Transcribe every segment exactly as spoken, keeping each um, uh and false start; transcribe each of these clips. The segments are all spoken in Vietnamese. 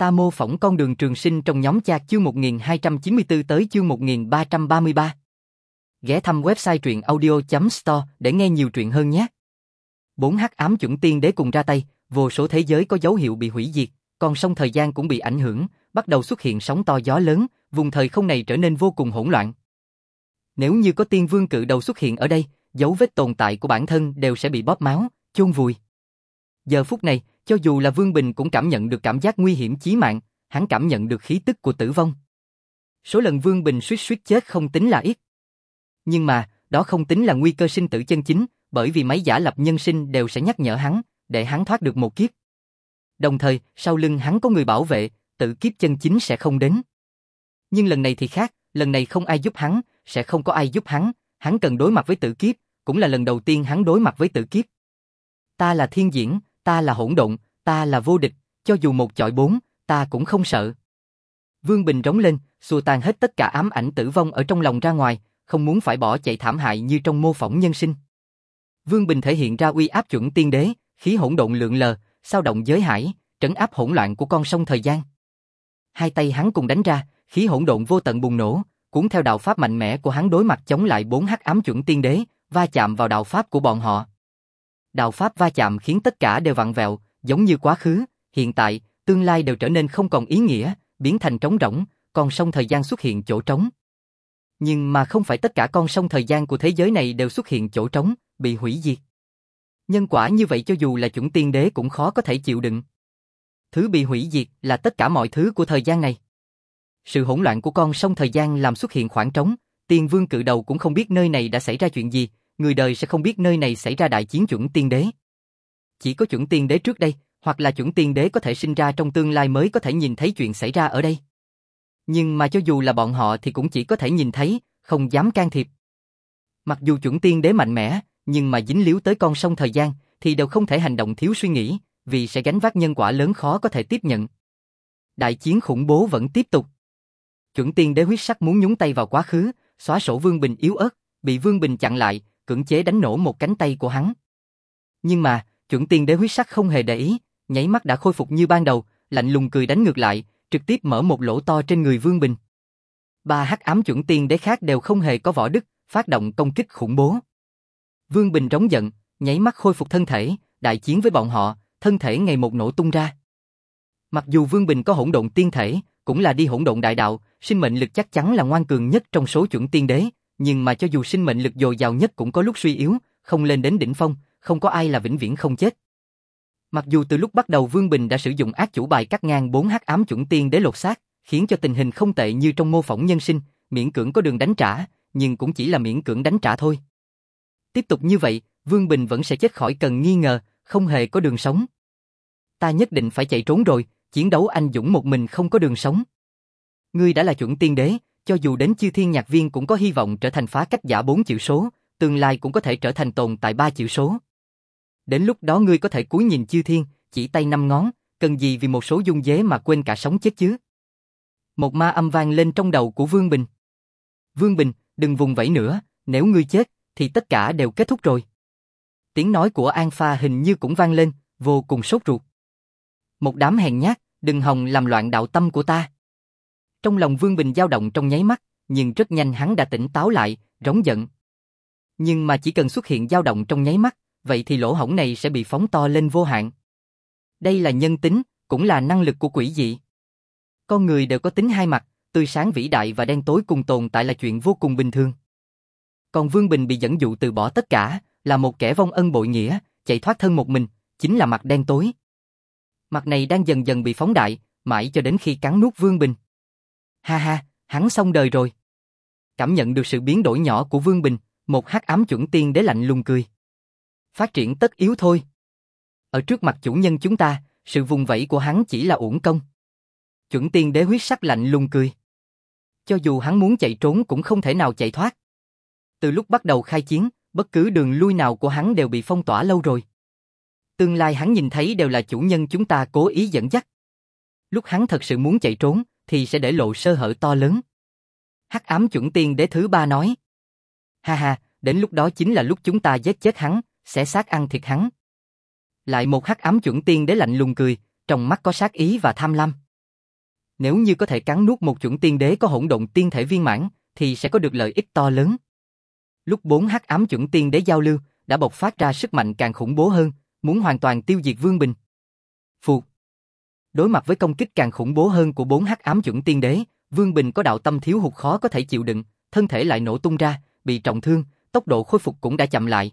Ta mô phỏng con đường trường sinh trong nhóm chat chương một nghìn hai trăm chín mươi tư tới chương một nghìn ba trăm ba mươi ba. Ghé thăm website truyện audio chấm store để nghe nhiều truyện hơn nhé. Bốn hắc ám chuẩn tiên đế cùng ra tay, vô số thế giới có dấu hiệu bị hủy diệt, còn sông thời gian cũng bị ảnh hưởng, bắt đầu xuất hiện sóng to gió lớn, vùng thời không này trở nên vô cùng hỗn loạn. Nếu như có tiên vương cự đầu xuất hiện ở đây, dấu vết tồn tại của bản thân đều sẽ bị bóp máu, chôn vùi. Giờ phút này, cho dù là Vương Bình cũng cảm nhận được cảm giác nguy hiểm chí mạng, hắn cảm nhận được khí tức của tử vong. Số lần Vương Bình suýt suýt chết không tính là ít. Nhưng mà, đó không tính là nguy cơ sinh tử chân chính, bởi vì mấy giả lập nhân sinh đều sẽ nhắc nhở hắn, để hắn thoát được một kiếp. Đồng thời, sau lưng hắn có người bảo vệ, tử kiếp chân chính sẽ không đến. Nhưng lần này thì khác, lần này không ai giúp hắn, sẽ không có ai giúp hắn, hắn cần đối mặt với tử kiếp, cũng là lần đầu tiên hắn đối mặt với tử kiếp. Ta là thiên diễn, ta là hỗn độn, ta là vô địch, cho dù một chọi bốn, ta cũng không sợ. Vương Bình rống lên, xua tan hết tất cả ám ảnh tử vong ở trong lòng ra ngoài, không muốn phải bỏ chạy thảm hại như trong mô phỏng nhân sinh. Vương Bình thể hiện ra uy áp chuẩn tiên đế, khí hỗn độn lượn lờ, sao động giới hải, trấn áp hỗn loạn của con sông thời gian. Hai tay hắn cùng đánh ra, khí hỗn độn vô tận bùng nổ, cuốn theo đạo pháp mạnh mẽ của hắn đối mặt chống lại bốn hắc ám chuẩn tiên đế, va chạm vào đạo pháp của bọn họ. Đạo pháp va chạm khiến tất cả đều vặn vẹo, giống như quá khứ, hiện tại, tương lai đều trở nên không còn ý nghĩa, biến thành trống rỗng, con sông thời gian xuất hiện chỗ trống. Nhưng mà không phải tất cả con sông thời gian của thế giới này đều xuất hiện chỗ trống, bị hủy diệt. Nhân quả như vậy cho dù là chuẩn tiên đế cũng khó có thể chịu đựng. Thứ bị hủy diệt là tất cả mọi thứ của thời gian này. Sự hỗn loạn của con sông thời gian làm xuất hiện khoảng trống, tiên vương cự đầu cũng không biết nơi này đã xảy ra chuyện gì, người đời sẽ không biết nơi này xảy ra đại chiến chuẩn tiên đế. Chỉ có chuẩn tiên đế trước đây, hoặc là chuẩn tiên đế có thể sinh ra trong tương lai mới có thể nhìn thấy chuyện xảy ra ở đây. Nhưng mà cho dù là bọn họ thì cũng chỉ có thể nhìn thấy, không dám can thiệp. Mặc dù chuẩn tiên đế mạnh mẽ, nhưng mà dính líu tới con sông thời gian, thì đều không thể hành động thiếu suy nghĩ, vì sẽ gánh vác nhân quả lớn khó có thể tiếp nhận. Đại chiến khủng bố vẫn tiếp tục. Chuẩn tiên đế huyết sắc muốn nhúng tay vào quá khứ, xóa sổ Vương Bình yếu ớt, bị Vương Bình chặn lại, cưỡng chế đánh nổ một cánh tay của hắn. Nhưng mà, chuẩn tiên đế huyết sắc không hề để ý, nháy mắt đã khôi phục như ban đầu, lạnh lùng cười đánh ngược lại, trực tiếp mở một lỗ to trên người Vương Bình. Ba hắc ám chuẩn tiên đế khác đều không hề có võ đức, phát động công kích khủng bố. Vương Bình rống giận, nháy mắt khôi phục thân thể, đại chiến với bọn họ, thân thể ngày một nổ tung ra. Mặc dù Vương Bình có hỗn độn tiên thể, cũng là đi hỗn độn đại đạo, sinh mệnh lực chắc chắn là ngoan cường nhất trong số chuẩn tiên đế, nhưng mà cho dù sinh mệnh lực dồi dào nhất cũng có lúc suy yếu, không lên đến đỉnh phong, không có ai là vĩnh viễn không chết. Mặc dù từ lúc bắt đầu Vương Bình đã sử dụng ác chủ bài cắt ngang bốn hắc ám chuẩn tiên đế lột xác, khiến cho tình hình không tệ như trong mô phỏng nhân sinh, miễn cưỡng có đường đánh trả, nhưng cũng chỉ là miễn cưỡng đánh trả thôi. Tiếp tục như vậy, Vương Bình vẫn sẽ chết khỏi cần nghi ngờ, không hề có đường sống. Ta nhất định phải chạy trốn rồi, chiến đấu anh dũng một mình không có đường sống. Ngươi đã là chuẩn tiên đế, cho dù đến chư thiên nhạc viên cũng có hy vọng trở thành phá cách giả bốn chữ số, tương lai cũng có thể trở thành tồn tại ba chữ số. Đến lúc đó ngươi có thể cúi nhìn chư thiên, chỉ tay năm ngón, cần gì vì một số dung dế mà quên cả sống chết chứ? Một ma âm vang lên trong đầu của Vương Bình. Vương Bình, đừng vùng vẫy nữa, nếu ngươi chết, thì tất cả đều kết thúc rồi. Tiếng nói của An Pha hình như cũng vang lên, vô cùng sốt ruột. Một đám hèn nhát, đừng hòng làm loạn đạo tâm của ta. Trong lòng Vương Bình dao động trong nháy mắt, nhưng rất nhanh hắn đã tỉnh táo lại, rống giận. Nhưng mà chỉ cần xuất hiện dao động trong nháy mắt, vậy thì lỗ hổng này sẽ bị phóng to lên vô hạn. Đây là nhân tính, cũng là năng lực của quỷ dị. Con người đều có tính hai mặt, tươi sáng vĩ đại và đen tối cùng tồn tại là chuyện vô cùng bình thường. Còn Vương Bình bị dẫn dụ từ bỏ tất cả, là một kẻ vong ân bội nghĩa, chạy thoát thân một mình, chính là mặt đen tối. Mặt này đang dần dần bị phóng đại, mãi cho đến khi cắn nuốt Vương Bình. Ha ha, hắn xong đời rồi. Cảm nhận được sự biến đổi nhỏ của Vương Bình, một hắc ám chuẩn tiên đế lạnh lùng cười. Phát triển tất yếu thôi. Ở trước mặt chủ nhân chúng ta, sự vùng vẫy của hắn chỉ là uổng công. Chuẩn tiên đế huyết sắc lạnh lùng cười. Cho dù hắn muốn chạy trốn cũng không thể nào chạy thoát. Từ lúc bắt đầu khai chiến, bất cứ đường lui nào của hắn đều bị phong tỏa lâu rồi. Tương lai hắn nhìn thấy đều là chủ nhân chúng ta cố ý dẫn dắt. Lúc hắn thật sự muốn chạy trốn, thì sẽ để lộ sơ hở to lớn. Hắc ám chuẩn tiên đế thứ ba nói. Ha ha, đến lúc đó chính là lúc chúng ta giết chết hắn, sẽ xác ăn thịt hắn. Lại một hắc ám chuẩn tiên đế lạnh lùng cười, trong mắt có sát ý và tham lam. Nếu như có thể cắn nuốt một chuẩn tiên đế có hỗn độn tiên thể viên mãn, thì sẽ có được lợi ích to lớn. Lúc bốn hắc ám chuẩn tiên đế giao lưu, đã bộc phát ra sức mạnh càng khủng bố hơn, muốn hoàn toàn tiêu diệt Vương Bình. Phụt. Đối mặt với công kích càng khủng bố hơn của bốn hắc ám chuẩn tiên đế, Vương Bình có đạo tâm thiếu hụt khó có thể chịu đựng, thân thể lại nổ tung ra, bị trọng thương, tốc độ khôi phục cũng đã chậm lại.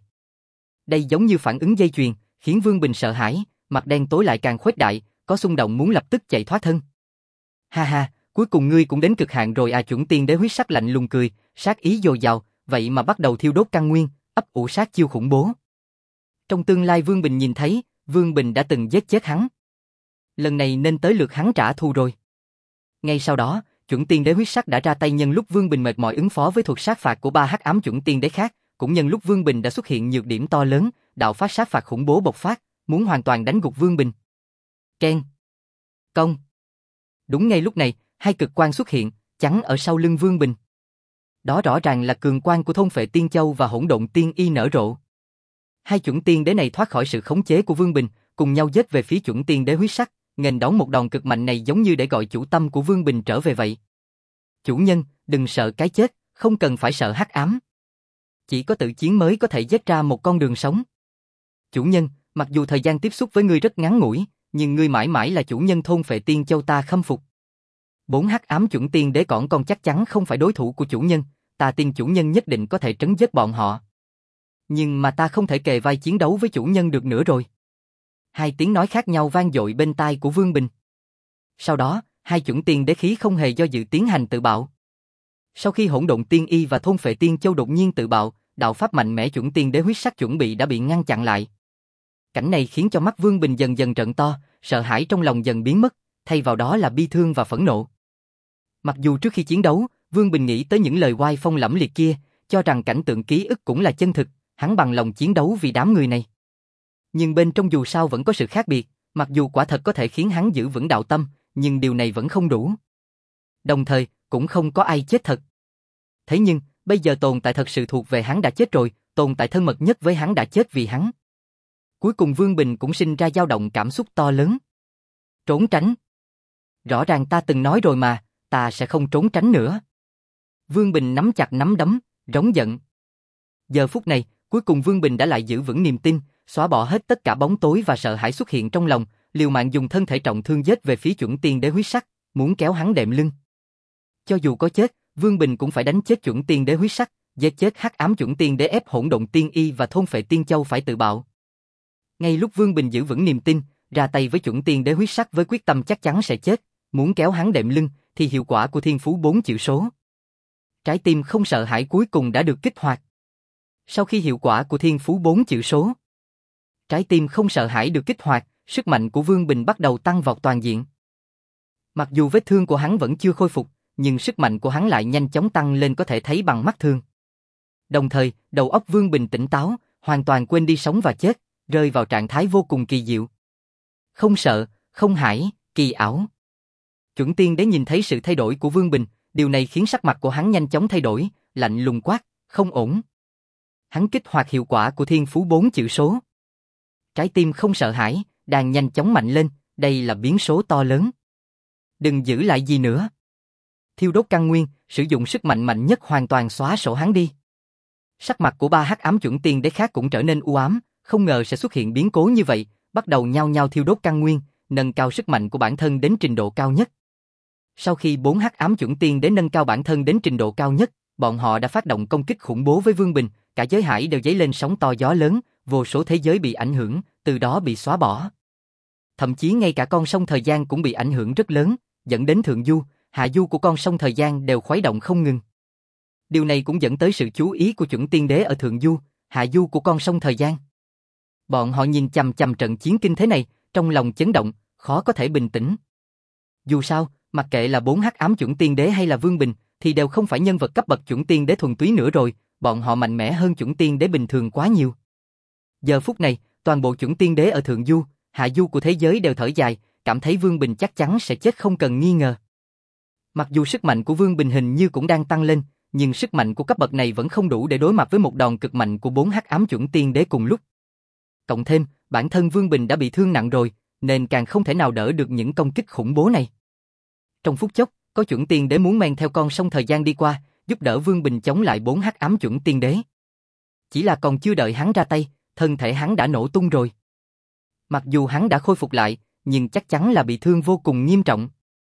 Đây giống như phản ứng dây chuyền, khiến Vương Bình sợ hãi, mặt đen tối lại càng khuếch đại, có xung động muốn lập tức chạy thoát thân. Ha ha, cuối cùng ngươi cũng đến cực hạn rồi à, chuẩn tiên đế huyết sắc lạnh lùng cười, sát ý dồi dào, vậy mà bắt đầu thiêu đốt căn nguyên, ấp ủ sát chiêu khủng bố. Trong tương lai Vương Bình nhìn thấy, Vương Bình đã từng giết chết hắn. Lần này nên tới lượt hắn trả thù rồi. Ngay sau đó, chuẩn tiên đế huyết sắc đã ra tay nhân lúc Vương Bình mệt mỏi ứng phó với thuật sát phạt của ba hắc ám chuẩn tiên đế khác, cũng nhân lúc Vương Bình đã xuất hiện nhược điểm to lớn, đạo pháp sát phạt khủng bố bộc phát, muốn hoàn toàn đánh gục Vương Bình. Keng. Công. Đúng ngay lúc này, hai cực quang xuất hiện, chắn ở sau lưng Vương Bình. Đó rõ ràng là cường quang của thôn phệ tiên châu và hỗn độn tiên y nở rộ. Hai chuẩn tiên đế này thoát khỏi sự khống chế của Vương Bình, cùng nhau giết về phía chuẩn tiên đế huyết sắc, nghênh đón một đòn cực mạnh này giống như để gọi chủ tâm của Vương Bình trở về vậy. Chủ nhân, đừng sợ cái chết, không cần phải sợ hắc ám. Chỉ có tự chiến mới có thể giết ra một con đường sống. Chủ nhân, mặc dù thời gian tiếp xúc với ngươi rất ngắn ngủi, nhưng ngươi mãi mãi là chủ nhân thôn phệ tiên châu ta khâm phục. Bốn hắc ám chuẩn tiên đế cỏn con chắc chắn không phải đối thủ của chủ nhân, ta tin chủ nhân nhất định có thể trấn giết bọn họ. Nhưng mà ta không thể kề vai chiến đấu với chủ nhân được nữa rồi. Hai tiếng nói khác nhau vang dội bên tai của Vương Bình. Sau đó, hai chuẩn tiên đế khí không hề do dự tiến hành tự bạo. Sau khi hỗn độn tiên y và thôn phệ tiên châu đột nhiên tự bạo, đạo pháp mạnh mẽ chuẩn tiên đế huyết sắc chuẩn bị đã bị ngăn chặn lại. Cảnh này khiến cho mắt Vương Bình dần dần trợn to, sợ hãi trong lòng dần biến mất, thay vào đó là bi thương và phẫn nộ. Mặc dù trước khi chiến đấu, Vương Bình nghĩ tới những lời oai phong lẫm liệt kia, cho rằng cảnh tượng ký ức cũng là chân thực, hắn bằng lòng chiến đấu vì đám người này. Nhưng bên trong dù sao vẫn có sự khác biệt, mặc dù quả thật có thể khiến hắn giữ vững đạo tâm, nhưng điều này vẫn không đủ. Đồng thời, cũng không có ai chết thật. Thế nhưng, bây giờ tồn tại thật sự thuộc về hắn đã chết rồi, tồn tại thân mật nhất với hắn đã chết vì hắn. Cuối cùng Vương Bình cũng sinh ra dao động cảm xúc to lớn. Trốn tránh. Rõ ràng ta từng nói rồi mà, ta sẽ không trốn tránh nữa. Vương Bình nắm chặt nắm đấm, rống giận. Giờ phút này, cuối cùng Vương Bình đã lại giữ vững niềm tin, xóa bỏ hết tất cả bóng tối và sợ hãi xuất hiện trong lòng, liều mạng dùng thân thể trọng thương giết về phía chuẩn tiên đế huyết sắc, muốn kéo hắn đệm lưng. Cho dù có chết, Vương Bình cũng phải đánh chết chuẩn tiên đế huyết sắc, giết chết hắc ám chuẩn tiên đế ép hỗn độn tiên y và thôn phệ tiên châu phải tự bạo. Ngay lúc Vương Bình giữ vững niềm tin, ra tay với chuẩn tiên đế huyết sắc với quyết tâm chắc chắn sẽ chết, muốn kéo hắn đệm lưng, thì hiệu quả của thiên phú bốn chữ số. Trái tim không sợ hãi cuối cùng đã được kích hoạt. Sau khi hiệu quả của thiên phú bốn chữ số, trái tim không sợ hãi được kích hoạt, sức mạnh của Vương Bình bắt đầu tăng vọt toàn diện. Mặc dù vết thương của hắn vẫn chưa khôi phục, nhưng sức mạnh của hắn lại nhanh chóng tăng lên có thể thấy bằng mắt thường. Đồng thời, đầu óc Vương Bình tỉnh táo, hoàn toàn quên đi sống và chết, rơi vào trạng thái vô cùng kỳ diệu. Không sợ, không hãi, kỳ ảo. Chuẩn tiên đế nhìn thấy sự thay đổi của Vương Bình, điều này khiến sắc mặt của hắn nhanh chóng thay đổi, lạnh lùng quát, không ổn. Hắn kích hoạt hiệu quả của thiên phú bốn chữ số. Trái tim không sợ hãi, đang nhanh chóng mạnh lên, đây là biến số to lớn. Đừng giữ lại gì nữa. Thiêu đốt căn nguyên, sử dụng sức mạnh mạnh nhất hoàn toàn xóa sổ hắn đi. Sắc mặt của ba hắc ám chuẩn tiên đế khác cũng trở nên u ám, không ngờ sẽ xuất hiện biến cố như vậy, bắt đầu nhao nhao thiêu đốt căn nguyên, nâng cao sức mạnh của bản thân đến trình độ cao nhất. Sau khi bốn hắc ám chuẩn tiên đế nâng cao bản thân đến trình độ cao nhất, bọn họ đã phát động công kích khủng bố với Vương Bình, cả giới hải đều dấy lên sóng to gió lớn, vô số thế giới bị ảnh hưởng, từ đó bị xóa bỏ. Thậm chí ngay cả con sông thời gian cũng bị ảnh hưởng rất lớn, dẫn đến thượng du, hạ du của con sông thời gian đều khuấy động không ngừng. Điều này cũng dẫn tới sự chú ý của chuẩn tiên đế ở thượng du, hạ du của con sông thời gian. Bọn họ nhìn chằm chằm trận chiến kinh thế này, trong lòng chấn động, khó có thể bình tĩnh. Dù sao, mặc kệ là bốn hắc ám chuẩn tiên đế hay là Vương Bình, thì đều không phải nhân vật cấp bậc chuẩn tiên đế thuần túy nữa rồi, bọn họ mạnh mẽ hơn chuẩn tiên đế bình thường quá nhiều. Giờ phút này, toàn bộ chuẩn tiên đế ở thượng du, hạ du của thế giới đều thở dài, cảm thấy Vương Bình chắc chắn sẽ chết không cần nghi ngờ. Mặc dù sức mạnh của Vương Bình hình như cũng đang tăng lên, nhưng sức mạnh của cấp bậc này vẫn không đủ để đối mặt với một đòn cực mạnh của bốn hắc ám chuẩn tiên đế cùng lúc. Cộng thêm, bản thân Vương Bình đã bị thương nặng rồi, nên càng không thể nào đỡ được những công kích khủng bố này. trong phút chốc, có chuẩn tiên đế muốn men theo con sông thời gian đi qua, giúp đỡ Vương Bình chống lại bốn hắc ám chuẩn tiên đế. Chỉ là còn chưa đợi hắn ra tay, thân thể hắn đã nổ tung rồi. Mặc dù hắn đã khôi phục lại, nhưng chắc chắn là bị thương vô cùng nghiêm trọng.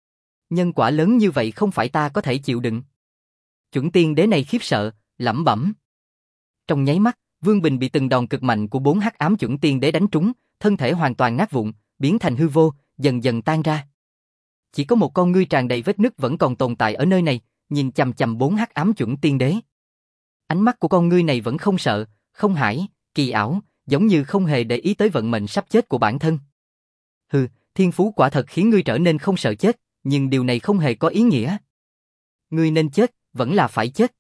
Nhân quả lớn như vậy không phải ta có thể chịu đựng. Chuẩn tiên đế này khiếp sợ, lẩm bẩm. Trong nháy mắt, Vương Bình bị từng đòn cực mạnh của bốn hắc ám chuẩn tiên đế đánh trúng, thân thể hoàn toàn nát vụn, biến thành hư vô, dần dần tan ra. Chỉ có một con ngươi tràn đầy vết nứt vẫn còn tồn tại ở nơi này, nhìn chằm chằm bốn hắc ám chuẩn tiên đế. Ánh mắt của con ngươi này vẫn không sợ, không hãi, kỳ ảo, giống như không hề để ý tới vận mệnh sắp chết của bản thân. Hừ, thiên phú quả thật khiến ngươi trở nên không sợ chết, nhưng điều này không hề có ý nghĩa. Ngươi nên chết, vẫn là phải chết.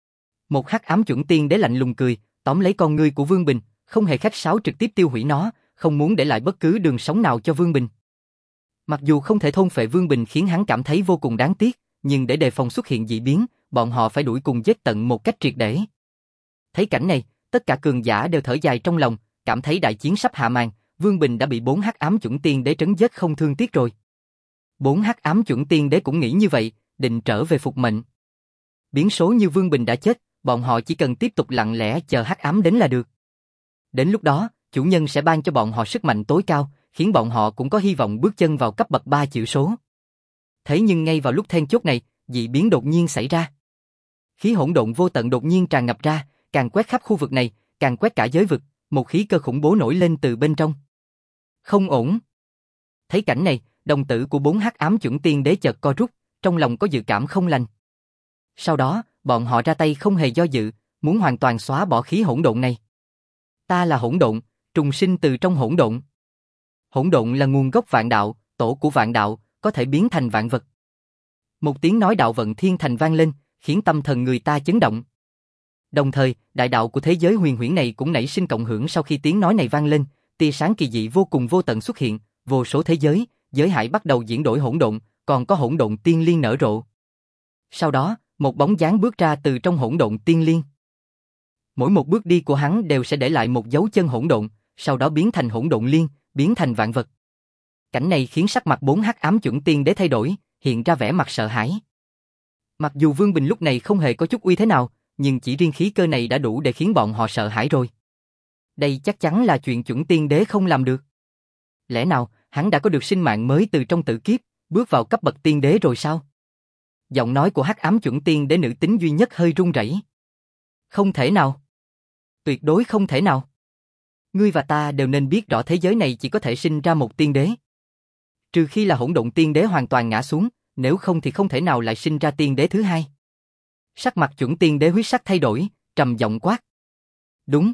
Một hắc ám chuẩn tiên đế lạnh lùng cười, tóm lấy con ngươi của Vương Bình, không hề khách sáo trực tiếp tiêu hủy nó, không muốn để lại bất cứ đường sống nào cho Vương Bình. Mặc dù không thể thôn phệ Vương Bình khiến hắn cảm thấy vô cùng đáng tiếc, nhưng để đề phòng xuất hiện dị biến, bọn họ phải đuổi cùng giết tận một cách triệt để. Thấy cảnh này, tất cả cường giả đều thở dài trong lòng, cảm thấy đại chiến sắp hạ màn, Vương Bình đã bị bốn hắc ám chuẩn tiên đế trấn giết không thương tiếc rồi. Bốn hắc ám chuẩn tiên đế cũng nghĩ như vậy, định trở về phục mệnh. Biến số như Vương Bình đã chết, bọn họ chỉ cần tiếp tục lặng lẽ chờ hắc ám đến là được. Đến lúc đó, chủ nhân sẽ ban cho bọn họ sức mạnh tối cao, khiến bọn họ cũng có hy vọng bước chân vào cấp bậc ba chữ số. Thế nhưng ngay vào lúc then chốt này, dị biến đột nhiên xảy ra. Khí hỗn độn vô tận đột nhiên tràn ngập ra, càng quét khắp khu vực này, càng quét cả giới vực, một khí cơ khủng bố nổi lên từ bên trong. Không ổn. Thấy cảnh này, đồng tử của bốn hắc ám chuẩn tiên đế chợt co rút, trong lòng có dự cảm không lành. Sau đó, bọn họ ra tay không hề do dự, muốn hoàn toàn xóa bỏ khí hỗn độn này. Ta là hỗn độn, trùng sinh từ trong hỗn độn. Hỗn độn là nguồn gốc vạn đạo, tổ của vạn đạo, có thể biến thành vạn vật. Một tiếng nói đạo vận thiên thành vang lên, khiến tâm thần người ta chấn động. Đồng thời, đại đạo của thế giới huyền huyễn này cũng nảy sinh cộng hưởng sau khi tiếng nói này vang lên, tia sáng kỳ dị vô cùng vô tận xuất hiện, vô số thế giới, giới hải bắt đầu chuyển đổi hỗn độn, còn có hỗn độn tiên liên nở rộ. Sau đó, một bóng dáng bước ra từ trong hỗn độn tiên liên. Mỗi một bước đi của hắn đều sẽ để lại một dấu chân hỗn độn, sau đó biến thành hỗn độn liên, biến thành vạn vật. Cảnh này khiến sắc mặt bốn hắc ám chuẩn tiên đế thay đổi, hiện ra vẻ mặt sợ hãi. Mặc dù Vương Bình lúc này không hề có chút uy thế nào, nhưng chỉ riêng khí cơ này đã đủ để khiến bọn họ sợ hãi rồi. Đây chắc chắn là chuyện chuẩn tiên đế không làm được. Lẽ nào, hắn đã có được sinh mạng mới từ trong tử kiếp, bước vào cấp bậc tiên đế rồi sao? Giọng nói của hắc ám chuẩn tiên đế nữ tính duy nhất hơi run rẩy. Không thể nào. Tuyệt đối không thể nào. Ngươi và ta đều nên biết rõ thế giới này chỉ có thể sinh ra một tiên đế. Trừ khi là hỗn độn tiên đế hoàn toàn ngã xuống, nếu không thì không thể nào lại sinh ra tiên đế thứ hai. Sắc mặt chuẩn tiên đế huyết sắc thay đổi, trầm giọng quát. Đúng.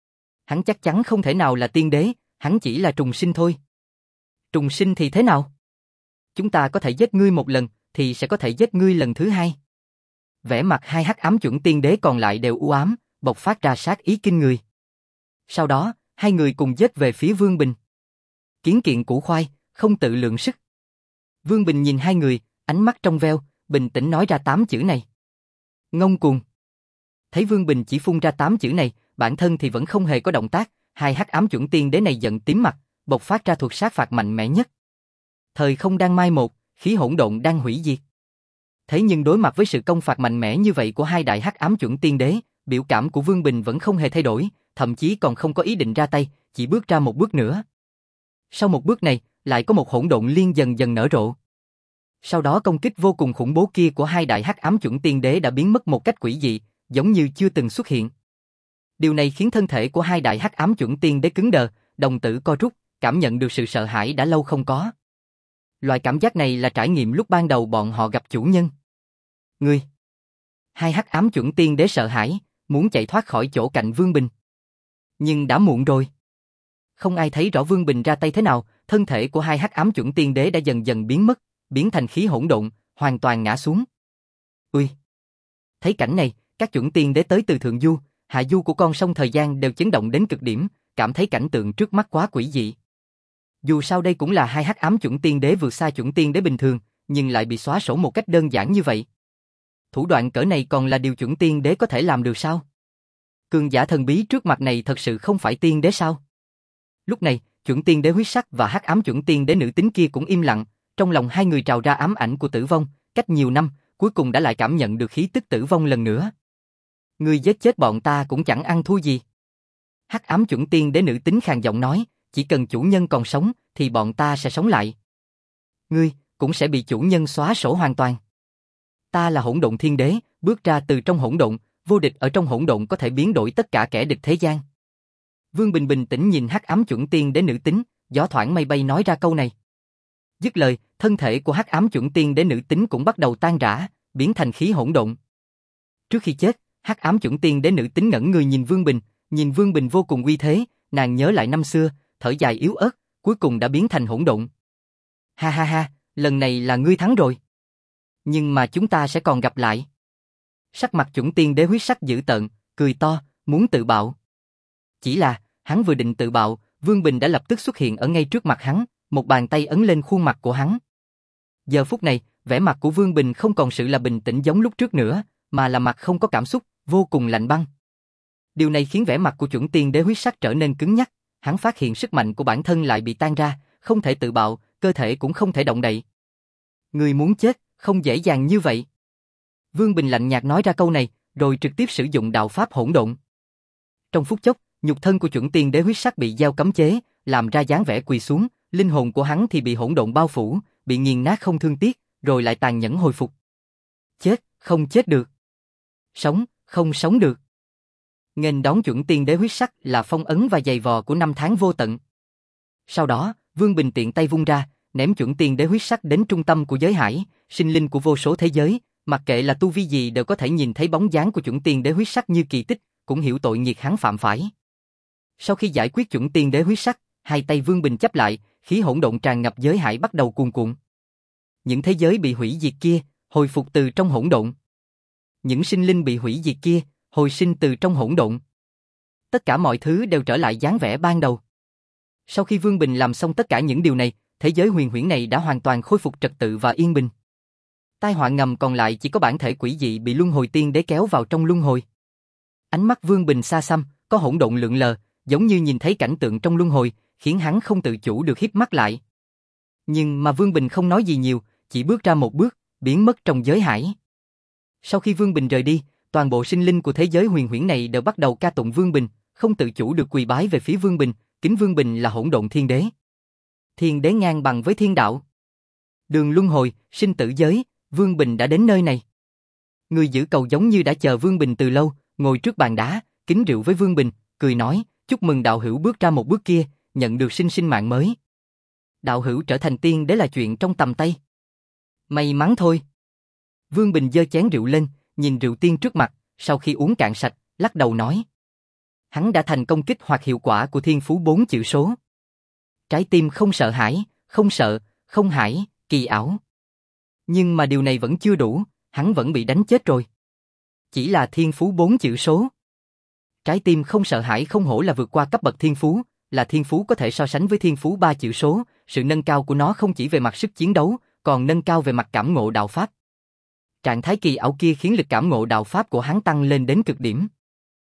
Hắn chắc chắn không thể nào là tiên đế, hắn chỉ là trùng sinh thôi. Trùng sinh thì thế nào? Chúng ta có thể giết ngươi một lần, thì sẽ có thể giết ngươi lần thứ hai. Vẻ mặt hai hắc ám chuẩn tiên đế còn lại đều u ám, bộc phát ra sát ý kinh người. Sau đó, hai người cùng giết về phía Vương Bình. Kiến kiện củ khoai, không tự lượng sức. Vương Bình nhìn hai người, ánh mắt trong veo, bình tĩnh nói ra tám chữ này. Ngông cuồng. Thấy Vương Bình chỉ phun ra tám chữ này, bản thân thì vẫn không hề có động tác, hai hắc ám chuẩn tiên đế này giận tím mặt, bộc phát ra thuật sát phạt mạnh mẽ nhất. Thời không đang mai một, khí hỗn độn đang hủy diệt. Thế nhưng đối mặt với sự công phạt mạnh mẽ như vậy của hai đại hắc ám chuẩn tiên đế, biểu cảm của Vương Bình vẫn không hề thay đổi, thậm chí còn không có ý định ra tay, chỉ bước ra một bước nữa. Sau một bước này, lại có một hỗn độn liên dần dần nở rộ. Sau đó công kích vô cùng khủng bố kia của hai đại hắc ám chuẩn tiên đế đã biến mất một cách quỷ dị, giống như chưa từng xuất hiện. Điều này khiến thân thể của hai đại hắc ám chuẩn tiên đế cứng đờ, đồng tử co rút, cảm nhận được sự sợ hãi đã lâu không có. Loại cảm giác này là trải nghiệm lúc ban đầu bọn họ gặp chủ nhân. Ngươi! Hai hắc ám chuẩn tiên đế sợ hãi, muốn chạy thoát khỏi chỗ cạnh Vương Bình. Nhưng đã muộn rồi. Không ai thấy rõ Vương Bình ra tay thế nào, thân thể của hai hắc ám chuẩn tiên đế đã dần dần biến mất, biến thành khí hỗn độn, hoàn toàn ngã xuống. Ui! Thấy cảnh này, các chuẩn tiên đế tới từ thượng du, hạ du của con sông thời gian đều chấn động đến cực điểm, cảm thấy cảnh tượng trước mắt quá quỷ dị. Dù sao đây cũng là hai hắc ám chuẩn tiên đế vượt xa chuẩn tiên đế bình thường, nhưng lại bị xóa sổ một cách đơn giản như vậy. Thủ đoạn cỡ này còn là điều chuẩn tiên đế có thể làm được sao? Cường giả thần bí trước mặt này thật sự không phải tiên đế sao? Lúc này, chuẩn tiên đế huyết sắc và hắc ám chuẩn tiên đế nữ tính kia cũng im lặng, Trong lòng hai người trào ra ám ảnh của tử vong, cách nhiều năm, cuối cùng đã lại cảm nhận được khí tức tử vong lần nữa. Ngươi giết chết bọn ta cũng chẳng ăn thua gì. Hắc ám chuẩn tiên đế nữ tính khàn giọng nói, chỉ cần chủ nhân còn sống, thì bọn ta sẽ sống lại. Ngươi, cũng sẽ bị chủ nhân xóa sổ hoàn toàn. Ta là hỗn độn thiên đế, bước ra từ trong hỗn độn, vô địch ở trong hỗn độn có thể biến đổi tất cả kẻ địch thế gian. Vương Bình bình tĩnh nhìn hắc ám chuẩn tiên đế nữ tính, gió thoảng mây bay nói ra câu này. Dứt lời, thân thể của hắc ám chuẩn tiên đế nữ tính cũng bắt đầu tan rã, biến thành khí hỗn độn. Trước khi chết, hắc ám chuẩn tiên đế nữ tính ngẩn người nhìn Vương Bình, nhìn Vương Bình vô cùng uy thế, nàng nhớ lại năm xưa, thở dài yếu ớt, cuối cùng đã biến thành hỗn độn. Ha ha ha, lần này là ngươi thắng rồi. Nhưng mà chúng ta sẽ còn gặp lại. Sắc mặt chuẩn tiên đế huyết sắc dữ tợn, cười to, muốn tự bạo. Chỉ là, hắn vừa định tự bạo, Vương Bình đã lập tức xuất hiện ở ngay trước mặt hắn, một bàn tay ấn lên khuôn mặt của hắn. Giờ phút này, vẻ mặt của Vương Bình không còn sự là bình tĩnh giống lúc trước nữa, mà là mặt không có cảm xúc, vô cùng lạnh băng. Điều này khiến vẻ mặt của chuẩn tiên đế huyết sắc trở nên cứng nhắc, hắn phát hiện sức mạnh của bản thân lại bị tan ra, không thể tự bạo, cơ thể cũng không thể động đậy. Người muốn chết, không dễ dàng như vậy. Vương Bình lạnh nhạt nói ra câu này, rồi trực tiếp sử dụng đạo pháp hỗn độn. Trong phút chốc, nhục thân của chuẩn tiên đế huyết sắc bị gieo cấm chế, làm ra dáng vẻ quỳ xuống, linh hồn của hắn thì bị hỗn độn bao phủ, bị nghiền nát không thương tiếc, rồi lại tàn nhẫn hồi phục. Chết, không chết được. Sống, không sống được. Nghênh đón chuẩn tiên đế huyết sắc là phong ấn và giày vò của năm tháng vô tận. Sau đó, Vương Bình tiện tay vung ra, ném chuẩn tiên đế huyết sắc đến trung tâm của giới hải, sinh linh của vô số thế giới, mặc kệ là tu vi gì đều có thể nhìn thấy bóng dáng của chuẩn tiên đế huyết sắc như kỳ tích, cũng hiểu tội nghiệt hắn phạm phải. Sau khi giải quyết chuẩn tiên đế huyết sắc, hai tay Vương Bình chắp lại, khí hỗn độn tràn ngập giới hải bắt đầu cuồn cuộn. Những thế giới bị hủy diệt kia, hồi phục từ trong hỗn độn. Những sinh linh bị hủy diệt kia, hồi sinh từ trong hỗn độn. Tất cả mọi thứ đều trở lại dáng vẻ ban đầu. Sau khi Vương Bình làm xong tất cả những điều này, thế giới huyền huyễn này đã hoàn toàn khôi phục trật tự và yên bình. Tai họa ngầm còn lại chỉ có bản thể quỷ dị bị luân hồi tiên đế kéo vào trong luân hồi. Ánh mắt Vương Bình xa xăm, có hỗn độn lượn lờ, giống như nhìn thấy cảnh tượng trong luân hồi, khiến hắn không tự chủ được híp mắt lại. Nhưng mà Vương Bình không nói gì nhiều, chỉ bước ra một bước, biến mất trong giới hải. Sau khi Vương Bình rời đi, toàn bộ sinh linh của thế giới huyền huyễn này đều bắt đầu ca tụng Vương Bình, không tự chủ được quỳ bái về phía Vương Bình, kính Vương Bình là hỗn độn thiên đế. Thiên đế ngang bằng với thiên đạo. Đường luân hồi, sinh tử giới, Vương Bình đã đến nơi này. Người giữ cầu giống như đã chờ Vương Bình từ lâu, ngồi trước bàn đá, kính rượu với Vương Bình, cười nói, chúc mừng đạo hữu bước ra một bước kia, nhận được sinh sinh mạng mới. Đạo hữu trở thành tiên đế là chuyện trong tầm tay. May mắn thôi. Vương Bình giơ chén rượu lên, nhìn rượu tiên trước mặt, sau khi uống cạn sạch, lắc đầu nói. Hắn đã thành công kích hoạt hiệu quả của thiên phú bốn chữ số. Trái tim không sợ hãi, không sợ, không hãi, kỳ ảo. Nhưng mà điều này vẫn chưa đủ, hắn vẫn bị đánh chết rồi. Chỉ là thiên phú bốn chữ số. Trái tim không sợ hãi không hổ là vượt qua cấp bậc thiên phú, là thiên phú có thể so sánh với thiên phú ba chữ số, sự nâng cao của nó không chỉ về mặt sức chiến đấu, còn nâng cao về mặt cảm ngộ đạo pháp. Trạng thái kỳ ảo kia khiến lực cảm ngộ đạo pháp của hắn tăng lên đến cực điểm.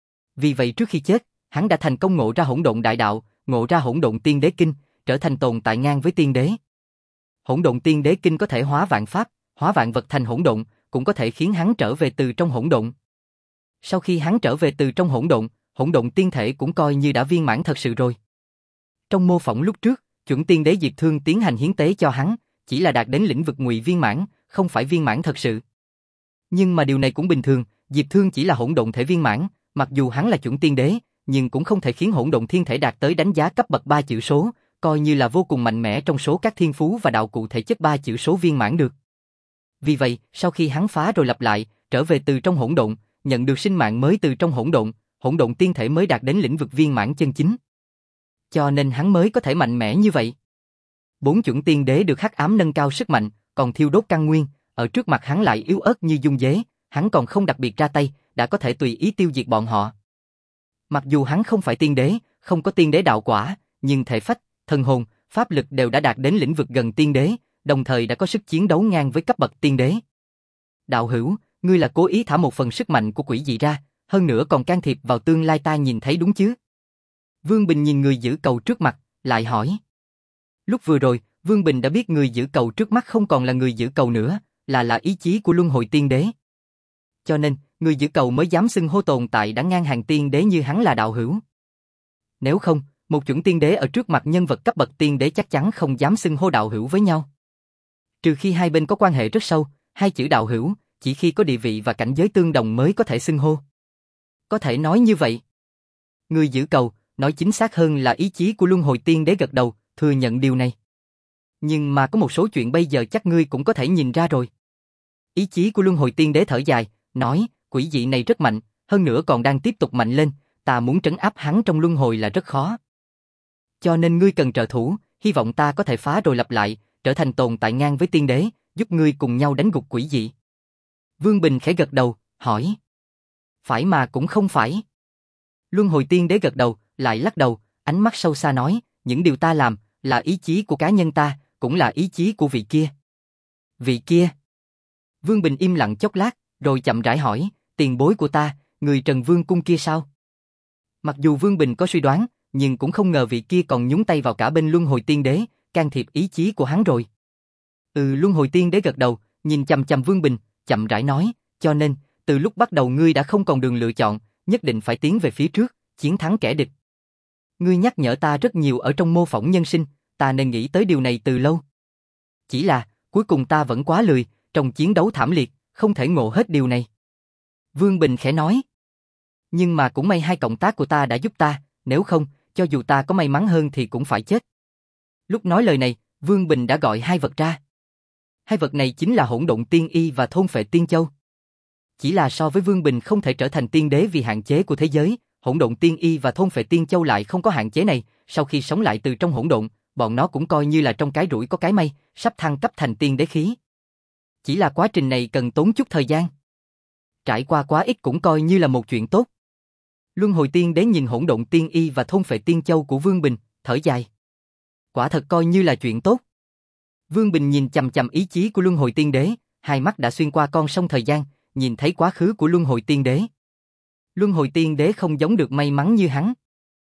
Vì vậy trước khi chết, hắn đã thành công ngộ ra hỗn độn đại đạo, ngộ ra hỗn độn tiên đế kinh, trở thành tồn tại ngang với tiên đế. Hỗn độn tiên đế kinh có thể hóa vạn pháp, hóa vạn vật thành hỗn độn, cũng có thể khiến hắn trở về từ trong hỗn độn. Sau khi hắn trở về từ trong hỗn độn, hỗn độn tiên thể cũng coi như đã viên mãn thật sự rồi. Trong mô phỏng lúc trước, chuẩn tiên đế Diệp Thương tiến hành hiến tế cho hắn, chỉ là đạt đến lĩnh vực ngụy viên mãn, không phải viên mãn thật sự. Nhưng mà điều này cũng bình thường, Diệp Thương chỉ là hỗn độn thể viên mãn, mặc dù hắn là chuẩn tiên đế, nhưng cũng không thể khiến hỗn độn thiên thể đạt tới đánh giá cấp bậc ba chữ số, coi như là vô cùng mạnh mẽ trong số các thiên phú và đạo cụ thể chất ba chữ số viên mãn được. Vì vậy, sau khi hắn phá rồi lặp lại, trở về từ trong hỗn độn, nhận được sinh mạng mới từ trong hỗn độn, hỗn độn tiên thể mới đạt đến lĩnh vực viên mãn chân chính. Cho nên hắn mới có thể mạnh mẽ như vậy. Bốn chuẩn tiên đế được hắc ám nâng cao sức mạnh, còn thiêu đốt căn nguyên, ở trước mặt hắn lại yếu ớt như dung dế, hắn còn không đặc biệt ra tay, đã có thể tùy ý tiêu diệt bọn họ. Mặc dù hắn không phải tiên đế, không có tiên đế đạo quả, nhưng thể phách, thần hồn, pháp lực đều đã đạt đến lĩnh vực gần tiên đế, đồng thời đã có sức chiến đấu ngang với cấp bậc tiên đế. Đạo hữu, ngươi là cố ý thả một phần sức mạnh của quỷ dị ra, hơn nữa còn can thiệp vào tương lai ta nhìn thấy đúng chứ? Vương Bình nhìn người giữ cầu trước mặt, lại hỏi. Lúc vừa rồi, Vương Bình đã biết người giữ cầu trước mắt không còn là người giữ cầu nữa, là là ý chí của Luân Hồi Tiên Đế. Cho nên, người giữ cầu mới dám xưng hô tồn tại đã ngang hàng tiên đế như hắn là đạo hữu. Nếu không, một chuẩn tiên đế ở trước mặt nhân vật cấp bậc tiên đế chắc chắn không dám xưng hô đạo hữu với nhau. Trừ khi hai bên có quan hệ rất sâu, hai chữ đạo hữu, chỉ khi có địa vị và cảnh giới tương đồng mới có thể xưng hô. Có thể nói như vậy. Người giữ cầu, nói chính xác hơn là ý chí của Luân Hồi Tiên Đế gật đầu, thừa nhận điều này. Nhưng mà có một số chuyện bây giờ chắc ngươi cũng có thể nhìn ra rồi. Ý chí của Luân Hồi Tiên Đế thở dài, nói, quỷ dị này rất mạnh, hơn nữa còn đang tiếp tục mạnh lên, ta muốn trấn áp hắn trong luân hồi là rất khó. Cho nên ngươi cần trợ thủ, hy vọng ta có thể phá rồi lặp lại, trở thành tồn tại ngang với tiên đế, giúp ngươi cùng nhau đánh gục quỷ dị. Vương Bình khẽ gật đầu, hỏi. Phải mà cũng không phải. Luân Hồi Tiên Đế gật đầu, lại lắc đầu, ánh mắt sâu xa nói, những điều ta làm, là ý chí của cá nhân ta, cũng là ý chí của vị kia. Vị kia? Vương Bình im lặng chốc lát, rồi chậm rãi hỏi, tiền bối của ta, người Trần Vương Cung kia sao? Mặc dù Vương Bình có suy đoán, nhưng cũng không ngờ vị kia còn nhúng tay vào cả bên Luân Hồi Tiên Đế, can thiệp ý chí của hắn rồi. Ừ, Luân Hồi Tiên Đế gật đầu, nhìn chằm chằm Vương Bình, chậm rãi nói, cho nên, từ lúc bắt đầu ngươi đã không còn đường lựa chọn, nhất định phải tiến về phía trước, chiến thắng kẻ địch. Ngươi nhắc nhở ta rất nhiều ở trong mô phỏng nhân sinh, ta nên nghĩ tới điều này từ lâu. Chỉ là, cuối cùng ta vẫn quá lười, trong chiến đấu thảm liệt, không thể ngộ hết điều này. Vương Bình khẽ nói. Nhưng mà cũng may hai cộng tác của ta đã giúp ta, nếu không, cho dù ta có may mắn hơn thì cũng phải chết. Lúc nói lời này, Vương Bình đã gọi hai vật ra. Hai vật này chính là Hỗn Độn Tiên Y và Thôn Phệ Tiên Châu. Chỉ là so với Vương Bình không thể trở thành tiên đế vì hạn chế của thế giới, Hỗn Độn Tiên Y và Thôn Phệ Tiên Châu lại không có hạn chế này, sau khi sống lại từ trong hỗn độn, bọn nó cũng coi như là trong cái rủi có cái may, sắp thăng cấp thành tiên đế khí. Chỉ là quá trình này cần tốn chút thời gian. Trải qua quá ít cũng coi như là một chuyện tốt. Luân Hồi Tiên Đế nhìn Hỗn Độn Tiên Y và Thôn Phệ Tiên Châu của Vương Bình, thở dài. Quả thật coi như là chuyện tốt. Vương Bình nhìn chằm chằm ý chí của Luân Hồi Tiên Đế, hai mắt đã xuyên qua con sông thời gian, nhìn thấy quá khứ của Luân Hồi Tiên Đế. Luân Hồi Tiên Đế không giống được may mắn như hắn.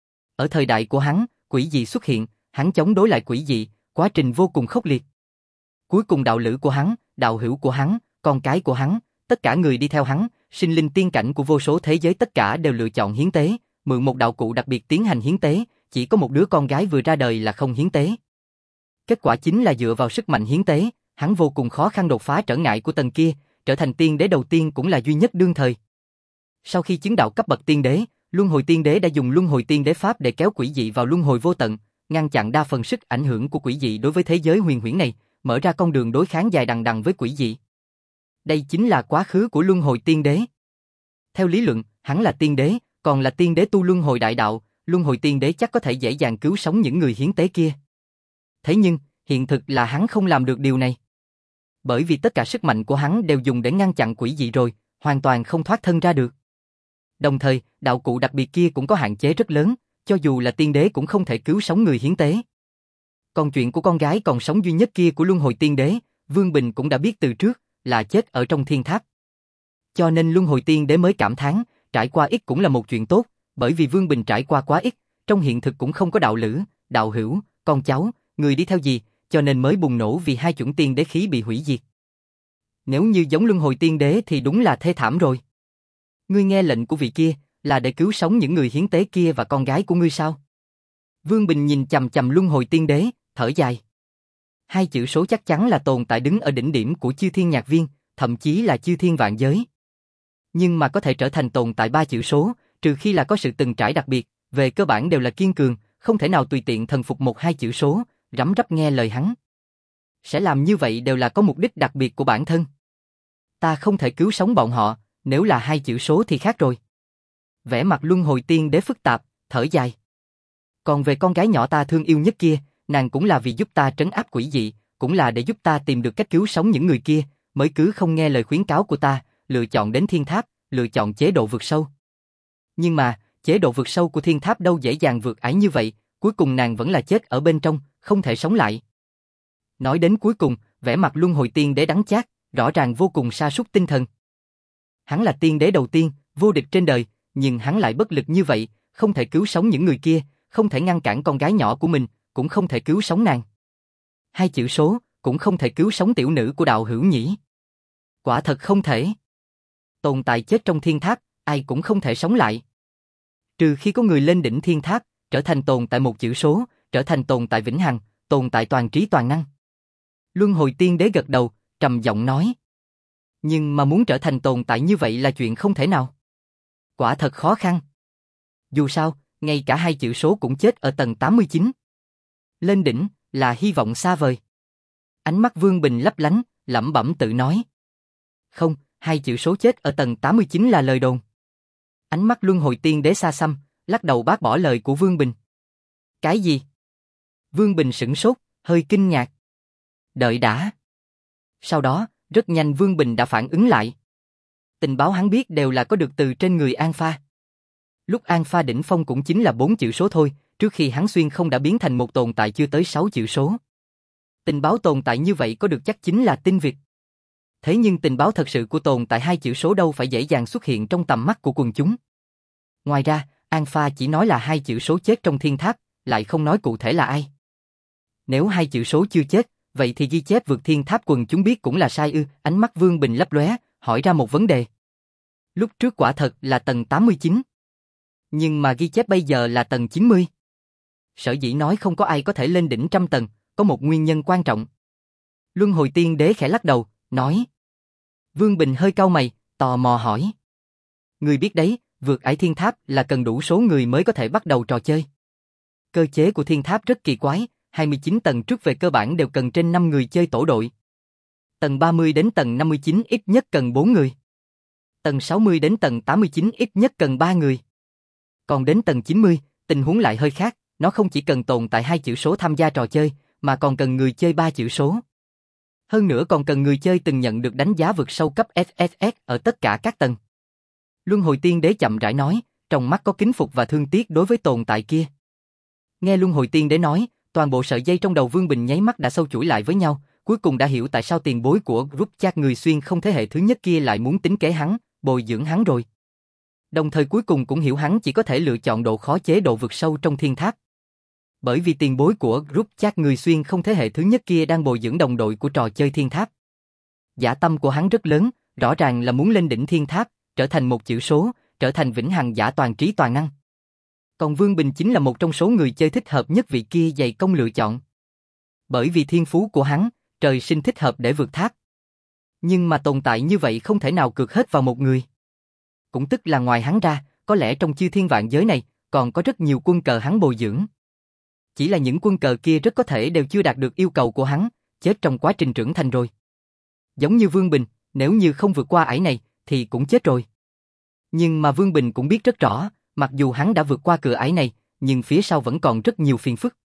Ở thời đại của hắn, quỷ dị xuất hiện, hắn chống đối lại quỷ dị, quá trình vô cùng khốc liệt. Cuối cùng đạo lữ của hắn, đạo hữu của hắn, con cái của hắn, tất cả người đi theo hắn, sinh linh tiên cảnh của vô số thế giới tất cả đều lựa chọn hiến tế, mượn một đạo cụ đặc biệt tiến hành hiến tế, chỉ có một đứa con gái vừa ra đời là không hiến tế. Kết quả chính là dựa vào sức mạnh hiến tế, hắn vô cùng khó khăn đột phá trở ngại của tầng kia, trở thành tiên đế đầu tiên cũng là duy nhất đương thời. Sau khi chứng đạo cấp bậc tiên đế, Luân Hồi Tiên Đế đã dùng Luân Hồi Tiên Đế pháp để kéo quỷ dị vào luân hồi vô tận, ngăn chặn đa phần sức ảnh hưởng của quỷ dị đối với thế giới huyền huyễn này, mở ra con đường đối kháng dài đằng đằng với quỷ dị. Đây chính là quá khứ của Luân Hồi Tiên Đế. Theo lý luận, hắn là tiên đế, còn là tiên đế tu luân hồi đại đạo, Luân Hồi Tiên Đế chắc có thể dễ dàng cứu sống những người hiến tế kia. Thế nhưng, hiện thực là hắn không làm được điều này. Bởi vì tất cả sức mạnh của hắn đều dùng để ngăn chặn quỷ dị rồi, hoàn toàn không thoát thân ra được. Đồng thời, đạo cụ đặc biệt kia cũng có hạn chế rất lớn, cho dù là tiên đế cũng không thể cứu sống người hiến tế. Còn chuyện của con gái còn sống duy nhất kia của Luân Hồi Tiên Đế, Vương Bình cũng đã biết từ trước, là chết ở trong thiên tháp. Cho nên Luân Hồi Tiên Đế mới cảm thán, trải qua ít cũng là một chuyện tốt, bởi vì Vương Bình trải qua quá ít, trong hiện thực cũng không có đạo lữ, đạo hữu, con cháu, người đi theo gì, cho nên mới bùng nổ vì hai chuẩn tiên đế khí bị hủy diệt. Nếu như giống Luân Hồi Tiên Đế thì đúng là thê thảm rồi. Ngươi nghe lệnh của vị kia, là để cứu sống những người hiến tế kia và con gái của ngươi sao? Vương Bình nhìn chằm chằm Luân Hồi Tiên Đế, thở dài. Hai chữ số chắc chắn là tồn tại đứng ở đỉnh điểm của chư thiên nhạc viên, thậm chí là chư thiên vạn giới. Nhưng mà có thể trở thành tồn tại ba chữ số, trừ khi là có sự từng trải đặc biệt, về cơ bản đều là kiên cường, không thể nào tùy tiện thần phục một hai chữ số, rắm rắp nghe lời hắn. Sẽ làm như vậy đều là có mục đích đặc biệt của bản thân. Ta không thể cứu sống bọn họ, nếu là hai chữ số thì khác rồi. Vẻ mặt Luân Hồi Tiên Đế phức tạp, thở dài. Còn về con gái nhỏ ta thương yêu nhất kia, nàng cũng là vì giúp ta trấn áp quỷ dị, cũng là để giúp ta tìm được cách cứu sống những người kia, mới cứ không nghe lời khuyến cáo của ta, lựa chọn đến thiên tháp, lựa chọn chế độ vượt sâu. Nhưng mà, chế độ vượt sâu của thiên tháp đâu dễ dàng vượt ải như vậy, cuối cùng nàng vẫn là chết ở bên trong, không thể sống lại. Nói đến cuối cùng, vẻ mặt Luân Hồi Tiên Đế đắng chát, rõ ràng vô cùng sa sút tinh thần. Hắn là tiên đế đầu tiên, vô địch trên đời, nhưng hắn lại bất lực như vậy, không thể cứu sống những người kia, không thể ngăn cản con gái nhỏ của mình, cũng không thể cứu sống nàng. Hai chữ số cũng không thể cứu sống tiểu nữ của đạo hữu nhỉ? Quả thật không thể. Tồn tại chết trong thiên tháp, ai cũng không thể sống lại. Trừ khi có người lên đỉnh thiên tháp, trở thành tồn tại một chữ số, trở thành tồn tại vĩnh hằng, tồn tại toàn trí toàn năng. Luân hồi tiên đế gật đầu, trầm giọng nói. Nhưng mà muốn trở thành tồn tại như vậy là chuyện không thể nào. Quả thật khó khăn. Dù sao, ngay cả hai chữ số cũng chết ở tầng tám mươi chín. Lên đỉnh là hy vọng xa vời. Ánh mắt Vương Bình lấp lánh, lẩm bẩm tự nói. Không, hai chữ số chết ở tầng tám mươi chín là lời đồn. Ánh mắt Luân hồi tiên đế xa xăm, lắc đầu bác bỏ lời của Vương Bình. Cái gì? Vương Bình sửng sốt, hơi kinh ngạc. Đợi đã. Sau đó, rất nhanh Vương Bình đã phản ứng lại. Tình báo hắn biết đều là có được từ trên người Alpha. Lúc Alpha đỉnh phong cũng chính là bốn chữ số thôi, trước khi hắn xuyên không đã biến thành một tồn tại chưa tới sáu chữ số. Tình báo tồn tại như vậy có được chắc chính là tinh Việt. Thế nhưng tình báo thật sự của tồn tại hai chữ số đâu phải dễ dàng xuất hiện trong tầm mắt của quần chúng. Ngoài ra, Alpha chỉ nói là hai chữ số chết trong thiên tháp, lại không nói cụ thể là ai. Nếu hai chữ số chưa chết, vậy thì ghi chép vượt thiên tháp quần chúng biết cũng là sai ư? Ánh mắt Vương Bình lấp lóe, hỏi ra một vấn đề. Lúc trước quả thật là tầng tám mươi chín. Nhưng mà ghi chép bây giờ là tầng chín mươi. Sở dĩ nói không có ai có thể lên đỉnh trăm tầng, có một nguyên nhân quan trọng. Luân hồi tiên đế khẽ lắc đầu, nói. Vương Bình hơi cau mày, tò mò hỏi. Người biết đấy, vượt ải thiên tháp là cần đủ số người mới có thể bắt đầu trò chơi. Cơ chế của thiên tháp rất kỳ quái, hai mươi chín tầng trước về cơ bản đều cần trên năm người chơi tổ đội. Tầng ba mươi đến tầng năm mươi chín ít nhất cần bốn người. Tầng sáu mươi đến tầng tám mươi chín ít nhất cần ba người. Còn đến tầng chín mươi, tình huống lại hơi khác, nó không chỉ cần tồn tại hai chữ số tham gia trò chơi, mà còn cần người chơi ba chữ số. Hơn nữa còn cần người chơi từng nhận được đánh giá vượt sâu cấp ét ét ét ở tất cả các tầng. Luân hồi tiên đế chậm rãi nói, trong mắt có kính phục và thương tiếc đối với tồn tại kia. Nghe Luân hồi tiên đế nói, toàn bộ sợi dây trong đầu Vương Bình nháy mắt đã sâu chuỗi lại với nhau, cuối cùng đã hiểu tại sao tiền bối của group chat người xuyên không thế hệ thứ nhất kia lại muốn tính kế hắn, bồi dưỡng hắn rồi. Đồng thời cuối cùng cũng hiểu hắn chỉ có thể lựa chọn độ khó chế độ vượt sâu trong thiên tháp. Bởi vì tiền bối của group chat người xuyên không thế hệ thứ nhất kia đang bồi dưỡng đồng đội của trò chơi thiên tháp. Dã tâm của hắn rất lớn, rõ ràng là muốn lên đỉnh thiên tháp, trở thành một chữ số, trở thành vĩnh hằng giả toàn trí toàn năng. Còn Vương Bình chính là một trong số người chơi thích hợp nhất vị kia dày công lựa chọn. Bởi vì thiên phú của hắn, trời sinh thích hợp để vượt tháp. Nhưng mà tồn tại như vậy không thể nào cược hết vào một người. Cũng tức là ngoài hắn ra, có lẽ trong chư thiên vạn giới này, còn có rất nhiều quân cờ hắn bồi dưỡng. Chỉ là những quân cờ kia rất có thể đều chưa đạt được yêu cầu của hắn, chết trong quá trình trưởng thành rồi. Giống như Vương Bình, nếu như không vượt qua ải này, thì cũng chết rồi. Nhưng mà Vương Bình cũng biết rất rõ, mặc dù hắn đã vượt qua cửa ải này, nhưng phía sau vẫn còn rất nhiều phiền phức.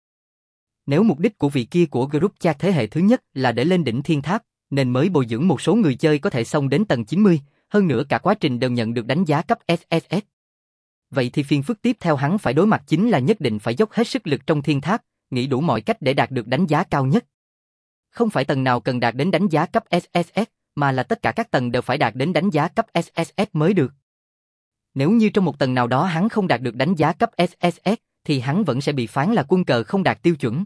Nếu mục đích của vị kia của group chat thế hệ thứ nhất là để lên đỉnh thiên tháp, nên mới bồi dưỡng một số người chơi có thể xông đến tầng chín mươi, hơn nữa cả quá trình đều nhận được đánh giá cấp ét ét ét. Vậy thì phiền phức tiếp theo hắn phải đối mặt chính là nhất định phải dốc hết sức lực trong thiên tháp, nghĩ đủ mọi cách để đạt được đánh giá cao nhất. Không phải tầng nào cần đạt đến đánh giá cấp ét ét ét, mà là tất cả các tầng đều phải đạt đến đánh giá cấp ét ét ét mới được. Nếu như trong một tầng nào đó hắn không đạt được đánh giá cấp ét ét ét, thì hắn vẫn sẽ bị phán là quân cờ không đạt tiêu chuẩn.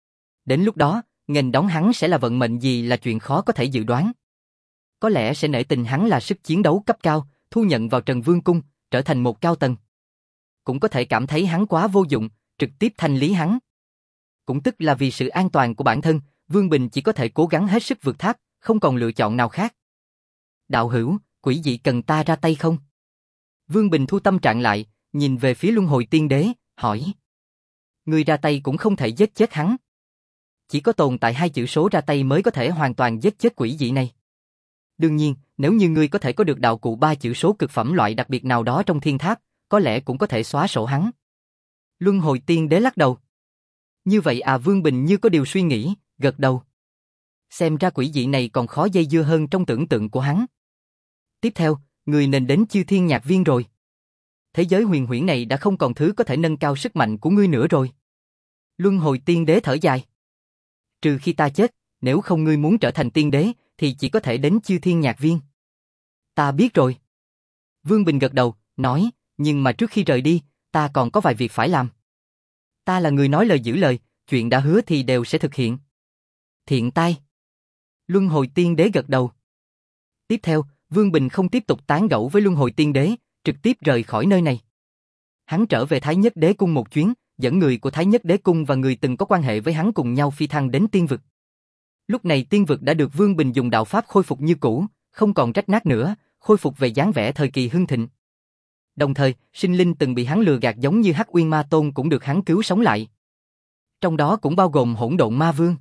Đến lúc đó, nghênh đón hắn sẽ là vận mệnh gì là chuyện khó có thể dự đoán. Có lẽ sẽ nể tình hắn là sức chiến đấu cấp cao, thu nhận vào Trần Vương Cung, trở thành một cao tầng. Cũng có thể cảm thấy hắn quá vô dụng, trực tiếp thanh lý hắn. Cũng tức là vì sự an toàn của bản thân, Vương Bình chỉ có thể cố gắng hết sức vượt tháp, không còn lựa chọn nào khác. Đạo hữu, quỷ dị cần ta ra tay không? Vương Bình thu tâm trạng lại, nhìn về phía Luân hồi tiên đế, hỏi. Người ra tay cũng không thể giết chết hắn. Chỉ có tồn tại hai chữ số ra tay mới có thể hoàn toàn giết chết quỷ dị này. Đương nhiên, nếu như ngươi có thể có được đạo cụ ba chữ số cực phẩm loại đặc biệt nào đó trong thiên tháp, có lẽ cũng có thể xóa sổ hắn. Luân hồi tiên đế lắc đầu. Như vậy à, Vương Bình như có điều suy nghĩ, gật đầu. Xem ra quỷ dị này còn khó dây dưa hơn trong tưởng tượng của hắn. Tiếp theo, người nên đến Chư Thiên Nhạc Viên rồi. Thế giới huyền huyễn này đã không còn thứ có thể nâng cao sức mạnh của ngươi nữa rồi. Luân hồi tiên đế thở dài. Trừ khi ta chết, nếu không ngươi muốn trở thành tiên đế, thì chỉ có thể đến Chư Thiên Nhạc Viên. Ta biết rồi. Vương Bình gật đầu, nói, nhưng mà trước khi rời đi, ta còn có vài việc phải làm. Ta là người nói lời giữ lời, chuyện đã hứa thì đều sẽ thực hiện. Thiện tai. Luân hồi tiên đế gật đầu. Tiếp theo, Vương Bình không tiếp tục tán gẫu với luân hồi tiên đế, trực tiếp rời khỏi nơi này. Hắn trở về Thái Nhất Đế Cung một chuyến, dẫn người của Thái Nhất Đế Cung và người từng có quan hệ với hắn cùng nhau phi thăng đến tiên vực. Lúc này tiên vực đã được Vương Bình dùng đạo pháp khôi phục như cũ, không còn rách nát nữa, khôi phục về dáng vẻ thời kỳ hưng thịnh. Đồng thời, sinh linh từng bị hắn lừa gạt giống như Hắc Uyên Ma Tôn cũng được hắn cứu sống lại. Trong đó cũng bao gồm Hỗn Độn Ma Vương.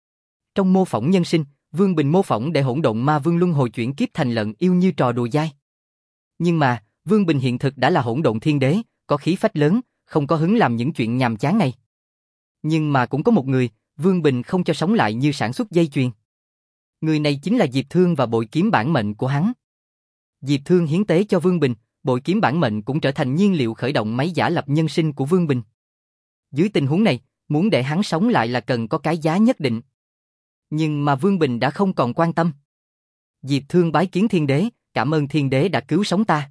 Trong mô phỏng nhân sinh, Vương Bình mô phỏng để Hỗn Độn Ma Vương luân hồi chuyển kiếp thành lợn yêu như trò đùa dai. Nhưng mà, Vương Bình hiện thực đã là Hỗn Độn Thiên Đế, có khí phách lớn, không có hứng làm những chuyện nhàm chán này. Nhưng mà cũng có một người, Vương Bình không cho sống lại như sản xuất dây chuyền. Người này chính là Diệp Thương và bội kiếm bản mệnh của hắn. Diệp Thương hiến tế cho Vương Bình, bội kiếm bản mệnh cũng trở thành nhiên liệu khởi động máy giả lập nhân sinh của Vương Bình. Dưới tình huống này, muốn để hắn sống lại là cần có cái giá nhất định. Nhưng mà Vương Bình đã không còn quan tâm. Diệp Thương bái kiến Thiên Đế, cảm ơn Thiên Đế đã cứu sống ta.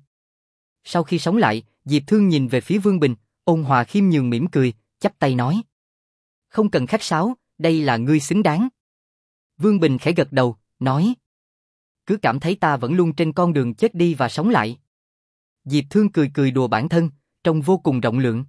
Sau khi sống lại, Diệp Thương nhìn về phía Vương Bình, ôn hòa khiêm nhường mỉm cười, chắp tay nói. Không cần khách sáo, đây là ngươi xứng đáng. Vương Bình khẽ gật đầu, nói. Cứ cảm thấy ta vẫn luôn trên con đường chết đi và sống lại. Diệp Thương cười cười đùa bản thân, trông vô cùng rộng lượng.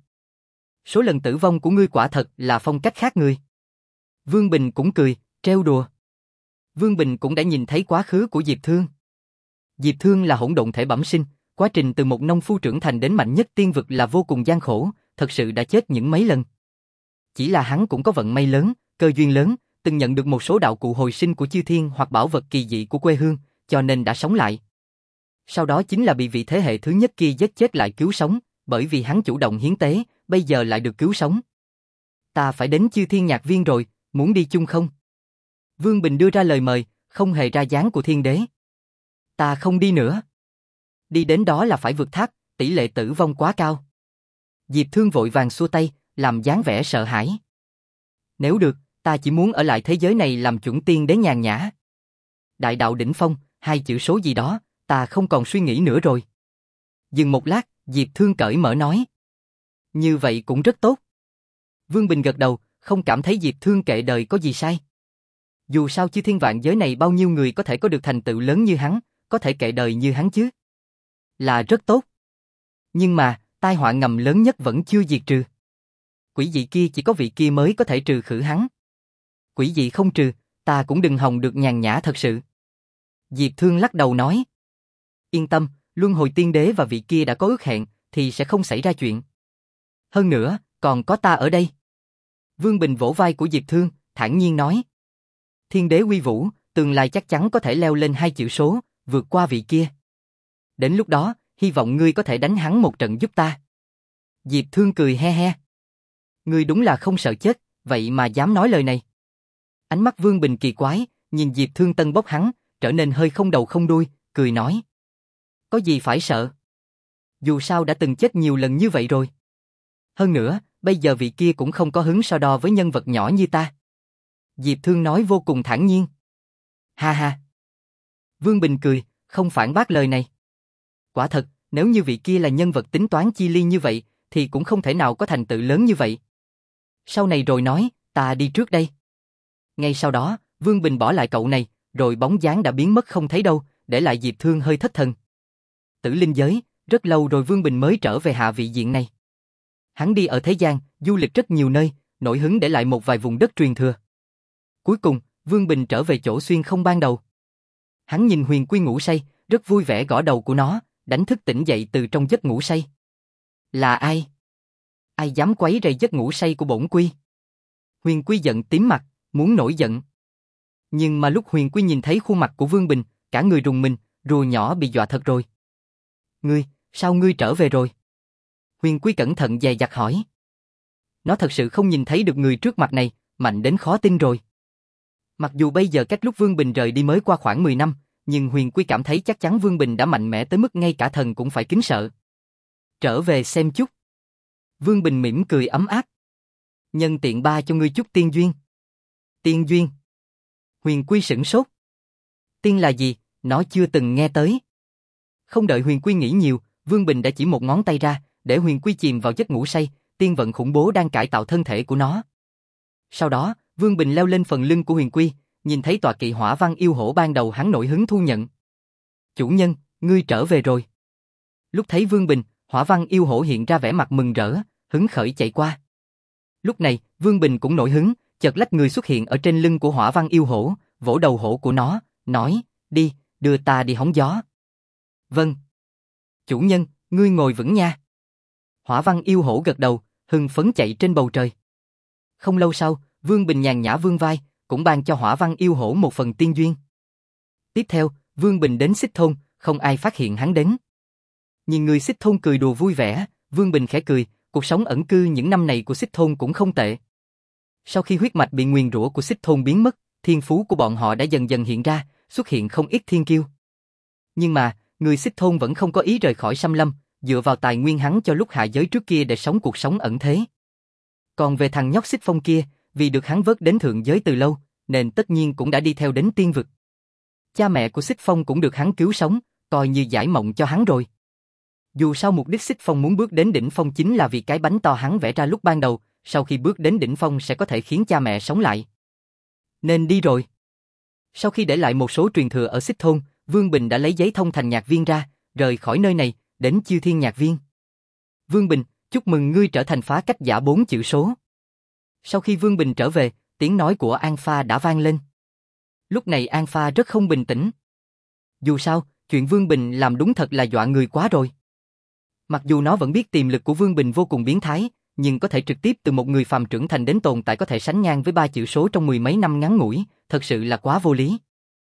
Số lần tử vong của ngươi quả thật là phong cách khác người. Vương Bình cũng cười, trêu đùa. Vương Bình cũng đã nhìn thấy quá khứ của Diệp Thương. Diệp Thương là hỗn độn thể bẩm sinh, quá trình từ một nông phu trưởng thành đến mạnh nhất tiên vực là vô cùng gian khổ, thật sự đã chết những mấy lần. Chỉ là hắn cũng có vận may lớn, cơ duyên lớn, từng nhận được một số đạo cụ hồi sinh của chư thiên hoặc bảo vật kỳ dị của quê hương, cho nên đã sống lại. Sau đó chính là bị vị thế hệ thứ nhất kia giết chết lại cứu sống, bởi vì hắn chủ động hiến tế, bây giờ lại được cứu sống. Ta phải đến chư thiên nhạc viên rồi, muốn đi chung không? Vương Bình đưa ra lời mời, không hề ra dáng của Thiên Đế. Ta không đi nữa. Đi đến đó là phải vượt thác, tỷ lệ tử vong quá cao. Diệp Thương vội vàng xua tay, làm dáng vẻ sợ hãi. Nếu được, ta chỉ muốn ở lại thế giới này làm chuẩn tiên đế nhàn nhã. Đại đạo đỉnh phong, hai chữ số gì đó, ta không còn suy nghĩ nữa rồi. Dừng một lát, Diệp Thương cởi mở nói. Như vậy cũng rất tốt. Vương Bình gật đầu, không cảm thấy Diệp Thương kệ đời có gì sai. Dù sao chư thiên vạn giới này bao nhiêu người có thể có được thành tựu lớn như hắn, có thể kệ đời như hắn chứ. Là rất tốt. Nhưng mà, tai họa ngầm lớn nhất vẫn chưa diệt trừ. Quỷ dị kia chỉ có vị kia mới có thể trừ khử hắn. Quỷ dị không trừ, ta cũng đừng hòng được nhàn nhã thật sự. Diệp Thương lắc đầu nói. Yên tâm, luân hồi tiên đế và vị kia đã có ước hẹn, thì sẽ không xảy ra chuyện. Hơn nữa, còn có ta ở đây. Vương Bình vỗ vai của Diệp Thương, thản nhiên nói. Thiên đế uy vũ, tương lai chắc chắn có thể leo lên hai chữ số, vượt qua vị kia. Đến lúc đó, hy vọng ngươi có thể đánh hắn một trận giúp ta. Diệp Thương cười he he. Ngươi đúng là không sợ chết, vậy mà dám nói lời này. Ánh mắt Vương Bình kỳ quái, nhìn Diệp Thương tân bốc hắn, trở nên hơi không đầu không đuôi, cười nói. Có gì phải sợ? Dù sao đã từng chết nhiều lần như vậy rồi. Hơn nữa, bây giờ vị kia cũng không có hứng so đo với nhân vật nhỏ như ta. Diệp Thương nói vô cùng thản nhiên. Ha ha. Vương Bình cười, không phản bác lời này. Quả thật, nếu như vị kia là nhân vật tính toán chi ly như vậy, thì cũng không thể nào có thành tựu lớn như vậy. Sau này rồi nói, ta đi trước đây. Ngay sau đó, Vương Bình bỏ lại cậu này, rồi bóng dáng đã biến mất không thấy đâu, để lại Diệp Thương hơi thất thần. Tử linh giới, rất lâu rồi Vương Bình mới trở về hạ vị diện này. Hắn đi ở thế gian, du lịch rất nhiều nơi, nổi hứng để lại một vài vùng đất truyền thừa. Cuối cùng, Vương Bình trở về chỗ xuyên không ban đầu. Hắn nhìn Huyền Quy ngủ say, rất vui vẻ gõ đầu của nó, đánh thức tỉnh dậy từ trong giấc ngủ say. Là ai? Ai dám quấy rầy giấc ngủ say của bổn Quy? Huyền Quy giận tím mặt, muốn nổi giận. Nhưng mà lúc Huyền Quy nhìn thấy khuôn mặt của Vương Bình, cả người rùng mình, rùa nhỏ bị dọa thật rồi. Ngươi, sao ngươi trở về rồi? Huyền Quy cẩn thận dè dặt hỏi. Nó thật sự không nhìn thấy được người trước mặt này, mạnh đến khó tin rồi. Mặc dù bây giờ cách lúc Vương Bình rời đi mới qua khoảng mười năm, nhưng Huyền Quy cảm thấy chắc chắn Vương Bình đã mạnh mẽ tới mức ngay cả thần cũng phải kính sợ. Trở về xem chút. Vương Bình mỉm cười ấm áp. Nhân tiện ba cho ngươi chút tiên duyên. Tiên duyên? Huyền Quy sửng sốt. Tiên là gì, nó chưa từng nghe tới. Không đợi Huyền Quy nghĩ nhiều, Vương Bình đã chỉ một ngón tay ra, để Huyền Quy chìm vào giấc ngủ say, tiên vận khủng bố đang cải tạo thân thể của nó. Sau đó, Vương Bình leo lên phần lưng của Huyền Quy, nhìn thấy tọa kỵ hỏa văn yêu hổ ban đầu hắn nổi hứng thu nhận. Chủ nhân, ngươi trở về rồi. Lúc thấy Vương Bình, hỏa văn yêu hổ hiện ra vẻ mặt mừng rỡ, hứng khởi chạy qua. Lúc này, Vương Bình cũng nổi hứng, chợt lách người xuất hiện ở trên lưng của hỏa văn yêu hổ, vỗ đầu hổ của nó, nói, đi, đưa ta đi hóng gió. Vâng. Chủ nhân, ngươi ngồi vững nha. Hỏa văn yêu hổ gật đầu, hưng phấn chạy trên bầu trời. Không lâu sau, Vương Bình nhàn nhã vươn vai, cũng ban cho hỏa văn yêu hổ một phần tiên duyên. Tiếp theo, Vương Bình đến Xích Thôn, không ai phát hiện hắn đến. Nhìn người Xích Thôn cười đùa vui vẻ, Vương Bình khẽ cười, cuộc sống ẩn cư những năm này của Xích Thôn cũng không tệ. Sau khi huyết mạch bị nguyền rủa của Xích Thôn biến mất, thiên phú của bọn họ đã dần dần hiện ra, xuất hiện không ít thiên kiêu. Nhưng mà, người Xích Thôn vẫn không có ý rời khỏi Xâm Lâm, dựa vào tài nguyên hắn cho lúc hạ giới trước kia để sống cuộc sống ẩn thế. Còn về thằng nhóc Xích Phong kia, vì được hắn vớt đến thượng giới từ lâu, nên tất nhiên cũng đã đi theo đến tiên vực. Cha mẹ của Xích Phong cũng được hắn cứu sống, coi như giải mộng cho hắn rồi. Dù sao mục đích Xích Phong muốn bước đến đỉnh phong chính là vì cái bánh to hắn vẽ ra lúc ban đầu, sau khi bước đến đỉnh phong sẽ có thể khiến cha mẹ sống lại. Nên đi rồi. Sau khi để lại một số truyền thừa ở Xích Thôn, Vương Bình đã lấy giấy thông thành nhạc viên ra, rời khỏi nơi này, đến Chiêu Thiên Nhạc Viên. Vương Bình, chúc mừng ngươi trở thành phá cách giả bốn chữ số. Sau khi Vương Bình trở về, tiếng nói của An Pha đã vang lên. Lúc này An Pha rất không bình tĩnh. Dù sao, chuyện Vương Bình làm đúng thật là dọa người quá rồi. Mặc dù nó vẫn biết tiềm lực của Vương Bình vô cùng biến thái, nhưng có thể trực tiếp từ một người phàm trưởng thành đến tồn tại có thể sánh ngang với ba chữ số trong mười mấy năm ngắn ngủi, thật sự là quá vô lý.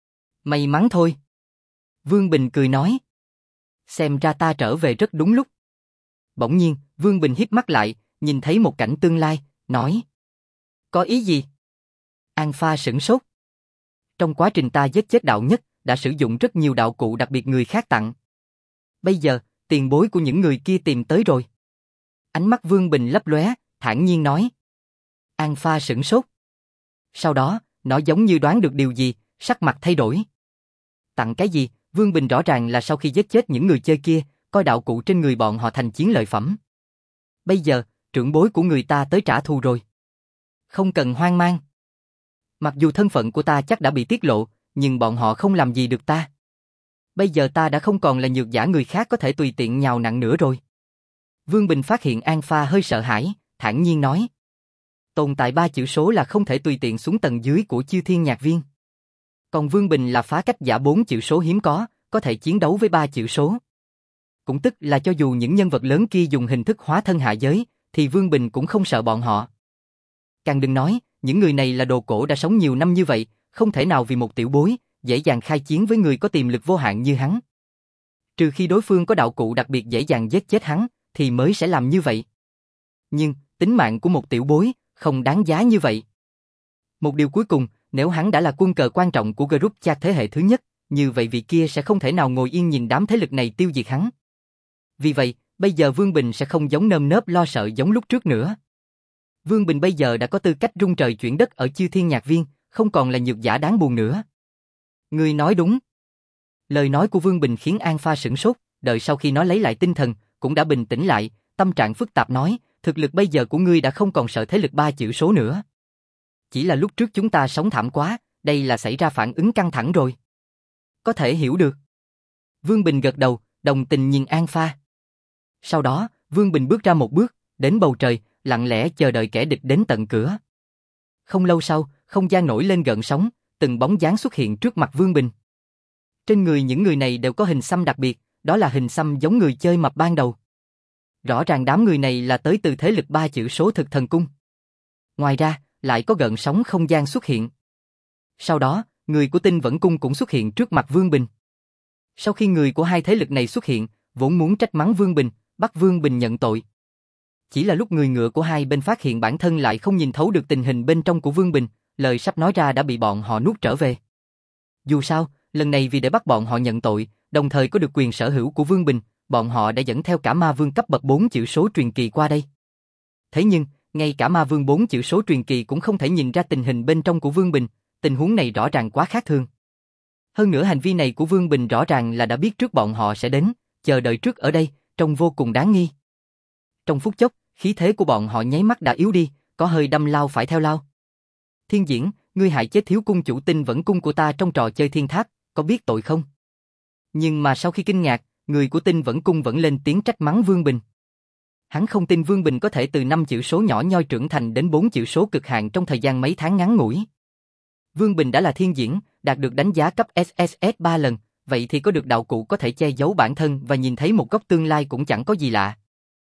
May mắn thôi. Vương Bình cười nói. Xem ra ta trở về rất đúng lúc. Bỗng nhiên, Vương Bình híp mắt lại, nhìn thấy một cảnh tương lai, nói. Có ý gì? An Pha sửng sốt. Trong quá trình ta giết chết đạo nhất, đã sử dụng rất nhiều đạo cụ đặc biệt người khác tặng. Bây giờ, tiền bối của những người kia tìm tới rồi. Ánh mắt Vương Bình lấp lóe, thản nhiên nói. An Pha sửng sốt. Sau đó, nó giống như đoán được điều gì, sắc mặt thay đổi. Tặng cái gì? Vương Bình rõ ràng là sau khi giết chết những người chơi kia, coi đạo cụ trên người bọn họ thành chiến lợi phẩm. Bây giờ, trưởng bối của người ta tới trả thù rồi. Không cần hoang mang. Mặc dù thân phận của ta chắc đã bị tiết lộ, nhưng bọn họ không làm gì được ta. Bây giờ ta đã không còn là nhược giả người khác có thể tùy tiện nhào nặn nữa rồi. Vương Bình phát hiện An Pha hơi sợ hãi, thản nhiên nói. Tồn tại ba chữ số là không thể tùy tiện xuống tầng dưới của Chiêu Thiên Nhạc Viên. Còn Vương Bình là phá cách giả bốn chữ số hiếm có, có thể chiến đấu với ba chữ số. Cũng tức là cho dù những nhân vật lớn kia dùng hình thức hóa thân hạ giới, thì Vương Bình cũng không sợ bọn họ. Càng đừng nói, những người này là đồ cổ đã sống nhiều năm như vậy, không thể nào vì một tiểu bối, dễ dàng khai chiến với người có tiềm lực vô hạn như hắn. Trừ khi đối phương có đạo cụ đặc biệt dễ dàng giết chết hắn, thì mới sẽ làm như vậy. Nhưng, tính mạng của một tiểu bối, không đáng giá như vậy. Một điều cuối cùng, nếu hắn đã là quân cờ quan trọng của group chat thế hệ thứ nhất, như vậy vị kia sẽ không thể nào ngồi yên nhìn đám thế lực này tiêu diệt hắn. Vì vậy, bây giờ Vương Bình sẽ không giống nơm nớp lo sợ giống lúc trước nữa. Vương Bình bây giờ đã có tư cách rung trời chuyển đất ở Chiêu Thiên Nhạc Viên, không còn là nhược giả đáng buồn nữa. Ngươi nói đúng. Lời nói của Vương Bình khiến An Pha sửng sốt, đợi sau khi nó lấy lại tinh thần, cũng đã bình tĩnh lại, tâm trạng phức tạp nói, thực lực bây giờ của ngươi đã không còn sợ thế lực ba chữ số nữa. Chỉ là lúc trước chúng ta sống thảm quá, đây là xảy ra phản ứng căng thẳng rồi. Có thể hiểu được. Vương Bình gật đầu, đồng tình nhìn An Pha. Sau đó, Vương Bình bước ra một bước, đến bầu trời, lặng lẽ chờ đợi kẻ địch đến tận cửa. Không lâu sau, không gian nổi lên gợn sóng, từng bóng dáng xuất hiện trước mặt Vương Bình. Trên người những người này đều có hình xăm đặc biệt, đó là hình xăm giống người chơi mập ban đầu. Rõ ràng đám người này là tới từ thế lực ba chữ số Thực Thần Cung. Ngoài ra, lại có gợn sóng không gian xuất hiện. Sau đó, người của Tinh Vẫn Cung cũng xuất hiện trước mặt Vương Bình. Sau khi người của hai thế lực này xuất hiện, vốn muốn trách mắng Vương Bình, bắt Vương Bình nhận tội. Chỉ là lúc người ngựa của hai bên phát hiện bản thân lại không nhìn thấu được tình hình bên trong của Vương Bình, lời sắp nói ra đã bị bọn họ nuốt trở về. Dù sao, lần này vì để bắt bọn họ nhận tội, đồng thời có được quyền sở hữu của Vương Bình, bọn họ đã dẫn theo cả ma vương cấp bậc bốn chữ số truyền kỳ qua đây. Thế nhưng, ngay cả ma vương bốn chữ số truyền kỳ cũng không thể nhìn ra tình hình bên trong của Vương Bình, tình huống này rõ ràng quá khác thường. Hơn nữa hành vi này của Vương Bình rõ ràng là đã biết trước bọn họ sẽ đến, chờ đợi trước ở đây, trông vô cùng đáng nghi. Trong phút chốc, khí thế của bọn họ nháy mắt đã yếu đi, có hơi đâm lao phải theo lao. Thiên Diễn, ngươi hại chết thiếu cung chủ Tinh Vẫn cung của ta trong trò chơi thiên tháp, có biết tội không? Nhưng mà sau khi kinh ngạc, người của Tinh Vẫn cung vẫn lên tiếng trách mắng Vương Bình. Hắn không tin Vương Bình có thể từ năm chữ số nhỏ nhoi trưởng thành đến bốn chữ số cực hạn trong thời gian mấy tháng ngắn ngủi. Vương Bình đã là Thiên Diễn, đạt được đánh giá cấp ét ét ét ba lần, vậy thì có được đạo cụ có thể che giấu bản thân và nhìn thấy một góc tương lai cũng chẳng có gì lạ.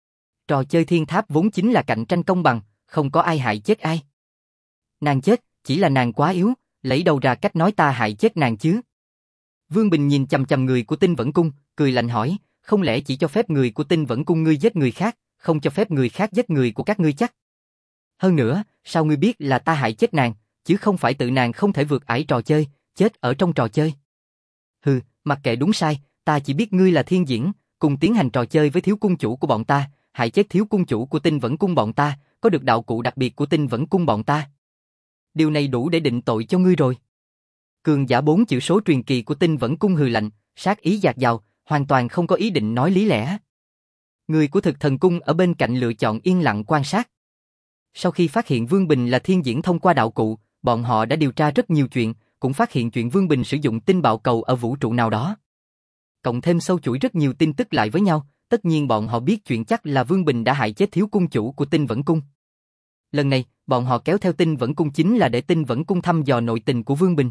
Trò chơi thiên tháp vốn chính là cạnh tranh công bằng, không có ai hại chết ai. Nàng chết, chỉ là nàng quá yếu, lấy đầu ra cách nói ta hại chết nàng chứ. Vương Bình nhìn chằm chằm người của Tinh Vẫn cung, cười lạnh hỏi, không lẽ chỉ cho phép người của Tinh Vẫn cung ngươi giết người khác, không cho phép người khác giết người của các ngươi chắc? Hơn nữa, sao ngươi biết là ta hại chết nàng, chứ không phải tự nàng không thể vượt ải trò chơi, chết ở trong trò chơi? Hừ, mặc kệ đúng sai, ta chỉ biết ngươi là Thiên Diễn, cùng tiến hành trò chơi với thiếu cung chủ của bọn ta, hại chết thiếu cung chủ của Tinh Vẫn cung bọn ta, có được đạo cụ đặc biệt của Tinh Vẫn cung bọn ta. Điều này đủ để định tội cho ngươi rồi. Cường giả bốn chữ số truyền kỳ của Tinh Vẫn cung hừ lạnh, sát ý dạt dào, hoàn toàn không có ý định nói lý lẽ. Người của Thực Thần cung ở bên cạnh lựa chọn yên lặng quan sát. Sau khi phát hiện Vương Bình là Thiên Diễn thông qua đạo cụ, bọn họ đã điều tra rất nhiều chuyện, cũng phát hiện chuyện Vương Bình sử dụng tinh bạo cầu ở vũ trụ nào đó. Cộng thêm sâu chuỗi rất nhiều tin tức lại với nhau, tất nhiên bọn họ biết chuyện chắc là Vương Bình đã hại chết thiếu cung chủ của Tinh Vẫn cung. Lần này, bọn họ kéo theo Tinh Vẫn cung chính là để Tinh Vẫn cung thăm dò nội tình của Vương Bình.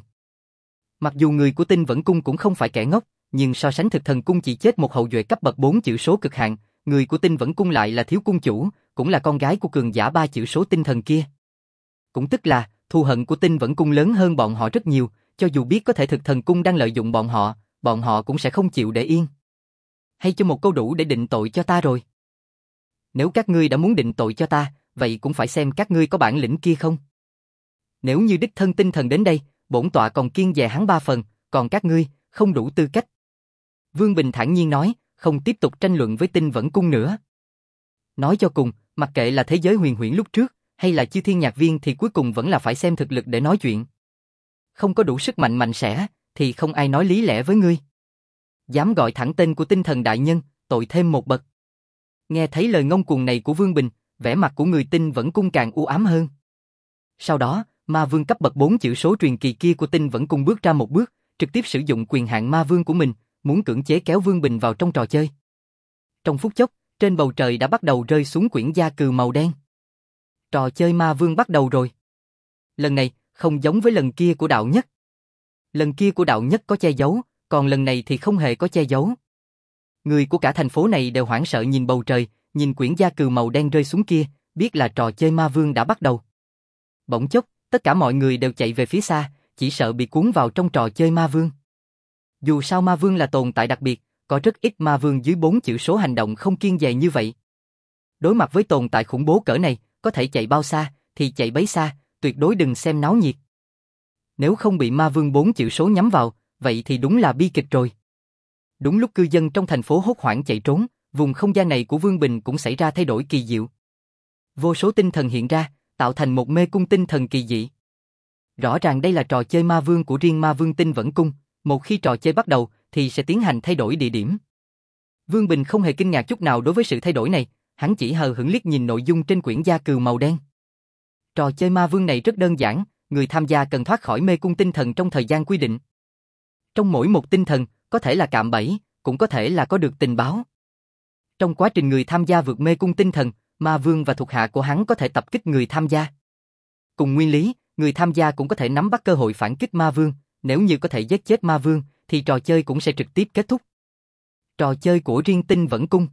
Mặc dù người của Tinh Vẫn cung cũng không phải kẻ ngốc, nhưng so sánh Thực Thần cung chỉ chết một hậu duệ cấp bậc bốn chữ số cực hạn, người của Tinh Vẫn cung lại là thiếu cung chủ, cũng là con gái của cường giả ba chữ số tinh thần kia. Cũng tức là, thù hận của Tinh Vẫn cung lớn hơn bọn họ rất nhiều, cho dù biết có thể Thực Thần cung đang lợi dụng bọn họ, bọn họ cũng sẽ không chịu để yên. Hay cho một câu đủ để định tội cho ta rồi. Nếu các ngươi đã muốn định tội cho ta, vậy cũng phải xem các ngươi có bản lĩnh kia không. Nếu như đích thân tinh thần đến đây, bổn tọa còn kiêng dè hắn ba phần, còn các ngươi, không đủ tư cách. Vương Bình thản nhiên nói, không tiếp tục tranh luận với Tinh Vẫn cung nữa. Nói cho cùng, mặc kệ là thế giới huyền huyễn lúc trước, hay là chư thiên nhạc viên thì cuối cùng vẫn là phải xem thực lực để nói chuyện. Không có đủ sức mạnh mạnh mẽ, thì không ai nói lý lẽ với ngươi. Dám gọi thẳng tên của tinh thần đại nhân, tội thêm một bậc. Nghe thấy lời ngông cuồng này của Vương Bình, vẻ mặt của người Tinh Vẫn cung càng u ám hơn. Sau đó, ma vương cấp bậc bốn chữ số truyền kỳ kia của Tinh Vẫn cung bước ra một bước, trực tiếp sử dụng quyền hạn ma vương của mình, muốn cưỡng chế kéo Vương Bình vào trong trò chơi. Trong phút chốc, trên bầu trời đã bắt đầu rơi xuống quyển gia cừ màu đen. Trò chơi ma vương bắt đầu rồi. Lần này, không giống với lần kia của đạo nhất. Lần kia của đạo nhất có che giấu, còn lần này thì không hề có che giấu. Người của cả thành phố này đều hoảng sợ nhìn bầu trời, nhìn quyển gia cừ màu đen rơi xuống kia, biết là trò chơi ma vương đã bắt đầu. Bỗng chốc, tất cả mọi người đều chạy về phía xa, chỉ sợ bị cuốn vào trong trò chơi ma vương. Dù sao ma vương là tồn tại đặc biệt, có rất ít ma vương dưới bốn chữ số hành động không kiêng dè như vậy. Đối mặt với tồn tại khủng bố cỡ này, có thể chạy bao xa, thì chạy bấy xa, tuyệt đối đừng xem náo nhiệt. Nếu không bị ma vương bốn chữ số nhắm vào, vậy thì đúng là bi kịch rồi. Đúng lúc cư dân trong thành phố hốt hoảng chạy trốn, vùng không gian này của Vương Bình cũng xảy ra thay đổi kỳ diệu. Vô số tinh thần hiện ra, tạo thành một mê cung tinh thần kỳ dị. Rõ ràng đây là trò chơi ma vương của riêng ma vương Tinh Vẫn cung, một khi trò chơi bắt đầu thì sẽ tiến hành thay đổi địa điểm. Vương Bình không hề kinh ngạc chút nào đối với sự thay đổi này, hắn chỉ hờ hững liếc nhìn nội dung trên quyển gia cừ màu đen. Trò chơi ma vương này rất đơn giản, người tham gia cần thoát khỏi mê cung tinh thần trong thời gian quy định. Trong mỗi một tinh thần, có thể là cạm bẫy, cũng có thể là có được tình báo. Trong quá trình người tham gia vượt mê cung tinh thần, ma vương và thuộc hạ của hắn có thể tập kích người tham gia. Cùng nguyên lý, người tham gia cũng có thể nắm bắt cơ hội phản kích ma vương, nếu như có thể giết chết ma vương, thì trò chơi cũng sẽ trực tiếp kết thúc. Trò chơi của riêng Tinh Vẫn cung.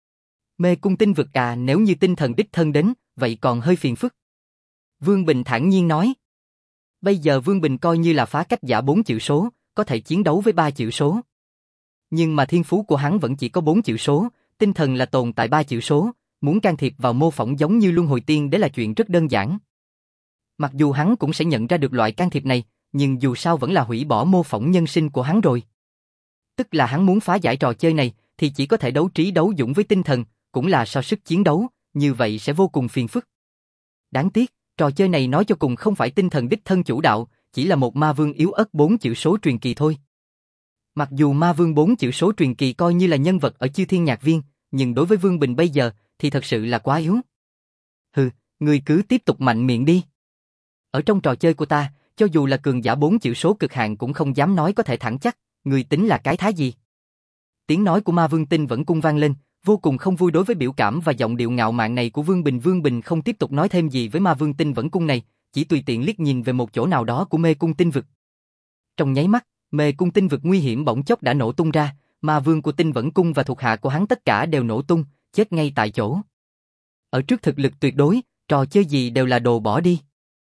Mê cung tinh vực à, nếu như tinh thần đích thân đến, vậy còn hơi phiền phức. Vương Bình thản nhiên nói. Bây giờ Vương Bình coi như là phá cách giả bốn chữ số, có thể chiến đấu với ba chữ số. Nhưng mà thiên phú của hắn vẫn chỉ có bốn chữ số, tinh thần là tồn tại ba chữ số, muốn can thiệp vào mô phỏng giống như luân hồi tiên để là chuyện rất đơn giản. Mặc dù hắn cũng sẽ nhận ra được loại can thiệp này, nhưng dù sao vẫn là hủy bỏ mô phỏng nhân sinh của hắn rồi. Tức là hắn muốn phá giải trò chơi này, thì chỉ có thể đấu trí đấu dũng với tinh thần, cũng là so sức chiến đấu, như vậy sẽ vô cùng phiền phức. Đáng tiếc, trò chơi này nói cho cùng không phải tinh thần đích thân chủ đạo, chỉ là một ma vương yếu ớt bốn chữ số truyền kỳ thôi. Mặc dù ma vương bốn chữ số truyền kỳ coi như là nhân vật ở chư thiên nhạc viên, nhưng đối với Vương Bình bây giờ thì thật sự là quá yếu. Hừ, ngươi cứ tiếp tục mạnh miệng đi. Ở trong trò chơi của ta, cho dù là cường giả bốn chữ số cực hạn cũng không dám nói có thể thẳng chắc, người tính là cái thái gì? Tiếng nói của Ma Vương Tinh vẫn cung vang lên, vô cùng không vui đối với biểu cảm và giọng điệu ngạo mạn này của Vương Bình. Vương Bình không tiếp tục nói thêm gì với Ma Vương Tinh vẫn cung này, chỉ tùy tiện liếc nhìn về một chỗ nào đó của mê cung tinh vực. Trong nháy mắt, mê cung tinh vực nguy hiểm bỗng chốc đã nổ tung ra, Ma Vương của Tinh Vẫn Cung và thuộc hạ của hắn tất cả đều nổ tung, chết ngay tại chỗ. Ở trước thực lực tuyệt đối, trò chơi gì đều là đồ bỏ đi.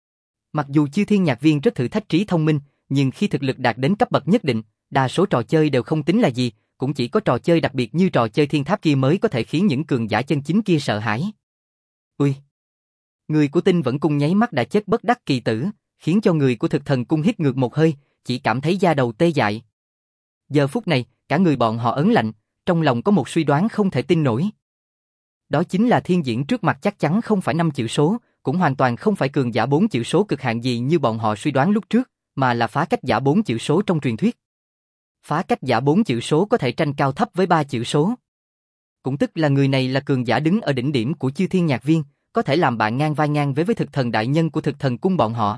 Mặc dù Chư Thiên Nhạc Viên rất thử thách trí thông minh, nhưng khi thực lực đạt đến cấp bậc nhất định, đa số trò chơi đều không tính là gì, cũng chỉ có trò chơi đặc biệt như trò chơi thiên tháp kia mới có thể khiến những cường giả chân chính kia sợ hãi. Ui! Người của Tinh Vẫn Cung nháy mắt đã chết bất đắc kỳ tử, khiến cho người của Thực Thần Cung hít ngược một hơi, chỉ cảm thấy da đầu tê dại. Giờ phút này, cả người bọn họ ớn lạnh, trong lòng có một suy đoán không thể tin nổi. Đó chính là thiên diễn trước mặt chắc chắn không phải năm chữ số, cũng hoàn toàn không phải cường giả bốn chữ số cực hạn gì như bọn họ suy đoán lúc trước, mà là phá cách giả bốn chữ số trong truyền thuyết. Phá cách giả bốn chữ số có thể tranh cao thấp với ba chữ số. Cũng tức là người này là cường giả đứng ở đỉnh điểm của Chư Thiên Nhạc Viên, có thể làm bạn ngang vai ngang với với Thực Thần đại nhân của Thực Thần Cung bọn họ.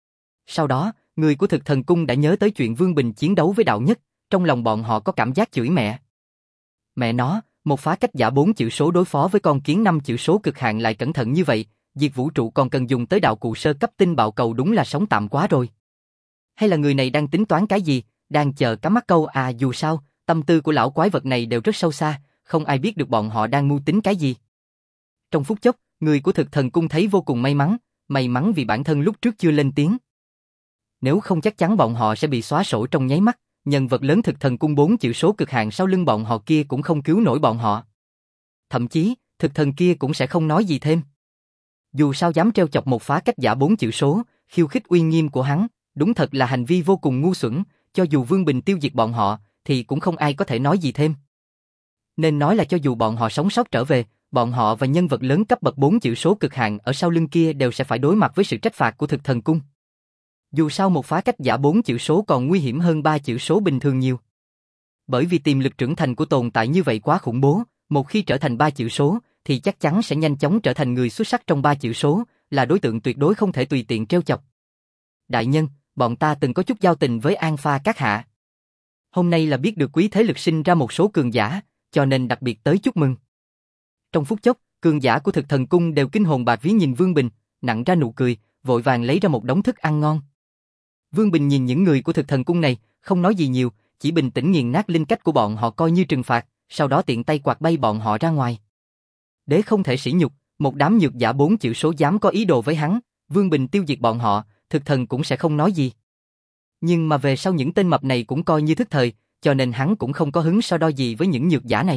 Sau đó, người của Thực Thần Cung đã nhớ tới chuyện Vương Bình chiến đấu với đạo nhất, trong lòng bọn họ có cảm giác chửi mẹ. Mẹ nó, một phá cách giả bốn chữ số đối phó với con kiến năm chữ số cực hạn lại cẩn thận như vậy, diệt vũ trụ còn cần dùng tới đạo cụ sơ cấp tinh bạo cầu, đúng là sống tạm quá rồi. Hay là người này đang tính toán cái gì, đang chờ cá mắc câu à? Dù sao, tâm tư của lão quái vật này đều rất sâu xa, không ai biết được bọn họ đang mưu tính cái gì. Trong phút chốc, người của Thực Thần Cung thấy vô cùng may mắn, may mắn vì bản thân lúc trước chưa lên tiếng. Nếu không chắc chắn bọn họ sẽ bị xóa sổ trong nháy mắt, nhân vật lớn Thực Thần Cung bốn chữ số cực hạn sau lưng bọn họ kia cũng không cứu nổi bọn họ. Thậm chí, Thực Thần kia cũng sẽ không nói gì thêm. Dù sao dám treo chọc một phá cách giả bốn chữ số, khiêu khích uy nghiêm của hắn, đúng thật là hành vi vô cùng ngu xuẩn, cho dù Vương Bình tiêu diệt bọn họ, thì cũng không ai có thể nói gì thêm. Nên nói là cho dù bọn họ sống sót trở về, bọn họ và nhân vật lớn cấp bậc bốn chữ số cực hạn ở sau lưng kia đều sẽ phải đối mặt với sự trách phạt của Thực Thần Cung. Dù sao một phá cách giả bốn chữ số còn nguy hiểm hơn ba chữ số bình thường nhiều. Bởi vì tiềm lực trưởng thành của tồn tại như vậy quá khủng bố, một khi trở thành ba chữ số, thì chắc chắn sẽ nhanh chóng trở thành người xuất sắc trong ba chữ số, là đối tượng tuyệt đối không thể tùy tiện trêu chọc. Đại nhân, bọn ta từng có chút giao tình với An Pha các hạ. Hôm nay là biết được quý thế lực sinh ra một số cường giả, cho nên đặc biệt tới chúc mừng. Trong phút chốc, cường giả của Thực Thần Cung đều kinh hồn bạt vía nhìn Vương Bình, nặn ra nụ cười, vội vàng lấy ra một đống thức ăn ngon. Vương Bình nhìn những người của Thực Thần Cung này, không nói gì nhiều, chỉ bình tĩnh nghiền nát linh cách của bọn họ coi như trừng phạt, sau đó tiện tay quạt bay bọn họ ra ngoài. Đế không thể sỉ nhục, một đám nhược giả bốn chữ số dám có ý đồ với hắn, Vương Bình tiêu diệt bọn họ, Thực Thần cũng sẽ không nói gì. Nhưng mà về sau những tên mập này cũng coi như thức thời, cho nên hắn cũng không có hứng so đo gì với những nhược giả này.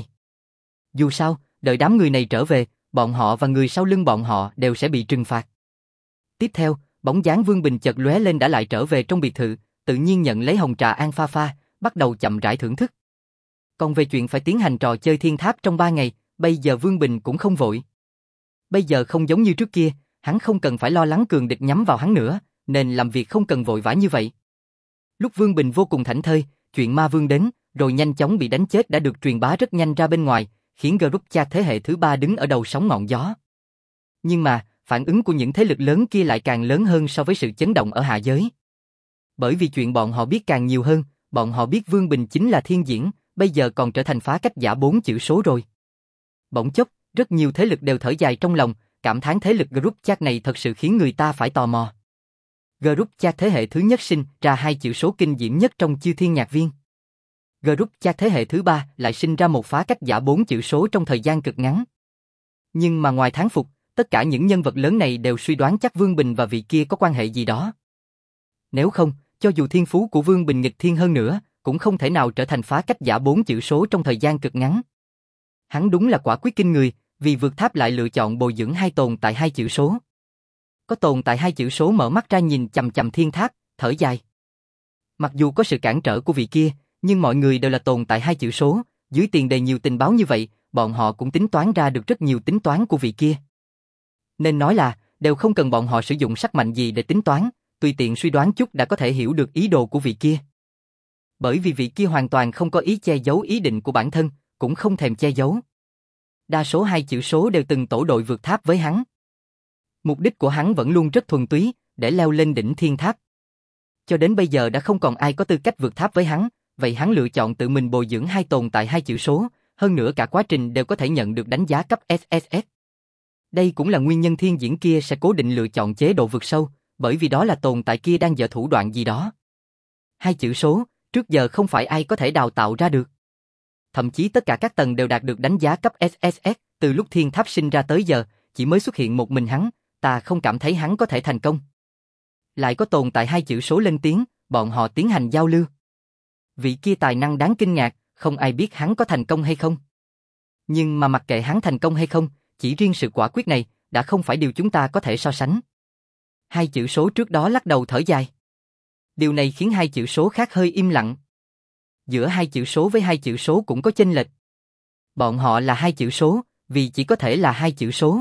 Dù sao, đợi đám người này trở về, bọn họ và người sau lưng bọn họ đều sẽ bị trừng phạt. Tiếp theo, bóng dáng Vương Bình chợt lóe lên đã lại trở về trong biệt thự, tự nhiên nhận lấy hồng trà An Pha pha, bắt đầu chậm rãi thưởng thức. Còn về chuyện phải tiến hành trò chơi thiên tháp trong ba ngày, bây giờ Vương Bình cũng không vội. Bây giờ không giống như trước kia, hắn không cần phải lo lắng cường địch nhắm vào hắn nữa, nên làm việc không cần vội vã như vậy. Lúc Vương Bình vô cùng thảnh thơi, chuyện Ma Vương đến, rồi nhanh chóng bị đánh chết đã được truyền bá rất nhanh ra bên ngoài, khiến group chat thế hệ thứ ba đứng ở đầu sóng ngọn gió. Nhưng mà, phản ứng của những thế lực lớn kia lại càng lớn hơn so với sự chấn động ở hạ giới. Bởi vì chuyện bọn họ biết càng nhiều hơn, bọn họ biết Vương Bình chính là thiên diễn, bây giờ còn trở thành phá cách giả bốn chữ số rồi. Bỗng chốc, rất nhiều thế lực đều thở dài trong lòng, cảm thán thế lực group chat này thật sự khiến người ta phải tò mò. Group chat thế hệ thứ nhất sinh ra hai chữ số kinh diễm nhất trong Chư Thiên Nhạc Viên. Group chat thế hệ thứ ba lại sinh ra một phá cách giả bốn chữ số trong thời gian cực ngắn. Nhưng mà ngoài thán phục, tất cả những nhân vật lớn này đều suy đoán chắc Vương Bình và vị kia có quan hệ gì đó. Nếu không, cho dù thiên phú của Vương Bình nghịch thiên hơn nữa, cũng không thể nào trở thành phá cách giả bốn chữ số trong thời gian cực ngắn. Hắn đúng là quả quyết kinh người, vì vượt tháp lại lựa chọn bồi dưỡng hai tồn tại hai chữ số. Có tồn tại hai chữ số mở mắt ra nhìn chằm chằm thiên tháp, thở dài. Mặc dù có sự cản trở của vị kia, nhưng mọi người đều là tồn tại hai chữ số, dưới tiền đề nhiều tình báo như vậy, bọn họ cũng tính toán ra được rất nhiều tính toán của vị kia. Nên nói là, đều không cần bọn họ sử dụng sắc mạnh gì để tính toán, tùy tiện suy đoán chút đã có thể hiểu được ý đồ của vị kia. Bởi vì vị kia hoàn toàn không có ý che giấu ý định của bản thân, cũng không thèm che giấu. Đa số hai chữ số đều từng tổ đội vượt tháp với hắn. Mục đích của hắn vẫn luôn rất thuần túy, để leo lên đỉnh thiên tháp. Cho đến bây giờ đã không còn ai có tư cách vượt tháp với hắn, vậy hắn lựa chọn tự mình bồi dưỡng hai tồn tại hai chữ số, hơn nữa cả quá trình đều có thể nhận được đánh giá cấp ét ét ét. Đây cũng là nguyên nhân thiên diễn kia sẽ cố định lựa chọn chế độ vượt sâu, bởi vì đó là tồn tại kia đang dở thủ đoạn gì đó. Hai chữ số, trước giờ không phải ai có thể đào tạo ra được. Thậm chí tất cả các tầng đều đạt được đánh giá cấp ét ét ét, từ lúc thiên tháp sinh ra tới giờ, chỉ mới xuất hiện một mình hắn, ta không cảm thấy hắn có thể thành công. Lại có tồn tại hai chữ số lên tiếng, bọn họ tiến hành giao lưu. Vị kia tài năng đáng kinh ngạc, không ai biết hắn có thành công hay không. Nhưng mà mặc kệ hắn thành công hay không, chỉ riêng sự quả quyết này, đã không phải điều chúng ta có thể so sánh. Hai chữ số trước đó lắc đầu thở dài. Điều này khiến hai chữ số khác hơi im lặng. Giữa hai chữ số với hai chữ số cũng có chênh lệch. Bọn họ là hai chữ số, vì chỉ có thể là hai chữ số.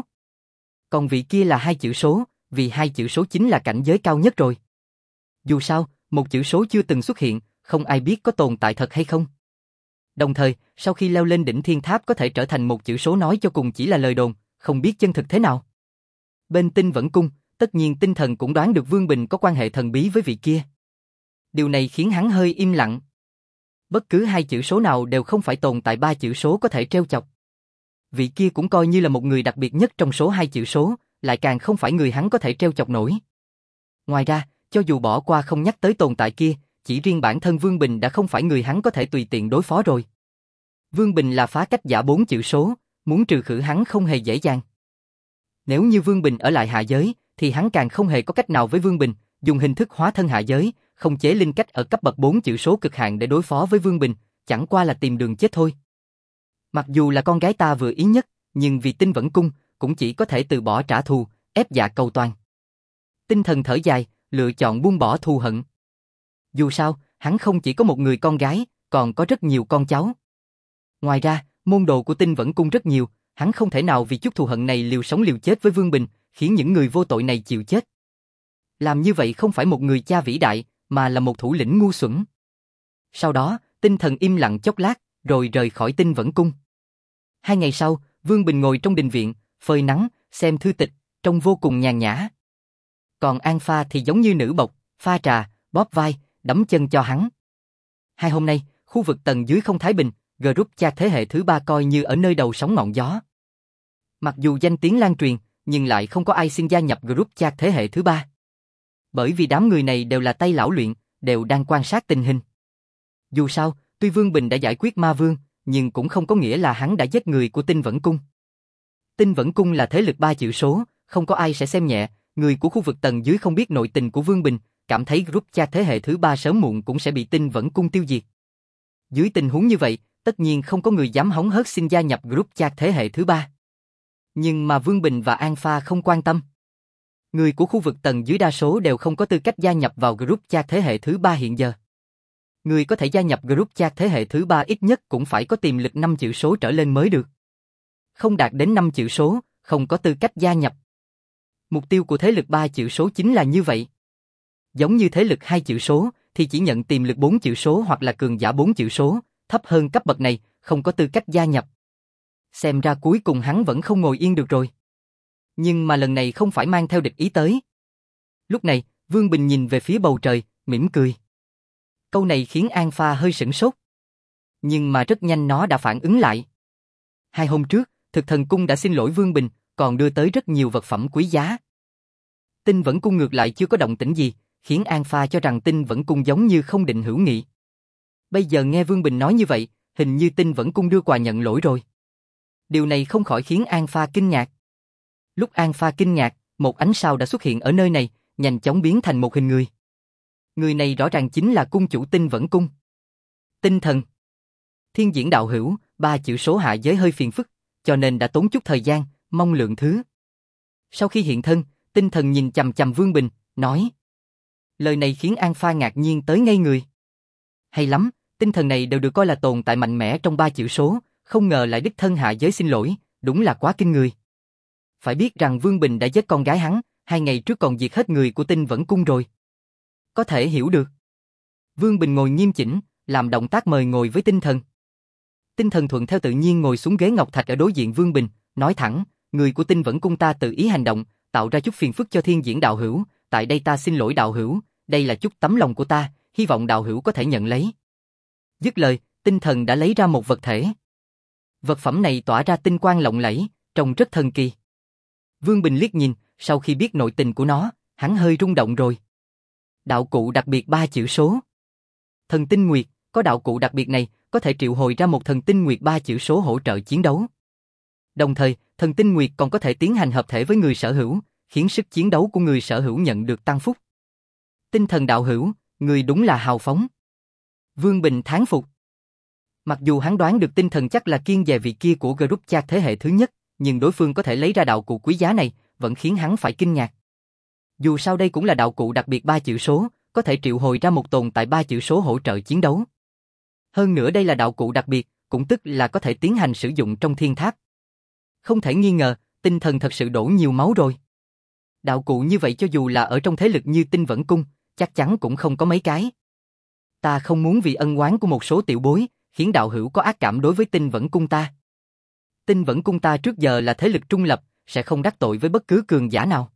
Còn vị kia là hai chữ số, vì hai chữ số chính là cảnh giới cao nhất rồi. Dù sao, một chữ số chưa từng xuất hiện, không ai biết có tồn tại thật hay không. Đồng thời, sau khi leo lên đỉnh thiên tháp có thể trở thành một chữ số nói cho cùng chỉ là lời đồn, không biết chân thực thế nào. Bên Tinh Vẫn Cung, tất nhiên Tinh Thần cũng đoán được Vương Bình có quan hệ thần bí với vị kia. Điều này khiến hắn hơi im lặng. Bất cứ hai chữ số nào đều không phải tồn tại ba chữ số có thể trêu chọc. Vị kia cũng coi như là một người đặc biệt nhất trong số hai chữ số, lại càng không phải người hắn có thể trêu chọc nổi. Ngoài ra, cho dù bỏ qua không nhắc tới tồn tại kia, chỉ riêng bản thân Vương Bình đã không phải người hắn có thể tùy tiện đối phó rồi. Vương Bình là phá cách giả bốn chữ số, muốn trừ khử hắn không hề dễ dàng. Nếu như Vương Bình ở lại hạ giới, thì hắn càng không hề có cách nào với Vương Bình, dùng hình thức hóa thân hạ giới, không chế linh cách ở cấp bậc bốn chữ số cực hạn để đối phó với Vương Bình, chẳng qua là tìm đường chết thôi. Mặc dù là con gái ta vừa ý nhất, nhưng vì Tinh Vẫn Cung, cũng chỉ có thể từ bỏ trả thù, ép dạ cầu toàn. Tinh Thần thở dài, lựa chọn buông bỏ thù hận. Dù sao, hắn không chỉ có một người con gái, còn có rất nhiều con cháu. Ngoài ra, môn đồ của Tinh Vẫn Cung rất nhiều, hắn không thể nào vì chút thù hận này liều sống liều chết với Vương Bình, khiến những người vô tội này chịu chết. Làm như vậy không phải một người cha vĩ đại, mà là một thủ lĩnh ngu xuẩn. Sau đó, Tinh Thần im lặng chốc lát, rồi rời khỏi Tinh Vẫn Cung. Hai ngày sau, Vương Bình ngồi trong đình viện, phơi nắng, xem thư tịch, trông vô cùng nhàn nhã. Còn An Pha thì giống như nữ bộc, pha trà, bóp vai, đấm chân cho hắn. Hai hôm nay, khu vực tầng dưới không thái bình, group chat thế hệ thứ ba coi như ở nơi đầu sóng ngọn gió. Mặc dù danh tiếng lan truyền, nhưng lại không có ai xin gia nhập group chat thế hệ thứ ba. Bởi vì đám người này đều là tay lão luyện, đều đang quan sát tình hình. Dù sao, tuy Vương Bình đã giải quyết ma vương, nhưng cũng không có nghĩa là hắn đã giết người của Tinh Vẫn Cung. Tinh Vẫn Cung là thế lực ba chữ số, không có ai sẽ xem nhẹ, người của khu vực tầng dưới không biết nội tình của Vương Bình, cảm thấy group chat thế hệ thứ ba sớm muộn cũng sẽ bị Tinh Vẫn Cung tiêu diệt. Dưới tình huống như vậy, tất nhiên không có người dám hống hớt xin gia nhập group chat thế hệ thứ ba. Nhưng mà Vương Bình và An Pha không quan tâm. Người của khu vực tầng dưới đa số đều không có tư cách gia nhập vào group chat thế hệ thứ ba hiện giờ. Người có thể gia nhập group chat thế hệ thứ ba ít nhất cũng phải có tiềm lực năm chữ số trở lên mới được. Không đạt đến năm chữ số, không có tư cách gia nhập. Mục tiêu của thế lực ba chữ số chính là như vậy. Giống như thế lực hai chữ số, thì chỉ nhận tiềm lực bốn chữ số hoặc là cường giả bốn chữ số, thấp hơn cấp bậc này, không có tư cách gia nhập. Xem ra cuối cùng hắn vẫn không ngồi yên được rồi. Nhưng mà lần này không phải mang theo địch ý tới. Lúc này, Vương Bình nhìn về phía bầu trời, mỉm cười. Câu này khiến An Pha hơi sửng sốt. Nhưng mà rất nhanh nó đã phản ứng lại. Hai hôm trước, Thực Thần Cung đã xin lỗi Vương Bình, còn đưa tới rất nhiều vật phẩm quý giá. Tinh Vẫn Cung ngược lại chưa có động tĩnh gì, khiến An Pha cho rằng Tinh Vẫn Cung giống như không định hữu nghị. Bây giờ nghe Vương Bình nói như vậy, hình như Tinh Vẫn Cung đưa quà nhận lỗi rồi. Điều này không khỏi khiến An Pha kinh ngạc. Lúc An Pha kinh ngạc, một ánh sao đã xuất hiện ở nơi này, nhanh chóng biến thành một hình người. Người này rõ ràng chính là cung chủ Tinh Vẫn Cung. Tinh Thần. Thiên diễn đạo hữu, ba chữ số hạ giới hơi phiền phức, cho nên đã tốn chút thời gian, mong lượng thứ. Sau khi hiện thân, Tinh Thần nhìn chằm chằm Vương Bình, nói. Lời này khiến An Pha ngạc nhiên tới ngây người. Hay lắm, Tinh Thần này đều được coi là tồn tại mạnh mẽ trong ba chữ số, không ngờ lại đích thân hạ giới xin lỗi, đúng là quá kinh người. Phải biết rằng Vương Bình đã giết con gái hắn, hai ngày trước còn diệt hết người của Tinh Vẫn Cung rồi. Có thể hiểu được. Vương Bình ngồi nghiêm chỉnh, làm động tác mời ngồi với Tinh Thần. Tinh Thần thuận theo tự nhiên ngồi xuống ghế ngọc thạch ở đối diện Vương Bình, nói thẳng, người của Tinh Vẫn Cung ta tự ý hành động, tạo ra chút phiền phức cho Thiên Diễn đạo hữu, tại đây ta xin lỗi đạo hữu, đây là chút tấm lòng của ta, hy vọng đạo hữu có thể nhận lấy. Dứt lời, tinh thần đã lấy ra một vật thể. Vật phẩm này tỏa ra tinh quang lộng lẫy, trông rất thần kỳ. Vương Bình liếc nhìn, sau khi biết nội tình của nó, hắn hơi rung động rồi. Đạo cụ đặc biệt ba chữ số. Thần tinh nguyệt, có đạo cụ đặc biệt này, có thể triệu hồi ra một thần tinh nguyệt ba chữ số hỗ trợ chiến đấu. Đồng thời, thần tinh nguyệt còn có thể tiến hành hợp thể với người sở hữu, khiến sức chiến đấu của người sở hữu nhận được tăng phúc. Tinh thần đạo hữu, người đúng là hào phóng. Vương Bình thán phục. Mặc dù hắn đoán được tinh thần chắc là kiên về vị kia của group chat thế hệ thứ nhất, nhưng đối phương có thể lấy ra đạo cụ quý giá này, vẫn khiến hắn phải kinh ngạc. Dù sao đây cũng là đạo cụ đặc biệt ba chữ số, có thể triệu hồi ra một tồn tại ba chữ số hỗ trợ chiến đấu. Hơn nữa đây là đạo cụ đặc biệt, cũng tức là có thể tiến hành sử dụng trong thiên tháp. Không thể nghi ngờ, tinh thần thật sự đổ nhiều máu rồi. Đạo cụ như vậy cho dù là ở trong thế lực như Tinh Vẫn Cung, chắc chắn cũng không có mấy cái. Ta không muốn vì ân oán của một số tiểu bối, khiến đạo hữu có ác cảm đối với Tinh Vẫn Cung ta. Tinh Vẫn Cung ta trước giờ là thế lực trung lập, sẽ không đắc tội với bất cứ cường giả nào.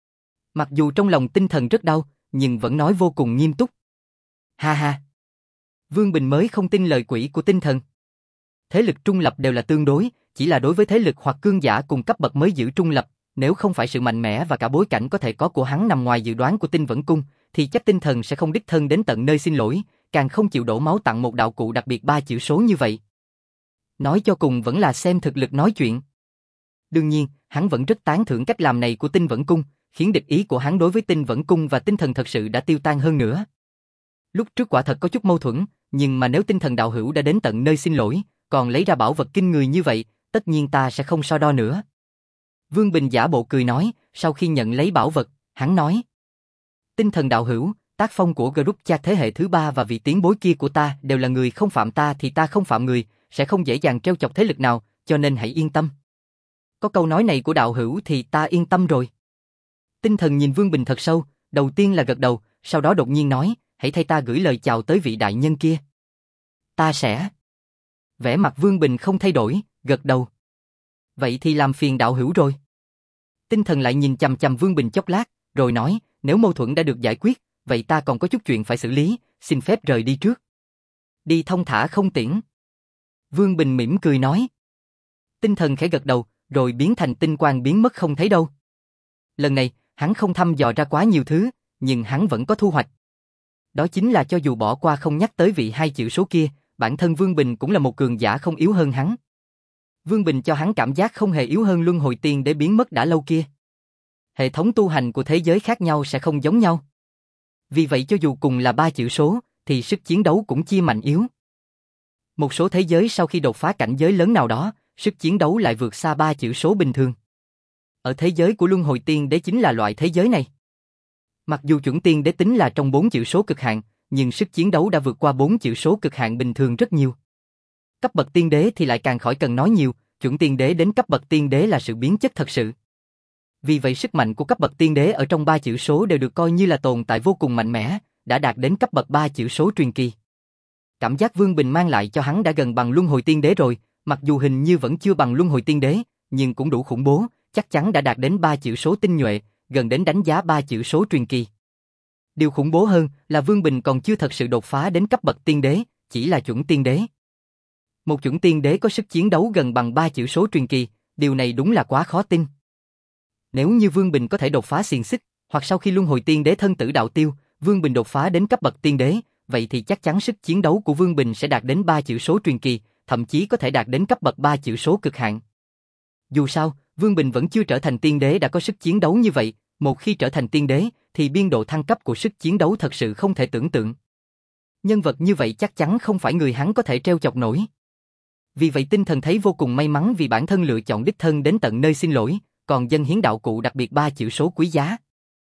Mặc dù trong lòng tinh thần rất đau, nhưng vẫn nói vô cùng nghiêm túc. Ha ha. Vương Bình mới không tin lời quỷ của tinh thần. Thế lực trung lập đều là tương đối, chỉ là đối với thế lực hoặc cường giả cùng cấp bậc mới giữ trung lập, nếu không phải sự mạnh mẽ và cả bối cảnh có thể có của hắn nằm ngoài dự đoán của Tinh Vẫn Cung, thì chắc tinh thần sẽ không đích thân đến tận nơi xin lỗi, càng không chịu đổ máu tặng một đạo cụ đặc biệt ba chữ số như vậy. Nói cho cùng vẫn là xem thực lực nói chuyện. Đương nhiên, hắn vẫn rất tán thưởng cách làm này của Tinh Vẫn Cung, khiến địch ý của hắn đối với Tinh Vẫn Cung và tinh thần thật sự đã tiêu tan hơn nữa. Lúc trước quả thật có chút mâu thuẫn, nhưng mà nếu tinh thần đạo hữu đã đến tận nơi xin lỗi, còn lấy ra bảo vật kinh người như vậy, tất nhiên ta sẽ không so đo nữa. Vương Bình giả bộ cười nói, sau khi nhận lấy bảo vật, hắn nói. Tinh thần đạo hữu, tác phong của group chat thế hệ thứ ba và vị tiến bối kia của ta đều là người không phạm ta thì ta không phạm người, sẽ không dễ dàng trêu chọc thế lực nào, cho nên hãy yên tâm. Có câu nói này của đạo hữu thì ta yên tâm rồi. Tinh thần nhìn Vương Bình thật sâu, đầu tiên là gật đầu, sau đó đột nhiên nói, hãy thay ta gửi lời chào tới vị đại nhân kia. Ta sẽ. Vẻ mặt Vương Bình không thay đổi, gật đầu. Vậy thì làm phiền đạo hữu rồi. Tinh thần lại nhìn chằm chằm Vương Bình chốc lát, rồi nói, nếu mâu thuẫn đã được giải quyết, vậy ta còn có chút chuyện phải xử lý, xin phép rời đi trước. Đi thông thả không tiễn. Vương Bình mỉm cười nói. Tinh thần khẽ gật đầu, rồi biến thành tinh quang biến mất không thấy đâu. Lần này, hắn không thăm dò ra quá nhiều thứ, nhưng hắn vẫn có thu hoạch. Đó chính là cho dù bỏ qua không nhắc tới vị hai chữ số kia, bản thân Vương Bình cũng là một cường giả không yếu hơn hắn. Vương Bình cho hắn cảm giác không hề yếu hơn luân hồi tiên để biến mất đã lâu kia. Hệ thống tu hành của thế giới khác nhau sẽ không giống nhau. Vì vậy cho dù cùng là ba chữ số, thì sức chiến đấu cũng chia mạnh yếu. Một số thế giới sau khi đột phá cảnh giới lớn nào đó, sức chiến đấu lại vượt xa ba chữ số bình thường. Ở thế giới của luân hồi tiên đế chính là loại thế giới này. Mặc dù chuẩn tiên đế tính là trong bốn chữ số cực hạn, nhưng sức chiến đấu đã vượt qua bốn chữ số cực hạn bình thường rất nhiều. Cấp bậc tiên đế thì lại càng khỏi cần nói nhiều, chuẩn tiên đế đến cấp bậc tiên đế là sự biến chất thật sự. Vì vậy sức mạnh của cấp bậc tiên đế ở trong ba chữ số đều được coi như là tồn tại vô cùng mạnh mẽ, đã đạt đến cấp bậc ba chữ số truyền kỳ. Cảm giác Vương Bình mang lại cho hắn đã gần bằng luân hồi tiên đế rồi, mặc dù hình như vẫn chưa bằng luân hồi tiên đế, nhưng cũng đủ khủng bố, chắc chắn đã đạt đến ba chữ số tinh nhuệ, gần đến đánh giá ba chữ số truyền kỳ. Điều khủng bố hơn là Vương Bình còn chưa thật sự đột phá đến cấp bậc tiên đế, chỉ là chuẩn tiên đế. Một chuẩn tiên đế có sức chiến đấu gần bằng ba chữ số truyền kỳ, điều này đúng là quá khó tin. Nếu như Vương Bình có thể đột phá xiềng xích, hoặc sau khi luân hồi tiên đế thân tử đạo tiêu, Vương Bình đột phá đến cấp bậc tiên đế, vậy thì chắc chắn sức chiến đấu của Vương Bình sẽ đạt đến ba chữ số truyền kỳ, thậm chí có thể đạt đến cấp bậc ba chữ số cực hạn. Dù sao, Vương Bình vẫn chưa trở thành tiên đế đã có sức chiến đấu như vậy, một khi trở thành tiên đế, thì biên độ thăng cấp của sức chiến đấu thật sự không thể tưởng tượng. Nhân vật như vậy chắc chắn không phải người hắn có thể trêu chọc nổi. Vì vậy tinh thần thấy vô cùng may mắn vì bản thân lựa chọn đích thân đến tận nơi xin lỗi, còn dâng hiến đạo cụ đặc biệt ba chữ số quý giá.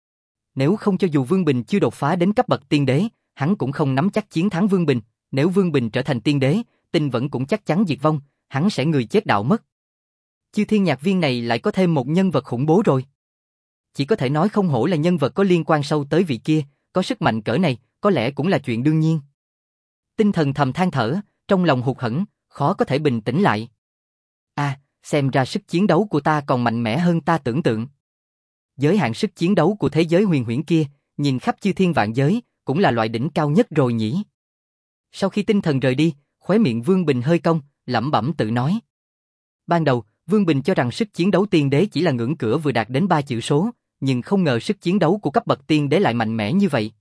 Nếu không cho dù Vương Bình chưa đột phá đến cấp bậc tiên đế, hắn cũng không nắm chắc chiến thắng Vương Bình, nếu Vương Bình trở thành tiên đế, Tinh Vẫn cũng chắc chắn diệt vong, hắn sẽ người chết đạo mất. Chư thiên nhạc viên này lại có thêm một nhân vật khủng bố rồi. Chỉ có thể nói không hổ là nhân vật có liên quan sâu tới vị kia, có sức mạnh cỡ này, có lẽ cũng là chuyện đương nhiên. Tinh thần thầm than thở, trong lòng hụt hẫng, khó có thể bình tĩnh lại. À, xem ra sức chiến đấu của ta còn mạnh mẽ hơn ta tưởng tượng. Giới hạn sức chiến đấu của thế giới huyền huyễn kia, nhìn khắp chư thiên vạn giới, cũng là loại đỉnh cao nhất rồi nhỉ. Sau khi tinh thần rời đi, khóe miệng Vương Bình hơi cong, lẩm bẩm tự nói. Ban đầu, Vương Bình cho rằng sức chiến đấu tiên đế chỉ là ngưỡng cửa vừa đạt đến ba chữ số, nhưng không ngờ sức chiến đấu của cấp bậc tiên đế lại mạnh mẽ như vậy.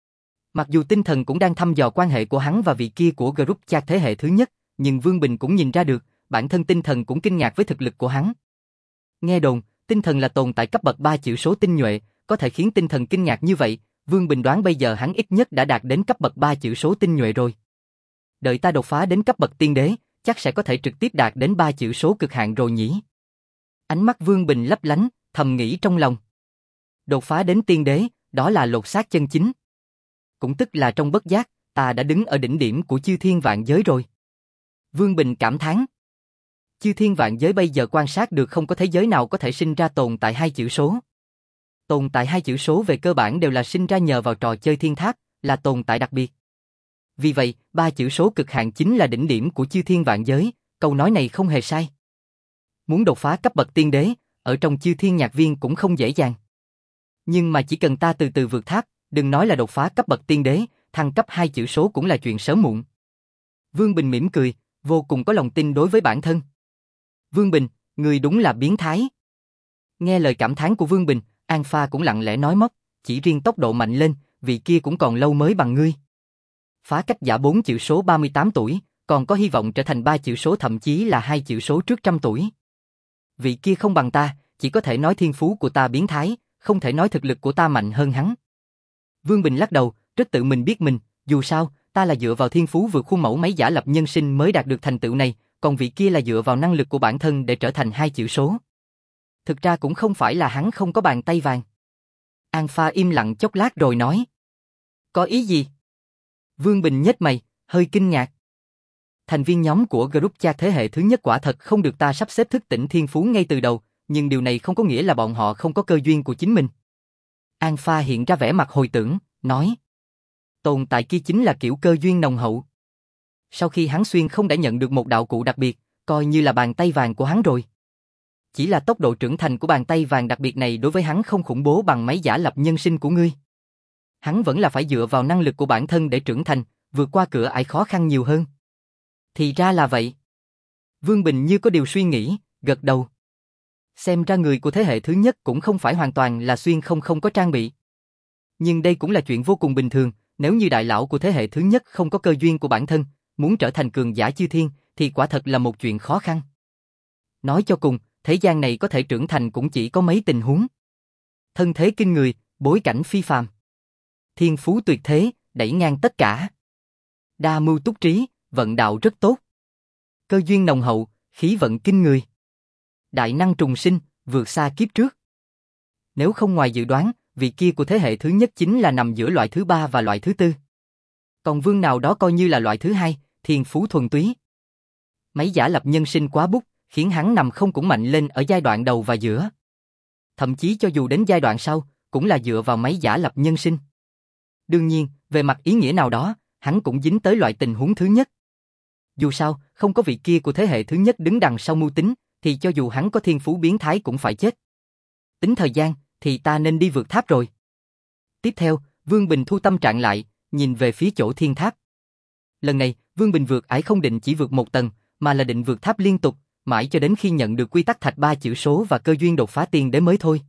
Mặc dù tinh thần cũng đang thăm dò quan hệ của hắn và vị kia của group chat thế hệ thứ nhất, nhưng Vương Bình cũng nhìn ra được, bản thân tinh thần cũng kinh ngạc với thực lực của hắn. Nghe đồn, tinh thần là tồn tại cấp bậc ba chữ số tinh nhuệ, có thể khiến tinh thần kinh ngạc như vậy, Vương Bình đoán bây giờ hắn ít nhất đã đạt đến cấp bậc ba chữ số tinh nhuệ rồi. Đợi ta đột phá đến cấp bậc tiên đế, chắc sẽ có thể trực tiếp đạt đến ba chữ số cực hạn rồi nhỉ. Ánh mắt Vương Bình lấp lánh, thầm nghĩ trong lòng. Đột phá đến tiên đế, đó là lột xác chân chính. Cũng tức là trong bất giác, ta đã đứng ở đỉnh điểm của chư thiên vạn giới rồi. Vương Bình cảm thán. Chư thiên vạn giới bây giờ quan sát được không có thế giới nào có thể sinh ra tồn tại hai chữ số. Tồn tại hai chữ số về cơ bản đều là sinh ra nhờ vào trò chơi thiên tháp, là tồn tại đặc biệt. Vì vậy, ba chữ số cực hạn chính là đỉnh điểm của chư thiên vạn giới, câu nói này không hề sai. Muốn đột phá cấp bậc tiên đế, ở trong chư thiên nhạc viên cũng không dễ dàng. Nhưng mà chỉ cần ta từ từ vượt tháp, đừng nói là đột phá cấp bậc tiên đế, thăng cấp hai chữ số cũng là chuyện sớm muộn. Vương Bình mỉm cười, vô cùng có lòng tin đối với bản thân. Vương Bình, người đúng là biến thái. Nghe lời cảm thán của Vương Bình, An Pha cũng lặng lẽ nói móc, chỉ riêng tốc độ mạnh lên, vị kia cũng còn lâu mới bằng ngươi. Phá cách giả bốn chữ số ba mươi tám tuổi, còn có hy vọng trở thành ba chữ số thậm chí là hai chữ số trước trăm tuổi. Vị kia không bằng ta, chỉ có thể nói thiên phú của ta biến thái, không thể nói thực lực của ta mạnh hơn hắn. Vương Bình lắc đầu, rất tự mình biết mình, dù sao, ta là dựa vào thiên phú vượt khuôn mẫu máy giả lập nhân sinh mới đạt được thành tựu này, còn vị kia là dựa vào năng lực của bản thân để trở thành hai chữ số. Thực ra cũng không phải là hắn không có bàn tay vàng. An Pha im lặng chốc lát rồi nói. Có ý gì? Vương Bình nhếch mày, hơi kinh ngạc. Thành viên nhóm của group chat thế hệ thứ nhất quả thật không được ta sắp xếp thức tỉnh thiên phú ngay từ đầu, nhưng điều này không có nghĩa là bọn họ không có cơ duyên của chính mình. An Pha hiện ra vẻ mặt hồi tưởng, nói. Tồn tại kia chính là kiểu cơ duyên nồng hậu. Sau khi hắn xuyên không đã nhận được một đạo cụ đặc biệt, coi như là bàn tay vàng của hắn rồi. Chỉ là tốc độ trưởng thành của bàn tay vàng đặc biệt này đối với hắn không khủng bố bằng máy giả lập nhân sinh của ngươi. Hắn vẫn là phải dựa vào năng lực của bản thân để trưởng thành, vượt qua cửa ải khó khăn nhiều hơn. Thì ra là vậy. Vương Bình như có điều suy nghĩ, gật đầu. Xem ra người của thế hệ thứ nhất cũng không phải hoàn toàn là xuyên không không có trang bị. Nhưng đây cũng là chuyện vô cùng bình thường, nếu như đại lão của thế hệ thứ nhất không có cơ duyên của bản thân, muốn trở thành cường giả chư thiên, thì quả thật là một chuyện khó khăn. Nói cho cùng, thế gian này có thể trưởng thành cũng chỉ có mấy tình huống. Thân thế kinh người, bối cảnh phi phàm. Thiên phú tuyệt thế, đẩy ngang tất cả. Đa mưu túc trí, vận đạo rất tốt. Cơ duyên nồng hậu, khí vận kinh người. Đại năng trùng sinh, vượt xa kiếp trước. Nếu không ngoài dự đoán, vị kia của thế hệ thứ nhất chính là nằm giữa loại thứ ba và loại thứ tư. Còn vương nào đó coi như là loại thứ hai, thiên phú thuần túy. Mấy giả lập nhân sinh quá bút, khiến hắn nằm không cũng mạnh lên ở giai đoạn đầu và giữa. Thậm chí cho dù đến giai đoạn sau, cũng là dựa vào mấy giả lập nhân sinh. Đương nhiên, về mặt ý nghĩa nào đó, hắn cũng dính tới loại tình huống thứ nhất. Dù sao, không có vị kia của thế hệ thứ nhất đứng đằng sau mưu tính, thì cho dù hắn có thiên phú biến thái cũng phải chết. Tính thời gian, thì ta nên đi vượt tháp rồi. Tiếp theo, Vương Bình thu tâm trạng lại, nhìn về phía chỗ thiên tháp. Lần này, Vương Bình vượt ải không định chỉ vượt một tầng, mà là định vượt tháp liên tục, mãi cho đến khi nhận được quy tắc thạch ba chữ số và cơ duyên đột phá tiên đế mới thôi.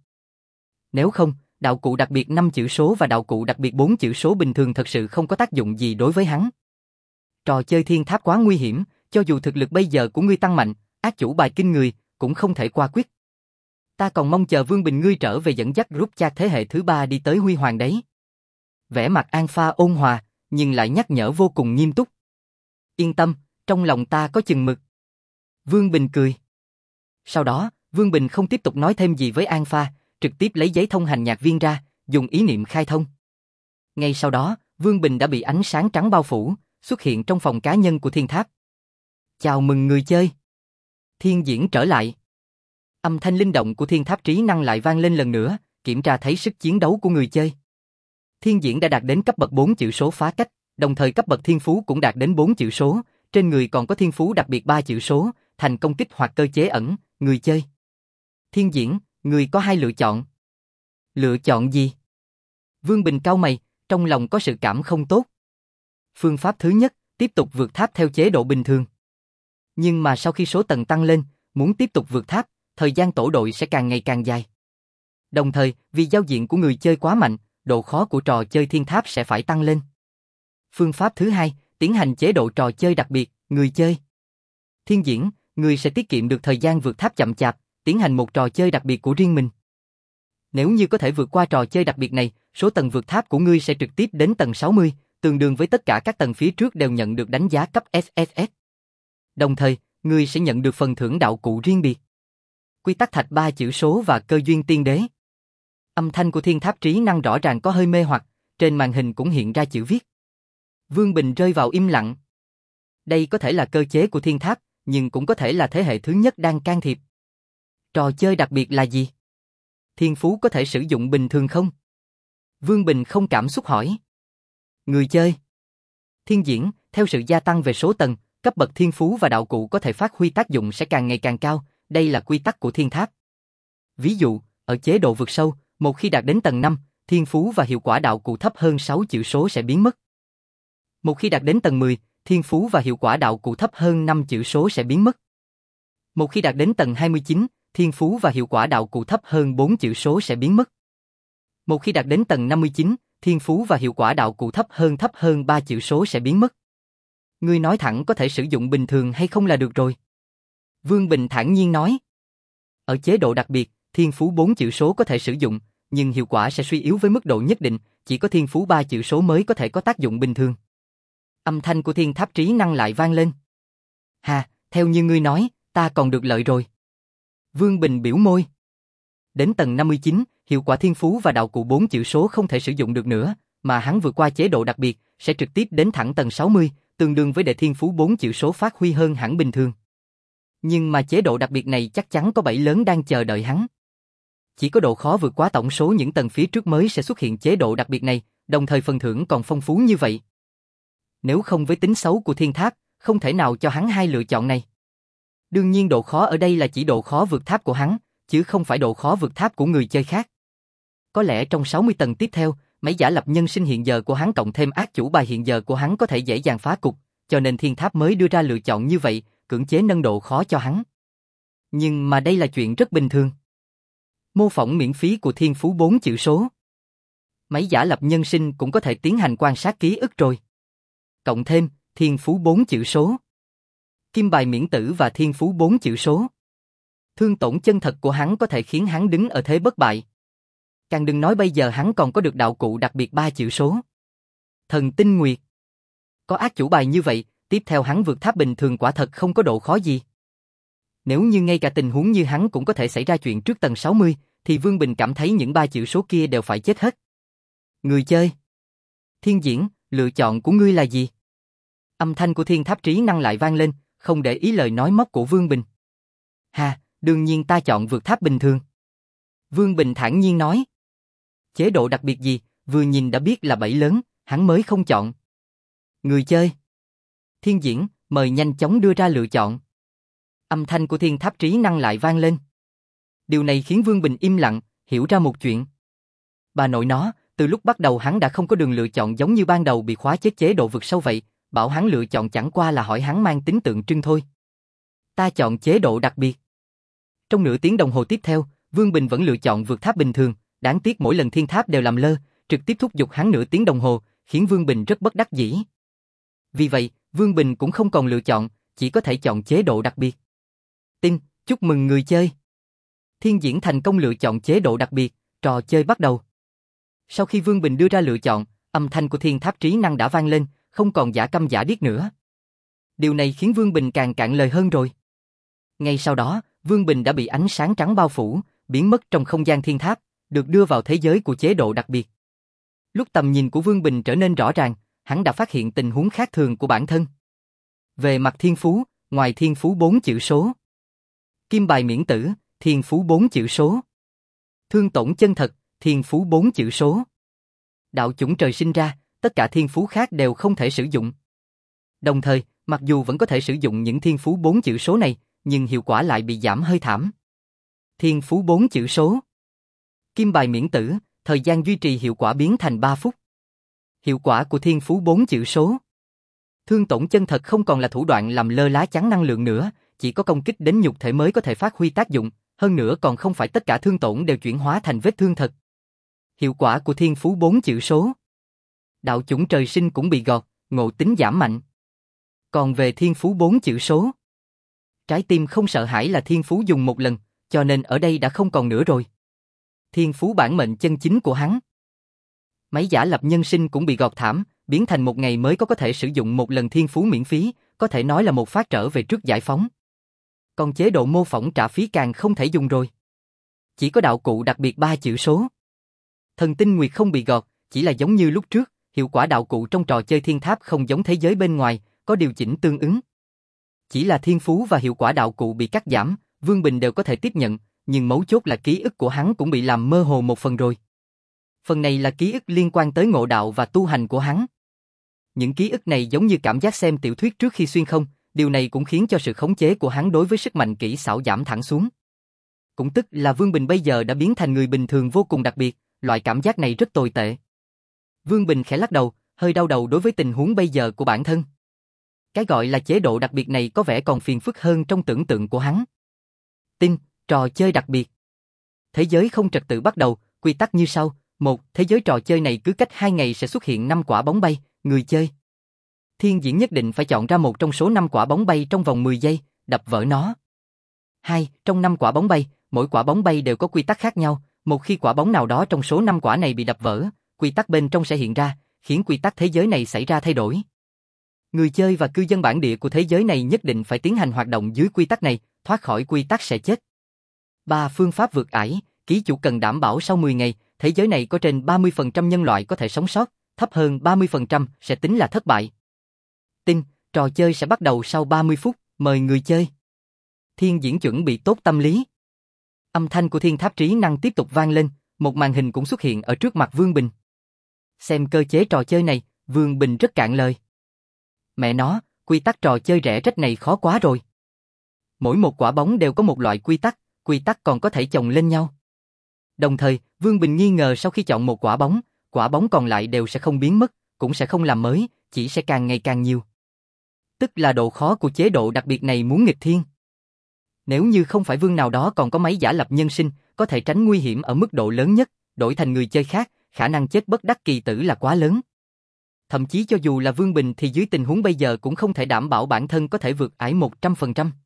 Nếu không, đạo cụ đặc biệt năm chữ số và đạo cụ đặc biệt bốn chữ số bình thường thật sự không có tác dụng gì đối với hắn. Trò chơi thiên tháp quá nguy hiểm, cho dù thực lực bây giờ của ngươi tăng mạnh, ác chủ bài kinh người, cũng không thể qua quyết. Ta còn mong chờ Vương Bình ngươi trở về dẫn dắt group chat thế hệ thứ ba đi tới huy hoàng đấy. Vẻ mặt An Pha ôn hòa, nhưng lại nhắc nhở vô cùng nghiêm túc. Yên tâm, trong lòng ta có chừng mực. Vương Bình cười. Sau đó, Vương Bình không tiếp tục nói thêm gì với An Pha, trực tiếp lấy giấy thông hành nhạc viên ra, dùng ý niệm khai thông. Ngay sau đó, Vương Bình đã bị ánh sáng trắng bao phủ, xuất hiện trong phòng cá nhân của thiên tháp. Chào mừng người chơi. Thiên diễn trở lại. Âm thanh linh động của thiên tháp trí năng lại vang lên lần nữa, kiểm tra thấy sức chiến đấu của người chơi. Thiên diễn đã đạt đến cấp bậc bốn chữ số phá cách, đồng thời cấp bậc thiên phú cũng đạt đến bốn chữ số, trên người còn có thiên phú đặc biệt ba chữ số, thành công kích hoặc cơ chế ẩn, người chơi. Thiên diễn, người có hai lựa chọn. Lựa chọn gì? Vương Bình cau mày, trong lòng có sự cảm không tốt. Phương pháp thứ nhất, tiếp tục vượt tháp theo chế độ bình thường. Nhưng mà sau khi số tầng tăng lên, muốn tiếp tục vượt tháp, thời gian tổ đội sẽ càng ngày càng dài. Đồng thời, vì giao diện của người chơi quá mạnh, độ khó của trò chơi thiên tháp sẽ phải tăng lên. Phương pháp thứ hai, tiến hành chế độ trò chơi đặc biệt, người chơi. Thiên diễn, người sẽ tiết kiệm được thời gian vượt tháp chậm chạp, tiến hành một trò chơi đặc biệt của riêng mình. Nếu như có thể vượt qua trò chơi đặc biệt này, số tầng vượt tháp của ngươi sẽ trực tiếp đến tầng sáu mươi, tương đương với tất cả các tầng phía trước đều nhận được đánh giá cấp ét ét ét. Đồng thời, ngươi sẽ nhận được phần thưởng đạo cụ riêng biệt. Quy tắc thạch ba chữ số và cơ duyên tiên đế. Âm thanh của thiên tháp trí năng rõ ràng có hơi mê hoặc, trên màn hình cũng hiện ra chữ viết. Vương Bình rơi vào im lặng. Đây có thể là cơ chế của thiên tháp, nhưng cũng có thể là thế hệ thứ nhất đang can thiệp. Trò chơi đặc biệt là gì? Thiên phú có thể sử dụng bình thường không? Vương Bình không cảm xúc hỏi. Người chơi. Thiên diễn, theo sự gia tăng về số tầng, cấp bậc thiên phú và đạo cụ có thể phát huy tác dụng sẽ càng ngày càng cao, đây là quy tắc của thiên tháp. Ví dụ, ở chế độ vượt sâu, một khi đạt đến tầng năm, thiên phú và hiệu quả đạo cụ thấp hơn sáu chữ số sẽ biến mất. Một khi đạt đến tầng mười, thiên phú và hiệu quả đạo cụ thấp hơn năm chữ số sẽ biến mất. Một khi đạt đến tầng hai mươi chín, thiên phú và hiệu quả đạo cụ thấp hơn bốn chữ số sẽ biến mất. Một khi đạt đến tầng năm mươi chín, thiên phú và hiệu quả đạo cụ thấp hơn thấp hơn ba chữ số sẽ biến mất. Ngươi nói thẳng có thể sử dụng bình thường hay không là được rồi. Vương Bình thản nhiên nói. Ở chế độ đặc biệt, thiên phú bốn chữ số có thể sử dụng, nhưng hiệu quả sẽ suy yếu với mức độ nhất định, chỉ có thiên phú ba chữ số mới có thể có tác dụng bình thường. Âm thanh của thiên tháp trí năng lại vang lên. Hà, theo như ngươi nói, ta còn được lợi rồi. Vương Bình biểu môi. Đến tầng năm mươi chín, hiệu quả thiên phú và đạo cụ bốn chữ số không thể sử dụng được nữa, mà hắn vượt qua chế độ đặc biệt, sẽ trực tiếp đến thẳng tầng sáu mươi, tương đương với đệ thiên phú bốn chữ số phát huy hơn hẳn bình thường. Nhưng mà chế độ đặc biệt này chắc chắn có bẫy lớn đang chờ đợi hắn. Chỉ có độ khó vượt quá tổng số những tầng phía trước mới sẽ xuất hiện chế độ đặc biệt này, đồng thời phần thưởng còn phong phú như vậy. Nếu không với tính xấu của thiên tháp, không thể nào cho hắn hai lựa chọn này. Đương nhiên độ khó ở đây là chỉ độ khó vượt tháp của hắn, chứ không phải độ khó vượt tháp của người chơi khác. Có lẽ trong sáu mươi tầng tiếp theo, mấy giả lập nhân sinh hiện giờ của hắn cộng thêm ác chủ bài hiện giờ của hắn có thể dễ dàng phá cục, cho nên thiên tháp mới đưa ra lựa chọn như vậy, cưỡng chế nâng độ khó cho hắn. Nhưng mà đây là chuyện rất bình thường. Mô phỏng miễn phí của thiên phú bốn chữ số. Mấy giả lập nhân sinh cũng có thể tiến hành quan sát ký ức rồi. Cộng thêm, thiên phú bốn chữ số. Kim bài miễn tử và thiên phú bốn chữ số. Thương tổn chân thật của hắn có thể khiến hắn đứng ở thế bất bại. Càng đừng nói bây giờ hắn còn có được đạo cụ đặc biệt ba chữ số. Thần tinh nguyệt. Có ác chủ bài như vậy, tiếp theo hắn vượt tháp bình thường quả thật không có độ khó gì. Nếu như ngay cả tình huống như hắn cũng có thể xảy ra chuyện trước tầng sáu mươi, thì Vương Bình cảm thấy những ba chữ số kia đều phải chết hết. Người chơi. Thiên diễn, lựa chọn của ngươi là gì? Âm thanh của thiên tháp trí năng lại vang lên, không để ý lời nói móc của Vương Bình. Hà, đương nhiên ta chọn vượt tháp bình thường. Vương Bình thản nhiên nói. Chế độ đặc biệt gì, vừa nhìn đã biết là bẫy lớn, hắn mới không chọn. Người chơi. Thiên diễn, mời nhanh chóng đưa ra lựa chọn. Âm thanh của thiên tháp trí năng lại vang lên. Điều này khiến Vương Bình im lặng, hiểu ra một chuyện. Bà nội nó, từ lúc bắt đầu hắn đã không có đường lựa chọn giống như ban đầu bị khóa chết chế độ vượt sâu vậy, bảo hắn lựa chọn chẳng qua là hỏi hắn mang tính tượng trưng thôi. Ta chọn chế độ đặc biệt. Trong nửa tiếng đồng hồ tiếp theo, Vương Bình vẫn lựa chọn vượt tháp bình thường, đáng tiếc mỗi lần thiên tháp đều làm lơ, trực tiếp thúc giục hắn nửa tiếng đồng hồ, khiến Vương Bình rất bất đắc dĩ. Vì vậy, Vương Bình cũng không còn lựa chọn, chỉ có thể chọn chế độ đặc biệt. Tin, chúc mừng người chơi. Thiên diễn thành công lựa chọn chế độ đặc biệt, trò chơi bắt đầu. Sau khi Vương Bình đưa ra lựa chọn, âm thanh của thiên tháp trí năng đã vang lên, không còn giả câm giả điếc nữa. Điều này khiến Vương Bình càng cạn lời hơn rồi. Ngay sau đó, Vương Bình đã bị ánh sáng trắng bao phủ, biến mất trong không gian thiên tháp, được đưa vào thế giới của chế độ đặc biệt. Lúc tầm nhìn của Vương Bình trở nên rõ ràng, hắn đã phát hiện tình huống khác thường của bản thân. Về mặt thiên phú, ngoài thiên phú bốn chữ số. Kim bài miễn tử, thiên phú bốn chữ số. Thương tổn chân thật, thiên phú bốn chữ số. Đạo chủng trời sinh ra, tất cả thiên phú khác đều không thể sử dụng. Đồng thời, mặc dù vẫn có thể sử dụng những thiên phú bốn chữ số này, nhưng hiệu quả lại bị giảm hơi thảm. Thiên phú bốn chữ số. Kim bài miễn tử, Thời gian duy trì hiệu quả biến thành ba phút. Hiệu quả của thiên phú bốn chữ số. Thương tổn chân thật không còn là thủ đoạn làm lơ lá chắn năng lượng nữa, chỉ có công kích đến nhục thể mới có thể phát huy tác dụng, hơn nữa còn không phải tất cả thương tổn đều chuyển hóa thành vết thương thật. Hiệu quả của thiên phú bốn chữ số. Đạo chủng trời sinh cũng bị gọt, ngộ tính giảm mạnh. Còn về thiên phú bốn chữ số, trái tim không sợ hãi là thiên phú dùng một lần, cho nên ở đây đã không còn nữa rồi. Thiên phú bản mệnh chân chính của hắn. Máy giả lập nhân sinh cũng bị gọt thảm, biến thành một ngày mới có có thể sử dụng một lần thiên phú miễn phí, có thể nói là một phát trở về trước giải phóng. Còn chế độ mô phỏng trả phí càng không thể dùng rồi. Chỉ có đạo cụ đặc biệt ba chữ số. Thần tinh nguyệt không bị gọt, chỉ là giống như lúc trước, hiệu quả đạo cụ trong trò chơi thiên tháp không giống thế giới bên ngoài, có điều chỉnh tương ứng. Chỉ là thiên phú và hiệu quả đạo cụ bị cắt giảm, Vương Bình đều có thể tiếp nhận, nhưng mấu chốt là ký ức của hắn cũng bị làm mơ hồ một phần rồi. Phần này là ký ức liên quan tới ngộ đạo và tu hành của hắn. Những ký ức này giống như cảm giác xem tiểu thuyết trước khi xuyên không, điều này cũng khiến cho sự khống chế của hắn đối với sức mạnh kỹ xảo giảm thẳng xuống. Cũng tức là Vương Bình bây giờ đã biến thành người bình thường vô cùng đặc biệt, loại cảm giác này rất tồi tệ. Vương Bình khẽ lắc đầu, hơi đau đầu đối với tình huống bây giờ của bản thân. Cái gọi là chế độ đặc biệt này có vẻ còn phiền phức hơn trong tưởng tượng của hắn. Tin, trò chơi đặc biệt. Thế giới không trật tự bắt đầu, quy tắc như sau. Một, thế giới trò chơi này cứ cách hai ngày sẽ xuất hiện năm quả bóng bay, người chơi. Thiên diễn nhất định phải chọn ra một trong số năm quả bóng bay trong vòng mười giây, đập vỡ nó. Hai, trong năm quả bóng bay, mỗi quả bóng bay đều có quy tắc khác nhau, một khi quả bóng nào đó trong số năm quả này bị đập vỡ, quy tắc bên trong sẽ hiện ra, khiến quy tắc thế giới này xảy ra thay đổi. Người chơi và cư dân bản địa của thế giới này nhất định phải tiến hành hoạt động dưới quy tắc này, thoát khỏi quy tắc sẽ chết. Ba, phương pháp vượt ải, ký chủ cần đảm bảo sau mười ngày, thế giới này có trên ba mươi phần trăm nhân loại có thể sống sót, thấp hơn ba mươi phần trăm sẽ tính là thất bại. Tin, trò chơi sẽ bắt đầu sau ba mươi phút, mời người chơi. Thiên diễn chuẩn bị tốt tâm lý. Âm thanh của thiên tháp trí năng tiếp tục vang lên, một màn hình cũng xuất hiện ở trước mặt Vương Bình. Xem cơ chế trò chơi này, Vương Bình rất cạn lời. Mẹ nó, quy tắc trò chơi rẻ rách này khó quá rồi. Mỗi một quả bóng đều có một loại quy tắc, quy tắc còn có thể chồng lên nhau. Đồng thời, Vương Bình nghi ngờ sau khi chọn một quả bóng, quả bóng còn lại đều sẽ không biến mất, cũng sẽ không làm mới, chỉ sẽ càng ngày càng nhiều. Tức là độ khó của chế độ đặc biệt này muốn nghịch thiên. Nếu như không phải Vương nào đó còn có máy giả lập nhân sinh, có thể tránh nguy hiểm ở mức độ lớn nhất, đổi thành người chơi khác, khả năng chết bất đắc kỳ tử là quá lớn. Thậm chí cho dù là Vương Bình thì dưới tình huống bây giờ cũng không thể đảm bảo bản thân có thể vượt ải một trăm phần trăm.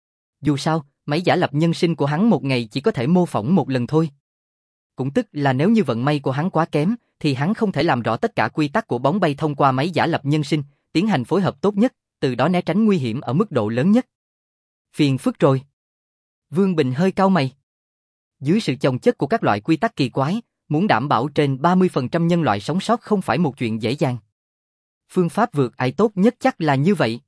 Dù sao, máy giả lập nhân sinh của hắn một ngày chỉ có thể mô phỏng một lần thôi. Cũng tức là nếu như vận may của hắn quá kém, thì hắn không thể làm rõ tất cả quy tắc của bóng bay thông qua máy giả lập nhân sinh, tiến hành phối hợp tốt nhất, từ đó né tránh nguy hiểm ở mức độ lớn nhất. Phiền phức rồi. Vương Bình hơi cau mày. Dưới sự chồng chất của các loại quy tắc kỳ quái, muốn đảm bảo trên ba mươi phần trăm nhân loại sống sót không phải một chuyện dễ dàng. Phương pháp vượt ải tốt nhất chắc là như vậy.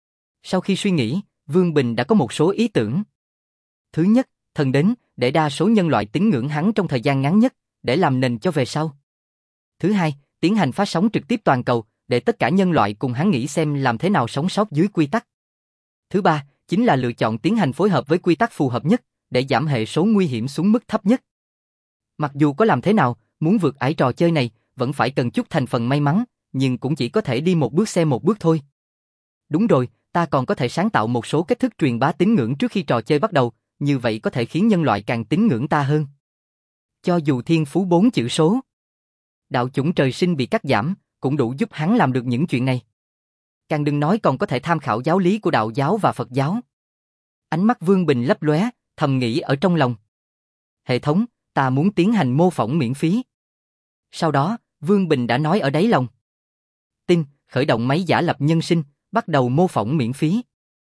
Sau khi suy nghĩ, Vương Bình đã có một số ý tưởng. Thứ nhất, thần đến, để đa số nhân loại tín ngưỡng hắn trong thời gian ngắn nhất, để làm nền cho về sau. Thứ hai, tiến hành phát sóng trực tiếp toàn cầu, để tất cả nhân loại cùng hắn nghĩ xem làm thế nào sống sót dưới quy tắc. Thứ ba, chính là lựa chọn tiến hành phối hợp với quy tắc phù hợp nhất, để giảm hệ số nguy hiểm xuống mức thấp nhất. Mặc dù có làm thế nào, muốn vượt ải trò chơi này, vẫn phải cần chút thành phần may mắn, nhưng cũng chỉ có thể đi một bước xe một bước thôi. Đúng rồi, ta còn có thể sáng tạo một số cách thức truyền bá tín ngưỡng trước khi trò chơi bắt đầu, như vậy có thể khiến nhân loại càng tín ngưỡng ta hơn. Cho dù thiên phú bốn chữ số, đạo chủng trời sinh bị cắt giảm, cũng đủ giúp hắn làm được những chuyện này. Càng đừng nói còn có thể tham khảo giáo lý của đạo giáo và Phật giáo. Ánh mắt Vương Bình lấp lóe, thầm nghĩ ở trong lòng. Hệ thống, ta muốn tiến hành mô phỏng miễn phí. Sau đó, Vương Bình đã nói ở đáy lòng. Tin, khởi động máy giả lập nhân sinh, bắt đầu mô phỏng miễn phí.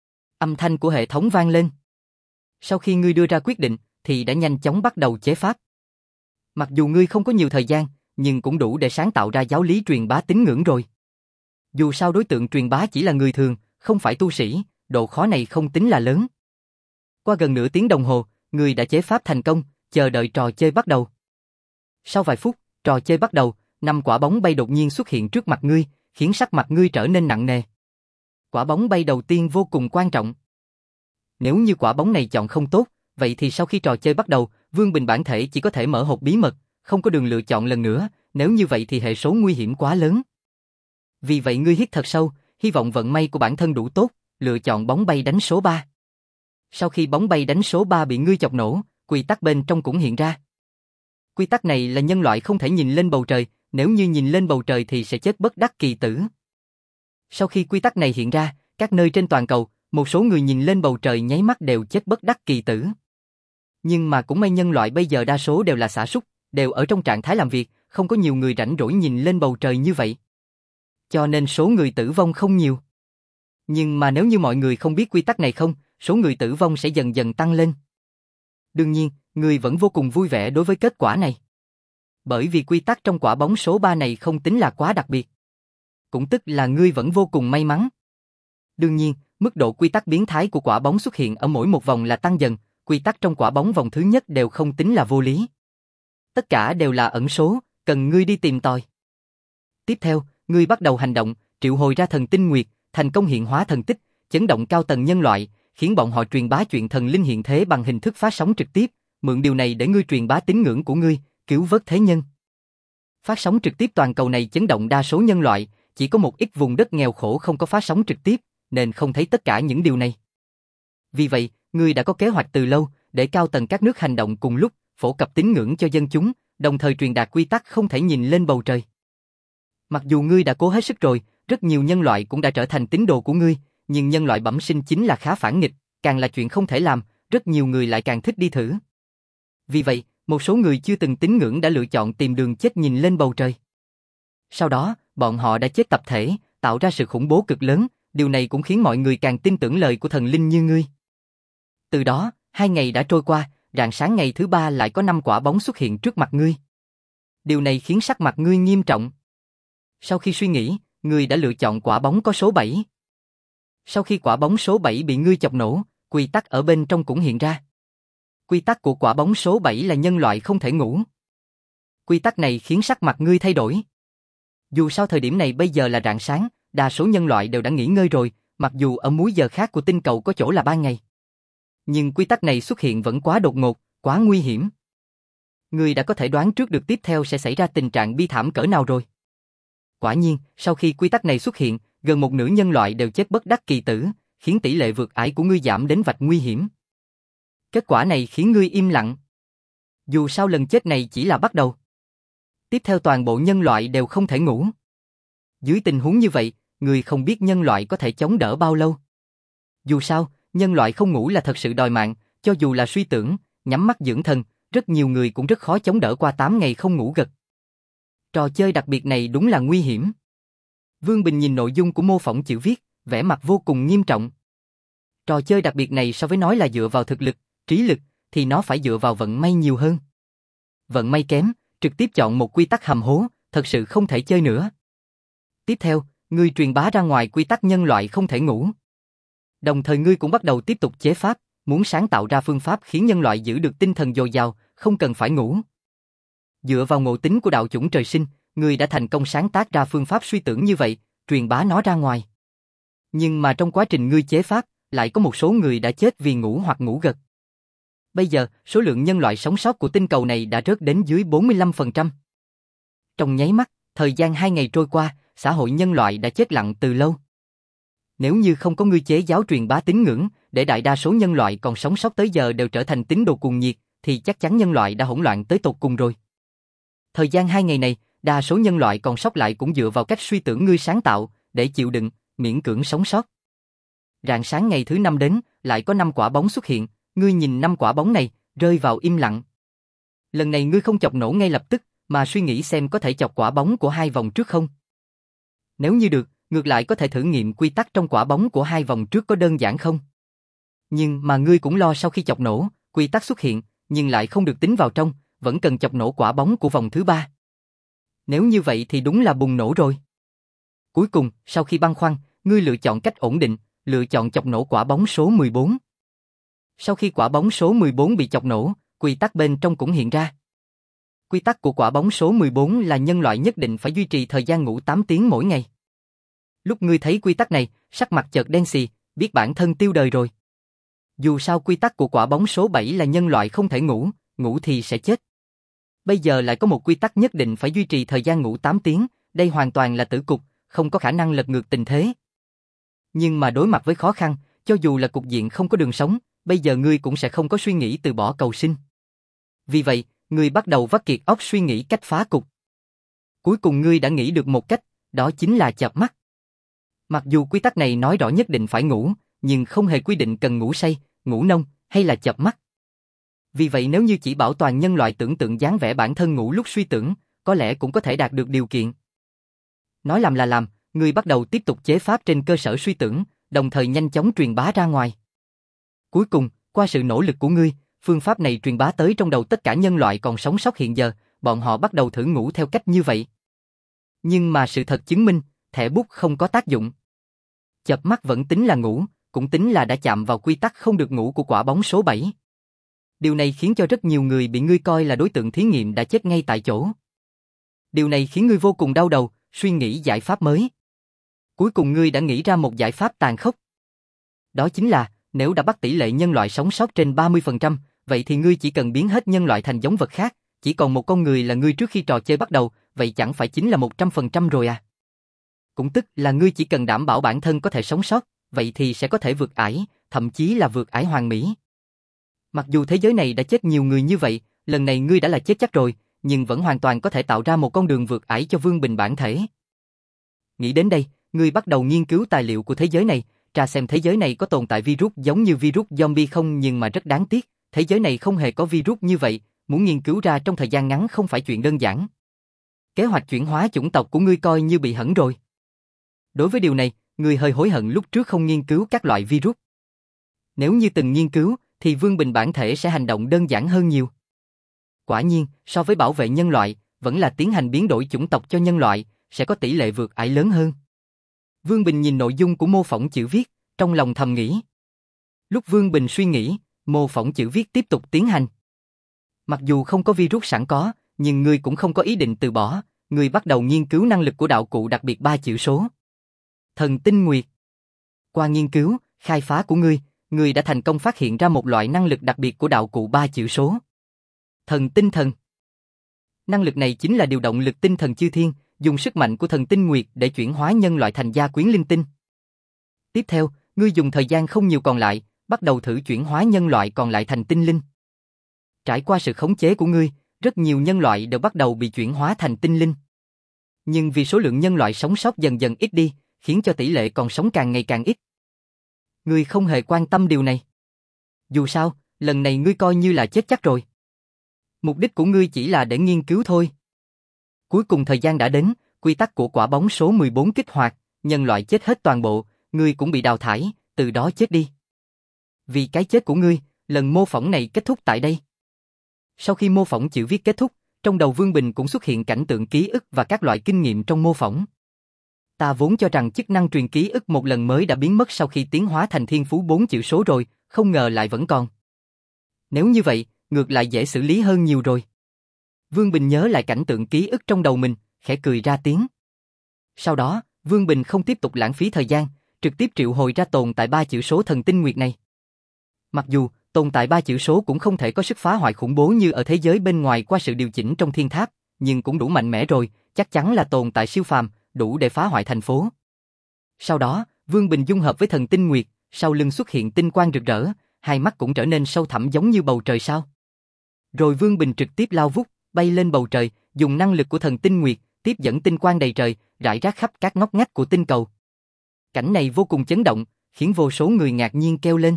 Âm thanh của hệ thống vang lên. Sau khi ngươi đưa ra quyết định, thì đã nhanh chóng bắt đầu chế pháp. Mặc dù ngươi không có nhiều thời gian, nhưng cũng đủ để sáng tạo ra giáo lý truyền bá tín ngưỡng rồi. Dù sao đối tượng truyền bá chỉ là người thường, không phải tu sĩ, độ khó này không tính là lớn. Qua gần nửa tiếng đồng hồ, ngươi đã chế pháp thành công, chờ đợi trò chơi bắt đầu. Sau vài phút, trò chơi bắt đầu, năm quả bóng bay đột nhiên xuất hiện trước mặt ngươi, khiến sắc mặt ngươi trở nên nặng nề. Quả bóng bay đầu tiên vô cùng quan trọng. Nếu như quả bóng này chọn không tốt, vậy thì sau khi trò chơi bắt đầu, Vương Bình bản thể chỉ có thể mở hộp bí mật, không có đường lựa chọn lần nữa, nếu như vậy thì hệ số nguy hiểm quá lớn. Vì vậy ngươi hít thật sâu, hy vọng vận may của bản thân đủ tốt, lựa chọn bóng bay đánh số ba. Sau khi bóng bay đánh số ba bị ngươi chọc nổ, quy tắc bên trong cũng hiện ra. Quy tắc này là nhân loại không thể nhìn lên bầu trời, nếu như nhìn lên bầu trời thì sẽ chết bất đắc kỳ tử. Sau khi quy tắc này hiện ra, các nơi trên toàn cầu, một số người nhìn lên bầu trời nháy mắt đều chết bất đắc kỳ tử. Nhưng mà cũng may nhân loại bây giờ đa số đều là xả súc, đều ở trong trạng thái làm việc, không có nhiều người rảnh rỗi nhìn lên bầu trời như vậy. Cho nên số người tử vong không nhiều. Nhưng mà nếu như mọi người không biết quy tắc này không, số người tử vong sẽ dần dần tăng lên. Đương nhiên, người vẫn vô cùng vui vẻ đối với kết quả này. Bởi vì quy tắc trong quả bóng số ba này không tính là quá đặc biệt. Cũng tức là ngươi vẫn vô cùng may mắn. Đương nhiên, mức độ quy tắc biến thái của quả bóng xuất hiện ở mỗi một vòng là tăng dần, quy tắc trong quả bóng vòng thứ nhất đều không tính là vô lý. Tất cả đều là ẩn số, cần ngươi đi tìm tòi. Tiếp theo, ngươi bắt đầu hành động, triệu hồi ra thần tinh nguyệt, thành công hiện hóa thần tích, chấn động cao tầng nhân loại, khiến bọn họ truyền bá chuyện thần linh hiện thế bằng hình thức phát sóng trực tiếp, mượn điều này để ngươi truyền bá tín ngưỡng của ngươi, cứu vớt thế nhân. Phát sóng trực tiếp toàn cầu này chấn động đa số nhân loại, chỉ có một ít vùng đất nghèo khổ không có phát sóng trực tiếp, nên không thấy tất cả những điều này. Vì vậy, ngươi đã có kế hoạch từ lâu, để cao tầng các nước hành động cùng lúc, phổ cập tín ngưỡng cho dân chúng, đồng thời truyền đạt quy tắc không thể nhìn lên bầu trời. Mặc dù ngươi đã cố hết sức rồi, rất nhiều nhân loại cũng đã trở thành tín đồ của ngươi, nhưng nhân loại bẩm sinh chính là khá phản nghịch, càng là chuyện không thể làm, rất nhiều người lại càng thích đi thử. Vì vậy, một số người chưa từng tín ngưỡng đã lựa chọn tìm đường chết nhìn lên bầu trời. Sau đó, bọn họ đã chết tập thể, tạo ra sự khủng bố cực lớn, điều này cũng khiến mọi người càng tin tưởng lời của thần linh như ngươi. Từ đó, hai ngày đã trôi qua, rạng sáng ngày thứ ba lại có năm quả bóng xuất hiện trước mặt ngươi. Điều này khiến sắc mặt ngươi nghiêm trọng. Sau khi suy nghĩ, ngươi đã lựa chọn quả bóng có số bảy. Sau khi quả bóng số bảy bị ngươi chọc nổ, quy tắc ở bên trong cũng hiện ra. Quy tắc của quả bóng số bảy là nhân loại không thể ngủ. Quy tắc này khiến sắc mặt ngươi thay đổi. Dù sao thời điểm này bây giờ là rạng sáng, đa số nhân loại đều đã nghỉ ngơi rồi, mặc dù ở múi giờ khác của tinh cầu có chỗ là ban ngày. Nhưng quy tắc này xuất hiện vẫn quá đột ngột, quá nguy hiểm. Ngươi đã có thể đoán trước được tiếp theo sẽ xảy ra tình trạng bi thảm cỡ nào rồi. Quả nhiên, sau khi quy tắc này xuất hiện, gần một nửa nhân loại đều chết bất đắc kỳ tử, khiến tỷ lệ vượt ải của ngươi giảm đến vạch nguy hiểm. Kết quả này khiến ngươi im lặng. Dù sao lần chết này chỉ là bắt đầu. Tiếp theo toàn bộ nhân loại đều không thể ngủ. Dưới tình huống như vậy, ngươi không biết nhân loại có thể chống đỡ bao lâu. Dù sao, nhân loại không ngủ là thật sự đòi mạng, cho dù là suy tưởng, nhắm mắt dưỡng thần, rất nhiều người cũng rất khó chống đỡ qua tám ngày không ngủ gật. Trò chơi đặc biệt này đúng là nguy hiểm. Vương Bình nhìn nội dung của mô phỏng chữ viết, vẻ mặt vô cùng nghiêm trọng. Trò chơi đặc biệt này so với nói là dựa vào thực lực, trí lực, thì nó phải dựa vào vận may nhiều hơn. Vận may kém, trực tiếp chọn một quy tắc hầm hố, thật sự không thể chơi nữa. Tiếp theo, ngươi truyền bá ra ngoài quy tắc nhân loại không thể ngủ. Đồng thời ngươi cũng bắt đầu tiếp tục chế pháp, muốn sáng tạo ra phương pháp khiến nhân loại giữ được tinh thần dồi dào, không cần phải ngủ. Dựa vào ngộ tính của đạo chủng trời sinh, ngươi đã thành công sáng tác ra phương pháp suy tưởng như vậy, truyền bá nó ra ngoài. Nhưng mà trong quá trình ngươi chế pháp, lại có một số người đã chết vì ngủ hoặc ngủ gật. Bây giờ, số lượng nhân loại sống sót của tinh cầu này đã rớt đến dưới bốn mươi lăm phần trăm. Trong nháy mắt, thời gian hai ngày trôi qua, xã hội nhân loại đã chết lặng từ lâu. Nếu như không có ngươi chế giáo truyền bá tín ngưỡng, để đại đa số nhân loại còn sống sót tới giờ đều trở thành tín đồ cuồng nhiệt, thì chắc chắn nhân loại đã hỗn loạn tới tột cùng rồi. Thời gian hai ngày này, đa số nhân loại còn sót lại cũng dựa vào cách suy tưởng ngươi sáng tạo, để chịu đựng, miễn cưỡng sống sót. Rạng sáng ngày thứ năm đến, lại có năm quả bóng xuất hiện, ngươi nhìn năm quả bóng này, rơi vào im lặng. Lần này ngươi không chọc nổ ngay lập tức, mà suy nghĩ xem có thể chọc quả bóng của hai vòng trước không. Nếu như được, ngược lại có thể thử nghiệm quy tắc trong quả bóng của hai vòng trước có đơn giản không. Nhưng mà ngươi cũng lo sau khi chọc nổ, quy tắc xuất hiện, nhưng lại không được tính vào trong, vẫn cần chọc nổ quả bóng của vòng thứ ba. Nếu như vậy thì đúng là bùng nổ rồi. Cuối cùng, sau khi băn khoăn, ngươi lựa chọn cách ổn định, lựa chọn chọc nổ quả bóng số mười bốn. Sau khi quả bóng số mười bốn bị chọc nổ, quy tắc bên trong cũng hiện ra. Quy tắc của quả bóng số mười bốn là nhân loại nhất định phải duy trì thời gian ngủ tám tiếng mỗi ngày. Lúc ngươi thấy quy tắc này, sắc mặt chợt đen xì, biết bản thân tiêu đời rồi. Dù sao quy tắc của quả bóng số bảy là nhân loại không thể ngủ, ngủ thì sẽ chết. Bây giờ lại có một quy tắc nhất định phải duy trì thời gian ngủ tám tiếng, đây hoàn toàn là tử cục, không có khả năng lật ngược tình thế. Nhưng mà đối mặt với khó khăn, cho dù là cục diện không có đường sống, bây giờ ngươi cũng sẽ không có suy nghĩ từ bỏ cầu sinh. Vì vậy, ngươi bắt đầu vắt kiệt óc suy nghĩ cách phá cục. Cuối cùng ngươi đã nghĩ được một cách, đó chính là chợp mắt. Mặc dù quy tắc này nói rõ nhất định phải ngủ, nhưng không hề quy định cần ngủ say, ngủ nông hay là chợp mắt. Vì vậy nếu như chỉ bảo toàn nhân loại tưởng tượng dáng vẻ bản thân ngủ lúc suy tưởng, có lẽ cũng có thể đạt được điều kiện. Nói làm là làm, ngươi bắt đầu tiếp tục chế pháp trên cơ sở suy tưởng, đồng thời nhanh chóng truyền bá ra ngoài. Cuối cùng, qua sự nỗ lực của ngươi, phương pháp này truyền bá tới trong đầu tất cả nhân loại còn sống sót hiện giờ, bọn họ bắt đầu thử ngủ theo cách như vậy. Nhưng mà sự thật chứng minh, thẻ bút không có tác dụng. Chợp mắt vẫn tính là ngủ, cũng tính là đã chạm vào quy tắc không được ngủ của quả bóng số bảy. Điều này khiến cho rất nhiều người bị ngươi coi là đối tượng thí nghiệm đã chết ngay tại chỗ. Điều này khiến ngươi vô cùng đau đầu, suy nghĩ giải pháp mới. Cuối cùng ngươi đã nghĩ ra một giải pháp tàn khốc. Đó chính là, nếu đã bắt tỷ lệ nhân loại sống sót trên ba mươi phần trăm, vậy thì ngươi chỉ cần biến hết nhân loại thành giống vật khác, chỉ còn một con người là ngươi trước khi trò chơi bắt đầu, vậy chẳng phải chính là một trăm phần trăm rồi à? Cũng tức là ngươi chỉ cần đảm bảo bản thân có thể sống sót, vậy thì sẽ có thể vượt ải, thậm chí là vượt ải hoàn mỹ. Mặc dù thế giới này đã chết nhiều người như vậy, lần này ngươi đã là chết chắc rồi, nhưng vẫn hoàn toàn có thể tạo ra một con đường vượt ải cho Vương Bình bản thể. Nghĩ đến đây, ngươi bắt đầu nghiên cứu tài liệu của thế giới này, tra xem thế giới này có tồn tại virus giống như virus zombie không, nhưng mà rất đáng tiếc, thế giới này không hề có virus như vậy, muốn nghiên cứu ra trong thời gian ngắn không phải chuyện đơn giản. Kế hoạch chuyển hóa chủng tộc của ngươi coi như bị hỏng rồi. Đối với điều này, ngươi hơi hối hận lúc trước không nghiên cứu các loại virus. Nếu như từng nghiên cứu, thì Vương Bình bản thể sẽ hành động đơn giản hơn nhiều. Quả nhiên, so với bảo vệ nhân loại, vẫn là tiến hành biến đổi chủng tộc cho nhân loại, sẽ có tỷ lệ vượt ải lớn hơn. Vương Bình nhìn nội dung của mô phỏng chữ viết, trong lòng thầm nghĩ. Lúc Vương Bình suy nghĩ, mô phỏng chữ viết tiếp tục tiến hành. Mặc dù không có virus sẵn có, nhưng ngươi cũng không có ý định từ bỏ, ngươi bắt đầu nghiên cứu năng lực của đạo cụ đặc biệt ba chữ số. Thần tinh nguyệt. Qua nghiên cứu, khai phá của ngươi, ngươi đã thành công phát hiện ra một loại năng lực đặc biệt của đạo cụ ba chữ số. Thần tinh thần. Năng lực này chính là điều động lực tinh thần chư thiên, dùng sức mạnh của thần tinh nguyệt để chuyển hóa nhân loại thành gia quyến linh tinh. Tiếp theo, ngươi dùng thời gian không nhiều còn lại, bắt đầu thử chuyển hóa nhân loại còn lại thành tinh linh. Trải qua sự khống chế của ngươi, rất nhiều nhân loại đều bắt đầu bị chuyển hóa thành tinh linh. Nhưng vì số lượng nhân loại sống sót dần dần ít đi, khiến cho tỷ lệ còn sống càng ngày càng ít. Ngươi không hề quan tâm điều này. Dù sao, lần này ngươi coi như là chết chắc rồi. Mục đích của ngươi chỉ là để nghiên cứu thôi. Cuối cùng thời gian đã đến, quy tắc của quả bóng số mười bốn kích hoạt, nhân loại chết hết toàn bộ, ngươi cũng bị đào thải, từ đó chết đi. Vì cái chết của ngươi, lần mô phỏng này kết thúc tại đây. Sau khi mô phỏng chữ viết kết thúc, trong đầu Vương Bình cũng xuất hiện cảnh tượng ký ức và các loại kinh nghiệm trong mô phỏng. Ta vốn cho rằng chức năng truyền ký ức một lần mới đã biến mất sau khi tiến hóa thành thiên phú bốn chữ số rồi, không ngờ lại vẫn còn. Nếu như vậy, ngược lại dễ xử lý hơn nhiều rồi. Vương Bình nhớ lại cảnh tượng ký ức trong đầu mình, khẽ cười ra tiếng. Sau đó, Vương Bình không tiếp tục lãng phí thời gian, trực tiếp triệu hồi ra tồn tại ba chữ số thần tinh nguyệt này. Mặc dù, tồn tại ba chữ số cũng không thể có sức phá hoại khủng bố như ở thế giới bên ngoài qua sự điều chỉnh trong thiên tháp, nhưng cũng đủ mạnh mẽ rồi, chắc chắn là tồn tại siêu phàm, đủ để phá hoại thành phố. Sau đó, Vương Bình dung hợp với thần tinh nguyệt, sau lưng xuất hiện tinh quang rực rỡ, hai mắt cũng trở nên sâu thẳm giống như bầu trời sao. Rồi Vương Bình trực tiếp lao vút, bay lên bầu trời, dùng năng lực của thần tinh nguyệt, tiếp dẫn tinh quang đầy trời, rải rác khắp các ngóc ngách của tinh cầu. Cảnh này vô cùng chấn động, khiến vô số người ngạc nhiên kêu lên.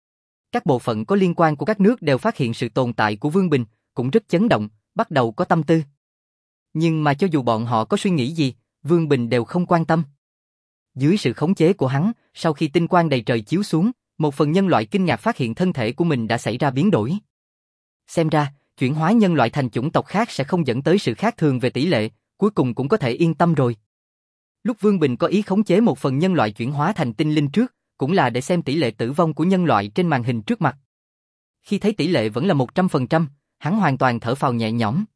Các bộ phận có liên quan của các nước đều phát hiện sự tồn tại của Vương Bình, cũng rất chấn động, bắt đầu có tâm tư. Nhưng mà cho dù bọn họ có suy nghĩ gì, Vương Bình đều không quan tâm. Dưới sự khống chế của hắn, sau khi tinh quang đầy trời chiếu xuống, một phần nhân loại kinh ngạc phát hiện thân thể của mình đã xảy ra biến đổi. Xem ra, chuyển hóa nhân loại thành chủng tộc khác sẽ không dẫn tới sự khác thường về tỷ lệ, cuối cùng cũng có thể yên tâm rồi. Lúc Vương Bình có ý khống chế một phần nhân loại chuyển hóa thành tinh linh trước, cũng là để xem tỷ lệ tử vong của nhân loại trên màn hình trước mặt. Khi thấy tỷ lệ vẫn là một trăm phần trăm, hắn hoàn toàn thở phào nhẹ nhõm.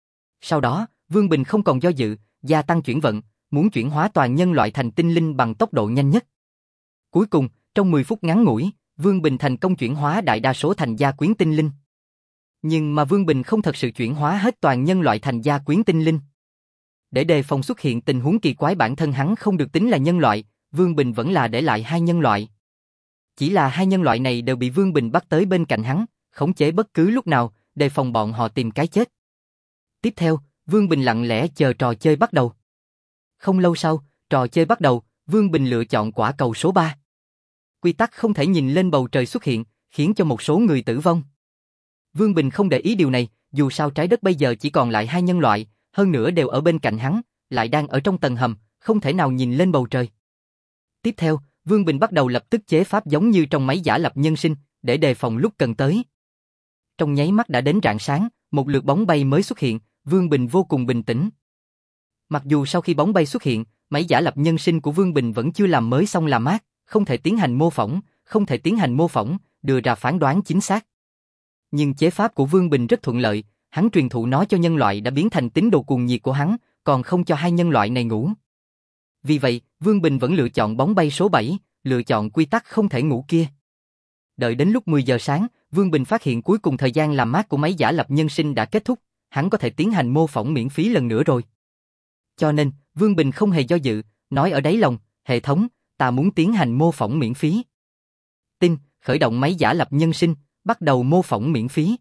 Sau đó, Vương Bình không còn do dự, gia tăng chuyển vận, muốn chuyển hóa toàn nhân loại thành tinh linh bằng tốc độ nhanh nhất. Cuối cùng, trong mười phút ngắn ngủi, Vương Bình thành công chuyển hóa đại đa số thành gia quyến tinh linh. Nhưng mà Vương Bình không thật sự chuyển hóa hết toàn nhân loại thành gia quyến tinh linh. Để đề phòng xuất hiện tình huống kỳ quái bản thân hắn không được tính là nhân loại, Vương Bình vẫn là để lại hai nhân loại. Chỉ là hai nhân loại này đều bị Vương Bình bắt tới bên cạnh hắn, khống chế bất cứ lúc nào, đề phòng bọn họ tìm cái chết. Tiếp theo, Vương Bình lặng lẽ chờ trò chơi bắt đầu. Không lâu sau, trò chơi bắt đầu, Vương Bình lựa chọn quả cầu số ba. Quy tắc không thể nhìn lên bầu trời xuất hiện, khiến cho một số người tử vong. Vương Bình không để ý điều này, dù sao trái đất bây giờ chỉ còn lại hai nhân loại, hơn nữa đều ở bên cạnh hắn, lại đang ở trong tầng hầm, không thể nào nhìn lên bầu trời. Tiếp theo, Vương Bình bắt đầu lập tức chế pháp giống như trong máy giả lập nhân sinh, để đề phòng lúc cần tới. Trong nháy mắt đã đến rạng sáng, một lượt bóng bay mới xuất hiện, Vương Bình vô cùng bình tĩnh. Mặc dù sau khi bóng bay xuất hiện, máy giả lập nhân sinh của Vương Bình vẫn chưa làm mới xong làm mát, không thể tiến hành mô phỏng, không thể tiến hành mô phỏng, đưa ra phán đoán chính xác. Nhưng chế pháp của Vương Bình rất thuận lợi, hắn truyền thụ nó cho nhân loại đã biến thành tín đồ cuồng nhiệt của hắn, còn không cho hai nhân loại này ngủ. Vì vậy, Vương Bình vẫn lựa chọn bóng bay số bảy, lựa chọn quy tắc không thể ngủ kia. Đợi đến lúc mười giờ sáng, Vương Bình phát hiện cuối cùng thời gian làm mát của máy giả lập nhân sinh đã kết thúc, hắn có thể tiến hành mô phỏng miễn phí lần nữa rồi. Cho nên, Vương Bình không hề do dự, nói ở đáy lòng, hệ thống, ta muốn tiến hành mô phỏng miễn phí. Tin, khởi động máy giả lập nhân sinh, bắt đầu mô phỏng miễn phí.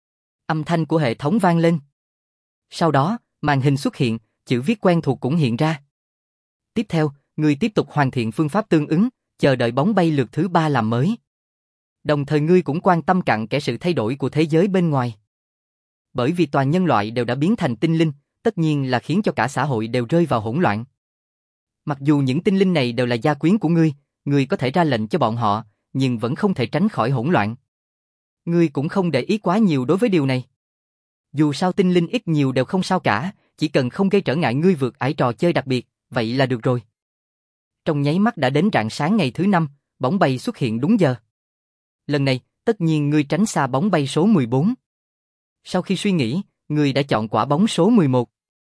Âm thanh của hệ thống vang lên. Sau đó, màn hình xuất hiện, chữ viết quen thuộc cũng hiện ra. Tiếp theo, ngươi tiếp tục hoàn thiện phương pháp tương ứng, chờ đợi bóng bay lượt thứ ba làm mới. Đồng thời ngươi cũng quan tâm cặn kẽ sự thay đổi của thế giới bên ngoài. Bởi vì toàn nhân loại đều đã biến thành tinh linh, tất nhiên là khiến cho cả xã hội đều rơi vào hỗn loạn. Mặc dù những tinh linh này đều là gia quyến của ngươi, ngươi có thể ra lệnh cho bọn họ, nhưng vẫn không thể tránh khỏi hỗn loạn. Ngươi cũng không để ý quá nhiều đối với điều này. Dù sao tinh linh ít nhiều đều không sao cả, chỉ cần không gây trở ngại ngươi vượt ải trò chơi đặc biệt, vậy là được rồi. Trong nháy mắt đã đến rạng sáng ngày thứ năm, bóng bay xuất hiện đúng giờ. Lần này, tất nhiên ngươi tránh xa bóng bay số mười bốn. Sau khi suy nghĩ, ngươi đã chọn quả bóng số mười một.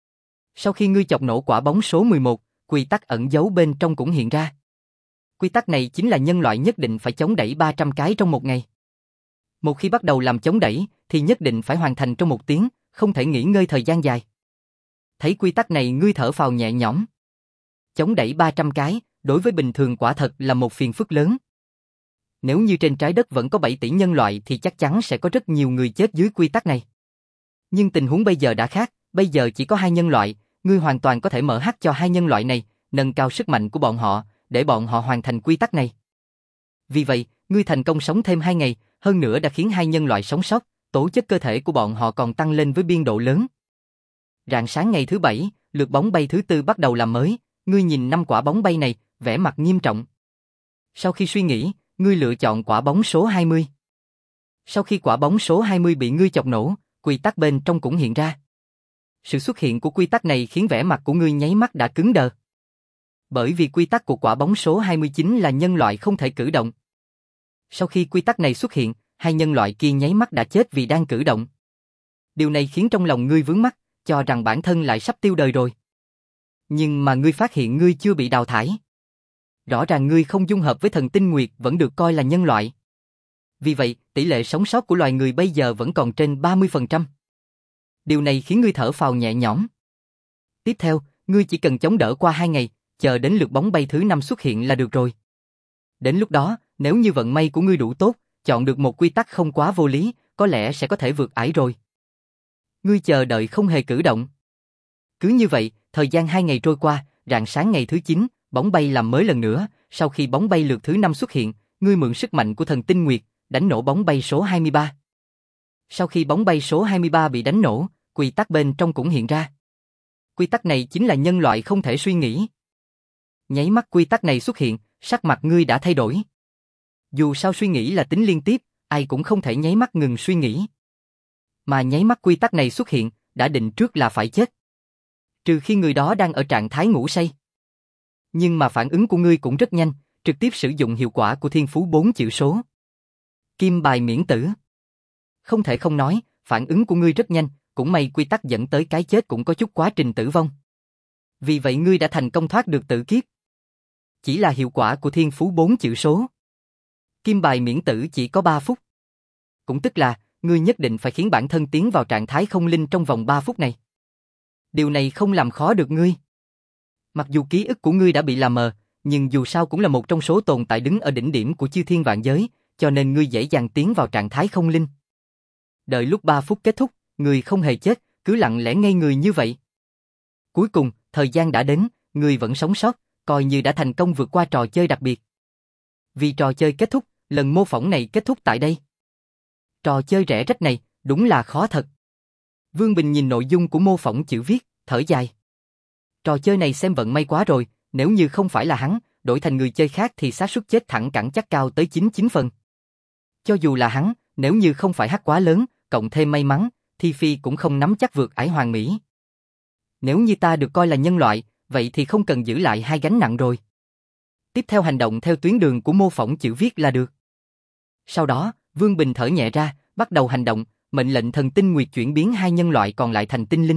Sau khi ngươi chọc nổ quả bóng số mười một, quy tắc ẩn giấu bên trong cũng hiện ra. Quy tắc này chính là nhân loại nhất định phải chống đẩy ba trăm cái trong một ngày. Một khi bắt đầu làm chống đẩy, thì nhất định phải hoàn thành trong một tiếng, không thể nghỉ ngơi thời gian dài. Thấy quy tắc này ngươi thở phào nhẹ nhõm. Chống đẩy ba trăm cái, đối với bình thường quả thật là một phiền phức lớn. Nếu như trên trái đất vẫn có bảy tỷ nhân loại thì chắc chắn sẽ có rất nhiều người chết dưới quy tắc này. Nhưng tình huống bây giờ đã khác, bây giờ chỉ có hai nhân loại, ngươi hoàn toàn có thể mở hát cho hai nhân loại này, nâng cao sức mạnh của bọn họ, để bọn họ hoàn thành quy tắc này. Vì vậy, ngươi thành công sống thêm hai ngày, hơn nữa đã khiến hai nhân loại sống sót, tố chất cơ thể của bọn họ còn tăng lên với biên độ lớn. Rạng sáng ngày thứ bảy, lượt bóng bay thứ tư bắt đầu làm mới, ngươi nhìn năm quả bóng bay này, vẻ mặt nghiêm trọng. Sau khi suy nghĩ, ngươi lựa chọn quả bóng số hai mươi. Sau khi quả bóng số hai mươi bị ngươi chọc nổ, quy tắc bên trong cũng hiện ra. Sự xuất hiện của quy tắc này khiến vẻ mặt của ngươi nháy mắt đã cứng đờ. Bởi vì quy tắc của quả bóng số hai mươi chín là nhân loại không thể cử động. Sau khi quy tắc này xuất hiện, hai nhân loại kia nháy mắt đã chết vì đang cử động. Điều này khiến trong lòng ngươi vướng mắc, cho rằng bản thân lại sắp tiêu đời rồi. Nhưng mà ngươi phát hiện ngươi chưa bị đào thải. Rõ ràng ngươi không dung hợp với thần tinh nguyệt vẫn được coi là nhân loại. Vì vậy, tỷ lệ sống sót của loài người bây giờ vẫn còn trên ba mươi phần trăm. Điều này khiến ngươi thở phào nhẹ nhõm. Tiếp theo, ngươi chỉ cần chống đỡ qua hai ngày, chờ đến lượt bóng bay thứ năm xuất hiện là được rồi. Đến lúc đó, nếu như vận may của ngươi đủ tốt, chọn được một quy tắc không quá vô lý, có lẽ sẽ có thể vượt ải rồi. Ngươi chờ đợi không hề cử động. Cứ như vậy, thời gian hai ngày trôi qua, rạng sáng ngày thứ chín, bóng bay làm mới lần nữa, sau khi bóng bay lượt thứ năm xuất hiện, ngươi mượn sức mạnh của thần tinh nguyệt, đánh nổ bóng bay số hai mươi ba. Sau khi bóng bay số hai mươi ba bị đánh nổ, quy tắc bên trong cũng hiện ra. Quy tắc này chính là nhân loại không thể suy nghĩ. Nháy mắt quy tắc này xuất hiện, sắc mặt ngươi đã thay đổi. Dù sao suy nghĩ là tính liên tiếp, ai cũng không thể nháy mắt ngừng suy nghĩ. Mà nháy mắt quy tắc này xuất hiện, đã định trước là phải chết. Trừ khi người đó đang ở trạng thái ngủ say. Nhưng mà phản ứng của ngươi cũng rất nhanh, trực tiếp sử dụng hiệu quả của thiên phú bốn chữ số. Kim bài miễn tử. Không thể không nói, phản ứng của ngươi rất nhanh, cũng may quy tắc dẫn tới cái chết cũng có chút quá trình tử vong. Vì vậy ngươi đã thành công thoát được tử kiếp. Chỉ là hiệu quả của thiên phú bốn chữ số. Kim bài miễn tử chỉ có ba phút. Cũng tức là, ngươi nhất định phải khiến bản thân tiến vào trạng thái không linh trong vòng ba phút này. Điều này không làm khó được ngươi. Mặc dù ký ức của ngươi đã bị làm mờ, nhưng dù sao cũng là một trong số tồn tại đứng ở đỉnh điểm của chư thiên vạn giới, cho nên ngươi dễ dàng tiến vào trạng thái không linh. Đợi lúc ba phút kết thúc, ngươi không hề chết, cứ lặng lẽ ngây người như vậy. Cuối cùng, thời gian đã đến, ngươi vẫn sống sót, coi như đã thành công vượt qua trò chơi đặc biệt. Vì trò chơi kết thúc, lần mô phỏng này kết thúc tại đây. Trò chơi rẻ rách này, đúng là khó thật. Vương Bình nhìn nội dung của mô phỏng chữ viết, thở dài. Trò chơi này xem vận may quá rồi, nếu như không phải là hắn, đổi thành người chơi khác thì xác suất chết thẳng cẳng chắc cao tới chín mươi chín phần. Cho dù là hắn, nếu như không phải hack quá lớn, cộng thêm may mắn, thì Phi cũng không nắm chắc vượt ải hoàng mỹ. Nếu như ta được coi là nhân loại, vậy thì không cần giữ lại hai gánh nặng rồi. Tiếp theo hành động theo tuyến đường của mô phỏng chữ viết là được. Sau đó, Vương Bình thở nhẹ ra, bắt đầu hành động, mệnh lệnh thần tinh nguyệt chuyển biến hai nhân loại còn lại thành tinh linh.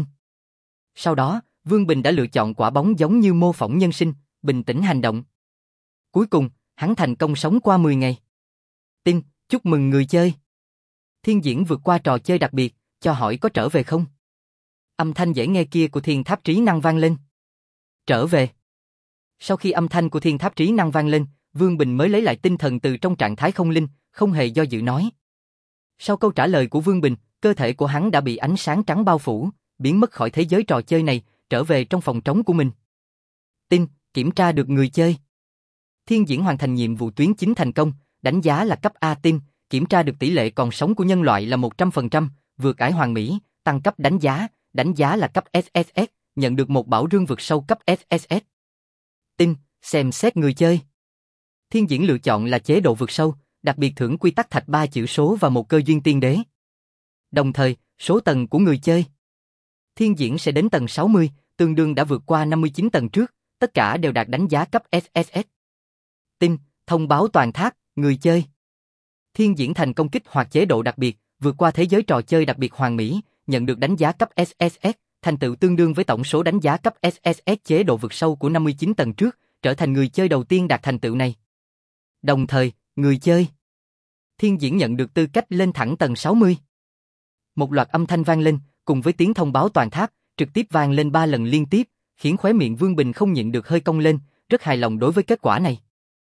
Sau đó, Vương Bình đã lựa chọn quả bóng giống như mô phỏng nhân sinh, bình tĩnh hành động. Cuối cùng, hắn thành công sống qua mười ngày. Tin, chúc mừng người chơi. Thiên diễn vượt qua trò chơi đặc biệt, cho hỏi có trở về không? Âm thanh dễ nghe kia của thiên tháp trí năng vang lên. Trở về. Sau khi âm thanh của thiên tháp trí năng vang lên, Vương Bình mới lấy lại tinh thần từ trong trạng thái không linh, không hề do dự nói. Sau câu trả lời của Vương Bình, cơ thể của hắn đã bị ánh sáng trắng bao phủ, biến mất khỏi thế giới trò chơi này, trở về trong phòng trống của mình. Tin, kiểm tra được người chơi. Thiên diễn hoàn thành nhiệm vụ tuyến chính thành công, đánh giá là cấp A tin, kiểm tra được tỷ lệ còn sống của nhân loại là một trăm phần trăm, vượt ải hoàng mỹ, tăng cấp đánh giá, đánh giá là cấp ét ét ét, nhận được một bảo rương vượt sâu cấp ét ét ét. Tin, xem xét người chơi. Thiên diễn lựa chọn là chế độ vượt sâu, đặc biệt thưởng quy tắc thạch ba chữ số và một cơ duyên tiên đế. Đồng thời, số tầng của người chơi. Thiên diễn sẽ đến tầng sáu mươi, tương đương đã vượt qua năm mươi chín tầng trước, tất cả đều đạt đánh giá cấp ét ét ét. Tin, thông báo toàn tháp, người chơi. Thiên diễn thành công kích hoạt chế độ đặc biệt, vượt qua thế giới trò chơi đặc biệt hoàn mỹ, nhận được đánh giá cấp ét ét ét, thành tựu tương đương với tổng số đánh giá cấp ét ét ét chế độ vượt sâu của năm mươi chín tầng trước, trở thành người chơi đầu tiên đạt thành tựu này. Đồng thời, người chơi. Thiên diễn nhận được tư cách lên thẳng tầng sáu mươi. Một loạt âm thanh vang lên, cùng với tiếng thông báo toàn tháp, trực tiếp vang lên ba lần liên tiếp, khiến khóe miệng Vương Bình không nhịn được hơi cong lên, rất hài lòng đối với kết quả này.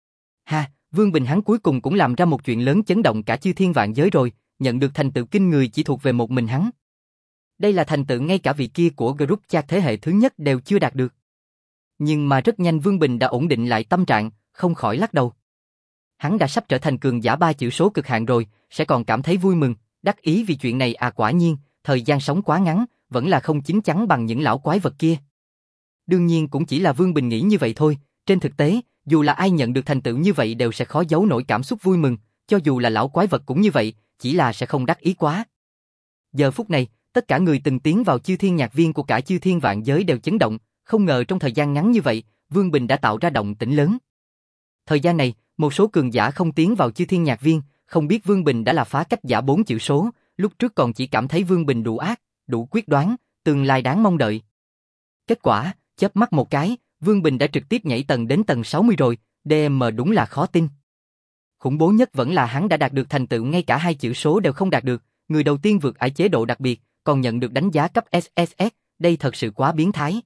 Ha, Vương Bình hắn cuối cùng cũng làm ra một chuyện lớn chấn động cả chư thiên vạn giới rồi, nhận được thành tựu kinh người chỉ thuộc về một mình hắn. Đây là thành tựu ngay cả vị kia của group chat thế hệ thứ nhất đều chưa đạt được. Nhưng mà rất nhanh Vương Bình đã ổn định lại tâm trạng, không khỏi lắc đầu. Hắn đã sắp trở thành cường giả ba chữ số cực hạn rồi, sẽ còn cảm thấy vui mừng, đắc ý vì chuyện này à quả nhiên, thời gian sống quá ngắn, vẫn là không chín chắn bằng những lão quái vật kia. Đương nhiên cũng chỉ là Vương Bình nghĩ như vậy thôi, trên thực tế, dù là ai nhận được thành tựu như vậy đều sẽ khó giấu nổi cảm xúc vui mừng, cho dù là lão quái vật cũng như vậy, chỉ là sẽ không đắc ý quá. Giờ phút này, tất cả người từng tiến vào chư thiên nhạc viên của cả chư thiên vạn giới đều chấn động, không ngờ trong thời gian ngắn như vậy, Vương Bình đã tạo ra động tĩnh lớn. Thời gian này, một số cường giả không tiến vào chư thiên nhạc viên, không biết Vương Bình đã là phá cách giả bốn chữ số, lúc trước còn chỉ cảm thấy Vương Bình đủ ác, đủ quyết đoán, tương lai đáng mong đợi. Kết quả, chớp mắt một cái, Vương Bình đã trực tiếp nhảy tầng đến tầng sáu mươi rồi, đê em đúng là khó tin. Khủng bố nhất vẫn là hắn đã đạt được thành tựu ngay cả hai chữ số đều không đạt được, người đầu tiên vượt ải chế độ đặc biệt, còn nhận được đánh giá cấp ét ét ét, đây thật sự quá biến thái.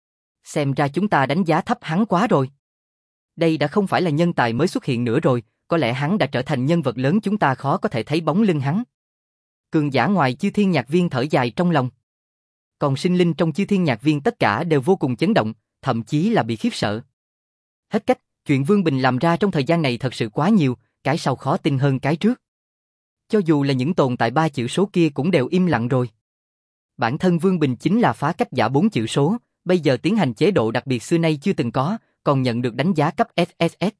Xem ra chúng ta đánh giá thấp hắn quá rồi. Đây đã không phải là nhân tài mới xuất hiện nữa rồi, có lẽ hắn đã trở thành nhân vật lớn chúng ta khó có thể thấy bóng lưng hắn. Cường giả ngoài chư thiên nhạc viên thở dài trong lòng. Còn sinh linh trong chư thiên nhạc viên tất cả đều vô cùng chấn động, thậm chí là bị khiếp sợ. Hết cách, chuyện Vương Bình làm ra trong thời gian này thật sự quá nhiều, cái sau khó tin hơn cái trước. Cho dù là những tồn tại ba chữ số kia cũng đều im lặng rồi. Bản thân Vương Bình chính là phá cách giả bốn chữ số, bây giờ tiến hành chế độ đặc biệt xưa nay chưa từng có, còn nhận được đánh giá cấp ét ét ét.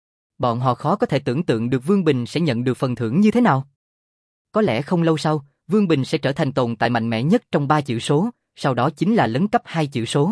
Bọn họ khó có thể tưởng tượng được Vương Bình sẽ nhận được phần thưởng như thế nào. Có lẽ không lâu sau, Vương Bình sẽ trở thành tồn tại mạnh mẽ nhất trong ba chữ số, sau đó chính là lấn cấp hai chữ số.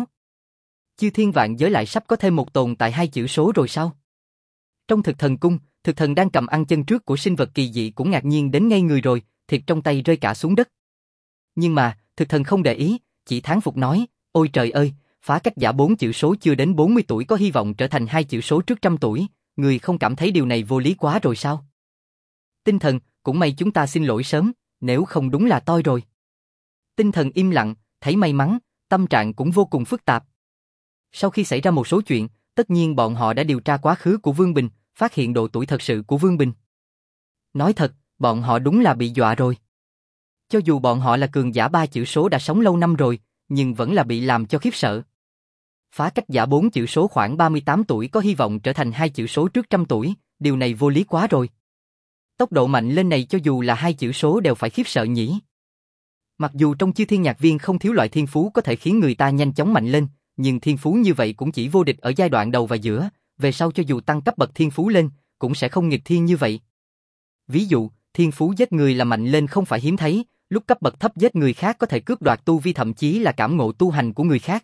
Chư thiên vạn giới lại sắp có thêm một tồn tại hai chữ số rồi sao? Trong thực thần cung, thực thần đang cầm ăn chân trước của sinh vật kỳ dị cũng ngạc nhiên đến ngây người rồi, thịt trong tay rơi cả xuống đất. Nhưng mà, thực thần không để ý, chỉ thán phục nói, ôi trời ơi, phá cách giả bốn chữ số chưa đến bốn mươi tuổi có hy vọng trở thành hai chữ số trước trăm tuổi, người không cảm thấy điều này vô lý quá rồi sao? Tinh thần, cũng may chúng ta xin lỗi sớm, nếu không đúng là toi rồi. Tinh thần im lặng, thấy may mắn, tâm trạng cũng vô cùng phức tạp. Sau khi xảy ra một số chuyện, tất nhiên bọn họ đã điều tra quá khứ của Vương Bình, phát hiện độ tuổi thật sự của Vương Bình. Nói thật, bọn họ đúng là bị dọa rồi. Cho dù bọn họ là cường giả ba chữ số đã sống lâu năm rồi, nhưng vẫn là bị làm cho khiếp sợ. Phá cách giả bốn chữ số khoảng ba mươi tám tuổi có hy vọng trở thành hai chữ số trước trăm tuổi, điều này vô lý quá rồi. Tốc độ mạnh lên này cho dù là hai chữ số đều phải khiếp sợ nhỉ. Mặc dù trong Chư Thiên Nhạc Viên không thiếu loại thiên phú có thể khiến người ta nhanh chóng mạnh lên, nhưng thiên phú như vậy cũng chỉ vô địch ở giai đoạn đầu và giữa, về sau cho dù tăng cấp bậc thiên phú lên, cũng sẽ không nghịch thiên như vậy. Ví dụ, thiên phú giết người là mạnh lên không phải hiếm thấy, lúc cấp bậc thấp giết người khác có thể cướp đoạt tu vi thậm chí là cảm ngộ tu hành của người khác.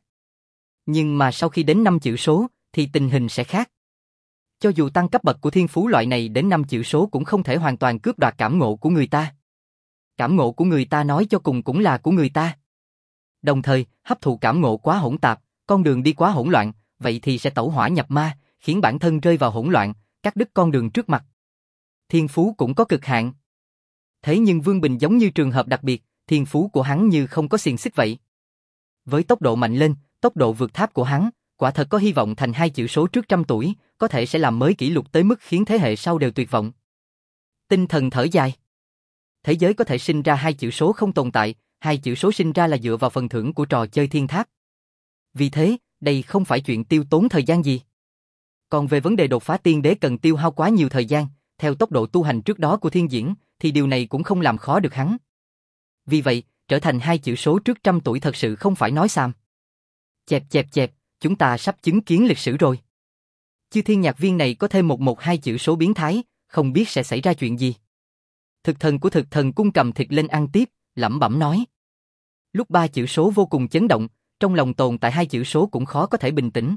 Nhưng mà sau khi đến năm chữ số, thì tình hình sẽ khác. Cho dù tăng cấp bậc của thiên phú loại này đến năm chữ số cũng không thể hoàn toàn cướp đoạt cảm ngộ của người ta. Cảm ngộ của người ta nói cho cùng cũng là của người ta. Đồng thời, hấp thụ cảm ngộ quá hỗn tạp, con đường đi quá hỗn loạn, vậy thì sẽ tẩu hỏa nhập ma, khiến bản thân rơi vào hỗn loạn, cắt đứt con đường trước mặt. Thiên phú cũng có cực hạn. Thế nhưng Vương Bình giống như trường hợp đặc biệt, thiên phú của hắn như không có xiềng xích vậy. Với tốc độ mạnh lên, tốc độ vượt tháp của hắn, quả thật có hy vọng thành hai chữ số trước trăm tuổi, có thể sẽ làm mới kỷ lục tới mức khiến thế hệ sau đều tuyệt vọng. Tinh thần thở dài. Thế giới có thể sinh ra hai chữ số không tồn tại, hai chữ số sinh ra là dựa vào phần thưởng của trò chơi thiên tháp. Vì thế, đây không phải chuyện tiêu tốn thời gian gì. Còn về vấn đề đột phá tiên đế cần tiêu hao quá nhiều thời gian, theo tốc độ tu hành trước đó của Thiên Diễn, thì điều này cũng không làm khó được hắn. Vì vậy, trở thành hai chữ số trước trăm tuổi thật sự không phải nói xàm. Chẹp chẹp chẹp, chúng ta sắp chứng kiến lịch sử rồi. Chư Thiên Nhạc Viên này có thêm một một hai chữ số biến thái, không biết sẽ xảy ra chuyện gì. Thực thần của thực thần cung cầm thịt lên ăn tiếp, lẩm bẩm nói. Lúc ba chữ số vô cùng chấn động, trong lòng tồn tại hai chữ số cũng khó có thể bình tĩnh.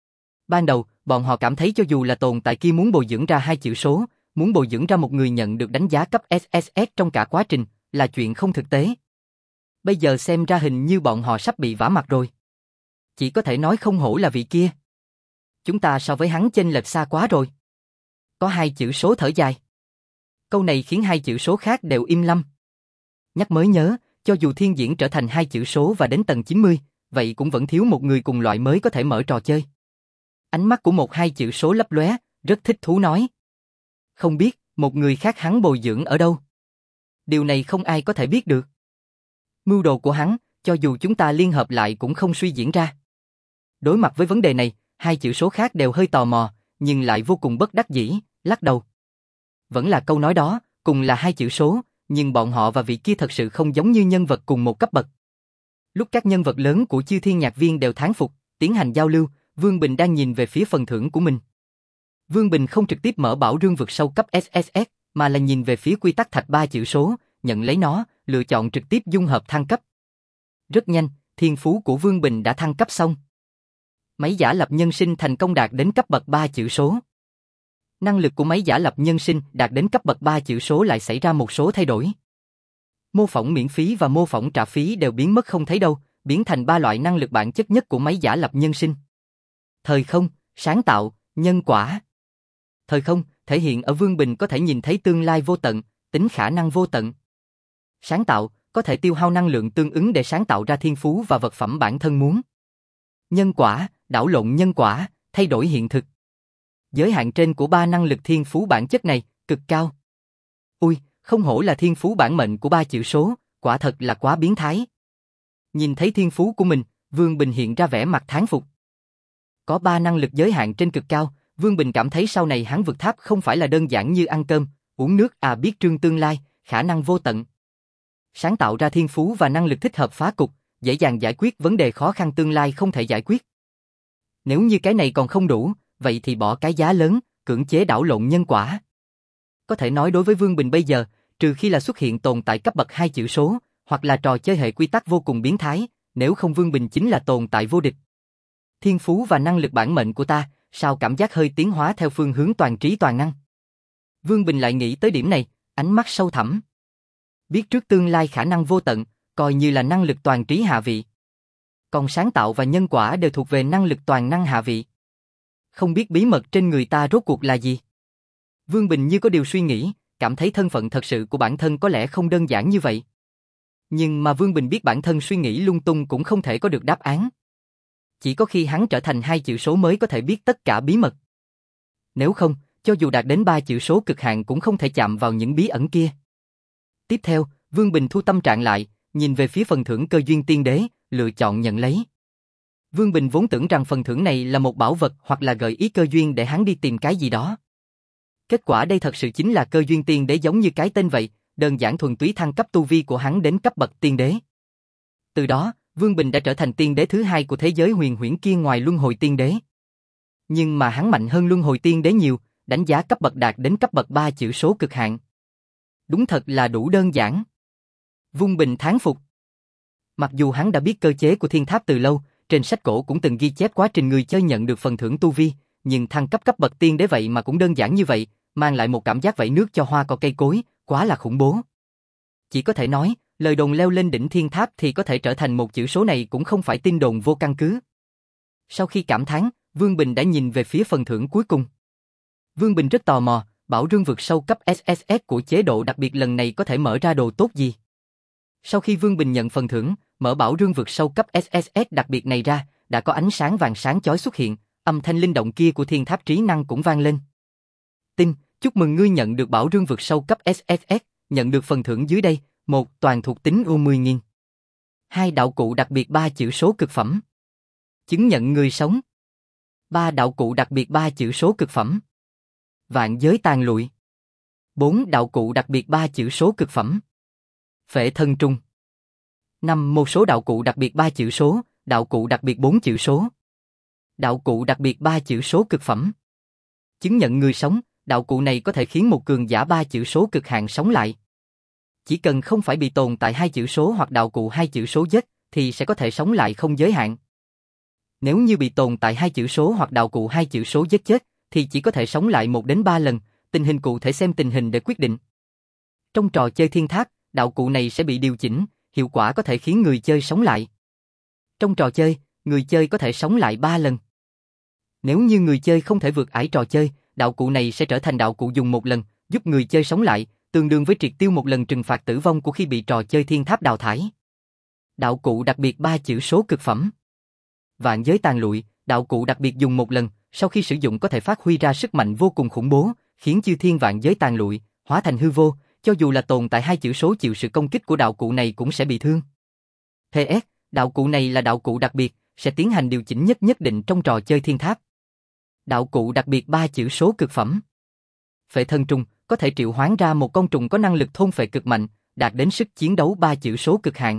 Ban đầu, bọn họ cảm thấy cho dù là tồn tại kia muốn bồi dưỡng ra hai chữ số, muốn bồi dưỡng ra một người nhận được đánh giá cấp ét ét ét trong cả quá trình, là chuyện không thực tế. Bây giờ xem ra hình như bọn họ sắp bị vả mặt rồi. Chỉ có thể nói không hổ là vị kia. Chúng ta so với hắn chênh lệch xa quá rồi. Có hai chữ số thở dài. Câu này khiến hai chữ số khác đều im lặng. Nhắc mới nhớ, cho dù Thiên Diễn trở thành hai chữ số và đến tầng chín mươi, vậy cũng vẫn thiếu một người cùng loại mới có thể mở trò chơi. Ánh mắt của một hai chữ số lấp lóe, rất thích thú nói. Không biết, một người khác hắn bồi dưỡng ở đâu? Điều này không ai có thể biết được. Mưu đồ của hắn, cho dù chúng ta liên hợp lại cũng không suy diễn ra. Đối mặt với vấn đề này, hai chữ số khác đều hơi tò mò, nhưng lại vô cùng bất đắc dĩ, lắc đầu. Vẫn là câu nói đó, cùng là hai chữ số, nhưng bọn họ và vị kia thật sự không giống như nhân vật cùng một cấp bậc. Lúc các nhân vật lớn của Chư Thiên Nhạc Viên đều thán phục, tiến hành giao lưu, Vương Bình đang nhìn về phía phần thưởng của mình. Vương Bình không trực tiếp mở bảo rương vực sâu cấp ét ét ét, mà là nhìn về phía quy tắc thạch ba chữ số, nhận lấy nó, lựa chọn trực tiếp dung hợp thăng cấp. Rất nhanh, thiên phú của Vương Bình đã thăng cấp xong. Máy giả lập nhân sinh thành công đạt đến cấp bậc ba chữ số. Năng lực của máy giả lập nhân sinh đạt đến cấp bậc ba chữ số lại xảy ra một số thay đổi. Mô phỏng miễn phí và mô phỏng trả phí đều biến mất không thấy đâu, biến thành ba loại năng lực bản chất nhất của máy giả lập nhân sinh. Thời không, sáng tạo, nhân quả. Thời không, thể hiện ở Vương Bình có thể nhìn thấy tương lai vô tận, tính khả năng vô tận. Sáng tạo, có thể tiêu hao năng lượng tương ứng để sáng tạo ra thiên phú và vật phẩm bản thân muốn. Nhân quả, đảo lộn nhân quả, thay đổi hiện thực. Giới hạn trên của ba năng lực thiên phú bản chất này, cực cao. Ui, không hổ là thiên phú bản mệnh của ba chữ số, quả thật là quá biến thái. Nhìn thấy thiên phú của mình, Vương Bình hiện ra vẻ mặt thán phục. Có ba năng lực giới hạn trên cực cao, Vương Bình cảm thấy sau này hắn vượt tháp không phải là đơn giản như ăn cơm, uống nước à biết trương tương lai, khả năng vô tận. Sáng tạo ra thiên phú và năng lực thích hợp phá cục, dễ dàng giải quyết vấn đề khó khăn tương lai không thể giải quyết. Nếu như cái này còn không đủ, vậy thì bỏ cái giá lớn, cưỡng chế đảo lộn nhân quả. Có thể nói đối với Vương Bình bây giờ, trừ khi là xuất hiện tồn tại cấp bậc hai chữ số, hoặc là trò chơi hệ quy tắc vô cùng biến thái, nếu không Vương Bình chính là tồn tại vô địch. Thiên phú và năng lực bản mệnh của ta, sao cảm giác hơi tiến hóa theo phương hướng toàn trí toàn năng. Vương Bình lại nghĩ tới điểm này, ánh mắt sâu thẳm. Biết trước tương lai khả năng vô tận, coi như là năng lực toàn trí hạ vị. Còn sáng tạo và nhân quả đều thuộc về năng lực toàn năng hạ vị. Không biết bí mật trên người ta rốt cuộc là gì. Vương Bình như có điều suy nghĩ, cảm thấy thân phận thật sự của bản thân có lẽ không đơn giản như vậy. Nhưng mà Vương Bình biết bản thân suy nghĩ lung tung cũng không thể có được đáp án. Chỉ có khi hắn trở thành hai chữ số mới có thể biết tất cả bí mật. Nếu không, cho dù đạt đến ba chữ số cực hạn cũng không thể chạm vào những bí ẩn kia. Tiếp theo, Vương Bình thu tâm trạng lại, nhìn về phía phần thưởng cơ duyên tiên đế, lựa chọn nhận lấy. Vương Bình vốn tưởng rằng phần thưởng này là một bảo vật hoặc là gợi ý cơ duyên để hắn đi tìm cái gì đó. Kết quả đây thật sự chính là cơ duyên tiên đế giống như cái tên vậy, đơn giản thuần túy thăng cấp tu vi của hắn đến cấp bậc tiên đế. Từ đó, Vương Bình đã trở thành tiên đế thứ hai của thế giới huyền huyễn kia ngoài luân hồi tiên đế. Nhưng mà hắn mạnh hơn luân hồi tiên đế nhiều, đánh giá cấp bậc đạt đến cấp bậc ba chữ số cực hạn. Đúng thật là đủ đơn giản. Vương Bình thán phục. Mặc dù hắn đã biết cơ chế của thiên tháp từ lâu, trên sách cổ cũng từng ghi chép quá trình người chơi nhận được phần thưởng tu vi, nhưng thăng cấp cấp bậc tiên đế vậy mà cũng đơn giản như vậy, mang lại một cảm giác vẩy nước cho hoa cỏ cây cối, quá là khủng bố. Chỉ có thể nói, lời đồn leo lên đỉnh thiên tháp thì có thể trở thành một chữ số này cũng không phải tin đồn vô căn cứ. Sau khi cảm thán, Vương Bình đã nhìn về phía phần thưởng cuối cùng. Vương Bình rất tò mò, bảo rương vực sâu cấp ét ét ét của chế độ đặc biệt lần này có thể mở ra đồ tốt gì. Sau khi Vương Bình nhận phần thưởng, mở bảo rương vực sâu cấp ét ét ét đặc biệt này ra, đã có ánh sáng vàng sáng chói xuất hiện, âm thanh linh động kia của thiên tháp trí năng cũng vang lên. Tin, chúc mừng ngươi nhận được bảo rương vực sâu cấp ét ét ét, nhận được phần thưởng dưới đây, một toàn thuộc tính u mười nghìn. Hai đạo cụ đặc biệt ba chữ số cực phẩm. Chứng nhận người sống. Ba đạo cụ đặc biệt ba chữ số cực phẩm. Vạn giới tàn lụi. Bốn đạo cụ đặc biệt ba chữ số cực phẩm. Phệ thân trung. Năm một số đạo cụ đặc biệt ba chữ số, đạo cụ đặc biệt bốn chữ số. Đạo cụ đặc biệt ba chữ số cực phẩm. Chứng nhận người sống, đạo cụ này có thể khiến một cường giả ba chữ số cực hạn sống lại. Chỉ cần không phải bị tồn tại hai chữ số hoặc đạo cụ hai chữ số giết, thì sẽ có thể sống lại không giới hạn. Nếu như bị tồn tại hai chữ số hoặc đạo cụ hai chữ số giết chết, thì chỉ có thể sống lại một đến ba lần, tình hình cụ thể xem tình hình để quyết định. Trong trò chơi thiên tháp, đạo cụ này sẽ bị điều chỉnh, hiệu quả có thể khiến người chơi sống lại. Trong trò chơi, người chơi có thể sống lại ba lần. Nếu như người chơi không thể vượt ải trò chơi, đạo cụ này sẽ trở thành đạo cụ dùng một lần, giúp người chơi sống lại, tương đương với triệt tiêu một lần trừng phạt tử vong của khi bị trò chơi thiên tháp đào thải. Đạo cụ đặc biệt ba chữ số cực phẩm. Vạn giới tàn lụi, đạo cụ đặc biệt dùng một lần, sau khi sử dụng có thể phát huy ra sức mạnh vô cùng khủng bố, khiến chư thiên vạn giới tàn lụi, hóa thành hư vô, cho dù là tồn tại hai chữ số chịu sự công kích của đạo cụ này cũng sẽ bị thương. pê ét, đạo cụ này là đạo cụ đặc biệt, sẽ tiến hành điều chỉnh nhất nhất định trong trò chơi thiên tháp. Đạo cụ đặc biệt ba chữ số cực phẩm. Phệ thân trùng, có thể triệu hoán ra một con trùng có năng lực thôn phệ cực mạnh, đạt đến sức chiến đấu ba chữ số cực hạn.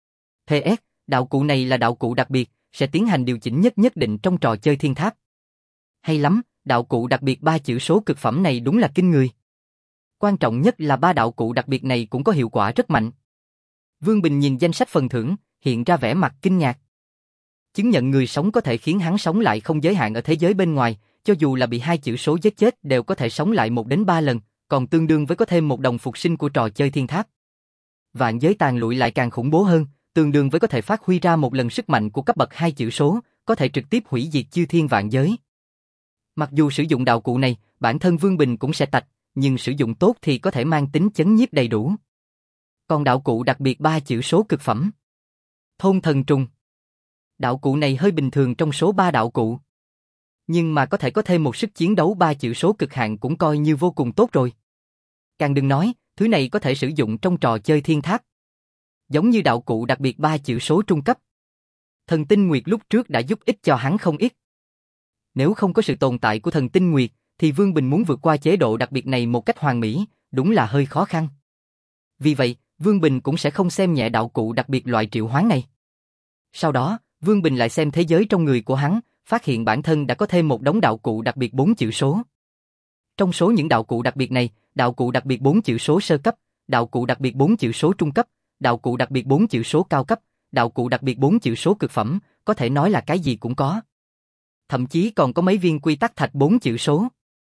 pê ét, đạo cụ này là đạo cụ đặc biệt, sẽ tiến hành điều chỉnh nhất nhất định trong trò chơi thiên tháp. Hay lắm, đạo cụ đặc biệt ba chữ số cực phẩm này đúng là kinh người. Quan trọng nhất là ba đạo cụ đặc biệt này cũng có hiệu quả rất mạnh. Vương Bình nhìn danh sách phần thưởng, hiện ra vẻ mặt kinh ngạc. Chứng nhận người sống có thể khiến hắn sống lại không giới hạn ở thế giới bên ngoài, cho dù là bị hai chữ số giết chết đều có thể sống lại một đến ba lần, còn tương đương với có thêm một đồng phục sinh của trò chơi thiên tháp. Vạn giới tàn lụi lại càng khủng bố hơn, tương đương với có thể phát huy ra một lần sức mạnh của cấp bậc hai chữ số, có thể trực tiếp hủy diệt chư thiên vạn giới. Mặc dù sử dụng đạo cụ này, bản thân Vương Bình cũng sẽ tạch, nhưng sử dụng tốt thì có thể mang tính chấn nhiếp đầy đủ. Còn đạo cụ đặc biệt ba chữ số cực phẩm. Thôn thần trùng. Đạo cụ này hơi bình thường trong số ba đạo cụ. Nhưng mà có thể có thêm một sức chiến đấu ba chữ số cực hạn cũng coi như vô cùng tốt rồi. Càng đừng nói, thứ này có thể sử dụng trong trò chơi thiên tháp. Giống như đạo cụ đặc biệt ba chữ số trung cấp. Thần tinh nguyệt lúc trước đã giúp ích cho hắn không ít. Nếu không có sự tồn tại của thần tinh nguyệt, thì Vương Bình muốn vượt qua chế độ đặc biệt này một cách hoàn mỹ, đúng là hơi khó khăn. Vì vậy, Vương Bình cũng sẽ không xem nhẹ đạo cụ đặc biệt loại triệu hoán này. Sau đó, Vương Bình lại xem thế giới trong người của hắn, phát hiện bản thân đã có thêm một đống đạo cụ đặc biệt bốn chữ số. Trong số những đạo cụ đặc biệt này, đạo cụ đặc biệt bốn chữ số sơ cấp, đạo cụ đặc biệt bốn chữ số trung cấp, đạo cụ đặc biệt bốn chữ số cao cấp, đạo cụ đặc biệt bốn chữ số cực phẩm, có thể nói là cái gì cũng có. Thậm chí còn có mấy viên quy tắc thạch bốn chữ số.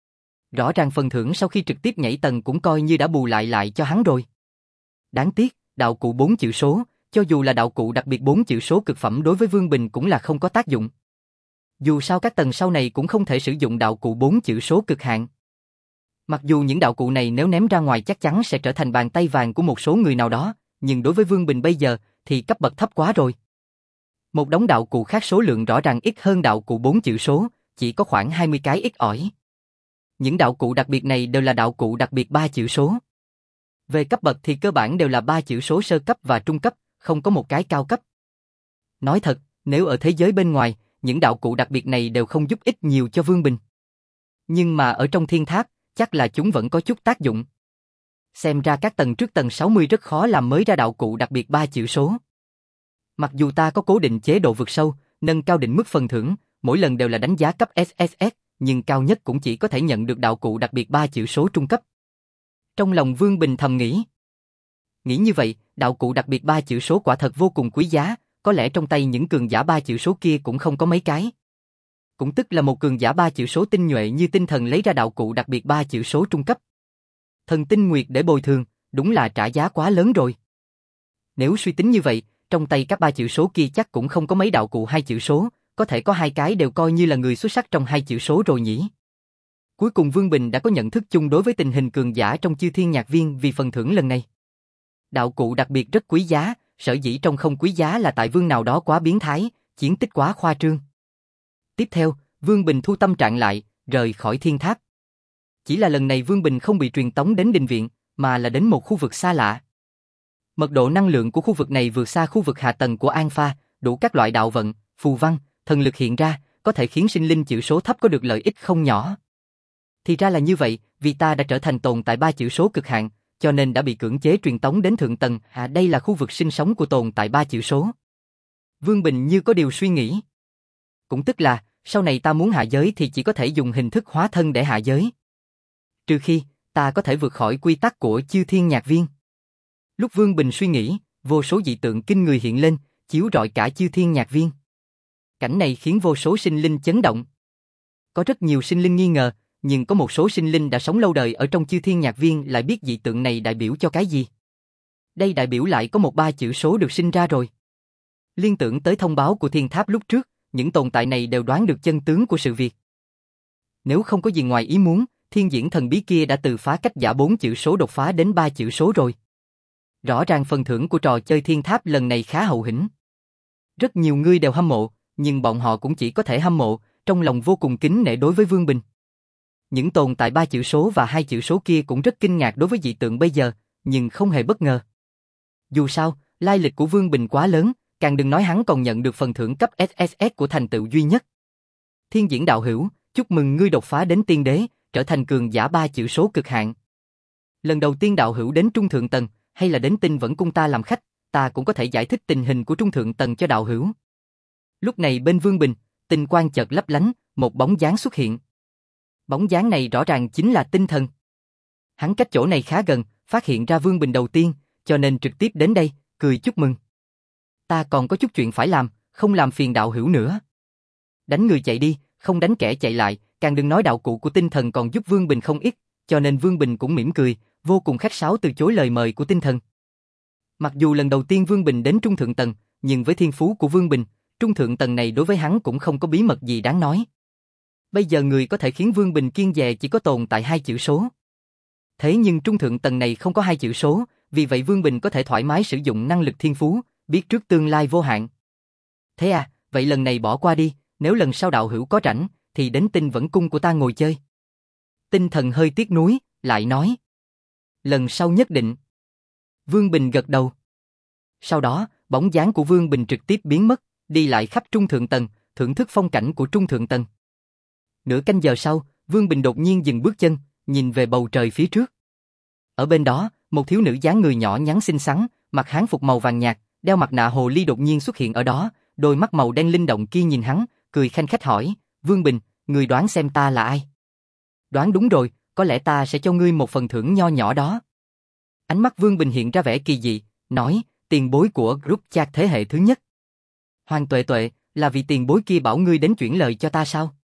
Rõ ràng phần thưởng sau khi trực tiếp nhảy tầng cũng coi như đã bù lại lại cho hắn rồi. Đáng tiếc, đạo cụ bốn chữ số, cho dù là đạo cụ đặc biệt bốn chữ số cực phẩm đối với Vương Bình cũng là không có tác dụng. Dù sao các tầng sau này cũng không thể sử dụng đạo cụ bốn chữ số cực hạn. Mặc dù những đạo cụ này nếu ném ra ngoài chắc chắn sẽ trở thành bàn tay vàng của một số người nào đó, nhưng đối với Vương Bình bây giờ thì cấp bậc thấp quá rồi. Một đống đạo cụ khác số lượng rõ ràng ít hơn đạo cụ bốn chữ số, chỉ có khoảng hai mươi cái ít ỏi. Những đạo cụ đặc biệt này đều là đạo cụ đặc biệt ba chữ số. Về cấp bậc thì cơ bản đều là ba chữ số sơ cấp và trung cấp, không có một cái cao cấp. Nói thật, nếu ở thế giới bên ngoài, những đạo cụ đặc biệt này đều không giúp ích nhiều cho Vương Bình. Nhưng mà ở trong thiên tháp, chắc là chúng vẫn có chút tác dụng. Xem ra các tầng trước tầng sáu mươi rất khó làm mới ra đạo cụ đặc biệt ba chữ số. Mặc dù ta có cố định chế độ vượt sâu, nâng cao định mức phần thưởng, mỗi lần đều là đánh giá cấp ét ét ét, nhưng cao nhất cũng chỉ có thể nhận được đạo cụ đặc biệt ba chữ số trung cấp. Trong lòng Vương Bình thầm nghĩ. Nghĩ như vậy, đạo cụ đặc biệt ba chữ số quả thật vô cùng quý giá, có lẽ trong tay những cường giả ba chữ số kia cũng không có mấy cái. Cũng tức là một cường giả ba chữ số tinh nhuệ như tinh thần lấy ra đạo cụ đặc biệt ba chữ số trung cấp. Thần tinh nguyệt để bồi thường, đúng là trả giá quá lớn rồi. Nếu suy tính như vậy, trong tay các ba chữ số kia chắc cũng không có mấy đạo cụ hai chữ số, có thể có hai cái đều coi như là người xuất sắc trong hai chữ số rồi nhỉ. Cuối cùng Vương Bình đã có nhận thức chung đối với tình hình cường giả trong Chư Thiên Nhạc Viên vì phần thưởng lần này. Đạo cụ đặc biệt rất quý giá, sở dĩ trong không quý giá là tại vương nào đó quá biến thái, chiến tích quá khoa trương. Tiếp theo, Vương Bình thu tâm trạng lại, rời khỏi thiên tháp. Chỉ là lần này Vương Bình không bị truyền tống đến đình viện, mà là đến một khu vực xa lạ. Mật độ năng lượng của khu vực này vượt xa khu vực hạ tầng của An Pha, đủ các loại đạo vận, phù văn, thần lực hiện ra, có thể khiến sinh linh chữ số thấp có được lợi ích không nhỏ. Thì ra là như vậy, vì ta đã trở thành tồn tại ba chữ số cực hạn, cho nên đã bị cưỡng chế truyền tống đến thượng tầng, à đây là khu vực sinh sống của tồn tại ba chữ số. Vương Bình như có điều suy nghĩ. Cũng tức là, sau này ta muốn hạ giới thì chỉ có thể dùng hình thức hóa thân để hạ giới. Trừ khi, ta có thể vượt khỏi quy tắc của Chư Thiên Nhạc Viên. Lúc Vương Bình suy nghĩ, vô số dị tượng kinh người hiện lên, chiếu rọi cả Chư Thiên Nhạc Viên. Cảnh này khiến vô số sinh linh chấn động. Có rất nhiều sinh linh nghi ngờ, nhưng có một số sinh linh đã sống lâu đời ở trong Chư Thiên Nhạc Viên lại biết dị tượng này đại biểu cho cái gì. Đây đại biểu lại có một ba chữ số được sinh ra rồi. Liên tưởng tới thông báo của thiên tháp lúc trước, những tồn tại này đều đoán được chân tướng của sự việc. Nếu không có gì ngoài ý muốn, thiên diễn thần bí kia đã từ phá cách giả bốn chữ số đột phá đến ba chữ số rồi. Rõ ràng phần thưởng của trò chơi thiên tháp lần này khá hậu hĩnh. Rất nhiều người đều hâm mộ, nhưng bọn họ cũng chỉ có thể hâm mộ, trong lòng vô cùng kính nể đối với Vương Bình. Những tồn tại ba chữ số và hai chữ số kia cũng rất kinh ngạc đối với dị tượng bây giờ, nhưng không hề bất ngờ. Dù sao, lai lịch của Vương Bình quá lớn, càng đừng nói hắn còn nhận được phần thưởng cấp ét ét ét của thành tựu duy nhất. Thiên diễn đạo hữu, chúc mừng ngươi đột phá đến tiên đế, trở thành cường giả ba chữ số cực hạn. Lần đầu tiên đạo hữu đến trung thượng tầng, hay là đến Tinh Vẫn cung ta làm khách, ta cũng có thể giải thích tình hình của trung thượng tầng cho đạo hữu. Lúc này bên Vương Bình, tinh quang chợt lấp lánh, một bóng dáng xuất hiện. Bóng dáng này rõ ràng chính là Tinh Thần. Hắn cách chỗ này khá gần, phát hiện ra Vương Bình đầu tiên, cho nên trực tiếp đến đây, cười chúc mừng. Ta còn có chút chuyện phải làm, không làm phiền đạo hữu nữa. Đánh người chạy đi, không đánh kẻ chạy lại, càng đừng nói đạo cụ của Tinh Thần còn giúp Vương Bình không ít, cho nên Vương Bình cũng mỉm cười, vô cùng khách sáo từ chối lời mời của Tinh Thần. Mặc dù lần đầu tiên Vương Bình đến trung thượng tầng, nhưng với thiên phú của Vương Bình, trung thượng tầng này đối với hắn cũng không có bí mật gì đáng nói. Bây giờ người có thể khiến Vương Bình kiêng dè chỉ có tồn tại hai chữ số. Thế nhưng trung thượng tầng này không có hai chữ số, vì vậy Vương Bình có thể thoải mái sử dụng năng lực thiên phú, biết trước tương lai vô hạn. Thế à, vậy lần này bỏ qua đi, nếu lần sau đạo hữu có rảnh, thì đến Tinh Vẫn cung của ta ngồi chơi. Tinh Thần hơi tiếc nuối, lại nói. Lần sau nhất định. Vương Bình gật đầu. Sau đó, bóng dáng của Vương Bình trực tiếp biến mất, đi lại khắp trung thượng tầng, thưởng thức phong cảnh của trung thượng tầng. Nửa canh giờ sau, Vương Bình đột nhiên dừng bước chân, nhìn về bầu trời phía trước. Ở bên đó, một thiếu nữ dáng người nhỏ nhắn xinh xắn, mặc hán phục màu vàng nhạt, đeo mặt nạ hồ ly đột nhiên xuất hiện ở đó, đôi mắt màu đen linh động kia nhìn hắn, cười khanh khách hỏi, Vương Bình, người đoán xem ta là ai? Đoán đúng rồi, có lẽ ta sẽ cho ngươi một phần thưởng nho nhỏ đó. Ánh mắt Vương Bình hiện ra vẻ kỳ dị, nói, tiền bối của group chat thế hệ thứ nhất. Hoàng Tuệ Tuệ, là vì tiền bối kia bảo ngươi đến chuyển lời cho ta sao?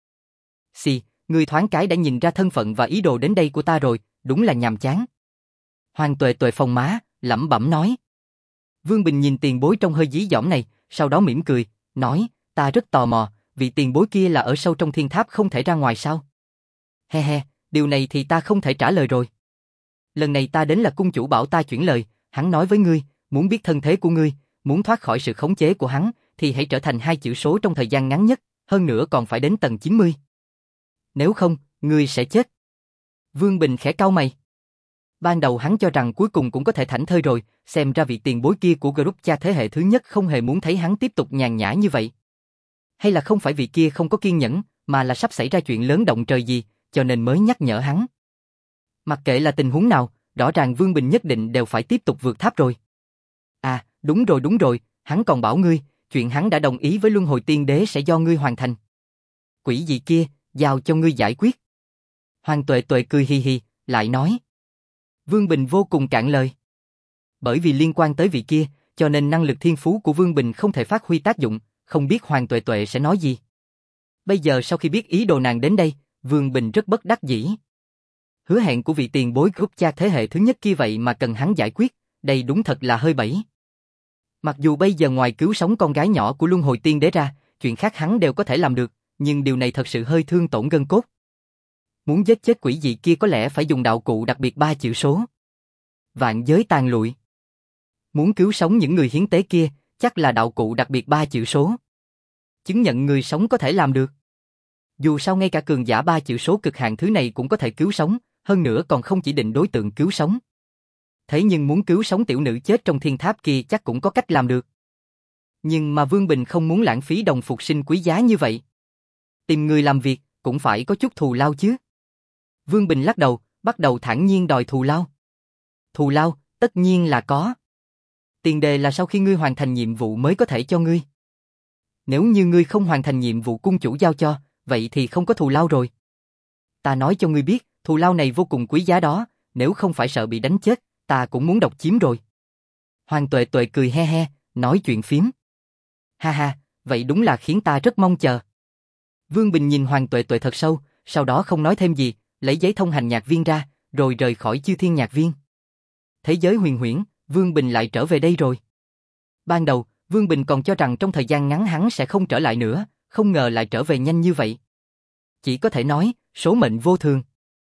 Xì, ngươi thoáng cái đã nhìn ra thân phận và ý đồ đến đây của ta rồi, đúng là nhàm chán. Hoàng Tuệ Tuệ phồng má, lẩm bẩm nói. Vương Bình nhìn tiền bối trong hơi dí dỏm này, sau đó mỉm cười, nói, ta rất tò mò, vị tiền bối kia là ở sâu trong thiên tháp không thể ra ngoài sao? He he, điều này thì ta không thể trả lời rồi. Lần này ta đến là cung chủ bảo ta chuyển lời, hắn nói với ngươi, muốn biết thân thế của ngươi, muốn thoát khỏi sự khống chế của hắn, thì hãy trở thành hai chữ số trong thời gian ngắn nhất, hơn nữa còn phải đến tầng chín mươi. Nếu không, ngươi sẽ chết. Vương Bình khẽ cau mày. Ban đầu hắn cho rằng cuối cùng cũng có thể thảnh thơi rồi, xem ra vị tiền bối kia của group chat thế hệ thứ nhất không hề muốn thấy hắn tiếp tục nhàn nhã như vậy. Hay là không phải vị kia không có kiên nhẫn, mà là sắp xảy ra chuyện lớn động trời gì, cho nên mới nhắc nhở hắn. Mặc kệ là tình huống nào, rõ ràng Vương Bình nhất định đều phải tiếp tục vượt tháp rồi. À, đúng rồi đúng rồi, hắn còn bảo ngươi, chuyện hắn đã đồng ý với Luân Hồi Tiên Đế sẽ do ngươi hoàn thành. Quỷ gì kia, giao cho ngươi giải quyết. Hoàng Tuệ Tuệ cười hi hi, lại nói. Vương Bình vô cùng cạn lời. Bởi vì liên quan tới vị kia, cho nên năng lực thiên phú của Vương Bình không thể phát huy tác dụng, không biết Hoàng Tuệ Tuệ sẽ nói gì. Bây giờ sau khi biết ý đồ nàng đến đây, Vương Bình rất bất đắc dĩ. Hứa hẹn của vị tiền bối group chat thế hệ thứ nhất kia vậy mà cần hắn giải quyết, đây đúng thật là hơi bẫy. Mặc dù bây giờ ngoài cứu sống con gái nhỏ của Luân Hồi Tiên Đế ra, chuyện khác hắn đều có thể làm được, nhưng điều này thật sự hơi thương tổn gân cốt. Muốn giết chết quỷ dị kia có lẽ phải dùng đạo cụ đặc biệt ba chữ số. Vạn giới tàn lụi. Muốn cứu sống những người hiến tế kia, chắc là đạo cụ đặc biệt ba chữ số. Chứng nhận người sống có thể làm được. Dù sao ngay cả cường giả ba chữ số cực hạn thứ này cũng có thể cứu sống, hơn nữa còn không chỉ định đối tượng cứu sống. Thế nhưng muốn cứu sống tiểu nữ chết trong thiên tháp kia chắc cũng có cách làm được. Nhưng mà Vương Bình không muốn lãng phí đồng phục sinh quý giá như vậy. Tìm người làm việc, cũng phải có chút thù lao chứ. Vương Bình lắc đầu, bắt đầu thản nhiên đòi thù lao. Thù lao, tất nhiên là có. Tiền đề là sau khi ngươi hoàn thành nhiệm vụ mới có thể cho ngươi. Nếu như ngươi không hoàn thành nhiệm vụ cung chủ giao cho, vậy thì không có thù lao rồi. Ta nói cho ngươi biết, thù lao này vô cùng quý giá đó, nếu không phải sợ bị đánh chết, ta cũng muốn độc chiếm rồi. Hoàng Tuệ Tuệ cười he he, nói chuyện phiếm. Ha ha, vậy đúng là khiến ta rất mong chờ. Vương Bình nhìn Hoàng Tuệ Tuệ thật sâu, sau đó không nói thêm gì, lấy giấy thông hành nhạc viên ra, rồi rời khỏi Chư Thiên nhạc viên. Thế giới huyền huyễn, Vương Bình lại trở về đây rồi. Ban đầu, Vương Bình còn cho rằng trong thời gian ngắn hắn sẽ không trở lại nữa, không ngờ lại trở về nhanh như vậy. Chỉ có thể nói, số mệnh vô thường.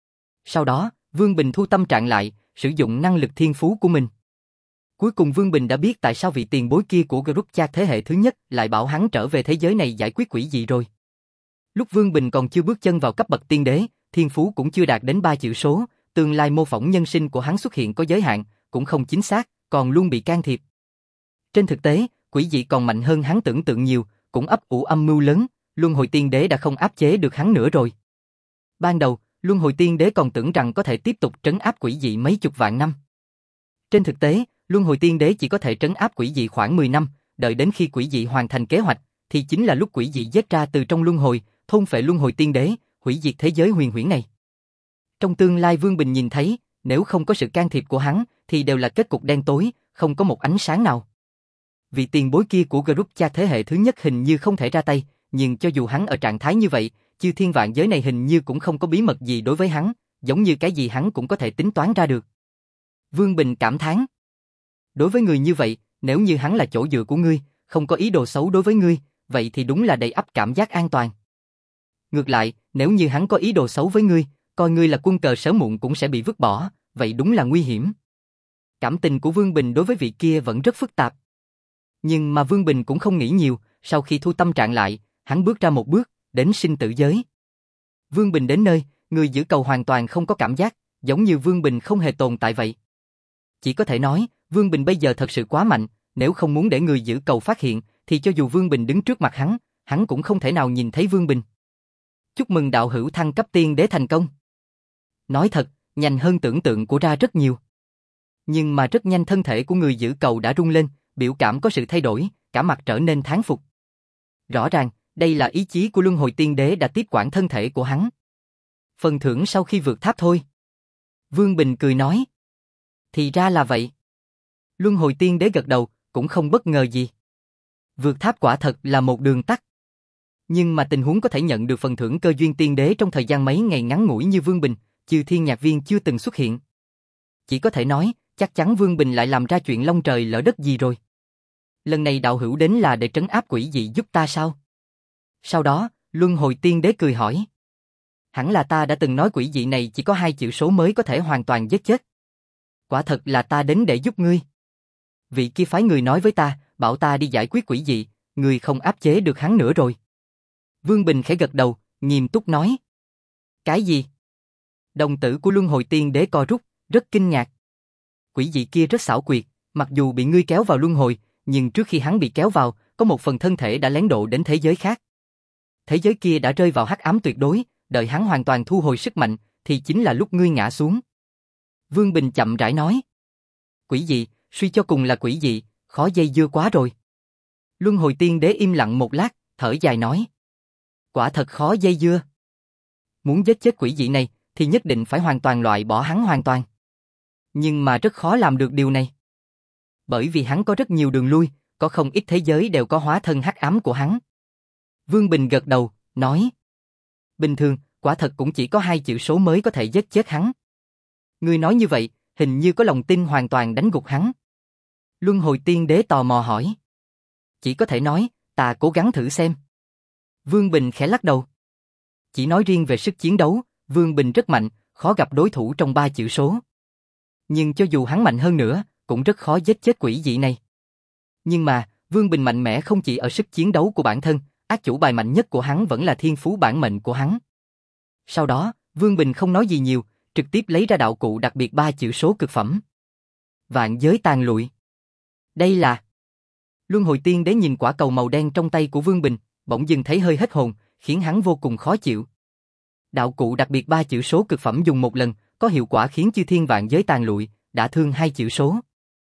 Sau đó, Vương Bình thu tâm trạng lại, sử dụng năng lực thiên phú của mình. Cuối cùng Vương Bình đã biết tại sao vị tiền bối kia của group chat thế hệ thứ nhất lại bảo hắn trở về thế giới này giải quyết quỷ dị rồi. Lúc Vương Bình còn chưa bước chân vào cấp bậc tiên đế, thiên phú cũng chưa đạt đến ba chữ số, tương lai mô phỏng nhân sinh của hắn xuất hiện có giới hạn, cũng không chính xác, còn luôn bị can thiệp. Trên thực tế, quỷ dị còn mạnh hơn hắn tưởng tượng nhiều, cũng ấp ủ âm mưu lớn, Luân Hồi Tiên Đế đã không áp chế được hắn nữa rồi. Ban đầu, Luân Hồi Tiên Đế còn tưởng rằng có thể tiếp tục trấn áp quỷ dị mấy chục vạn năm. Trên thực tế, Luân Hồi Tiên Đế chỉ có thể trấn áp quỷ dị khoảng mười năm, đợi đến khi quỷ dị hoàn thành kế hoạch, thì chính là lúc quỷ dị giết ra từ trong luân hồi, thôn phệ Luân Hồi Tiên Đế, hủy diệt thế giới huyền huyễn này. Trong tương lai Vương Bình nhìn thấy, nếu không có sự can thiệp của hắn, thì đều là kết cục đen tối, không có một ánh sáng nào. Vị tiền bối kia của group chat thế hệ thứ nhất hình như không thể ra tay, nhưng cho dù hắn ở trạng thái như vậy, Chư Thiên vạn giới này hình như cũng không có bí mật gì đối với hắn, giống như cái gì hắn cũng có thể tính toán ra được. Vương Bình cảm thán. Đối với người như vậy, nếu như hắn là chỗ dựa của ngươi, không có ý đồ xấu đối với ngươi, vậy thì đúng là đầy ắp cảm giác an toàn. Ngược lại, nếu như hắn có ý đồ xấu với ngươi, coi ngươi là quân cờ sớm muộn cũng sẽ bị vứt bỏ, vậy đúng là nguy hiểm. Cảm tình của Vương Bình đối với vị kia vẫn rất phức tạp. Nhưng mà Vương Bình cũng không nghĩ nhiều, sau khi thu tâm trạng lại, hắn bước ra một bước, đến sinh tử giới. Vương Bình đến nơi, người giữ cầu hoàn toàn không có cảm giác, giống như Vương Bình không hề tồn tại vậy. Chỉ có thể nói, Vương Bình bây giờ thật sự quá mạnh, nếu không muốn để người giữ cầu phát hiện, thì cho dù Vương Bình đứng trước mặt hắn, hắn cũng không thể nào nhìn thấy Vương Bình. Chúc mừng đạo hữu thăng cấp tiên đế thành công. Nói thật, nhanh hơn tưởng tượng của ra rất nhiều. Nhưng mà rất nhanh thân thể của người giữ cầu đã rung lên, biểu cảm có sự thay đổi, cả mặt trở nên thán phục. Rõ ràng, đây là ý chí của Luân Hồi Tiên Đế đã tiếp quản thân thể của hắn. Phần thưởng sau khi vượt tháp thôi. Vương Bình cười nói. Thì ra là vậy. Luân Hồi Tiên Đế gật đầu, cũng không bất ngờ gì. Vượt tháp quả thật là một đường tắt. Nhưng mà tình huống có thể nhận được phần thưởng cơ duyên tiên đế trong thời gian mấy ngày ngắn ngủi như Vương Bình, Chư Thiên nhạc viên chưa từng xuất hiện. Chỉ có thể nói, chắc chắn Vương Bình lại làm ra chuyện long trời lỡ đất gì rồi. Lần này đạo hữu đến là để trấn áp quỷ dị giúp ta sao? Sau đó, Luân Hồi Tiên Đế cười hỏi. Hẳn là ta đã từng nói quỷ dị này chỉ có hai chữ số mới có thể hoàn toàn giết chết. Quả thật là ta đến để giúp ngươi. Vị kia phái người nói với ta, bảo ta đi giải quyết quỷ dị, ngươi không áp chế được hắn nữa rồi. Vương Bình khẽ gật đầu, nghiêm túc nói. Cái gì? Đồng tử của Luân Hồi Tiên Đế co rút, rất kinh ngạc. Quỷ dị kia rất xảo quyệt, mặc dù bị ngươi kéo vào luân hồi, nhưng trước khi hắn bị kéo vào, có một phần thân thể đã lén độ đến thế giới khác. Thế giới kia đã rơi vào hắc ám tuyệt đối, đợi hắn hoàn toàn thu hồi sức mạnh, thì chính là lúc ngươi ngã xuống. Vương Bình chậm rãi nói. Quỷ dị, suy cho cùng là quỷ dị, khó dây dưa quá rồi. Luân Hồi Tiên Đế im lặng một lát, thở dài nói. Quả thật khó dây dưa. Muốn giết chết quỷ dị này, thì nhất định phải hoàn toàn loại bỏ hắn hoàn toàn. Nhưng mà rất khó làm được điều này. Bởi vì hắn có rất nhiều đường lui, có không ít thế giới đều có hóa thân hắc ám của hắn. Vương Bình gật đầu, nói. Bình thường, quả thật cũng chỉ có hai chữ số mới có thể giết chết hắn. Ngươi nói như vậy, hình như có lòng tin hoàn toàn đánh gục hắn. Luân Hồi Tiên Đế tò mò hỏi. Chỉ có thể nói, ta cố gắng thử xem. Vương Bình khẽ lắc đầu. Chỉ nói riêng về sức chiến đấu, Vương Bình rất mạnh, khó gặp đối thủ trong ba chữ số. Nhưng cho dù hắn mạnh hơn nữa, cũng rất khó giết chết quỷ dị này. Nhưng mà, Vương Bình mạnh mẽ không chỉ ở sức chiến đấu của bản thân, ác chủ bài mạnh nhất của hắn vẫn là thiên phú bản mệnh của hắn. Sau đó, Vương Bình không nói gì nhiều, trực tiếp lấy ra đạo cụ đặc biệt ba chữ số cực phẩm. Vạn giới tàn lụi. Đây là... Luân Hồi Tiên Đế nhìn quả cầu màu đen trong tay của Vương Bình, bỗng dưng thấy hơi hết hồn, khiến hắn vô cùng khó chịu. Đạo cụ đặc biệt ba chữ số cực phẩm dùng một lần, có hiệu quả khiến chư thiên vạn giới tàn lụi, đã thương hai chữ số.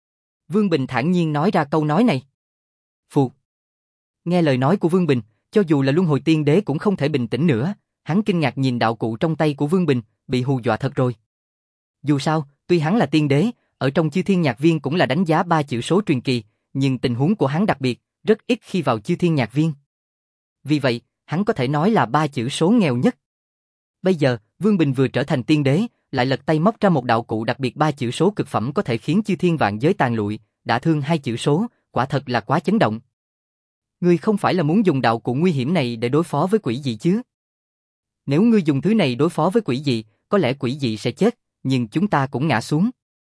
Vương Bình thản nhiên nói ra câu nói này. Phù. Nghe lời nói của Vương Bình, cho dù là Luân Hồi Tiên Đế cũng không thể bình tĩnh nữa, hắn kinh ngạc nhìn đạo cụ trong tay của Vương Bình, bị hù dọa thật rồi. Dù sao, tuy hắn là tiên đế, ở trong chư thiên nhạc viên cũng là đánh giá ba chữ số truyền kỳ, nhưng tình huống của hắn đặc biệt, rất ít khi vào chư thiên nhạc viên. Vì vậy, hắn có thể nói là ba chữ số nghèo nhất. Bây giờ, Vương Bình vừa trở thành tiên đế, lại lật tay móc ra một đạo cụ đặc biệt ba chữ số cực phẩm có thể khiến chư thiên vạn giới tàn lụi, đã thương hai chữ số, quả thật là quá chấn động. Ngươi không phải là muốn dùng đạo cụ nguy hiểm này để đối phó với quỷ dị chứ? Nếu ngươi dùng thứ này đối phó với quỷ dị, có lẽ quỷ dị sẽ chết, nhưng chúng ta cũng ngã xuống.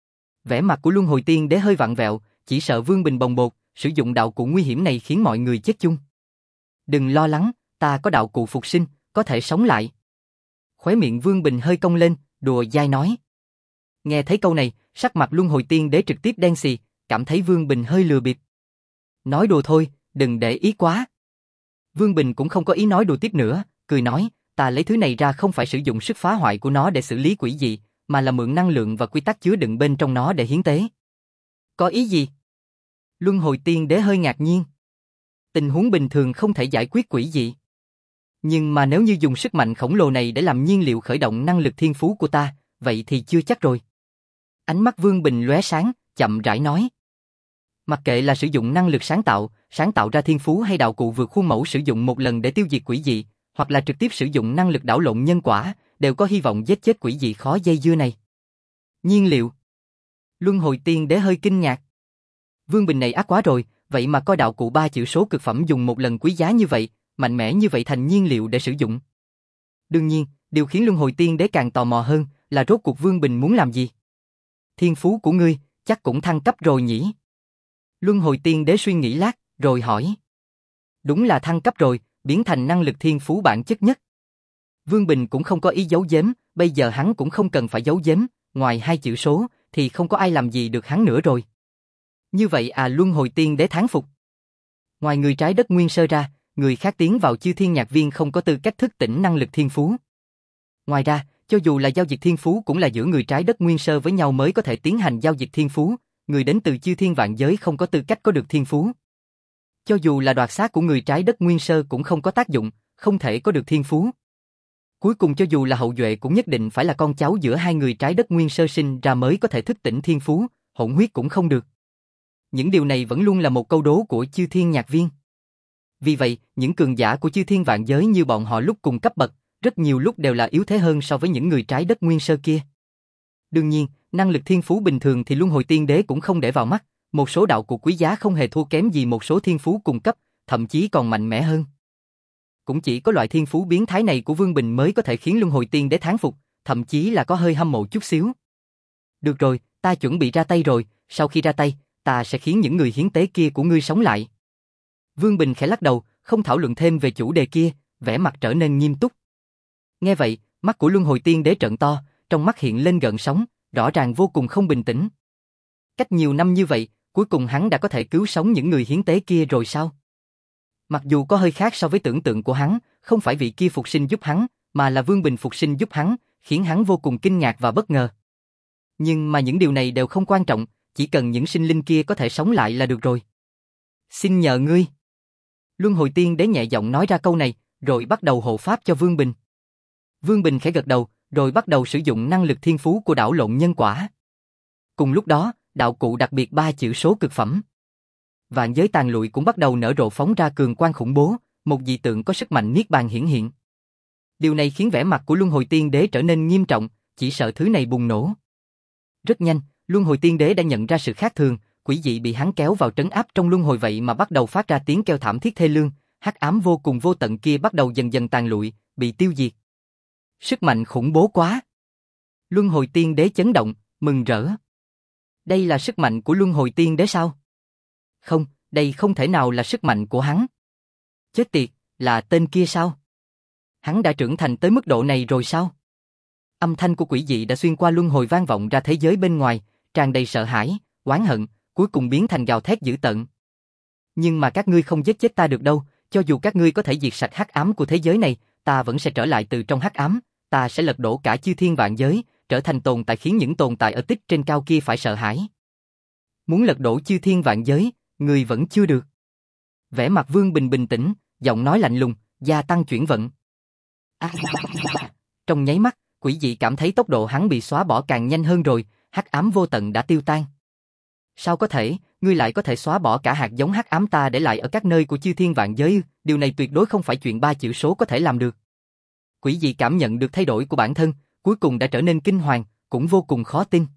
Vẻ mặt của Luân Hồi Tiên Đế hơi vặn vẹo, chỉ sợ Vương Bình bồng bột, sử dụng đạo cụ nguy hiểm này khiến mọi người chết chung. Đừng lo lắng, ta có đạo cụ phục sinh, có thể sống lại. Khóe miệng Vương Bình hơi cong lên, đùa dai nói. Nghe thấy câu này, sắc mặt Luân Hồi Tiên Đế trực tiếp đen xì, cảm thấy Vương Bình hơi lừa bịp. Nói đùa thôi, đừng để ý quá. Vương Bình cũng không có ý nói đùa tiếp nữa, cười nói, ta lấy thứ này ra không phải sử dụng sức phá hoại của nó để xử lý quỷ dị, mà là mượn năng lượng và quy tắc chứa đựng bên trong nó để hiến tế. Có ý gì? Luân Hồi Tiên Đế hơi ngạc nhiên. Tình huống bình thường không thể giải quyết quỷ dị. Nhưng mà nếu như dùng sức mạnh khổng lồ này để làm nhiên liệu khởi động năng lực thiên phú của ta, vậy thì chưa chắc rồi. Ánh mắt Vương Bình lóe sáng, chậm rãi nói. Mặc kệ là sử dụng năng lực sáng tạo, sáng tạo ra thiên phú hay đạo cụ vượt khuôn mẫu sử dụng một lần để tiêu diệt quỷ dị, hoặc là trực tiếp sử dụng năng lực đảo lộn nhân quả, đều có hy vọng giết chết quỷ dị khó dây dưa này. Nhiên liệu. Luân Hồi Tiên Đế hơi kinh ngạc. Vương Bình này ác quá rồi, vậy mà coi đạo cụ ba chữ số cực phẩm dùng một lần quý giá như vậy, mạnh mẽ như vậy thành nhiên liệu để sử dụng. Đương nhiên, điều khiến Luân Hồi Tiên Đế càng tò mò hơn là rốt cuộc Vương Bình muốn làm gì. Thiên phú của ngươi chắc cũng thăng cấp rồi nhỉ? Luân Hồi Tiên Đế suy nghĩ lát, rồi hỏi. Đúng là thăng cấp rồi, biến thành năng lực thiên phú bản chất nhất. Vương Bình cũng không có ý giấu giếm, bây giờ hắn cũng không cần phải giấu giếm, ngoài hai chữ số thì không có ai làm gì được hắn nữa rồi. Như vậy à, Luân Hồi Tiên Đế thán phục. Ngoài người trái đất Nguyên Sơ ra, người khác tiến vào chư thiên nhạc viên không có tư cách thức tỉnh năng lực thiên phú. Ngoài ra, cho dù là giao dịch thiên phú cũng là giữa người trái đất Nguyên Sơ với nhau mới có thể tiến hành giao dịch thiên phú, người đến từ chư thiên vạn giới không có tư cách có được thiên phú. Cho dù là đoạt xác của người trái đất Nguyên Sơ cũng không có tác dụng, không thể có được thiên phú. Cuối cùng cho dù là hậu duệ cũng nhất định phải là con cháu giữa hai người trái đất Nguyên Sơ sinh ra mới có thể thức tỉnh thiên phú, hỗn huyết cũng không được. Những điều này vẫn luôn là một câu đố của chư thiên nhạc viên. Vì vậy, những cường giả của chư thiên vạn giới như bọn họ lúc cùng cấp bậc, rất nhiều lúc đều là yếu thế hơn so với những người trái đất Nguyên Sơ kia. Đương nhiên, năng lực thiên phú bình thường thì Luân Hồi Tiên Đế cũng không để vào mắt, một số đạo cụ quý giá không hề thua kém gì một số thiên phú cùng cấp, thậm chí còn mạnh mẽ hơn. cũng chỉ có loại thiên phú biến thái này của Vương Bình mới có thể khiến Luân Hồi Tiên Đế thán phục, thậm chí là có hơi hâm mộ chút xíu. Được rồi, ta chuẩn bị ra tay rồi, sau khi ra tay, ta sẽ khiến những người hiến tế kia của ngươi sống lại. Vương Bình khẽ lắc đầu, không thảo luận thêm về chủ đề kia, vẻ mặt trở nên nghiêm túc. Nghe vậy, mắt của Luân Hồi Tiên Đế trợn to, trong mắt hiện lên gợn sóng, rõ ràng vô cùng không bình tĩnh. Cách nhiều năm như vậy, cuối cùng hắn đã có thể cứu sống những người hiến tế kia rồi sao? Mặc dù có hơi khác so với tưởng tượng của hắn, không phải vị kia phục sinh giúp hắn, mà là Vương Bình phục sinh giúp hắn, khiến hắn vô cùng kinh ngạc và bất ngờ. Nhưng mà những điều này đều không quan trọng, chỉ cần những sinh linh kia có thể sống lại là được rồi. Xin nhờ ngươi. Luân Hồi Tiên Đế nhẹ giọng nói ra câu này, rồi bắt đầu hộ pháp cho Vương Bình. Vương Bình khẽ gật đầu, rồi bắt đầu sử dụng năng lực thiên phú của đảo lộn nhân quả. Cùng lúc đó, đạo cụ đặc biệt ba chữ số cực phẩm. Vạn giới tàn lụi cũng bắt đầu nở rộ phóng ra cường quang khủng bố, một dị tượng có sức mạnh niết bàn hiển hiện. Điều này khiến vẻ mặt của Luân Hồi Tiên Đế trở nên nghiêm trọng, chỉ sợ thứ này bùng nổ. Rất nhanh, Luân Hồi Tiên Đế đã nhận ra sự khác thường, quỷ dị bị hắn kéo vào trấn áp trong luân hồi vậy mà bắt đầu phát ra tiếng kêu thảm thiết thê lương, hắc ám vô cùng vô tận kia bắt đầu dần dần tàn lụi, bị tiêu diệt. Sức mạnh khủng bố quá. Luân Hồi Tiên Đế chấn động, mừng rỡ. Đây là sức mạnh của Luân Hồi Tiên Đế sao? Không, đây không thể nào là sức mạnh của hắn. Chết tiệt, là tên kia sao? Hắn đã trưởng thành tới mức độ này rồi sao? Âm thanh của quỷ dị đã xuyên qua luân hồi vang vọng ra thế giới bên ngoài, tràn đầy sợ hãi, oán hận, cuối cùng biến thành gào thét dữ tợn. Nhưng mà các ngươi không giết chết ta được đâu, cho dù các ngươi có thể diệt sạch hắc ám của thế giới này, ta vẫn sẽ trở lại từ trong hắc ám, ta sẽ lật đổ cả chư thiên vạn giới, trở thành tồn tại khiến những tồn tại ở tích trên cao kia phải sợ hãi. Muốn lật đổ chư thiên vạn giới, người vẫn chưa được. Vẻ mặt Vương Bình bình tĩnh, giọng nói lạnh lùng, gia tăng chuyển vận. À, trong nháy mắt, quỷ dị cảm thấy tốc độ hắn bị xóa bỏ càng nhanh hơn rồi, hắc ám vô tận đã tiêu tan. Sao có thể, ngươi lại có thể xóa bỏ cả hạt giống hắc ám ta để lại ở các nơi của chư thiên vạn giới, điều này tuyệt đối không phải chuyện ba chữ số có thể làm được. Quỷ dị cảm nhận được thay đổi của bản thân, cuối cùng đã trở nên kinh hoàng, cũng vô cùng khó tin.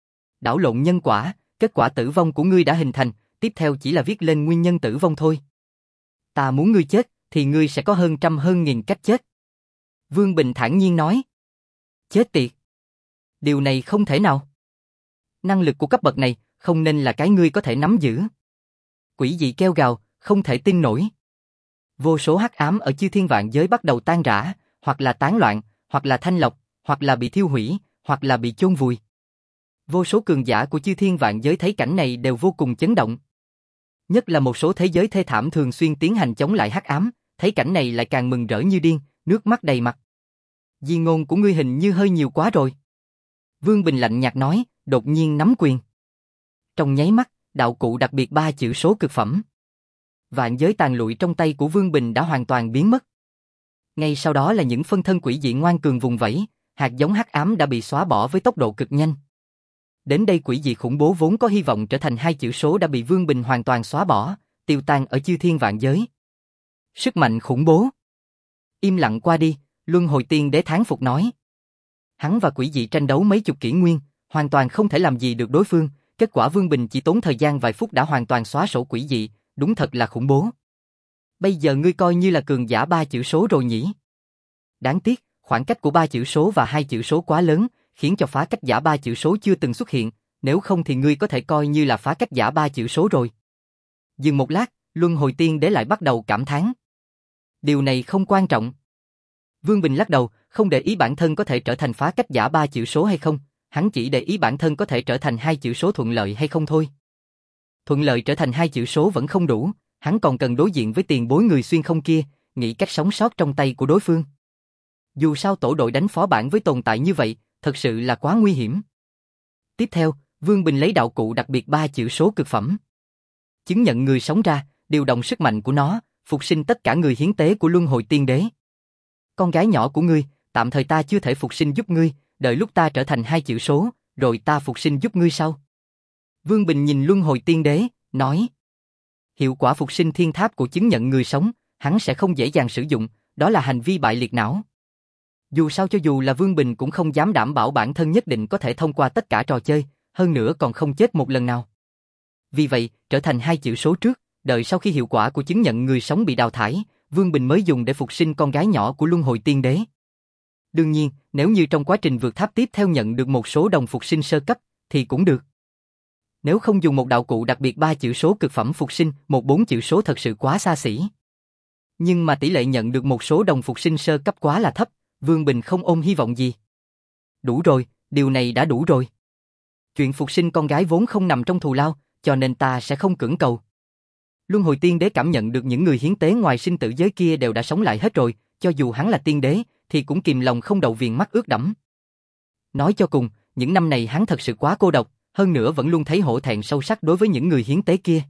Đảo lộn nhân quả, kết quả tử vong của ngươi đã hình thành, tiếp theo chỉ là viết lên nguyên nhân tử vong thôi. Ta muốn ngươi chết, thì ngươi sẽ có hơn trăm hơn nghìn cách chết. Vương Bình thản nhiên nói. Chết tiệt. Điều này không thể nào. Năng lực của cấp bậc này, không nên là cái ngươi có thể nắm giữ. Quỷ dị kêu gào, không thể tin nổi. Vô số hắc ám ở chư thiên vạn giới bắt đầu tan rã, hoặc là tán loạn, hoặc là thanh lọc, hoặc là bị thiêu hủy, hoặc là bị chôn vùi. Vô số cường giả của chư thiên vạn giới thấy cảnh này đều vô cùng chấn động. Nhất là một số thế giới thê thảm thường xuyên tiến hành chống lại hắc ám, thấy cảnh này lại càng mừng rỡ như điên, nước mắt đầy mặt. Di ngôn của ngươi hình như hơi nhiều quá rồi. Vương Bình lạnh nhạt nói, đột nhiên nắm quyền. Trong nháy mắt, đạo cụ đặc biệt ba chữ số cực phẩm. Vạn giới tàn lụi trong tay của Vương Bình đã hoàn toàn biến mất. Ngay sau đó là những phân thân quỷ dị ngoan cường vùng vẫy, hạt giống hắc ám đã bị xóa bỏ với tốc độ cực nhanh. Đến đây quỷ dị khủng bố vốn có hy vọng trở thành hai chữ số đã bị Vương Bình hoàn toàn xóa bỏ, tiêu tan ở chư thiên vạn giới. Sức mạnh khủng bố. Im lặng qua đi, Luân Hồi Tiên Đế thán phục nói. Hắn và quỷ dị tranh đấu mấy chục kỷ nguyên, hoàn toàn không thể làm gì được đối phương, kết quả Vương Bình chỉ tốn thời gian vài phút đã hoàn toàn xóa sổ quỷ dị, đúng thật là khủng bố. Bây giờ ngươi coi như là cường giả ba chữ số rồi nhỉ? Đáng tiếc, khoảng cách của ba chữ số và hai chữ số quá lớn, khiến cho phá cách giả ba chữ số chưa từng xuất hiện, nếu không thì ngươi có thể coi như là phá cách giả ba chữ số rồi. Dừng một lát, Luân Hồi Tiên Đế lại bắt đầu cảm thán. Điều này không quan trọng. Vương Bình lắc đầu, không để ý bản thân có thể trở thành phá cách giả ba chữ số hay không, hắn chỉ để ý bản thân có thể trở thành hai chữ số thuận lợi hay không thôi. Thuận lợi trở thành hai chữ số vẫn không đủ, hắn còn cần đối diện với tiền bối người xuyên không kia, nghĩ cách sống sót trong tay của đối phương. Dù sao tổ đội đánh phó bản với tồn tại như vậy, thật sự là quá nguy hiểm. Tiếp theo, Vương Bình lấy đạo cụ đặc biệt ba chữ số cực phẩm. Chứng nhận người sống ra, điều động sức mạnh của nó, phục sinh tất cả người hiến tế của Luân Hồi Tiên Đế. Con gái nhỏ của ngươi, tạm thời ta chưa thể phục sinh giúp ngươi, đợi lúc ta trở thành hai chữ số, rồi ta phục sinh giúp ngươi sau. Vương Bình nhìn Luân Hồi Tiên Đế, nói. Hiệu quả phục sinh thiên tháp của chứng nhận người sống, hắn sẽ không dễ dàng sử dụng, đó là hành vi bại liệt não. Dù sao cho dù là Vương Bình cũng không dám đảm bảo bản thân nhất định có thể thông qua tất cả trò chơi, hơn nữa còn không chết một lần nào. Vì vậy, trở thành hai chữ số trước, đợi sau khi hiệu quả của chứng nhận người sống bị đào thải, Vương Bình mới dùng để phục sinh con gái nhỏ của Luân Hồi Tiên Đế. Đương nhiên, nếu như trong quá trình vượt tháp tiếp theo nhận được một số đồng phục sinh sơ cấp, thì cũng được. Nếu không dùng một đạo cụ đặc biệt ba chữ số cực phẩm phục sinh, một bốn chữ số thật sự quá xa xỉ. Nhưng mà tỷ lệ nhận được một số đồng phục sinh sơ cấp quá là thấp, Vương Bình không ôm hy vọng gì. Đủ rồi, điều này đã đủ rồi. Chuyện phục sinh con gái vốn không nằm trong thù lao, cho nên ta sẽ không cưỡng cầu. Luân Hồi Tiên Đế cảm nhận được những người hiến tế ngoài sinh tử giới kia đều đã sống lại hết rồi, cho dù hắn là tiên đế, thì cũng kìm lòng không đậu viền mắt ướt đẫm. Nói cho cùng, những năm này hắn thật sự quá cô độc, hơn nữa vẫn luôn thấy hổ thẹn sâu sắc đối với những người hiến tế kia.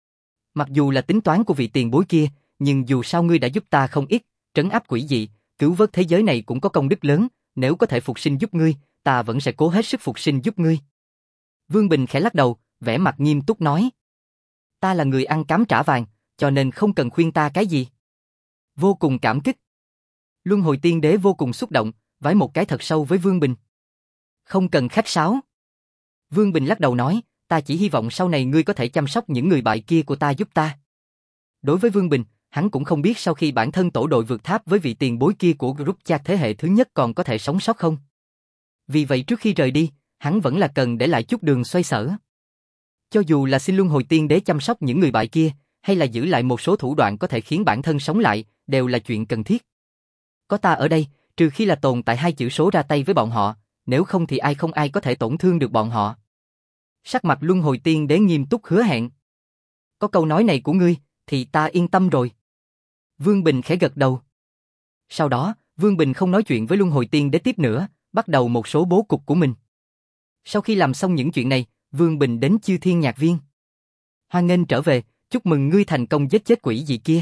Mặc dù là tính toán của vị tiền bối kia, nhưng dù sao ngươi đã giúp ta không ít, trấn áp quỷ dị, cứu vớt thế giới này cũng có công đức lớn, nếu có thể phục sinh giúp ngươi, ta vẫn sẽ cố hết sức phục sinh giúp ngươi. Vương Bình khẽ lắc đầu, vẻ mặt nghiêm túc nói. Ta là người ăn cám trả vàng, cho nên không cần khuyên ta cái gì. Vô cùng cảm kích. Luân Hồi Tiên Đế vô cùng xúc động, vái một cái thật sâu với Vương Bình. Không cần khách sáo. Vương Bình lắc đầu nói, ta chỉ hy vọng sau này ngươi có thể chăm sóc những người bại kia của ta giúp ta. Đối với Vương Bình, hắn cũng không biết sau khi bản thân tổ đội vượt tháp với vị tiền bối kia của group chat thế hệ thứ nhất còn có thể sống sót không. Vì vậy trước khi rời đi, hắn vẫn là cần để lại chút đường xoay sở. Cho dù là xin Luân Hồi Tiên Đế chăm sóc những người bại kia, hay là giữ lại một số thủ đoạn có thể khiến bản thân sống lại, đều là chuyện cần thiết. Có ta ở đây, trừ khi là tồn tại hai chữ số ra tay với bọn họ, nếu không thì ai không ai có thể tổn thương được bọn họ. Sắc mặt Luân Hồi Tiên Đế nghiêm túc hứa hẹn. Có câu nói này của ngươi, thì ta yên tâm rồi. Vương Bình khẽ gật đầu. Sau đó, Vương Bình không nói chuyện với Luân Hồi Tiên Đế tiếp nữa, bắt đầu một số bố cục của mình. Sau khi làm xong những chuyện này, Vương Bình đến Chư Thiên Nhạc Viên. Hoan nghênh trở về, chúc mừng ngươi thành công giết chết quỷ dị kia.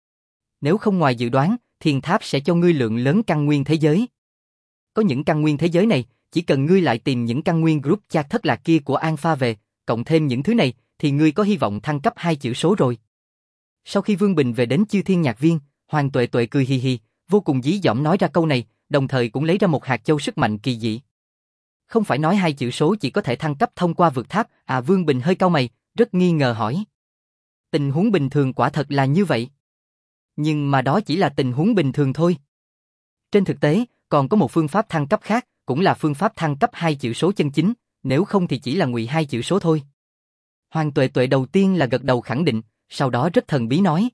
Nếu không ngoài dự đoán, Thiên Tháp sẽ cho ngươi lượng lớn căn nguyên thế giới. Có những căn nguyên thế giới này, chỉ cần ngươi lại tìm những căn nguyên group chat thất lạc kia của Alpha về, cộng thêm những thứ này, thì ngươi có hy vọng thăng cấp hai chữ số rồi. Sau khi Vương Bình về đến Chư Thiên Nhạc Viên, Hoàng Tuệ Tuệ cười hì hì, vô cùng dí dỏm nói ra câu này, đồng thời cũng lấy ra một hạt châu sức mạnh kỳ dị. Không phải nói hai chữ số chỉ có thể thăng cấp thông qua vượt tháp, à Vương Bình hơi cau mày, rất nghi ngờ hỏi. Tình huống bình thường quả thật là như vậy. Nhưng mà đó chỉ là tình huống bình thường thôi. Trên thực tế, còn có một phương pháp thăng cấp khác, cũng là phương pháp thăng cấp hai chữ số chân chính, nếu không thì chỉ là ngụy hai chữ số thôi. Hoàng Tuệ Tuệ đầu tiên là gật đầu khẳng định, sau đó rất thần bí nói.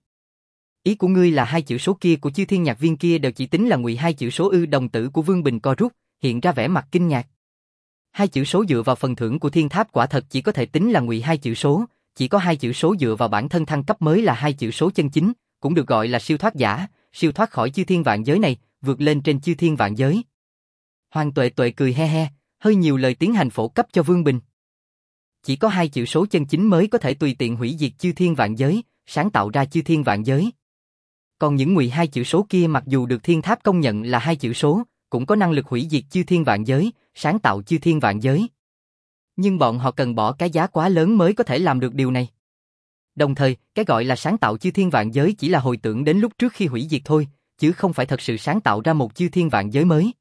Ý của ngươi là hai chữ số kia của Chư Thiên Nhạc Viên kia đều chỉ tính là ngụy hai chữ số ư? Đồng tử của Vương Bình co rút, hiện ra vẻ mặt kinh ngạc. Hai chữ số dựa vào phần thưởng của Thiên Tháp quả thật chỉ có thể tính là ngụy hai chữ số, chỉ có hai chữ số dựa vào bản thân thăng cấp mới là hai chữ số chân chính, cũng được gọi là siêu thoát giả, siêu thoát khỏi chư thiên vạn giới này, vượt lên trên chư thiên vạn giới. Hoàng Tuệ Tuệ cười he he, hơi nhiều lời tiến hành phổ cấp cho Vương Bình. Chỉ có hai chữ số chân chính mới có thể tùy tiện hủy diệt chư thiên vạn giới, sáng tạo ra chư thiên vạn giới. Còn những ngụy hai chữ số kia mặc dù được Thiên Tháp công nhận là hai chữ số, cũng có năng lực hủy diệt chư thiên vạn giới, sáng tạo chư thiên vạn giới. Nhưng bọn họ cần bỏ cái giá quá lớn mới có thể làm được điều này. Đồng thời, cái gọi là sáng tạo chư thiên vạn giới chỉ là hồi tưởng đến lúc trước khi hủy diệt thôi, chứ không phải thật sự sáng tạo ra một chư thiên vạn giới mới.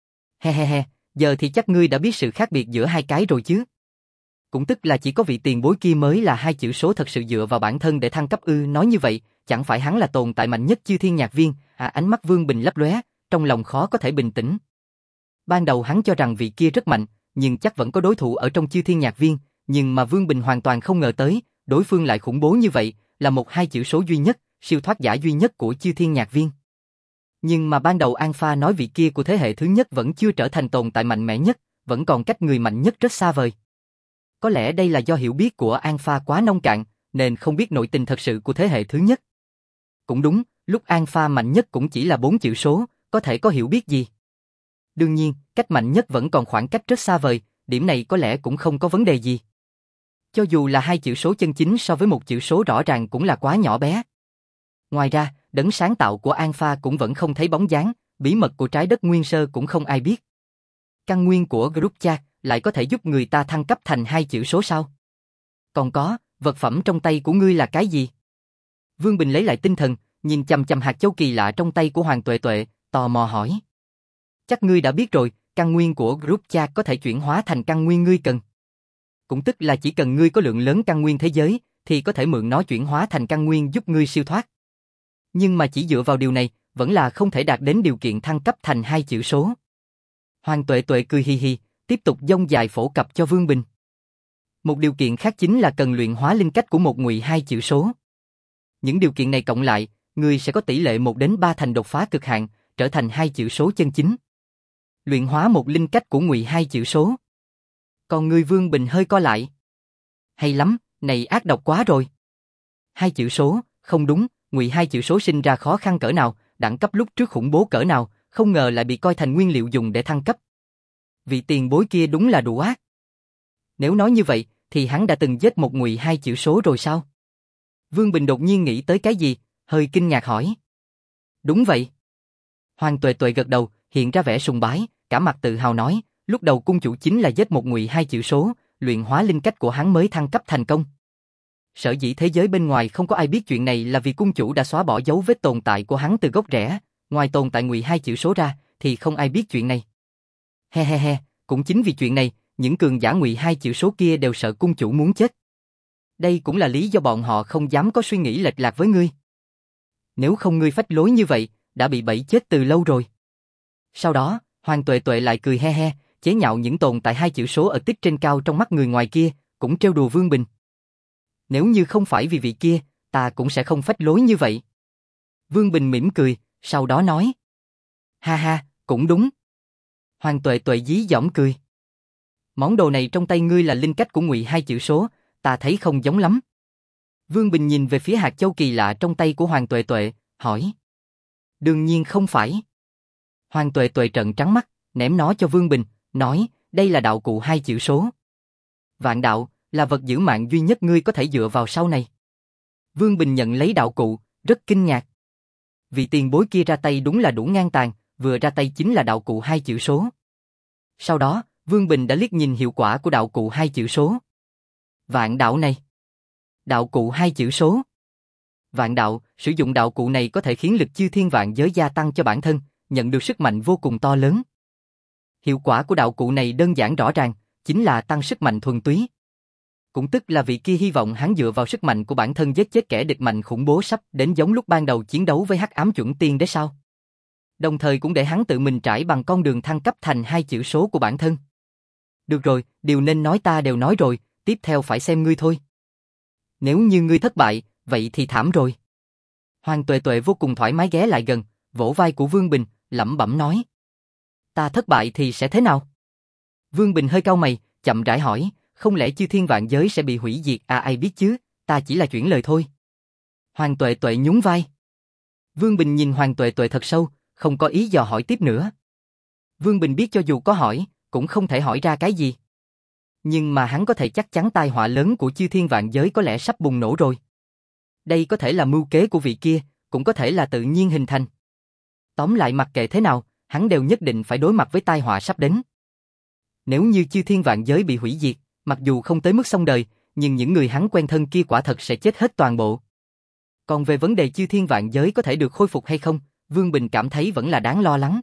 He he he, giờ thì chắc ngươi đã biết sự khác biệt giữa hai cái rồi chứ. Cũng tức là chỉ có vị tiền bối kia mới là hai chữ số thật sự dựa vào bản thân để thăng cấp ư? Nói như vậy, chẳng phải hắn là tồn tại mạnh nhất Chư Thiên Nhạc Viên? À, ánh mắt Vương Bình lấp lóe, trong lòng khó có thể bình tĩnh. Ban đầu hắn cho rằng vị kia rất mạnh, nhưng chắc vẫn có đối thủ ở trong Chư Thiên Nhạc Viên, nhưng mà Vương Bình hoàn toàn không ngờ tới, đối phương lại khủng bố như vậy, là một hai chữ số duy nhất, siêu thoát giả duy nhất của Chư Thiên Nhạc Viên. Nhưng mà ban đầu Alpha nói vị kia của thế hệ thứ nhất vẫn chưa trở thành tồn tại mạnh mẽ nhất, vẫn còn cách người mạnh nhất rất xa vời. Có lẽ đây là do hiểu biết của Alpha quá nông cạn, nên không biết nội tình thật sự của thế hệ thứ nhất. Cũng đúng, lúc Alpha mạnh nhất cũng chỉ là bốn chữ số, có thể có hiểu biết gì. Đương nhiên, cách mạnh nhất vẫn còn khoảng cách rất xa vời, điểm này có lẽ cũng không có vấn đề gì. Cho dù là hai chữ số chân chính so với một chữ số rõ ràng cũng là quá nhỏ bé. Ngoài ra, đấng sáng tạo của Alpha cũng vẫn không thấy bóng dáng, bí mật của trái đất nguyên sơ cũng không ai biết. Căn nguyên của group chat lại có thể giúp người ta thăng cấp thành hai chữ số sao? Còn có, vật phẩm trong tay của ngươi là cái gì? Vương Bình lấy lại tinh thần, nhìn chằm chằm hạt châu kỳ lạ trong tay của Hoàng Tuệ Tuệ, tò mò hỏi. Chắc ngươi đã biết rồi, căn nguyên của group chat có thể chuyển hóa thành căn nguyên ngươi cần. Cũng tức là chỉ cần ngươi có lượng lớn căn nguyên thế giới, thì có thể mượn nó chuyển hóa thành căn nguyên giúp ngươi siêu thoát. Nhưng mà chỉ dựa vào điều này, vẫn là không thể đạt đến điều kiện thăng cấp thành hai chữ số. Hoàng Tuệ Tuệ cười hì hì, tiếp tục dông dài phổ cập cho Vương Bình. Một điều kiện khác chính là cần luyện hóa linh cách của một ngụy hai chữ số. Những điều kiện này cộng lại, người sẽ có tỷ lệ một đến ba thành đột phá cực hạn, trở thành hai chữ số chân chính. Luyện hóa một linh cách của ngụy hai chữ số. Còn người Vương Bình hơi co lại. Hay lắm, này ác độc quá rồi. Hai chữ số, không đúng, ngụy hai chữ số sinh ra khó khăn cỡ nào, đẳng cấp lúc trước khủng bố cỡ nào, không ngờ lại bị coi thành nguyên liệu dùng để thăng cấp. Vị tiền bối kia đúng là đủ ác. Nếu nói như vậy, thì hắn đã từng giết một ngụy hai chữ số rồi sao? Vương Bình đột nhiên nghĩ tới cái gì, hơi kinh ngạc hỏi. Đúng vậy. Hoàng Tuệ Tuệ gật đầu, hiện ra vẻ sùng bái, cả mặt tự hào nói, lúc đầu cung chủ chính là giết một ngụy hai chữ số, luyện hóa linh cách của hắn mới thăng cấp thành công. Sở dĩ thế giới bên ngoài không có ai biết chuyện này là vì cung chủ đã xóa bỏ dấu vết tồn tại của hắn từ gốc rễ, ngoài tồn tại ngụy hai chữ số ra, thì không ai biết chuyện này. He he he, cũng chính vì chuyện này, những cường giả ngụy hai chữ số kia đều sợ cung chủ muốn chết. Đây cũng là lý do bọn họ không dám có suy nghĩ lệch lạc với ngươi. Nếu không ngươi phách lối như vậy, đã bị bẫy chết từ lâu rồi. Sau đó, Hoàng Tuệ Tuệ lại cười he he, chế nhạo những tồn tại hai chữ số ở tích trên cao trong mắt người ngoài kia, cũng trêu đùa Vương Bình. Nếu như không phải vì vị kia, ta cũng sẽ không phách lối như vậy. Vương Bình mỉm cười, sau đó nói. Ha ha, cũng đúng. Hoàng Tuệ Tuệ dí dỏm cười. Món đồ này trong tay ngươi là linh cách của ngụy hai chữ số, ta thấy không giống lắm. Vương Bình nhìn về phía hạt châu kỳ lạ trong tay của Hoàng Tuệ Tuệ, hỏi. Đương nhiên không phải. Hoàng Tuệ Tuệ trợn trắng mắt, ném nó cho Vương Bình, nói, đây là đạo cụ hai chữ số. Vạn đạo, là vật giữ mạng duy nhất ngươi có thể dựa vào sau này. Vương Bình nhận lấy đạo cụ, rất kinh ngạc. Vị tiền bối kia ra tay đúng là đủ ngang tàn, vừa ra tay chính là đạo cụ hai chữ số. Sau đó, Vương Bình đã liếc nhìn hiệu quả của đạo cụ hai chữ số. Vạn đạo này. Đạo cụ hai chữ số. Vạn đạo, sử dụng đạo cụ này có thể khiến lực chư thiên vạn giới gia tăng cho bản thân, nhận được sức mạnh vô cùng to lớn. Hiệu quả của đạo cụ này đơn giản rõ ràng, chính là tăng sức mạnh thuần túy. Cũng tức là vị kia hy vọng hắn dựa vào sức mạnh của bản thân giết chết kẻ địch mạnh khủng bố sắp đến giống lúc ban đầu chiến đấu với Hắc Ám Chuẩn Tiên Đế sao. Đồng thời cũng để hắn tự mình trải bằng con đường thăng cấp thành hai chữ số của bản thân. Được rồi, điều nên nói ta đều nói rồi, tiếp theo phải xem ngươi thôi. Nếu như ngươi thất bại, vậy thì thảm rồi. Hoàng Tuệ Tuệ vô cùng thoải mái ghé lại gần, vỗ vai của Vương Bình, lẩm bẩm nói. Ta thất bại thì sẽ thế nào? Vương Bình hơi cau mày, chậm rãi hỏi, không lẽ chư thiên vạn giới sẽ bị hủy diệt à, ai biết chứ, ta chỉ là chuyển lời thôi. Hoàng Tuệ Tuệ nhún vai. Vương Bình nhìn Hoàng Tuệ Tuệ thật sâu, không có ý dò hỏi tiếp nữa. Vương Bình biết cho dù có hỏi, cũng không thể hỏi ra cái gì. Nhưng mà hắn có thể chắc chắn tai họa lớn của chư thiên vạn giới có lẽ sắp bùng nổ rồi. Đây có thể là mưu kế của vị kia, cũng có thể là tự nhiên hình thành. Tóm lại mặc kệ thế nào, hắn đều nhất định phải đối mặt với tai họa sắp đến. Nếu như chư thiên vạn giới bị hủy diệt, mặc dù không tới mức xong đời, nhưng những người hắn quen thân kia quả thật sẽ chết hết toàn bộ. Còn về vấn đề chư thiên vạn giới có thể được khôi phục hay không, Vương Bình cảm thấy vẫn là đáng lo lắng.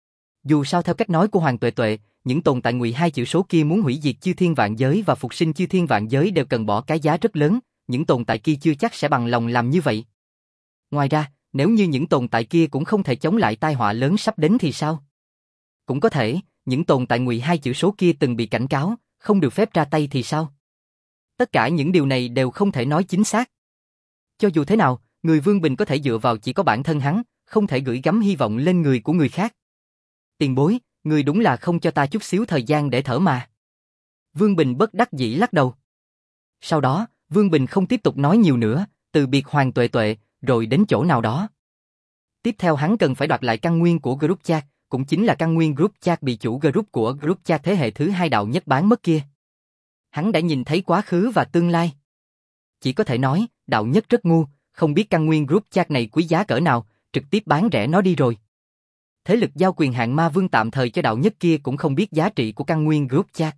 Dù sao theo cách nói của Hoàng Tuệ Tuệ, những tồn tại ngụy hai chữ số kia muốn hủy diệt chư thiên vạn giới và phục sinh chư thiên vạn giới đều cần bỏ cái giá rất lớn, những tồn tại kia chưa chắc sẽ bằng lòng làm như vậy. Ngoài ra, nếu như những tồn tại kia cũng không thể chống lại tai họa lớn sắp đến thì sao? Cũng có thể, những tồn tại ngụy hai chữ số kia từng bị cảnh cáo, không được phép ra tay thì sao? Tất cả những điều này đều không thể nói chính xác. Cho dù thế nào, người Vương Bình có thể dựa vào chỉ có bản thân hắn, không thể gửi gắm hy vọng lên người của người khác. Tiền bối, người đúng là không cho ta chút xíu thời gian để thở mà. Vương Bình bất đắc dĩ lắc đầu. Sau đó, Vương Bình không tiếp tục nói nhiều nữa, từ biệt Hoàng Tuệ Tuệ, rồi đến chỗ nào đó. Tiếp theo hắn cần phải đoạt lại căn nguyên của group chat, cũng chính là căn nguyên group chat bị chủ group của group chat thế hệ thứ hai đạo nhất bán mất kia. Hắn đã nhìn thấy quá khứ và tương lai. Chỉ có thể nói, đạo nhất rất ngu, không biết căn nguyên group chat này quý giá cỡ nào, trực tiếp bán rẻ nó đi rồi. Thế lực giao quyền hạn ma vương tạm thời cho đạo nhất kia cũng không biết giá trị của căn nguyên group chat.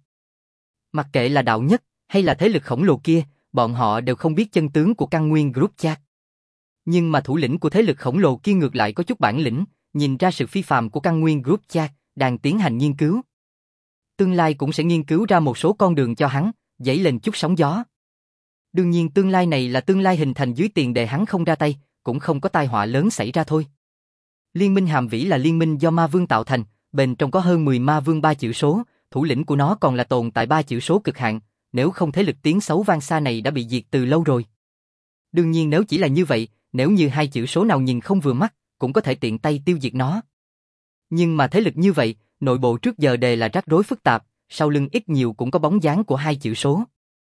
Mặc kệ là đạo nhất, hay là thế lực khổng lồ kia, bọn họ đều không biết chân tướng của căn nguyên group chat. Nhưng mà thủ lĩnh của thế lực khổng lồ kia ngược lại có chút bản lĩnh, nhìn ra sự phi phàm của căn nguyên group chat, đang tiến hành nghiên cứu. Tương lai cũng sẽ nghiên cứu ra một số con đường cho hắn, dấy lên chút sóng gió. Đương nhiên tương lai này là tương lai hình thành dưới tiền đề hắn không ra tay, cũng không có tai họa lớn xảy ra thôi. Liên minh Hàm Vĩ là liên minh do ma vương tạo thành, bên trong có hơn mười ma vương ba chữ số, thủ lĩnh của nó còn là tồn tại ba chữ số cực hạn, nếu không thế lực tiếng xấu vang xa này đã bị diệt từ lâu rồi. Đương nhiên nếu chỉ là như vậy, nếu như hai chữ số nào nhìn không vừa mắt, cũng có thể tiện tay tiêu diệt nó. Nhưng mà thế lực như vậy, nội bộ trước giờ đều là rắc rối phức tạp, sau lưng ít nhiều cũng có bóng dáng của hai chữ số.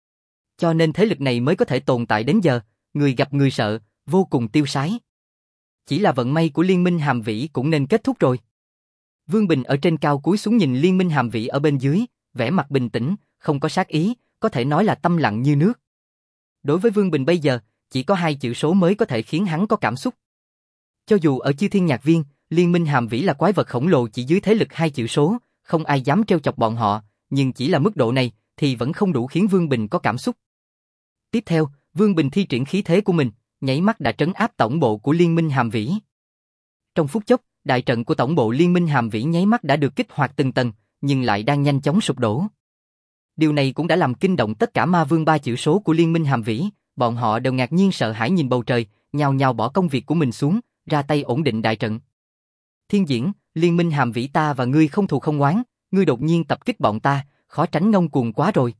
Cho nên thế lực này mới có thể tồn tại đến giờ, người gặp người sợ, vô cùng tiêu sái. Chỉ là vận may của liên minh Hàm Vĩ cũng nên kết thúc rồi. Vương Bình ở trên cao cúi xuống nhìn liên minh Hàm Vĩ ở bên dưới, vẻ mặt bình tĩnh, không có sát ý, có thể nói là tâm lặng như nước. Đối với Vương Bình bây giờ, chỉ có hai chữ số mới có thể khiến hắn có cảm xúc. Cho dù ở Chư Thiên Nhạc Viên, liên minh Hàm Vĩ là quái vật khổng lồ chỉ dưới thế lực hai chữ số, không ai dám trêu chọc bọn họ, nhưng chỉ là mức độ này thì vẫn không đủ khiến Vương Bình có cảm xúc. Tiếp theo, Vương Bình thi triển khí thế của mình, nháy mắt đã trấn áp tổng bộ của liên minh Hàm Vĩ. Trong phút chốc, đại trận của tổng bộ liên minh Hàm Vĩ nháy mắt đã được kích hoạt từng tầng, nhưng lại đang nhanh chóng sụp đổ. Điều này cũng đã làm kinh động tất cả ma vương ba chữ số của liên minh Hàm Vĩ, bọn họ đều ngạc nhiên sợ hãi nhìn bầu trời, nhao nhao bỏ công việc của mình xuống, ra tay ổn định đại trận. Thiên Diễn, liên minh Hàm Vĩ ta và ngươi không thù không oán, ngươi đột nhiên tập kích bọn ta, khó tránh ngông cuồng quá rồi.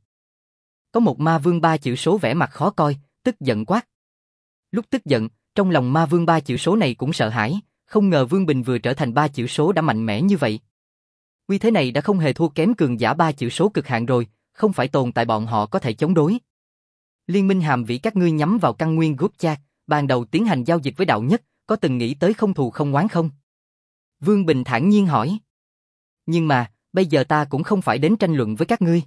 Có một ma vương ba chữ số vẻ mặt khó coi, tức giận quát. Lúc tức giận, trong lòng ma vương ba chữ số này cũng sợ hãi, không ngờ Vương Bình vừa trở thành ba chữ số đã mạnh mẽ như vậy. Uy thế này đã không hề thua kém cường giả ba chữ số cực hạn rồi, không phải tồn tại bọn họ có thể chống đối. Liên minh Hàm Vĩ các ngươi nhắm vào căn nguyên group chat, ban đầu tiến hành giao dịch với đạo nhất, có từng nghĩ tới không thù không oán không? Vương Bình thản nhiên hỏi. Nhưng mà, bây giờ ta cũng không phải đến tranh luận với các ngươi.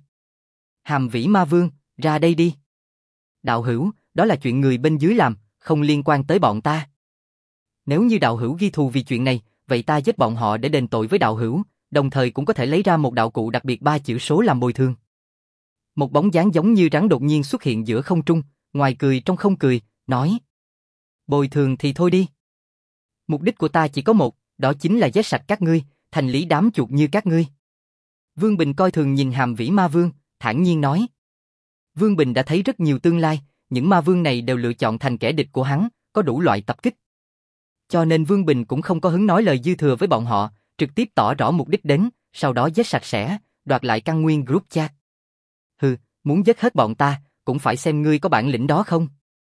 Hàm Vĩ ma vương, ra đây đi. Đạo hữu, đó là chuyện người bên dưới làm, không liên quan tới bọn ta. Nếu như đạo hữu ghi thù vì chuyện này, vậy ta giết bọn họ để đền tội với đạo hữu, đồng thời cũng có thể lấy ra một đạo cụ đặc biệt ba chữ số làm bồi thường. Một bóng dáng giống như rắn đột nhiên xuất hiện giữa không trung, ngoài cười trong không cười, nói. Bồi thường thì thôi đi. Mục đích của ta chỉ có một, đó chính là giết sạch các ngươi, thành lý đám chuột như các ngươi. Vương Bình coi thường nhìn Hàm Vĩ ma vương, thản nhiên nói. Vương Bình đã thấy rất nhiều tương lai, những ma vương này đều lựa chọn thành kẻ địch của hắn, có đủ loại tập kích. Cho nên Vương Bình cũng không có hứng nói lời dư thừa với bọn họ, trực tiếp tỏ rõ mục đích đến, sau đó giết sạch sẽ, đoạt lại căn nguyên group chat. Hừ, muốn giết hết bọn ta, cũng phải xem ngươi có bản lĩnh đó không.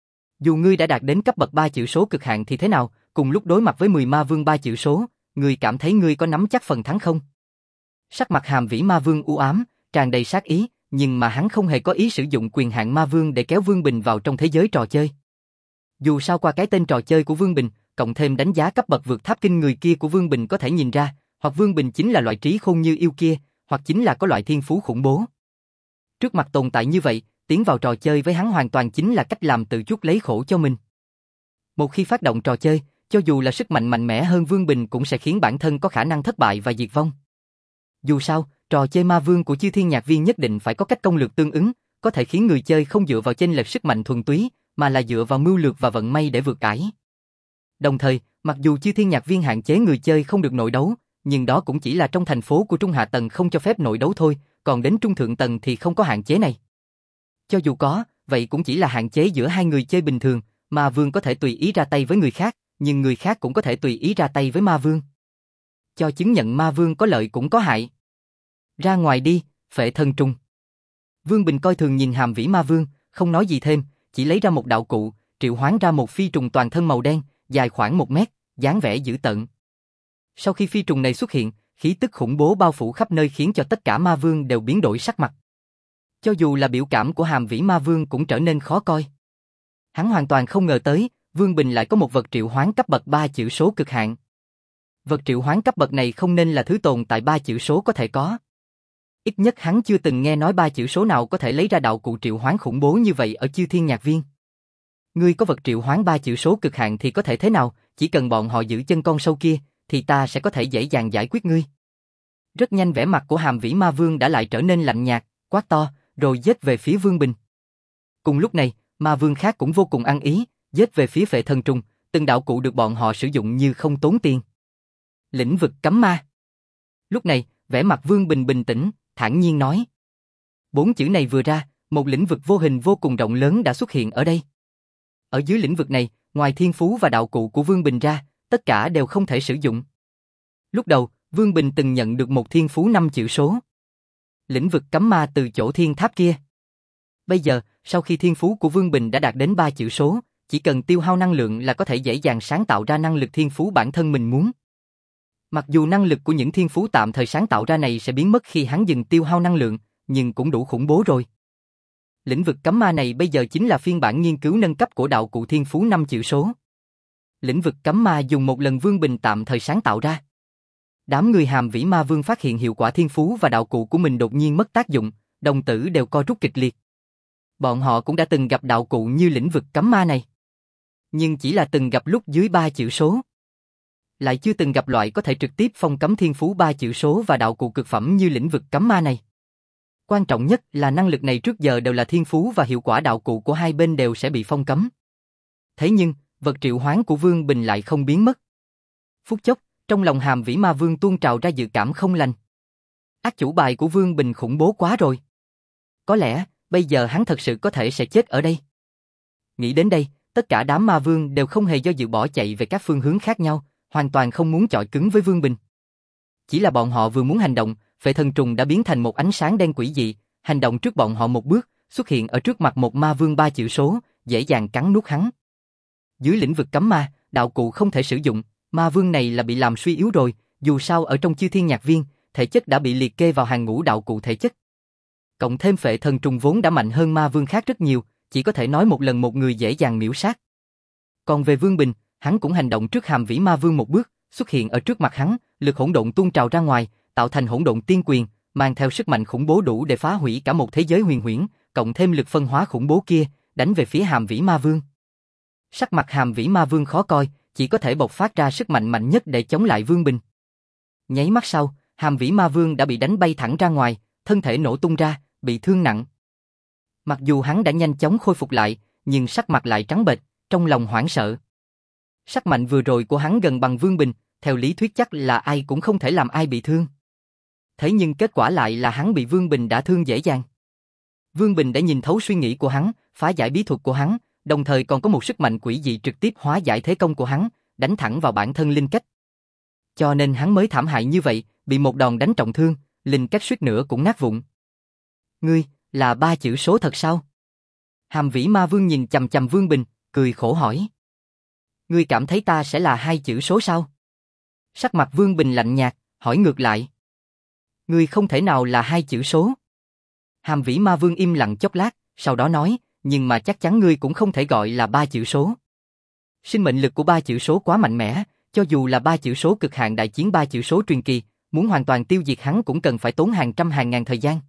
Dù ngươi đã đạt đến cấp bậc ba chữ số cực hạn thì thế nào, cùng lúc đối mặt với mười ma vương ba chữ số, ngươi cảm thấy ngươi có nắm chắc phần thắng không? Sắc mặt Hàm Vĩ ma vương u ám, tràn đầy sát ý, nhưng mà hắn không hề có ý sử dụng quyền hạn ma vương để kéo Vương Bình vào trong thế giới trò chơi. Dù sao qua cái tên trò chơi của Vương Bình, cộng thêm đánh giá cấp bậc vượt tháp kinh người kia của Vương Bình có thể nhìn ra, hoặc Vương Bình chính là loại trí khôn như yêu kia, hoặc chính là có loại thiên phú khủng bố. Trước mặt tồn tại như vậy, tiến vào trò chơi với hắn hoàn toàn chính là cách làm tự chuốc lấy khổ cho mình. Một khi phát động trò chơi, cho dù là sức mạnh mạnh mẽ hơn Vương Bình cũng sẽ khiến bản thân có khả năng thất bại và diệt vong. Dù sao, trò chơi ma vương của Chư Thiên Nhạc Viên nhất định phải có cách công lược tương ứng, có thể khiến người chơi không dựa vào chênh lệch sức mạnh thuần túy, mà là dựa vào mưu lược và vận may để vượt ải. Đồng thời, mặc dù Chư Thiên Nhạc Viên hạn chế người chơi không được nội đấu, nhưng đó cũng chỉ là trong thành phố của trung hạ tầng không cho phép nội đấu thôi, còn đến trung thượng tầng thì không có hạn chế này. Cho dù có, vậy cũng chỉ là hạn chế giữa hai người chơi bình thường, ma vương có thể tùy ý ra tay với người khác, nhưng người khác cũng có thể tùy ý ra tay với ma vương. Cho chứng nhận ma vương có lợi cũng có hại. Ra ngoài đi, phệ thân trùng. Vương Bình coi thường nhìn Hàm Vĩ ma vương, không nói gì thêm, chỉ lấy ra một đạo cụ, triệu hoán ra một phi trùng toàn thân màu đen, dài khoảng một mét, dáng vẻ dữ tợn. Sau khi phi trùng này xuất hiện, khí tức khủng bố bao phủ khắp nơi khiến cho tất cả ma vương đều biến đổi sắc mặt. Cho dù là biểu cảm của Hàm Vĩ ma vương cũng trở nên khó coi. Hắn hoàn toàn không ngờ tới, Vương Bình lại có một vật triệu hoán cấp bậc ba chữ số cực hạn. Vật triệu hoán cấp bậc này không nên là thứ tồn tại ba chữ số có thể có. Ít nhất hắn chưa từng nghe nói ba chữ số nào có thể lấy ra đạo cụ triệu hoán khủng bố như vậy ở Chư Thiên Nhạc Viên. Ngươi có vật triệu hoán ba chữ số cực hạn thì có thể thế nào, chỉ cần bọn họ giữ chân con sâu kia, thì ta sẽ có thể dễ dàng giải quyết ngươi. Rất nhanh vẻ mặt của Hàm Vĩ ma vương đã lại trở nên lạnh nhạt, quát to, rồi giết về phía Vương Bình. Cùng lúc này, ma vương khác cũng vô cùng ăn ý, giết về phía phệ thần trùng, từng đạo cụ được bọn họ sử dụng như không tốn tiền. Lĩnh vực cấm ma. Lúc này, vẻ mặt Vương Bình bình tĩnh, thản nhiên nói. Bốn chữ này vừa ra, một lĩnh vực vô hình vô cùng rộng lớn đã xuất hiện ở đây. Ở dưới lĩnh vực này, ngoài thiên phú và đạo cụ của Vương Bình ra, tất cả đều không thể sử dụng. Lúc đầu, Vương Bình từng nhận được một thiên phú năm chữ số. Lĩnh vực cấm ma từ chỗ thiên tháp kia. Bây giờ, sau khi thiên phú của Vương Bình đã đạt đến ba chữ số, chỉ cần tiêu hao năng lượng là có thể dễ dàng sáng tạo ra năng lực thiên phú bản thân mình muốn. Mặc dù năng lực của những thiên phú tạm thời sáng tạo ra này sẽ biến mất khi hắn dừng tiêu hao năng lượng, nhưng cũng đủ khủng bố rồi. Lĩnh vực cấm ma này bây giờ chính là phiên bản nghiên cứu nâng cấp của đạo cụ thiên phú năm chữ số. Lĩnh vực cấm ma dùng một lần Vương Bình tạm thời sáng tạo ra. Đám người Hàm Vĩ Ma Vương phát hiện hiệu quả thiên phú và đạo cụ của mình đột nhiên mất tác dụng, đồng tử đều co rút kịch liệt. Bọn họ cũng đã từng gặp đạo cụ như lĩnh vực cấm ma này. Nhưng chỉ là từng gặp lúc dưới ba chữ số. Lại chưa từng gặp loại có thể trực tiếp phong cấm thiên phú ba chữ số và đạo cụ cực phẩm như lĩnh vực cấm ma này. Quan trọng nhất là năng lực này trước giờ đều là thiên phú và hiệu quả đạo cụ của hai bên đều sẽ bị phong cấm. Thế nhưng, vật triệu hoán của Vương Bình lại không biến mất. Phút chốc, trong lòng Hàm Vĩ Ma Vương tuôn trào ra dự cảm không lành. Ác chủ bài của Vương Bình khủng bố quá rồi. Có lẽ, bây giờ hắn thật sự có thể sẽ chết ở đây. Nghĩ đến đây, tất cả đám ma vương đều không hề do dự bỏ chạy về các phương hướng khác nhau, hoàn toàn không muốn chọi cứng với Vương Bình. Chỉ là bọn họ vừa muốn hành động, phệ thần trùng đã biến thành một ánh sáng đen quỷ dị, hành động trước bọn họ một bước, xuất hiện ở trước mặt một ma vương ba chữ số, dễ dàng cắn nuốt hắn. Dưới lĩnh vực cấm ma, đạo cụ không thể sử dụng, ma vương này là bị làm suy yếu rồi, dù sao ở trong Chư Thiên Nhạc Viên, thể chất đã bị liệt kê vào hàng ngũ đạo cụ thể chất. Cộng thêm phệ thần trùng vốn đã mạnh hơn ma vương khác rất nhiều, chỉ có thể nói một lần một người dễ dàng miễu sát. Còn về Vương Bình, hắn cũng hành động trước Hàm Vĩ Ma Vương một bước, xuất hiện ở trước mặt hắn, lực hỗn độn tuôn trào ra ngoài, tạo thành hỗn độn tiên quyền, mang theo sức mạnh khủng bố đủ để phá hủy cả một thế giới huyền huyễn, cộng thêm lực phân hóa khủng bố kia, đánh về phía Hàm Vĩ Ma Vương. Sắc mặt Hàm Vĩ Ma Vương khó coi, chỉ có thể bộc phát ra sức mạnh mạnh nhất để chống lại Vương Bình. Nháy mắt sau, Hàm Vĩ Ma Vương đã bị đánh bay thẳng ra ngoài, thân thể nổ tung ra, bị thương nặng. Mặc dù hắn đã nhanh chóng khôi phục lại, nhưng sắc mặt lại trắng bệch, trong lòng hoảng sợ. Sắc mạnh vừa rồi của hắn gần bằng Vương Bình, theo lý thuyết chắc là ai cũng không thể làm ai bị thương. Thế nhưng kết quả lại là hắn bị Vương Bình đả thương dễ dàng. Vương Bình đã nhìn thấu suy nghĩ của hắn, phá giải bí thuật của hắn, đồng thời còn có một sức mạnh quỷ dị trực tiếp hóa giải thế công của hắn, đánh thẳng vào bản thân linh cách. Cho nên hắn mới thảm hại như vậy, bị một đòn đánh trọng thương, linh cách suýt nữa cũng nát vụn. Ngươi, là ba chữ số thật sao? Hàm Vĩ Ma Vương nhìn chằm chằm Vương Bình, cười khổ hỏi. Ngươi cảm thấy ta sẽ là hai chữ số sao? Sắc mặt Vương Bình lạnh nhạt, hỏi ngược lại. Ngươi không thể nào là hai chữ số. Hàm Vĩ Ma Vương im lặng chốc lát, sau đó nói, nhưng mà chắc chắn ngươi cũng không thể gọi là ba chữ số. Sinh mệnh lực của ba chữ số quá mạnh mẽ, cho dù là ba chữ số cực hạn đại chiến ba chữ số truyền kỳ, muốn hoàn toàn tiêu diệt hắn cũng cần phải tốn hàng trăm hàng ngàn thời gian.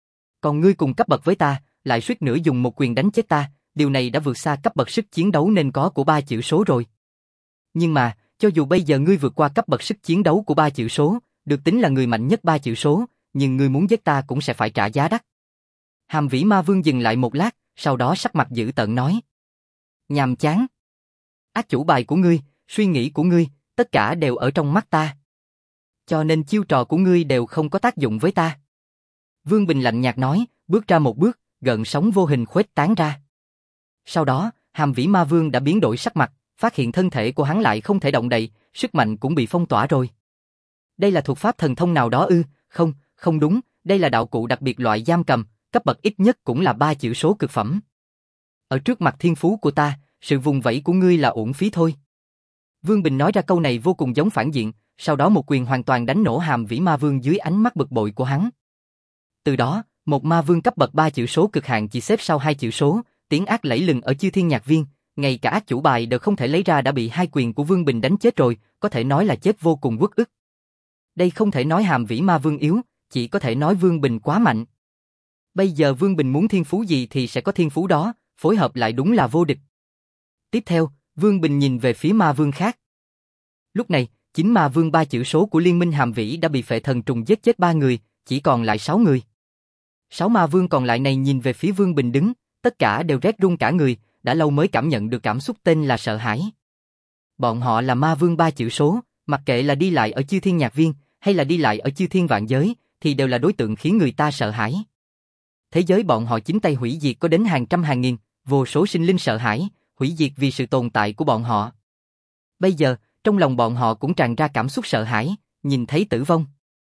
Còn ngươi cùng cấp bậc với ta, lại suýt nữa dùng một quyền đánh chết ta, điều này đã vượt xa cấp bậc sức chiến đấu nên có của ba chữ số rồi. Nhưng mà, cho dù bây giờ ngươi vượt qua cấp bậc sức chiến đấu của ba chữ số, được tính là người mạnh nhất ba chữ số, nhưng ngươi muốn giết ta cũng sẽ phải trả giá đắt. Hàm Vĩ Ma Vương dừng lại một lát, sau đó sắc mặt dữ tợn nói. Nhàm chán. Ác chủ bài của ngươi, suy nghĩ của ngươi, tất cả đều ở trong mắt ta. Cho nên chiêu trò của ngươi đều không có tác dụng với ta. Vương Bình lạnh nhạt nói, bước ra một bước, gợn sóng vô hình khuếch tán ra. Sau đó, Hàm Vĩ Ma Vương đã biến đổi sắc mặt, phát hiện thân thể của hắn lại không thể động đậy, sức mạnh cũng bị phong tỏa rồi. Đây là thuật pháp thần thông nào đó ư? Không, không đúng, đây là đạo cụ đặc biệt loại giam cầm, cấp bậc ít nhất cũng là ba chữ số cực phẩm. Ở trước mặt thiên phú của ta, sự vùng vẫy của ngươi là uổng phí thôi. Vương Bình nói ra câu này vô cùng giống phản diện, sau đó một quyền hoàn toàn đánh nổ Hàm Vĩ Ma Vương dưới ánh mắt bực bội của hắn. Từ đó, một ma vương cấp bậc ba chữ số cực hạn chỉ xếp sau hai chữ số, tiếng ác lẫy lừng ở Chư Thiên Nhạc Viên, ngay cả ác chủ bài đều không thể lấy ra đã bị hai quyền của Vương Bình đánh chết rồi, có thể nói là chết vô cùng uất ức. Đây không thể nói Hàm Vĩ Ma Vương yếu, chỉ có thể nói Vương Bình quá mạnh. Bây giờ Vương Bình muốn thiên phú gì thì sẽ có thiên phú đó, phối hợp lại đúng là vô địch. Tiếp theo, Vương Bình nhìn về phía ma vương khác. Lúc này, chính ma vương ba chữ số của Liên minh Hàm Vĩ đã bị phệ thần trùng giết chết ba người, chỉ còn lại sáu người. Sáu ma vương còn lại này nhìn về phía Vương Bình đứng, tất cả đều rét run cả người, đã lâu mới cảm nhận được cảm xúc tên là sợ hãi. Bọn họ là ma vương ba chữ số, mặc kệ là đi lại ở Chư Thiên Nhạc Viên, hay là đi lại ở Chư Thiên Vạn Giới, thì đều là đối tượng khiến người ta sợ hãi. Thế giới bọn họ chính tay hủy diệt có đến hàng trăm hàng nghìn, vô số sinh linh sợ hãi, hủy diệt vì sự tồn tại của bọn họ. Bây giờ, trong lòng bọn họ cũng tràn ra cảm xúc sợ hãi, nhìn thấy tử vong.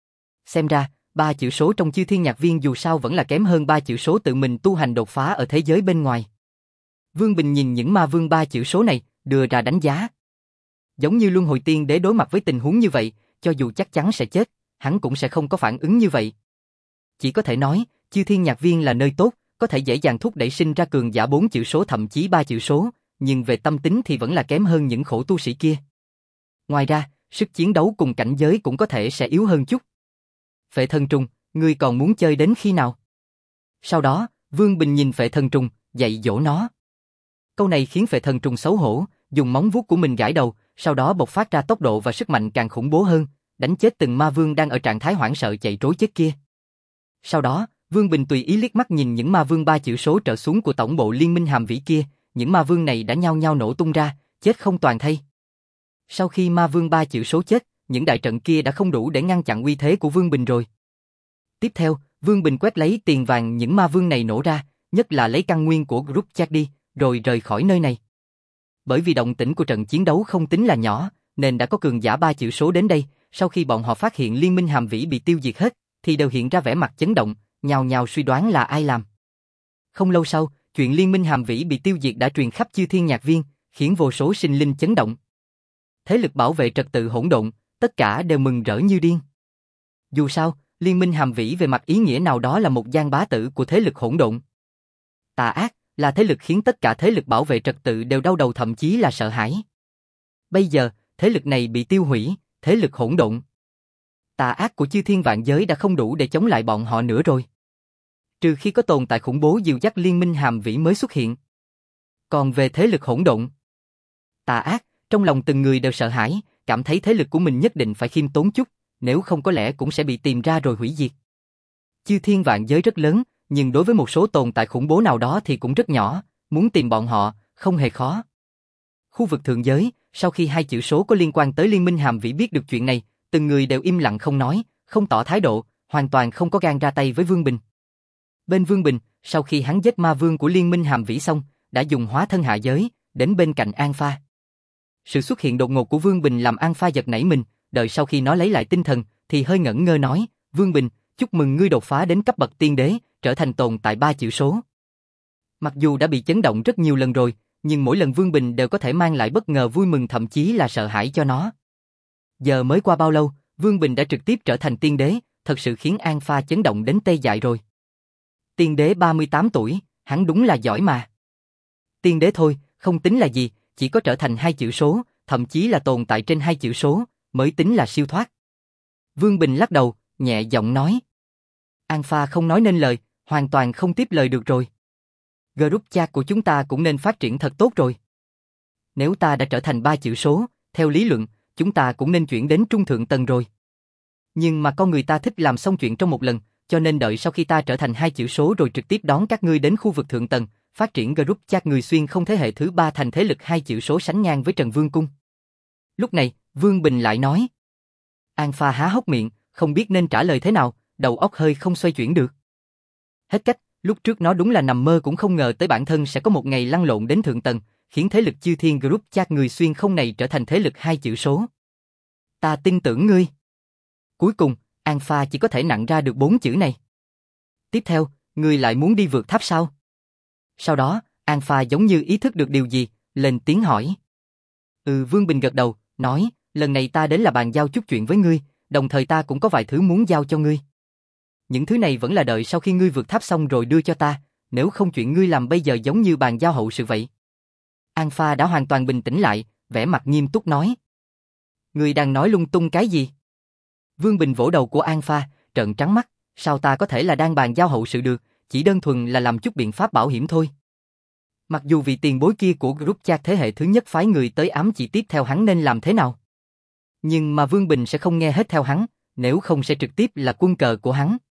Xem ra, ba chữ số trong chư thiên nhạc viên dù sao vẫn là kém hơn ba chữ số tự mình tu hành đột phá ở thế giới bên ngoài. Vương Bình nhìn những ma vương ba chữ số này, đưa ra đánh giá. Giống như Luân Hồi Tiên Đế đối mặt với tình huống như vậy, cho dù chắc chắn sẽ chết, hắn cũng sẽ không có phản ứng như vậy. Chỉ có thể nói, chư thiên nhạc viên là nơi tốt, có thể dễ dàng thúc đẩy sinh ra cường giả bốn chữ số thậm chí ba chữ số, nhưng về tâm tính thì vẫn là kém hơn những khổ tu sĩ kia. Ngoài ra, sức chiến đấu cùng cảnh giới cũng có thể sẽ yếu hơn chút. Phệ thần trùng, ngươi còn muốn chơi đến khi nào? Sau đó, Vương Bình nhìn phệ thần trùng, dạy dỗ nó. Câu này khiến phệ thần trùng xấu hổ, dùng móng vuốt của mình gãi đầu, sau đó bộc phát ra tốc độ và sức mạnh càng khủng bố hơn, đánh chết từng ma vương đang ở trạng thái hoảng sợ chạy trối chết kia. Sau đó, Vương Bình tùy ý liếc mắt nhìn những ma vương ba chữ số trở xuống của tổng bộ liên minh hàm vĩ kia, những ma vương này đã nhao nhao nổ tung ra, chết không toàn thây. Sau khi ma vương ba chữ số chết, những đại trận kia đã không đủ để ngăn chặn uy thế của Vương Bình rồi. Tiếp theo, Vương Bình quét lấy tiền vàng những ma vương này nổ ra, nhất là lấy căn nguyên của group chat đi, rồi rời khỏi nơi này. Bởi vì động tĩnh của trận chiến đấu không tính là nhỏ, nên đã có cường giả ba chữ số đến đây, sau khi bọn họ phát hiện liên minh hàm vĩ bị tiêu diệt hết, thì đều hiện ra vẻ mặt chấn động, nhào nhào suy đoán là ai làm. Không lâu sau, chuyện liên minh hàm vĩ bị tiêu diệt đã truyền khắp chư thiên nhạc viên, khiến vô số sinh linh chấn động. Thế lực bảo vệ trật tự hỗn độn, tất cả đều mừng rỡ như điên. Dù sao, liên minh hàm vĩ về mặt ý nghĩa nào đó là một gian bá tử của thế lực hỗn độn. Tà ác là thế lực khiến tất cả thế lực bảo vệ trật tự đều đau đầu thậm chí là sợ hãi. Bây giờ, thế lực này bị tiêu hủy, thế lực hỗn độn. Tà ác của chư thiên vạn giới đã không đủ để chống lại bọn họ nữa rồi. Trừ khi có tồn tại khủng bố dìu dắt liên minh hàm vĩ mới xuất hiện. Còn về thế lực hỗn độn, tà ác, trong lòng từng người đều sợ hãi, cảm thấy thế lực của mình nhất định phải khiêm tốn chút, nếu không có lẽ cũng sẽ bị tìm ra rồi hủy diệt. Chư thiên vạn giới rất lớn, nhưng đối với một số tồn tại khủng bố nào đó thì cũng rất nhỏ, muốn tìm bọn họ, không hề khó. Khu vực thượng giới, sau khi hai chữ số có liên quan tới liên minh hàm vĩ biết được chuyện này, từng người đều im lặng không nói, không tỏ thái độ, hoàn toàn không có gan ra tay với Vương Bình. Bên Vương Bình, sau khi hắn giết ma vương của liên minh hàm vĩ xong, đã dùng hóa thân hạ giới, đến bên cạnh An Pha. Sự xuất hiện đột ngột của Vương Bình làm An Pha giật nảy mình, đợi sau khi nó lấy lại tinh thần, thì hơi ngẩn ngơ nói, Vương Bình, chúc mừng ngươi đột phá đến cấp bậc tiên đế, trở thành tồn tại ba chữ số. Mặc dù đã bị chấn động rất nhiều lần rồi, nhưng mỗi lần Vương Bình đều có thể mang lại bất ngờ vui mừng thậm chí là sợ hãi cho nó. Giờ mới qua bao lâu, Vương Bình đã trực tiếp trở thành tiên đế, thật sự khiến An Pha chấn động đến tê dại rồi. Tiên đế ba mươi tám tuổi, hắn đúng là giỏi mà. Tiên đế thôi, không tính là gì, chỉ có trở thành hai chữ số, thậm chí là tồn tại trên hai chữ số, mới tính là siêu thoát. Vương Bình lắc đầu, nhẹ giọng nói. An Pha không nói nên lời, hoàn toàn không tiếp lời được rồi. Group chat của chúng ta cũng nên phát triển thật tốt rồi. Nếu ta đã trở thành ba chữ số, theo lý luận, chúng ta cũng nên chuyển đến trung thượng tầng rồi. Nhưng mà con người ta thích làm xong chuyện trong một lần, cho nên đợi sau khi ta trở thành hai chữ số rồi trực tiếp đón các ngươi đến khu vực thượng tầng, phát triển group chat người xuyên không thế hệ thứ ba thành thế lực hai chữ số sánh ngang với Trần Vương Cung. Lúc này, Vương Bình lại nói. An Pha há hốc miệng, không biết nên trả lời thế nào, đầu óc hơi không xoay chuyển được. Hết cách, lúc trước nó đúng là nằm mơ cũng không ngờ tới bản thân sẽ có một ngày lăn lộn đến thượng tầng, khiến thế lực chư thiên group chat người xuyên không này trở thành thế lực hai chữ số. Ta tin tưởng ngươi. Cuối cùng, An Pha chỉ có thể nặng ra được bốn chữ này. Tiếp theo, ngươi lại muốn đi vượt tháp sao? Sau đó, An Pha giống như ý thức được điều gì, lên tiếng hỏi. Ừ, Vương Bình gật đầu, nói, lần này ta đến là bàn giao chút chuyện với ngươi, đồng thời ta cũng có vài thứ muốn giao cho ngươi. Những thứ này vẫn là đợi sau khi ngươi vượt tháp xong rồi đưa cho ta, nếu không chuyện ngươi làm bây giờ giống như bàn giao hậu sự vậy. An Pha đã hoàn toàn bình tĩnh lại, vẻ mặt nghiêm túc nói. Ngươi đang nói lung tung cái gì? Vương Bình vỗ đầu của An Pha, trợn trắng mắt, sao ta có thể là đang bàn giao hậu sự được, chỉ đơn thuần là làm chút biện pháp bảo hiểm thôi. Mặc dù vì tiền bối kia của group chat thế hệ thứ nhất phái người tới ám chỉ tiếp theo hắn nên làm thế nào. Nhưng mà Vương Bình sẽ không nghe hết theo hắn, nếu không sẽ trực tiếp là quân cờ của hắn.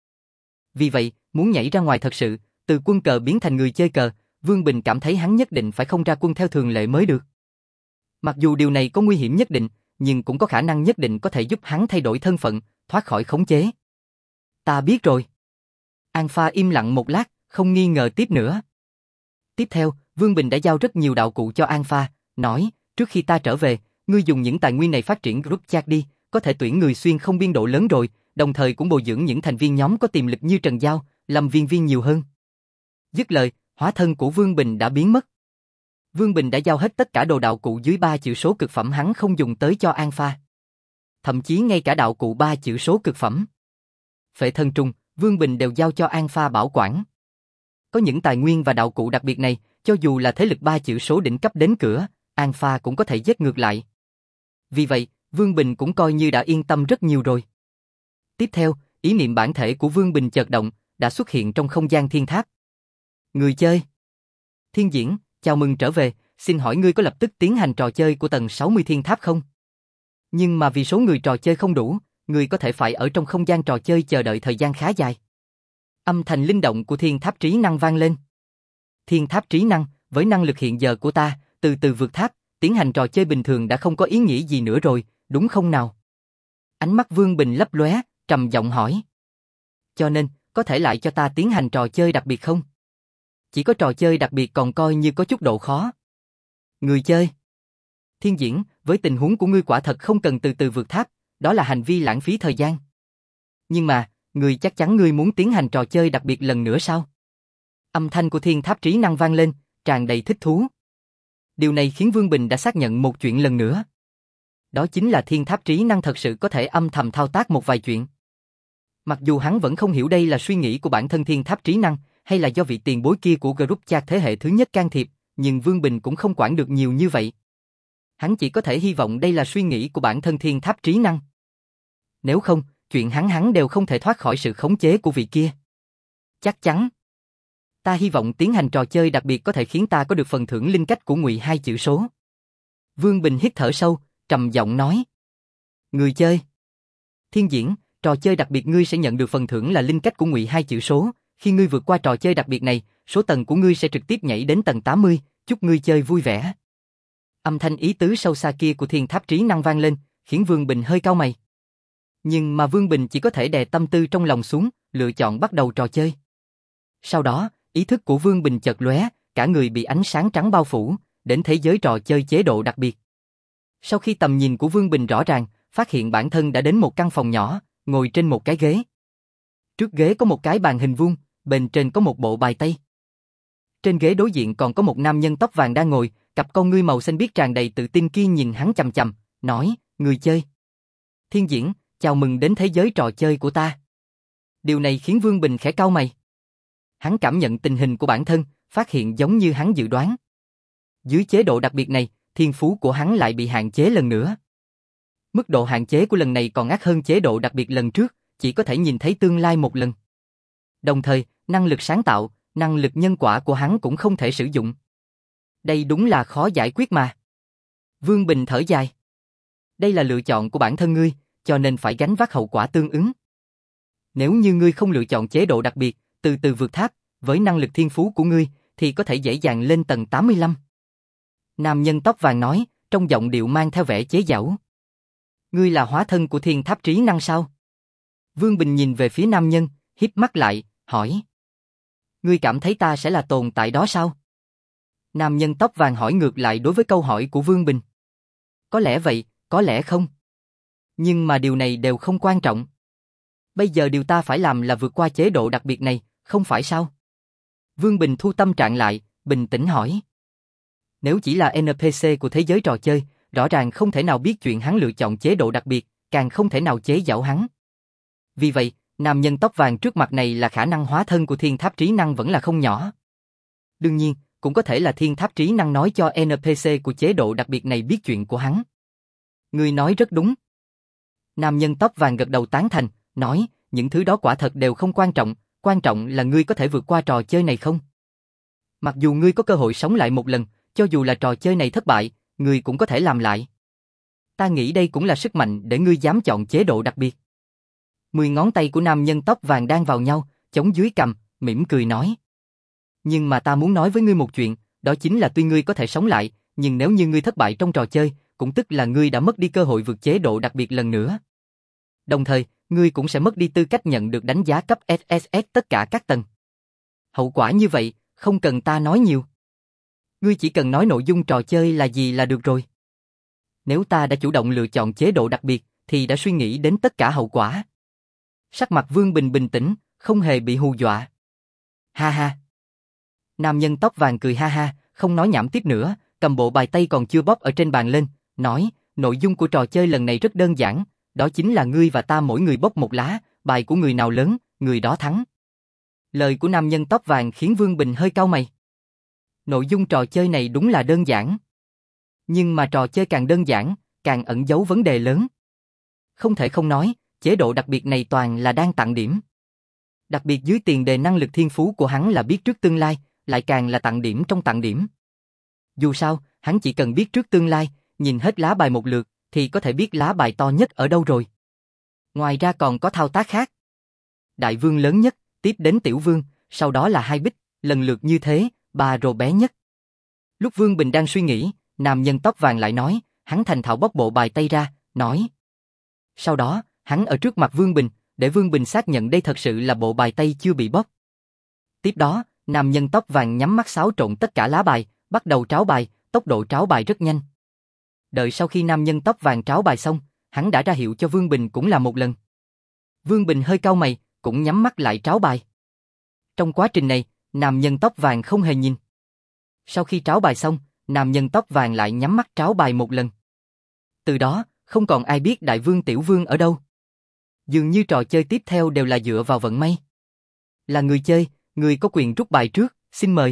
Vì vậy, muốn nhảy ra ngoài thật sự, từ quân cờ biến thành người chơi cờ, Vương Bình cảm thấy hắn nhất định phải không ra quân theo thường lệ mới được. Mặc dù điều này có nguy hiểm nhất định, nhưng cũng có khả năng nhất định có thể giúp hắn thay đổi thân phận, thoát khỏi khống chế. Ta biết rồi. An Pha im lặng một lát, không nghi ngờ tiếp nữa. Tiếp theo, Vương Bình đã giao rất nhiều đạo cụ cho An Pha, nói, trước khi ta trở về, ngươi dùng những tài nguyên này phát triển group chat đi, có thể tuyển người xuyên không biên độ lớn rồi, đồng thời cũng bồi dưỡng những thành viên nhóm có tiềm lực như Trần Giao, Lâm Viên Viên nhiều hơn. Dứt lời, hóa thân của Vương Bình đã biến mất. Vương Bình đã giao hết tất cả đồ đạo cụ dưới ba chữ số cực phẩm hắn không dùng tới cho An Pha. Thậm chí ngay cả đạo cụ ba chữ số cực phẩm Phệ Thân Trùng, Vương Bình đều giao cho An Pha bảo quản. Có những tài nguyên và đạo cụ đặc biệt này, cho dù là thế lực ba chữ số đỉnh cấp đến cửa, An Pha cũng có thể giết ngược lại. Vì vậy, Vương Bình cũng coi như đã yên tâm rất nhiều rồi. Tiếp theo, ý niệm bản thể của Vương Bình chợt động, đã xuất hiện trong không gian thiên tháp. Người chơi. Thiên Diễn, chào mừng trở về, xin hỏi ngươi có lập tức tiến hành trò chơi của tầng sáu mươi thiên tháp không? Nhưng mà vì số người trò chơi không đủ, ngươi có thể phải ở trong không gian trò chơi chờ đợi thời gian khá dài. Âm thanh linh động của thiên tháp trí năng vang lên. Thiên tháp trí năng, với năng lực hiện giờ của ta, từ từ vượt tháp, tiến hành trò chơi bình thường đã không có ý nghĩa gì nữa rồi, đúng không nào? Ánh mắt Vương Bình lấp lóe, trầm giọng hỏi. Cho nên, có thể lại cho ta tiến hành trò chơi đặc biệt không? Chỉ có trò chơi đặc biệt còn coi như có chút độ khó. Người chơi. Thiên Diễn, với tình huống của ngươi quả thật không cần từ từ vượt tháp, đó là hành vi lãng phí thời gian. Nhưng mà, ngươi chắc chắn ngươi muốn tiến hành trò chơi đặc biệt lần nữa sao? Âm thanh của thiên tháp trí năng vang lên, tràn đầy thích thú. Điều này khiến Vương Bình đã xác nhận một chuyện lần nữa. Đó chính là thiên tháp trí năng thật sự có thể âm thầm thao tác một vài chuyện. Mặc dù hắn vẫn không hiểu đây là suy nghĩ của bản thân thiên tháp trí năng, hay là do vị tiền bối kia của group chat thế hệ thứ nhất can thiệp, nhưng Vương Bình cũng không quản được nhiều như vậy. Hắn chỉ có thể hy vọng đây là suy nghĩ của bản thân thiên tháp trí năng. Nếu không, chuyện hắn hắn đều không thể thoát khỏi sự khống chế của vị kia. Chắc chắn. Ta hy vọng tiến hành trò chơi đặc biệt có thể khiến ta có được phần thưởng linh cách của ngụy hai chữ số. Vương Bình hít thở sâu, trầm giọng nói. Người chơi. Thiên Diễn, trò chơi đặc biệt ngươi sẽ nhận được phần thưởng là linh cách của ngụy hai chữ số. Khi ngươi vượt qua trò chơi đặc biệt này, số tầng của ngươi sẽ trực tiếp nhảy đến tầng tám mươi, chúc ngươi chơi vui vẻ. Âm thanh ý tứ sâu xa kia của thiên tháp trí năng vang lên, khiến Vương Bình hơi cau mày. Nhưng mà Vương Bình chỉ có thể đè tâm tư trong lòng xuống, lựa chọn bắt đầu trò chơi. Sau đó, ý thức của Vương Bình chợt lóe, cả người bị ánh sáng trắng bao phủ, đến thế giới trò chơi chế độ đặc biệt. Sau khi tầm nhìn của Vương Bình rõ ràng, phát hiện bản thân đã đến một căn phòng nhỏ, ngồi trên một cái ghế. Trước ghế có một cái bàn hình vuông, bên trên có một bộ bài tây. Trên ghế đối diện còn có một nam nhân tóc vàng đang ngồi, cặp con ngươi màu xanh biếc tràn đầy tự tin kia nhìn hắn chằm chằm, nói, người chơi. Thiên Diễn, chào mừng đến thế giới trò chơi của ta. Điều này khiến Vương Bình khẽ cau mày. Hắn cảm nhận tình hình của bản thân, phát hiện giống như hắn dự đoán. Dưới chế độ đặc biệt này, thiên phú của hắn lại bị hạn chế lần nữa. Mức độ hạn chế của lần này còn ác hơn chế độ đặc biệt lần trước, chỉ có thể nhìn thấy tương lai một lần. Đồng thời, năng lực sáng tạo, năng lực nhân quả của hắn cũng không thể sử dụng. Đây đúng là khó giải quyết mà. Vương Bình thở dài. Đây là lựa chọn của bản thân ngươi, cho nên phải gánh vác hậu quả tương ứng. Nếu như ngươi không lựa chọn chế độ đặc biệt, từ từ vượt tháp, với năng lực thiên phú của ngươi, thì có thể dễ dàng lên tầng tám mươi lăm. Nam nhân tóc vàng nói, trong giọng điệu mang theo vẻ chế giễu. Ngươi là hóa thân của thiên tháp trí năng sao? Vương Bình nhìn về phía nam nhân, híp mắt lại, hỏi. Ngươi cảm thấy ta sẽ là tồn tại đó sao? Nam nhân tóc vàng hỏi ngược lại đối với câu hỏi của Vương Bình. Có lẽ vậy, có lẽ không. Nhưng mà điều này đều không quan trọng. Bây giờ điều ta phải làm là vượt qua chế độ đặc biệt này, không phải sao? Vương Bình thu tâm trạng lại, bình tĩnh hỏi. Nếu chỉ là en pê xê của thế giới trò chơi, rõ ràng không thể nào biết chuyện hắn lựa chọn chế độ đặc biệt, càng không thể nào chế giễu hắn. Vì vậy, nam nhân tóc vàng trước mặt này là khả năng hóa thân của thiên tháp trí năng vẫn là không nhỏ. Đương nhiên, cũng có thể là thiên tháp trí năng nói cho en pê xê của chế độ đặc biệt này biết chuyện của hắn. Ngươi nói rất đúng. Nam nhân tóc vàng gật đầu tán thành, nói, những thứ đó quả thật đều không quan trọng, quan trọng là ngươi có thể vượt qua trò chơi này không? Mặc dù ngươi có cơ hội sống lại một lần, cho dù là trò chơi này thất bại, ngươi cũng có thể làm lại. Ta nghĩ đây cũng là sức mạnh để ngươi dám chọn chế độ đặc biệt. Mười ngón tay của nam nhân tóc vàng đang vào nhau, chống dưới cằm, mỉm cười nói. Nhưng mà ta muốn nói với ngươi một chuyện, đó chính là tuy ngươi có thể sống lại, nhưng nếu như ngươi thất bại trong trò chơi, cũng tức là ngươi đã mất đi cơ hội vượt chế độ đặc biệt lần nữa. Đồng thời, ngươi cũng sẽ mất đi tư cách nhận được đánh giá cấp ét ét ét tất cả các tầng. Hậu quả như vậy, không cần ta nói nhiều. Ngươi chỉ cần nói nội dung trò chơi là gì là được rồi. Nếu ta đã chủ động lựa chọn chế độ đặc biệt, thì đã suy nghĩ đến tất cả hậu quả. Sắc mặt Vương Bình bình tĩnh, không hề bị hù dọa. Ha ha. Nam nhân tóc vàng cười ha ha, không nói nhảm tiếp nữa, cầm bộ bài tay còn chưa bóp ở trên bàn lên, nói, nội dung của trò chơi lần này rất đơn giản, đó chính là ngươi và ta mỗi người bóp một lá, bài của người nào lớn, người đó thắng. Lời của nam nhân tóc vàng khiến Vương Bình hơi cau mày. Nội dung trò chơi này đúng là đơn giản. Nhưng mà trò chơi càng đơn giản, càng ẩn giấu vấn đề lớn. Không thể không nói, chế độ đặc biệt này toàn là đang tặng điểm. Đặc biệt dưới tiền đề năng lực thiên phú của hắn là biết trước tương lai, lại càng là tặng điểm trong tặng điểm. Dù sao, hắn chỉ cần biết trước tương lai, nhìn hết lá bài một lượt, thì có thể biết lá bài to nhất ở đâu rồi. Ngoài ra còn có thao tác khác. Đại vương lớn nhất, tiếp đến tiểu vương, sau đó là hai bích, lần lượt như thế, ba rồ bé nhất. Lúc Vương Bình đang suy nghĩ, nam nhân tóc vàng lại nói, hắn thành thạo bóc bộ bài tay ra, nói. Sau đó, hắn ở trước mặt Vương Bình, để Vương Bình xác nhận đây thật sự là bộ bài tay chưa bị bóc. Tiếp đó, nam nhân tóc vàng nhắm mắt xáo trộn tất cả lá bài, bắt đầu tráo bài, tốc độ tráo bài rất nhanh. Đợi sau khi nam nhân tóc vàng tráo bài xong, hắn đã ra hiệu cho Vương Bình cũng là một lần. Vương Bình hơi cau mày, cũng nhắm mắt lại tráo bài. Trong quá trình này, nam nhân tóc vàng không hề nhìn. Sau khi tráo bài xong, nam nhân tóc vàng lại nhắm mắt tráo bài một lần. Từ đó, không còn ai biết đại vương tiểu vương ở đâu. Dường như trò chơi tiếp theo đều là dựa vào vận may. Là người chơi, người có quyền rút bài trước, xin mời.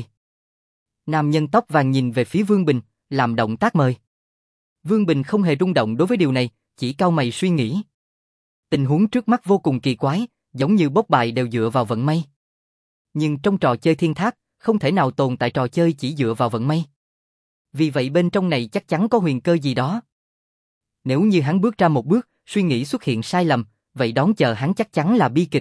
Nam nhân tóc vàng nhìn về phía Vương Bình, làm động tác mời. Vương Bình không hề rung động đối với điều này, chỉ cau mày suy nghĩ. Tình huống trước mắt vô cùng kỳ quái, giống như bốc bài đều dựa vào vận may. Nhưng trong trò chơi thiên tháp, không thể nào tồn tại trò chơi chỉ dựa vào vận may. Vì vậy bên trong này chắc chắn có huyền cơ gì đó. Nếu như hắn bước ra một bước, suy nghĩ xuất hiện sai lầm, vậy đón chờ hắn chắc chắn là bi kịch.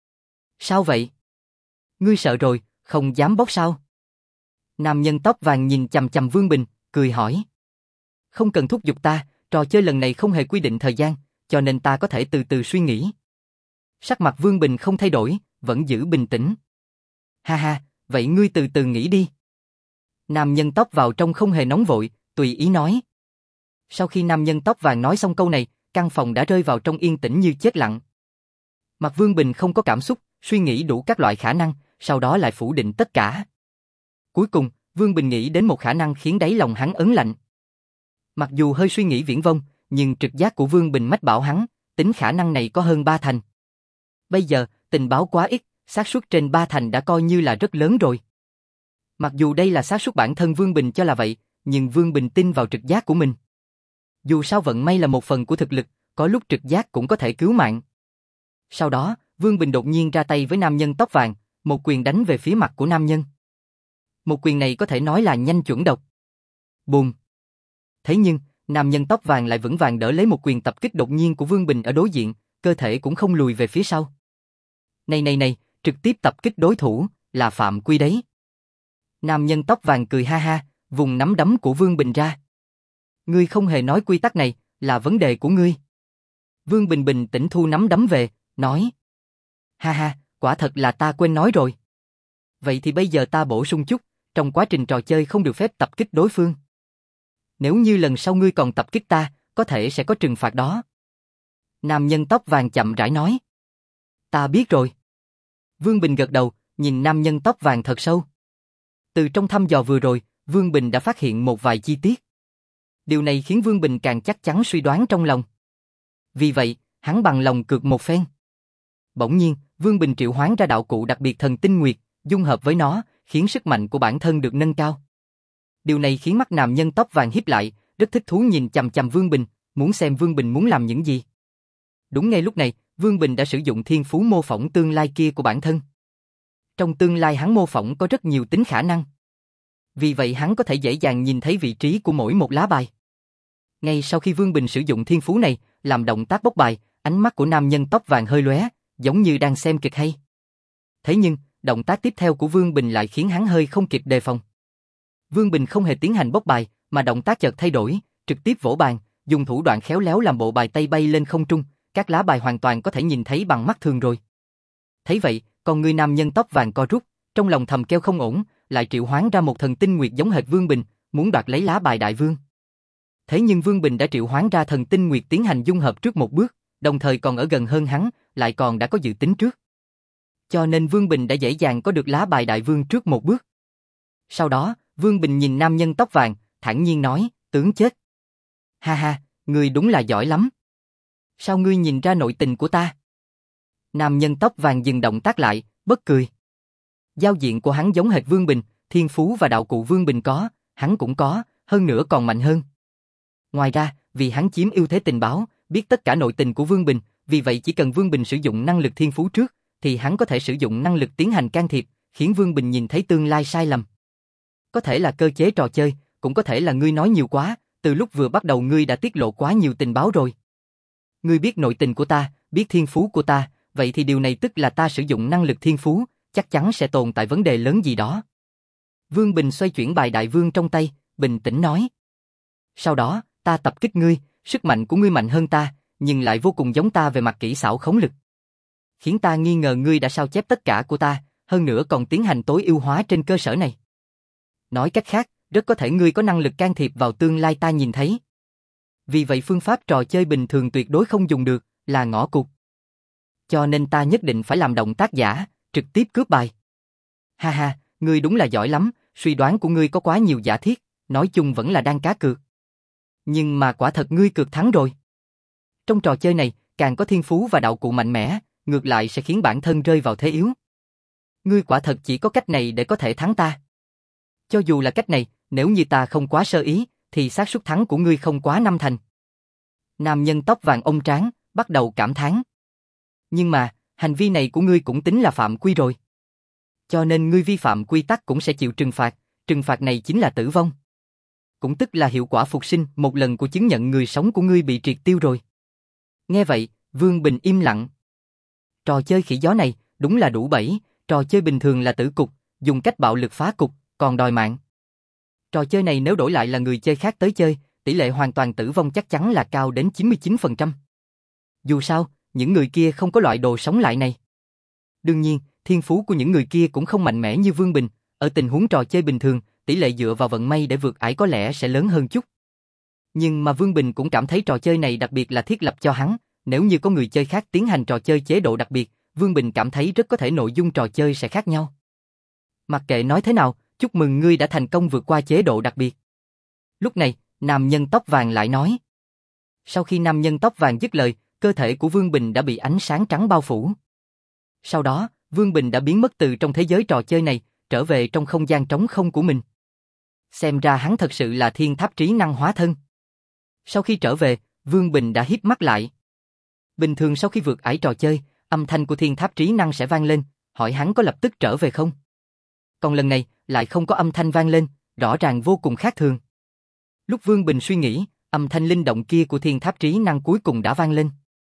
Sao vậy? Ngươi sợ rồi, không dám bóc sao? Nam nhân tóc vàng nhìn chằm chằm Vương Bình, cười hỏi. Không cần thúc giục ta, trò chơi lần này không hề quy định thời gian, cho nên ta có thể từ từ suy nghĩ. Sắc mặt Vương Bình không thay đổi, vẫn giữ bình tĩnh. Ha ha, vậy ngươi từ từ nghĩ đi. Nam nhân tóc vào trong không hề nóng vội, tùy ý nói. Sau khi nam nhân tóc vàng nói xong câu này, căn phòng đã rơi vào trong yên tĩnh như chết lặng. Mặt Vương Bình không có cảm xúc, suy nghĩ đủ các loại khả năng, sau đó lại phủ định tất cả. Cuối cùng, Vương Bình nghĩ đến một khả năng khiến đáy lòng hắn ớn lạnh. Mặc dù hơi suy nghĩ viển vông, nhưng trực giác của Vương Bình mách bảo hắn, tính khả năng này có hơn ba thành. Bây giờ, tình báo quá ít, xác suất trên ba thành đã coi như là rất lớn rồi. Mặc dù đây là xác suất bản thân Vương Bình cho là vậy, nhưng Vương Bình tin vào trực giác của mình. Dù sao vận may là một phần của thực lực, có lúc trực giác cũng có thể cứu mạng. Sau đó, Vương Bình đột nhiên ra tay với nam nhân tóc vàng, một quyền đánh về phía mặt của nam nhân. Một quyền này có thể nói là nhanh chuẩn độc. Bùm! Thế nhưng, nam nhân tóc vàng lại vững vàng đỡ lấy một quyền tập kích đột nhiên của Vương Bình ở đối diện, cơ thể cũng không lùi về phía sau. Này này này, trực tiếp tập kích đối thủ, là phạm quy đấy. Nam nhân tóc vàng cười ha ha, vùng nắm đấm của Vương Bình ra. Ngươi không hề nói quy tắc này, là vấn đề của ngươi. Vương Bình bình tĩnh thu nắm đấm về, nói. Ha ha, quả thật là ta quên nói rồi. Vậy thì bây giờ ta bổ sung chút, trong quá trình trò chơi không được phép tập kích đối phương. Nếu như lần sau ngươi còn tập kích ta, có thể sẽ có trừng phạt đó. Nam nhân tóc vàng chậm rãi nói. Ta biết rồi. Vương Bình gật đầu, nhìn nam nhân tóc vàng thật sâu. Từ trong thăm dò vừa rồi, Vương Bình đã phát hiện một vài chi tiết. Điều này khiến Vương Bình càng chắc chắn suy đoán trong lòng. Vì vậy, hắn bằng lòng cược một phen. Bỗng nhiên, Vương Bình triệu hoán ra đạo cụ đặc biệt thần tinh nguyệt, dung hợp với nó, khiến sức mạnh của bản thân được nâng cao. Điều này khiến mắt nam nhân tóc vàng híp lại, rất thích thú nhìn chằm chằm Vương Bình, muốn xem Vương Bình muốn làm những gì. Đúng ngay lúc này, Vương Bình đã sử dụng thiên phú mô phỏng tương lai kia của bản thân. Trong tương lai hắn mô phỏng có rất nhiều tính khả năng. Vì vậy hắn có thể dễ dàng nhìn thấy vị trí của mỗi một lá bài. Ngay sau khi Vương Bình sử dụng thiên phú này, làm động tác bốc bài, ánh mắt của nam nhân tóc vàng hơi lóe, giống như đang xem kịch hay. Thế nhưng, động tác tiếp theo của Vương Bình lại khiến hắn hơi không kịp đề phòng. Vương Bình không hề tiến hành bốc bài, mà động tác chợt thay đổi, trực tiếp vỗ bàn, dùng thủ đoạn khéo léo làm bộ bài tay bay lên không trung, các lá bài hoàn toàn có thể nhìn thấy bằng mắt thường rồi. Thấy vậy, con người nam nhân tóc vàng co rút, trong lòng thầm kêu không ổn, lại triệu hoán ra một thần tinh nguyệt giống hệt Vương Bình, muốn đoạt lấy lá bài đại vương. Thế nhưng Vương Bình đã triệu hoán ra thần tinh nguyệt tiến hành dung hợp trước một bước, đồng thời còn ở gần hơn hắn, lại còn đã có dự tính trước. Cho nên Vương Bình đã dễ dàng có được lá bài đại vương trước một bước. Sau đó, Vương Bình nhìn nam nhân tóc vàng, thản nhiên nói, tướng chết. Ha ha, ngươi đúng là giỏi lắm. Sao ngươi nhìn ra nội tình của ta? Nam nhân tóc vàng dừng động tác lại, bất cười. Giao diện của hắn giống hệt Vương Bình, thiên phú và đạo cụ Vương Bình có, hắn cũng có, hơn nữa còn mạnh hơn. Ngoài ra, vì hắn chiếm ưu thế tình báo, biết tất cả nội tình của Vương Bình, vì vậy chỉ cần Vương Bình sử dụng năng lực thiên phú trước, thì hắn có thể sử dụng năng lực tiến hành can thiệp, khiến Vương Bình nhìn thấy tương lai sai lầm. Có thể là cơ chế trò chơi, cũng có thể là ngươi nói nhiều quá, từ lúc vừa bắt đầu ngươi đã tiết lộ quá nhiều tình báo rồi. Ngươi biết nội tình của ta, biết thiên phú của ta, vậy thì điều này tức là ta sử dụng năng lực thiên phú, chắc chắn sẽ tồn tại vấn đề lớn gì đó. Vương Bình xoay chuyển bài đại vương trong tay, bình tĩnh nói. Sau đó, ta tập kích ngươi, sức mạnh của ngươi mạnh hơn ta, nhưng lại vô cùng giống ta về mặt kỹ xảo khống lực. Khiến ta nghi ngờ ngươi đã sao chép tất cả của ta, hơn nữa còn tiến hành tối ưu hóa trên cơ sở này. Nói cách khác, rất có thể ngươi có năng lực can thiệp vào tương lai ta nhìn thấy. Vì vậy phương pháp trò chơi bình thường tuyệt đối không dùng được, là ngõ cụt. Cho nên ta nhất định phải làm động tác giả, trực tiếp cướp bài. Ha ha, ngươi đúng là giỏi lắm, suy đoán của ngươi có quá nhiều giả thiết, nói chung vẫn là đang cá cược. Nhưng mà quả thật ngươi cược thắng rồi. Trong trò chơi này, càng có thiên phú và đạo cụ mạnh mẽ, ngược lại sẽ khiến bản thân rơi vào thế yếu. Ngươi quả thật chỉ có cách này để có thể thắng ta. Cho dù là cách này, nếu như ta không quá sơ ý, thì xác suất thắng của ngươi không quá năm thành. Nam nhân tóc vàng ông trán, bắt đầu cảm thán. Nhưng mà, hành vi này của ngươi cũng tính là phạm quy rồi. Cho nên ngươi vi phạm quy tắc cũng sẽ chịu trừng phạt, trừng phạt này chính là tử vong. Cũng tức là hiệu quả phục sinh một lần của chứng nhận người sống của ngươi bị triệt tiêu rồi. Nghe vậy, Vương Bình im lặng. Trò chơi khỉ gió này, đúng là đủ bẫy, trò chơi bình thường là tử cục, dùng cách bạo lực phá cục, còn đòi mạng. Trò chơi này nếu đổi lại là người chơi khác tới chơi, tỷ lệ hoàn toàn tử vong chắc chắn là cao đến chín mươi chín phần trăm. Dù sao, những người kia không có loại đồ sống lại này. Đương nhiên, thiên phú của những người kia cũng không mạnh mẽ như Vương Bình, ở tình huống trò chơi bình thường, tỷ lệ dựa vào vận may để vượt ải có lẽ sẽ lớn hơn chút. Nhưng mà Vương Bình cũng cảm thấy trò chơi này đặc biệt là thiết lập cho hắn, nếu như có người chơi khác tiến hành trò chơi chế độ đặc biệt, Vương Bình cảm thấy rất có thể nội dung trò chơi sẽ khác nhau. Mặc kệ nói thế nào, chúc mừng ngươi đã thành công vượt qua chế độ đặc biệt. Lúc này, nam nhân tóc vàng lại nói. Sau khi nam nhân tóc vàng dứt lời, cơ thể của Vương Bình đã bị ánh sáng trắng bao phủ. Sau đó, Vương Bình đã biến mất từ trong thế giới trò chơi này, trở về trong không gian trống không của mình. Xem ra hắn thật sự là thiên tháp trí năng hóa thân. Sau khi trở về, Vương Bình đã híp mắt lại. Bình thường sau khi vượt ải trò chơi, âm thanh của thiên tháp trí năng sẽ vang lên, hỏi hắn có lập tức trở về không. Còn lần này, lại không có âm thanh vang lên, rõ ràng vô cùng khác thường. Lúc Vương Bình suy nghĩ, âm thanh linh động kia của thiên tháp trí năng cuối cùng đã vang lên.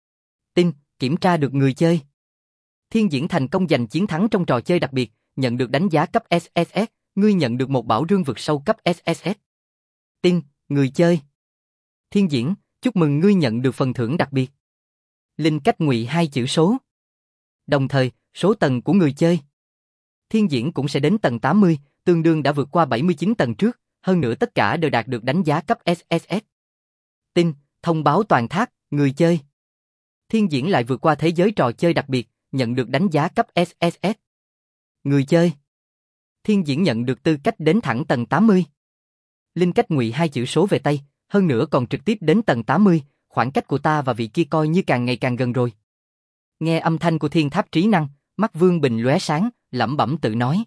Tin, kiểm tra được người chơi. Thiên Diễn thành công giành chiến thắng trong trò chơi đặc biệt, nhận được đánh giá cấp ét ét ét, ngươi nhận được một bảo rương vực sâu cấp ét ét ét. Tin, người chơi. Thiên Diễn, chúc mừng ngươi nhận được phần thưởng đặc biệt. Linh cách ngụy hai chữ số. Đồng thời, số tầng của người chơi. Thiên Diễn cũng sẽ đến tầng tám mươi, tương đương đã vượt qua bảy mươi chín tầng trước, hơn nữa tất cả đều đạt được đánh giá cấp ét ét ét. Tin, thông báo toàn tháp, người chơi. Thiên Diễn lại vượt qua thế giới trò chơi đặc biệt, nhận được đánh giá cấp ét ét ét. Người chơi. Thiên Diễn nhận được tư cách đến thẳng tầng tám mươi. Linh cách ngụy hai chữ số về tay, hơn nữa còn trực tiếp đến tầng tám mươi, khoảng cách của ta và vị kia coi như càng ngày càng gần rồi. Nghe âm thanh của thiên tháp trí năng, mắt Vương Bình lóe sáng, lẩm bẩm tự nói.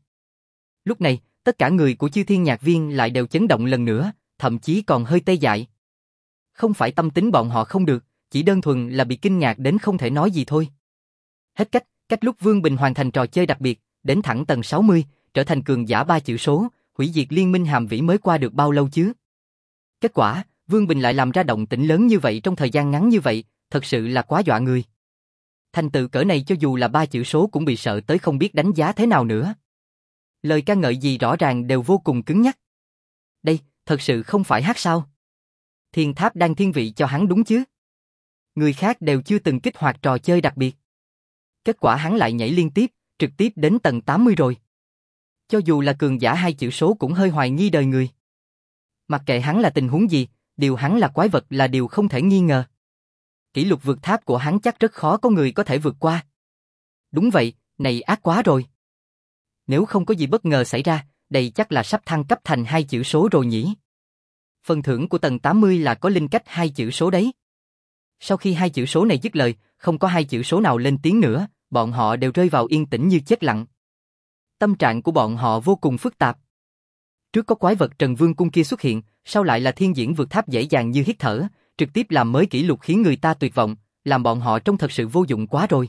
Lúc này, tất cả người của Chư Thiên Nhạc Viên lại đều chấn động lần nữa, thậm chí còn hơi tê dại. Không phải tâm tính bọn họ không được, chỉ đơn thuần là bị kinh ngạc đến không thể nói gì thôi. Hết cách, cách lúc Vương Bình hoàn thành trò chơi đặc biệt, đến thẳng tầng sáu mươi, trở thành cường giả ba chữ số, hủy diệt liên minh hàm vĩ mới qua được bao lâu chứ? Kết quả, Vương Bình lại làm ra động tĩnh lớn như vậy trong thời gian ngắn như vậy, thật sự là quá dọa người. Thành tựu cỡ này cho dù là ba chữ số cũng bị sợ tới không biết đánh giá thế nào nữa. Lời ca ngợi gì rõ ràng đều vô cùng cứng nhắc. Đây, thật sự không phải hát sao? Thiên tháp đang thiên vị cho hắn đúng chứ? Người khác đều chưa từng kích hoạt trò chơi đặc biệt. Kết quả hắn lại nhảy liên tiếp, trực tiếp đến tầng tám mươi rồi. Cho dù là cường giả hai chữ số cũng hơi hoài nghi đời người. Mặc kệ hắn là tình huống gì, điều hắn là quái vật là điều không thể nghi ngờ. Kỷ lục vượt tháp của hắn chắc rất khó có người có thể vượt qua. Đúng vậy, này ác quá rồi. Nếu không có gì bất ngờ xảy ra, đây chắc là sắp thăng cấp thành hai chữ số rồi nhỉ. Phần thưởng của tầng tám mươi là có linh cách hai chữ số đấy. Sau khi hai chữ số này dứt lời, không có hai chữ số nào lên tiếng nữa, bọn họ đều rơi vào yên tĩnh như chết lặng. Tâm trạng của bọn họ vô cùng phức tạp. Trước có quái vật Trần Vương Cung kia xuất hiện, sau lại là thiên diễn vượt tháp dễ dàng như hít thở, trực tiếp làm mới kỷ lục khiến người ta tuyệt vọng, làm bọn họ trông thật sự vô dụng quá rồi.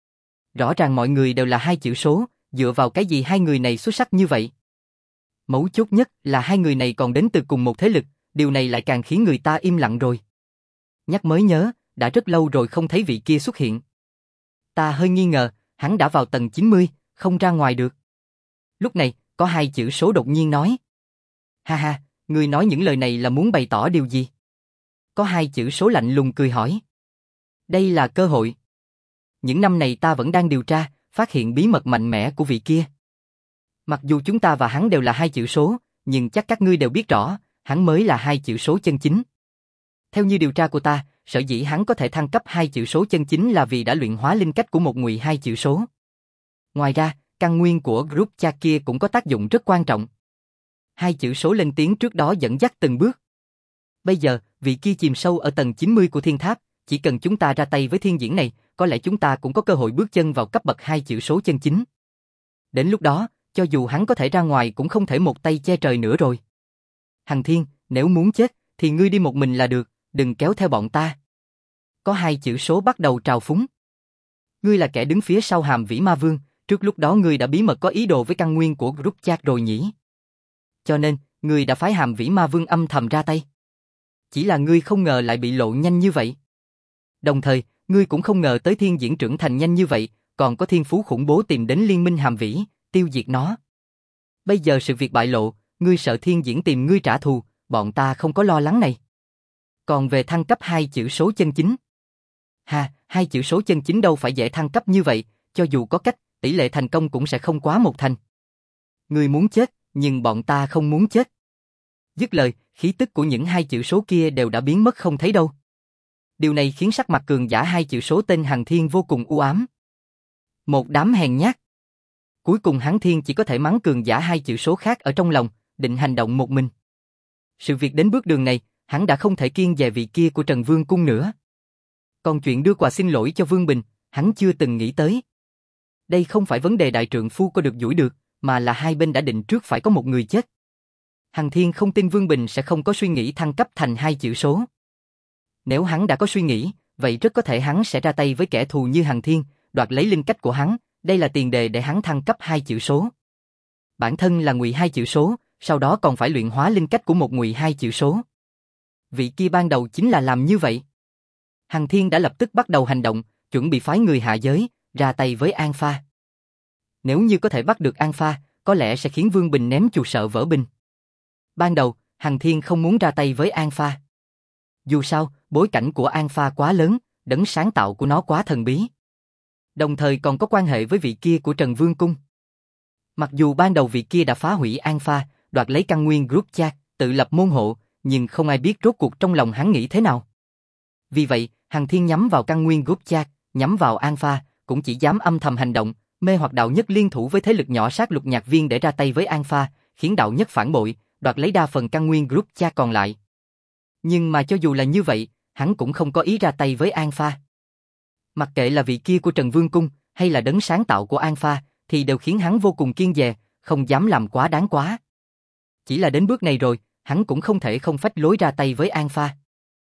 Rõ ràng mọi người đều là hai chữ số, dựa vào cái gì hai người này xuất sắc như vậy? Mấu chốt nhất là hai người này còn đến từ cùng một thế lực, điều này lại càng khiến người ta im lặng rồi. Nhắc mới nhớ, đã rất lâu rồi không thấy vị kia xuất hiện. Ta hơi nghi ngờ, hắn đã vào tầng chín mươi, không ra ngoài được. Lúc này, có hai chữ số đột nhiên nói. Ha ha, người nói những lời này là muốn bày tỏ điều gì? Có hai chữ số lạnh lùng cười hỏi. Đây là cơ hội. Những năm này ta vẫn đang điều tra, phát hiện bí mật mạnh mẽ của vị kia. Mặc dù chúng ta và hắn đều là hai chữ số, nhưng chắc các ngươi đều biết rõ, hắn mới là hai chữ số chân chính. Theo như điều tra của ta, sở dĩ hắn có thể thăng cấp hai chữ số chân chính là vì đã luyện hóa linh cách của một ngụy hai chữ số. Ngoài ra, căn nguyên của group chat kia cũng có tác dụng rất quan trọng. Hai chữ số lên tiếng trước đó dẫn dắt từng bước. Bây giờ, vị kia chìm sâu ở tầng chín mươi của thiên tháp, chỉ cần chúng ta ra tay với thiên diễn này, có lẽ chúng ta cũng có cơ hội bước chân vào cấp bậc hai chữ số chân chính. Đến lúc đó, cho dù hắn có thể ra ngoài cũng không thể một tay che trời nữa rồi. Hằng Thiên, nếu muốn chết, thì ngươi đi một mình là được, đừng kéo theo bọn ta. Có hai chữ số bắt đầu trào phúng. Ngươi là kẻ đứng phía sau Hàm Vĩ Ma Vương, trước lúc đó ngươi đã bí mật có ý đồ với căn nguyên của group chat rồi nhỉ? Cho nên, ngươi đã phái Hàm Vĩ Ma Vương âm thầm ra tay. Chỉ là ngươi không ngờ lại bị lộ nhanh như vậy. Đồng thời, ngươi cũng không ngờ tới thiên diễn trưởng thành nhanh như vậy, còn có thiên phú khủng bố tìm đến liên minh Hàm Vĩ, tiêu diệt nó. Bây giờ sự việc bại lộ, ngươi sợ thiên diễn tìm ngươi trả thù, bọn ta không có lo lắng này. Còn về thăng cấp hai chữ số chân chính. Ha, hai chữ số chân chính đâu phải dễ thăng cấp như vậy, cho dù có cách, tỷ lệ thành công cũng sẽ không quá một thành. Ngươi muốn chết, nhưng bọn ta không muốn chết. Dứt lời, khí tức của những hai chữ số kia đều đã biến mất không thấy đâu. Điều này khiến sắc mặt cường giả hai chữ số tên Hằng Thiên vô cùng u ám. Một đám hèn nhát. Cuối cùng hắn Thiên chỉ có thể mắng cường giả hai chữ số khác ở trong lòng, định hành động một mình. Sự việc đến bước đường này, hắn đã không thể kiêng dè vị kia của Trần Vương Cung nữa. Còn chuyện đưa quà xin lỗi cho Vương Bình, hắn chưa từng nghĩ tới. Đây không phải vấn đề đại trượng phu có được duỗi được, mà là hai bên đã định trước phải có một người chết. Hằng Thiên không tin Vương Bình sẽ không có suy nghĩ thăng cấp thành hai chữ số. Nếu hắn đã có suy nghĩ, vậy rất có thể hắn sẽ ra tay với kẻ thù như Hằng Thiên, đoạt lấy linh cách của hắn, đây là tiền đề để hắn thăng cấp hai chữ số. Bản thân là ngụy hai chữ số, sau đó còn phải luyện hóa linh cách của một ngụy hai chữ số. Vị kia ban đầu chính là làm như vậy. Hằng Thiên đã lập tức bắt đầu hành động, chuẩn bị phái người hạ giới, ra tay với An Pha. Nếu như có thể bắt được An Pha, có lẽ sẽ khiến Vương Bình ném chuột sợ vỡ bình. Ban đầu, Hằng Thiên không muốn ra tay với An Pha. Dù sao, bối cảnh của An Pha quá lớn, đấng sáng tạo của nó quá thần bí. Đồng thời còn có quan hệ với vị kia của Trần Vương Cung. Mặc dù ban đầu vị kia đã phá hủy An Pha, đoạt lấy căn nguyên group chat, tự lập môn hộ, nhưng không ai biết rốt cuộc trong lòng hắn nghĩ thế nào. Vì vậy, Hằng Thiên nhắm vào căn nguyên group chat, nhắm vào An Pha, cũng chỉ dám âm thầm hành động, mê hoặc đạo nhất liên thủ với thế lực nhỏ sát lục nhạc viên để ra tay với An Pha, khiến đạo nhất phản bội, đoạt lấy đa phần căn nguyên group chat còn lại. Nhưng mà cho dù là như vậy, hắn cũng không có ý ra tay với An Pha. Mặc kệ là vị kia của Trần Vương Cung, hay là đấng sáng tạo của An Pha, thì đều khiến hắn vô cùng kiêng dè, không dám làm quá đáng quá. Chỉ là đến bước này rồi, hắn cũng không thể không phách lối ra tay với An Pha.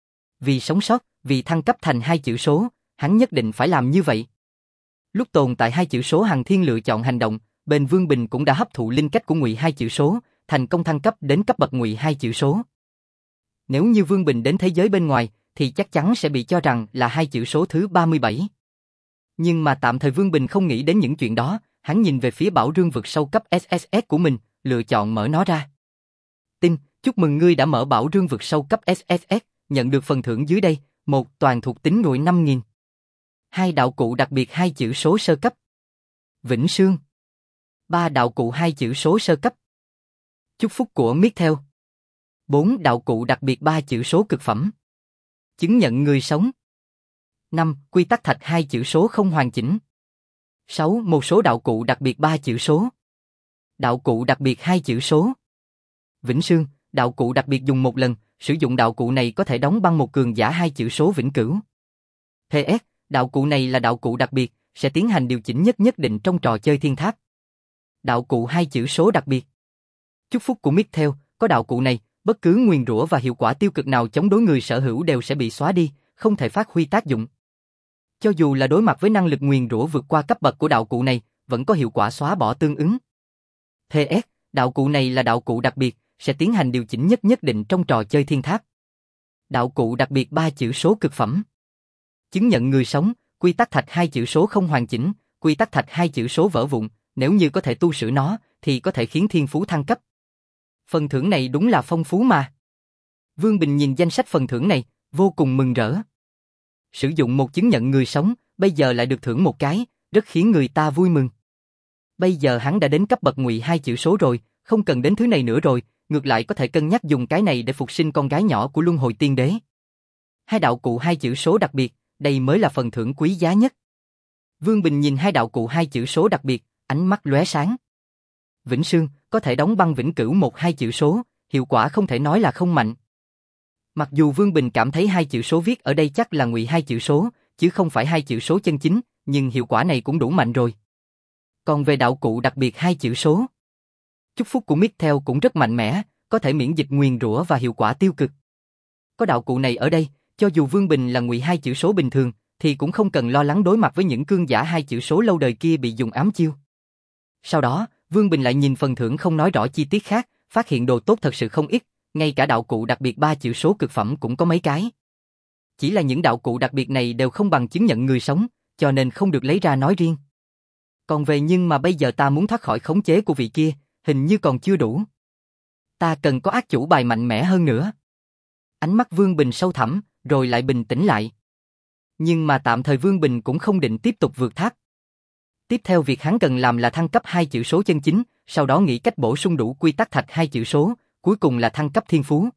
Vì sống sót, vì thăng cấp thành hai chữ số, hắn nhất định phải làm như vậy. Lúc tồn tại hai chữ số Hằng Thiên lựa chọn hành động, bên Vương Bình cũng đã hấp thụ linh cách của ngụy hai chữ số, thành công thăng cấp đến cấp bậc ngụy hai chữ số. Nếu như Vương Bình đến thế giới bên ngoài, thì chắc chắn sẽ bị cho rằng là hai chữ số thứ ba mươi bảy. Nhưng mà tạm thời Vương Bình không nghĩ đến những chuyện đó, hắn nhìn về phía bảo rương vực sâu cấp ét ét ét của mình, lựa chọn mở nó ra. Tin, chúc mừng ngươi đã mở bảo rương vực sâu cấp ét ét ét, nhận được phần thưởng dưới đây, một toàn thuộc tính nội năm nghìn. Hai đạo cụ đặc biệt hai chữ số sơ cấp. Vĩnh Sương. ba đạo cụ hai chữ số sơ cấp. Chúc phúc của Mitchell. bốn đạo cụ đặc biệt ba chữ số cực phẩm. Chứng nhận người sống. năm. Quy tắc thạch hai chữ số không hoàn chỉnh. sáu. Một số đạo cụ đặc biệt ba chữ số. Đạo cụ đặc biệt hai chữ số. Vĩnh Sương, đạo cụ đặc biệt dùng một lần, sử dụng đạo cụ này có thể đóng băng một cường giả hai chữ số vĩnh cửu. pê ét, đạo cụ này là đạo cụ đặc biệt, sẽ tiến hành điều chỉnh nhất nhất định trong trò chơi thiên tháp. Đạo cụ hai chữ số đặc biệt. Chúc phúc của Mitchell, có đạo cụ này, bất cứ nguyền rủa và hiệu quả tiêu cực nào chống đối người sở hữu đều sẽ bị xóa đi, không thể phát huy tác dụng. Cho dù là đối mặt với năng lực nguyền rủa vượt qua cấp bậc của đạo cụ này, vẫn có hiệu quả xóa bỏ tương ứng. pê ét, đạo cụ này là đạo cụ đặc biệt, sẽ tiến hành điều chỉnh nhất nhất định trong trò chơi thiên tháp. Đạo cụ đặc biệt ba chữ số cực phẩm. Chứng nhận người sống, quy tắc thạch hai chữ số không hoàn chỉnh, quy tắc thạch hai chữ số vỡ vụn, nếu như có thể tu sửa nó, thì có thể khiến thiên phú thăng cấp. Phần thưởng này đúng là phong phú mà. Vương Bình nhìn danh sách phần thưởng này, vô cùng mừng rỡ. Sử dụng một chứng nhận người sống, bây giờ lại được thưởng một cái, rất khiến người ta vui mừng. Bây giờ hắn đã đến cấp bậc ngụy hai chữ số rồi, không cần đến thứ này nữa rồi, ngược lại có thể cân nhắc dùng cái này để phục sinh con gái nhỏ của Luân Hồi Tiên Đế. Hai đạo cụ hai chữ số đặc biệt, đây mới là phần thưởng quý giá nhất. Vương Bình nhìn hai đạo cụ hai chữ số đặc biệt, ánh mắt lóe sáng. Vĩnh Sương, có thể đóng băng vĩnh cửu một hai chữ số, hiệu quả không thể nói là không mạnh. Mặc dù Vương Bình cảm thấy hai chữ số viết ở đây chắc là ngụy hai chữ số, chứ không phải hai chữ số chân chính, nhưng hiệu quả này cũng đủ mạnh rồi. Còn về đạo cụ đặc biệt hai chữ số, chúc phúc của Mitchell cũng rất mạnh mẽ, có thể miễn dịch nguyền rủa và hiệu quả tiêu cực. Có đạo cụ này ở đây, cho dù Vương Bình là ngụy hai chữ số bình thường, thì cũng không cần lo lắng đối mặt với những cương giả hai chữ số lâu đời kia bị dùng ám chiêu. Sau đó, Vương Bình lại nhìn phần thưởng không nói rõ chi tiết khác, phát hiện đồ tốt thật sự không ít, ngay cả đạo cụ đặc biệt ba chữ số cực phẩm cũng có mấy cái. Chỉ là những đạo cụ đặc biệt này đều không bằng chứng nhận người sống, cho nên không được lấy ra nói riêng. Còn về nhưng mà bây giờ ta muốn thoát khỏi khống chế của vị kia, hình như còn chưa đủ. Ta cần có ác chủ bài mạnh mẽ hơn nữa. Ánh mắt Vương Bình sâu thẳm, rồi lại bình tĩnh lại. Nhưng mà tạm thời Vương Bình cũng không định tiếp tục vượt thác. Tiếp theo việc hắn cần làm là thăng cấp hai chữ số chân chính, sau đó nghĩ cách bổ sung đủ quy tắc thạch hai chữ số, cuối cùng là thăng cấp thiên phú.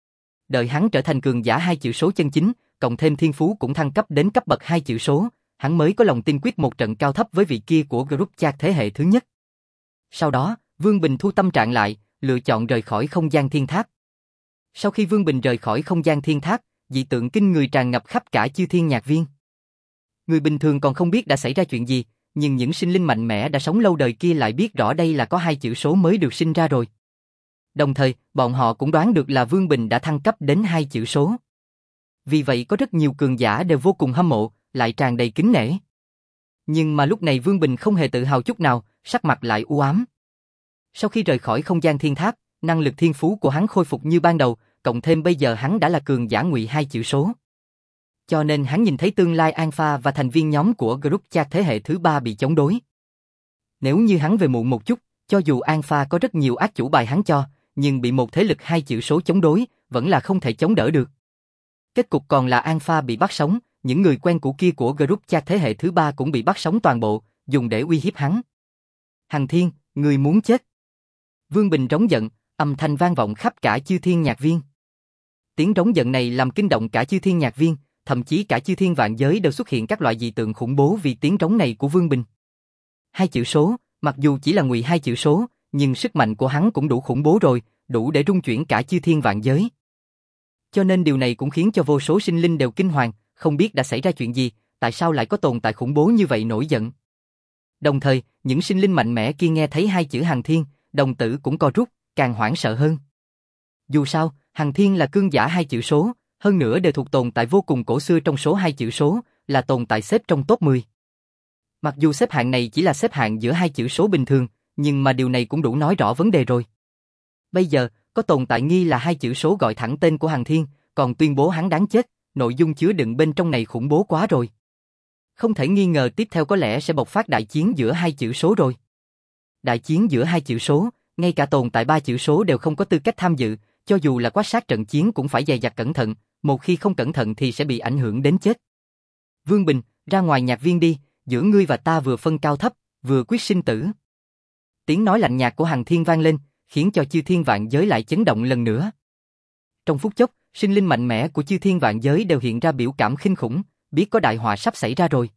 Đợi hắn trở thành cường giả hai chữ số chân chính, cộng thêm thiên phú cũng thăng cấp đến cấp bậc hai chữ số, hắn mới có lòng tin quyết một trận cao thấp với vị kia của group chat thế hệ thứ nhất. Sau đó, Vương Bình thu tâm trạng lại, lựa chọn rời khỏi không gian thiên tháp. Sau khi Vương Bình rời khỏi không gian thiên tháp, dị tượng kinh người tràn ngập khắp cả chư thiên nhạc viên. Người bình thường còn không biết đã xảy ra chuyện gì, nhưng những sinh linh mạnh mẽ đã sống lâu đời kia lại biết rõ đây là có hai chữ số mới được sinh ra rồi. Đồng thời, bọn họ cũng đoán được là Vương Bình đã thăng cấp đến hai chữ số. Vì vậy có rất nhiều cường giả đều vô cùng hâm mộ, lại tràn đầy kính nể. Nhưng mà lúc này Vương Bình không hề tự hào chút nào, sắc mặt lại u ám. Sau khi rời khỏi không gian thiên tháp, năng lực thiên phú của hắn khôi phục như ban đầu, cộng thêm bây giờ hắn đã là cường giả ngụy hai chữ số. Cho nên hắn nhìn thấy tương lai Alpha và thành viên nhóm của group chat thế hệ thứ ba bị chống đối. Nếu như hắn về muộn một chút, cho dù Alpha có rất nhiều ác chủ bài hắn cho, nhưng bị một thế lực hai chữ số chống đối, vẫn là không thể chống đỡ được. Kết cục còn là Alpha bị bắt sống, những người quen cũ kia của group chat thế hệ thứ ba cũng bị bắt sống toàn bộ, dùng để uy hiếp hắn. Hằng Thiên, người muốn chết. Vương Bình rống giận, âm thanh vang vọng khắp cả chư thiên nhạc viên. Tiếng rống giận này làm kinh động cả chư thiên nhạc viên, thậm chí cả chư thiên vạn giới đều xuất hiện các loại dị tượng khủng bố vì tiếng rống này của Vương Bình. Hai chữ số, mặc dù chỉ là ngụy hai chữ số, nhưng sức mạnh của hắn cũng đủ khủng bố rồi, đủ để rung chuyển cả chư thiên vạn giới. Cho nên điều này cũng khiến cho vô số sinh linh đều kinh hoàng, không biết đã xảy ra chuyện gì, tại sao lại có tồn tại khủng bố như vậy nổi giận. Đồng thời, những sinh linh mạnh mẽ kia nghe thấy hai chữ Hằng Thiên, đồng tử cũng co rút, càng hoảng sợ hơn. Dù sao, Hằng Thiên là cương giả hai chữ số, hơn nữa đều thuộc tồn tại vô cùng cổ xưa trong số hai chữ số, là tồn tại xếp trong top mười. Mặc dù xếp hạng này chỉ là xếp hạng giữa hai chữ số bình thường, nhưng mà điều này cũng đủ nói rõ vấn đề rồi. Bây giờ, có tồn tại nghi là hai chữ số gọi thẳng tên của Hằng Thiên, còn tuyên bố hắn đáng chết, nội dung chứa đựng bên trong này khủng bố quá rồi. Không thể nghi ngờ tiếp theo có lẽ sẽ bộc phát đại chiến giữa hai chữ số rồi. Đại chiến giữa hai chữ số, ngay cả tồn tại ba chữ số đều không có tư cách tham dự, cho dù là quát sát trận chiến cũng phải dè dặt cẩn thận, một khi không cẩn thận thì sẽ bị ảnh hưởng đến chết. Vương Bình, ra ngoài nhạc viên đi, giữa ngươi và ta vừa phân cao thấp, vừa quyết sinh tử. Tiếng nói lạnh nhạt của Hằng Thiên vang lên, khiến cho chư thiên vạn giới lại chấn động lần nữa. Trong phút chốc, sinh linh mạnh mẽ của chư thiên vạn giới đều hiện ra biểu cảm kinh khủng, biết có đại họa sắp xảy ra rồi.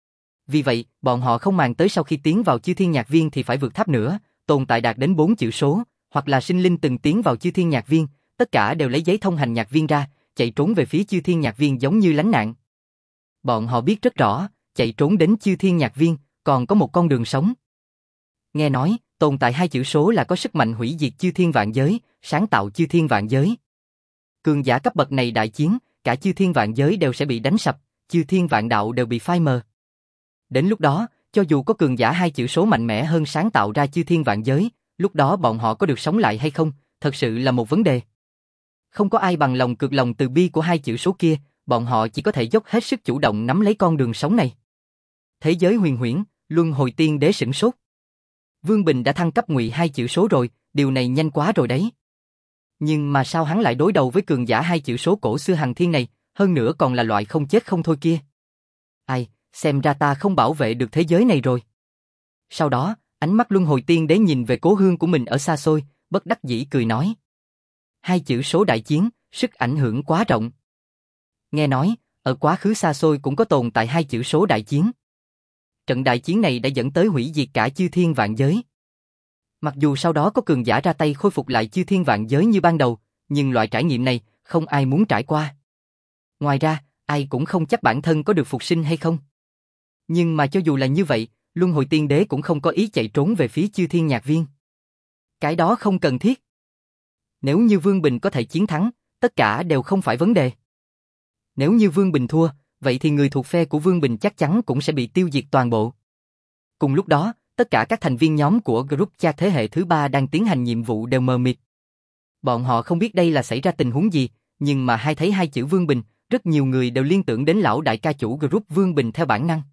Vì vậy, bọn họ không màng tới sau khi tiến vào chư thiên nhạc viên thì phải vượt tháp nữa, tồn tại đạt đến bốn chữ số, hoặc là sinh linh từng tiến vào chư thiên nhạc viên, tất cả đều lấy giấy thông hành nhạc viên ra, chạy trốn về phía chư thiên nhạc viên giống như lánh nạn. Bọn họ biết rất rõ, chạy trốn đến chư thiên nhạc viên, còn có một con đường sống. Nghe nói, tồn tại hai chữ số là có sức mạnh hủy diệt chư thiên vạn giới, sáng tạo chư thiên vạn giới. Cường giả cấp bậc này đại chiến, cả chư thiên vạn giới đều sẽ bị đánh sập, chư thiên vạn đạo đều bị phai mờ. Đến lúc đó, cho dù có cường giả hai chữ số mạnh mẽ hơn sáng tạo ra chư thiên vạn giới, lúc đó bọn họ có được sống lại hay không, thật sự là một vấn đề. Không có ai bằng lòng cực lòng từ bi của hai chữ số kia, bọn họ chỉ có thể dốc hết sức chủ động nắm lấy con đường sống này. Thế giới huyền huyễn, luân hồi tiên đế sửng sốt. Vương Bình đã thăng cấp ngụy hai chữ số rồi, điều này nhanh quá rồi đấy. Nhưng mà sao hắn lại đối đầu với cường giả hai chữ số cổ xưa Hằng Thiên này, hơn nữa còn là loại không chết không thôi kia. Ai, xem ra ta không bảo vệ được thế giới này rồi. Sau đó, ánh mắt luân hồi tiên đế nhìn về cố hương của mình ở xa xôi, bất đắc dĩ cười nói. Hai chữ số đại chiến, sức ảnh hưởng quá rộng. Nghe nói, ở quá khứ xa xôi cũng có tồn tại hai chữ số đại chiến. Trận đại chiến này đã dẫn tới hủy diệt cả chư thiên vạn giới. Mặc dù sau đó có cường giả ra tay khôi phục lại chư thiên vạn giới như ban đầu, nhưng loại trải nghiệm này không ai muốn trải qua. Ngoài ra, ai cũng không chắc bản thân có được phục sinh hay không. Nhưng mà cho dù là như vậy, luân hồi tiên đế cũng không có ý chạy trốn về phía chư thiên nhạc viên. Cái đó không cần thiết. Nếu như Vương Bình có thể chiến thắng, tất cả đều không phải vấn đề. Nếu như Vương Bình thua, vậy thì người thuộc phe của Vương Bình chắc chắn cũng sẽ bị tiêu diệt toàn bộ. Cùng lúc đó, tất cả các thành viên nhóm của group chat thế hệ thứ ba đang tiến hành nhiệm vụ đều mờ mịt. Bọn họ không biết đây là xảy ra tình huống gì, nhưng mà hai thấy hai chữ Vương Bình, rất nhiều người đều liên tưởng đến lão đại ca chủ group Vương Bình theo bản năng.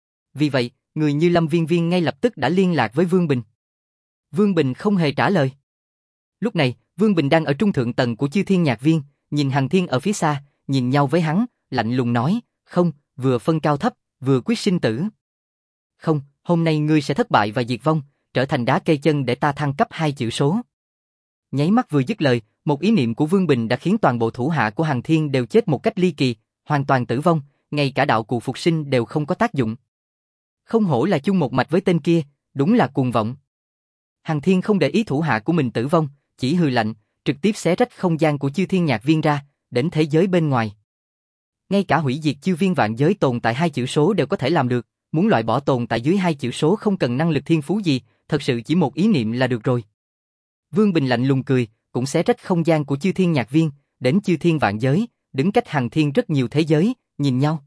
Vì vậy, người như Lâm Viên Viên ngay lập tức đã liên lạc với Vương Bình. Vương Bình không hề trả lời. Lúc này, Vương Bình đang ở trung thượng tầng của chư thiên nhạc viên, nhìn Hằng Thiên ở phía xa, nhìn nhau với hắn, lạnh lùng nói, không, vừa phân cao thấp, vừa quyết sinh tử. Không, hôm nay ngươi sẽ thất bại và diệt vong, trở thành đá cây chân để ta thăng cấp hai chữ số. Nháy mắt vừa dứt lời, một ý niệm của Vương Bình đã khiến toàn bộ thủ hạ của Hằng Thiên đều chết một cách ly kỳ, hoàn toàn tử vong, ngay cả đạo cụ phục sinh đều không có tác dụng. Không hổ là chung một mạch với tên kia, đúng là cuồng vọng. Hằng Thiên không để ý thủ hạ của mình tử vong, chỉ hừ lạnh, trực tiếp xé rách không gian của chư thiên nhạc viên ra, đến thế giới bên ngoài. Ngay cả hủy diệt chư viên vạn giới tồn tại hai chữ số đều có thể làm được, muốn loại bỏ tồn tại dưới hai chữ số không cần năng lực thiên phú gì, thật sự chỉ một ý niệm là được rồi. Vương Bình lạnh lùng cười, cũng xé rách không gian của chư thiên nhạc viên, đến chư thiên vạn giới, đứng cách Hằng Thiên rất nhiều thế giới, nhìn nhau.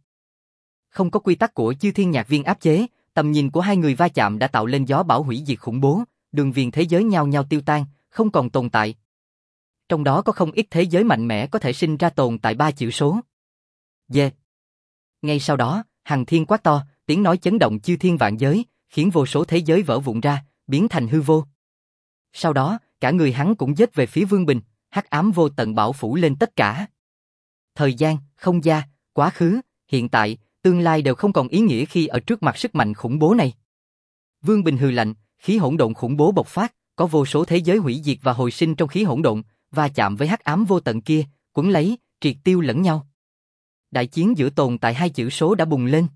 Không có quy tắc của chư thiên nhạc viên áp chế, tầm nhìn của hai người va chạm đã tạo lên gió bão hủy diệt khủng bố, đường viền thế giới nhao nhao tiêu tan, không còn tồn tại. Trong đó có không ít thế giới mạnh mẽ có thể sinh ra tồn tại ba chữ số. Yeah. Ngay sau đó, Hằng Thiên quát to, tiếng nói chấn động chư thiên vạn giới, khiến vô số thế giới vỡ vụn ra, biến thành hư vô. Sau đó, cả người hắn cũng giết về phía Vương Bình, hắc ám vô tận bảo phủ lên tất cả. Thời gian, không gian, quá khứ, hiện tại, tương lai đều không còn ý nghĩa khi ở trước mặt sức mạnh khủng bố này. Vương Bình hừ lạnh, khí hỗn độn khủng bố bộc phát, có vô số thế giới hủy diệt và hồi sinh trong khí hỗn độn, va chạm với hắc ám vô tận kia, quấn lấy, triệt tiêu lẫn nhau. Đại chiến giữa tồn tại hai chữ số đã bùng lên.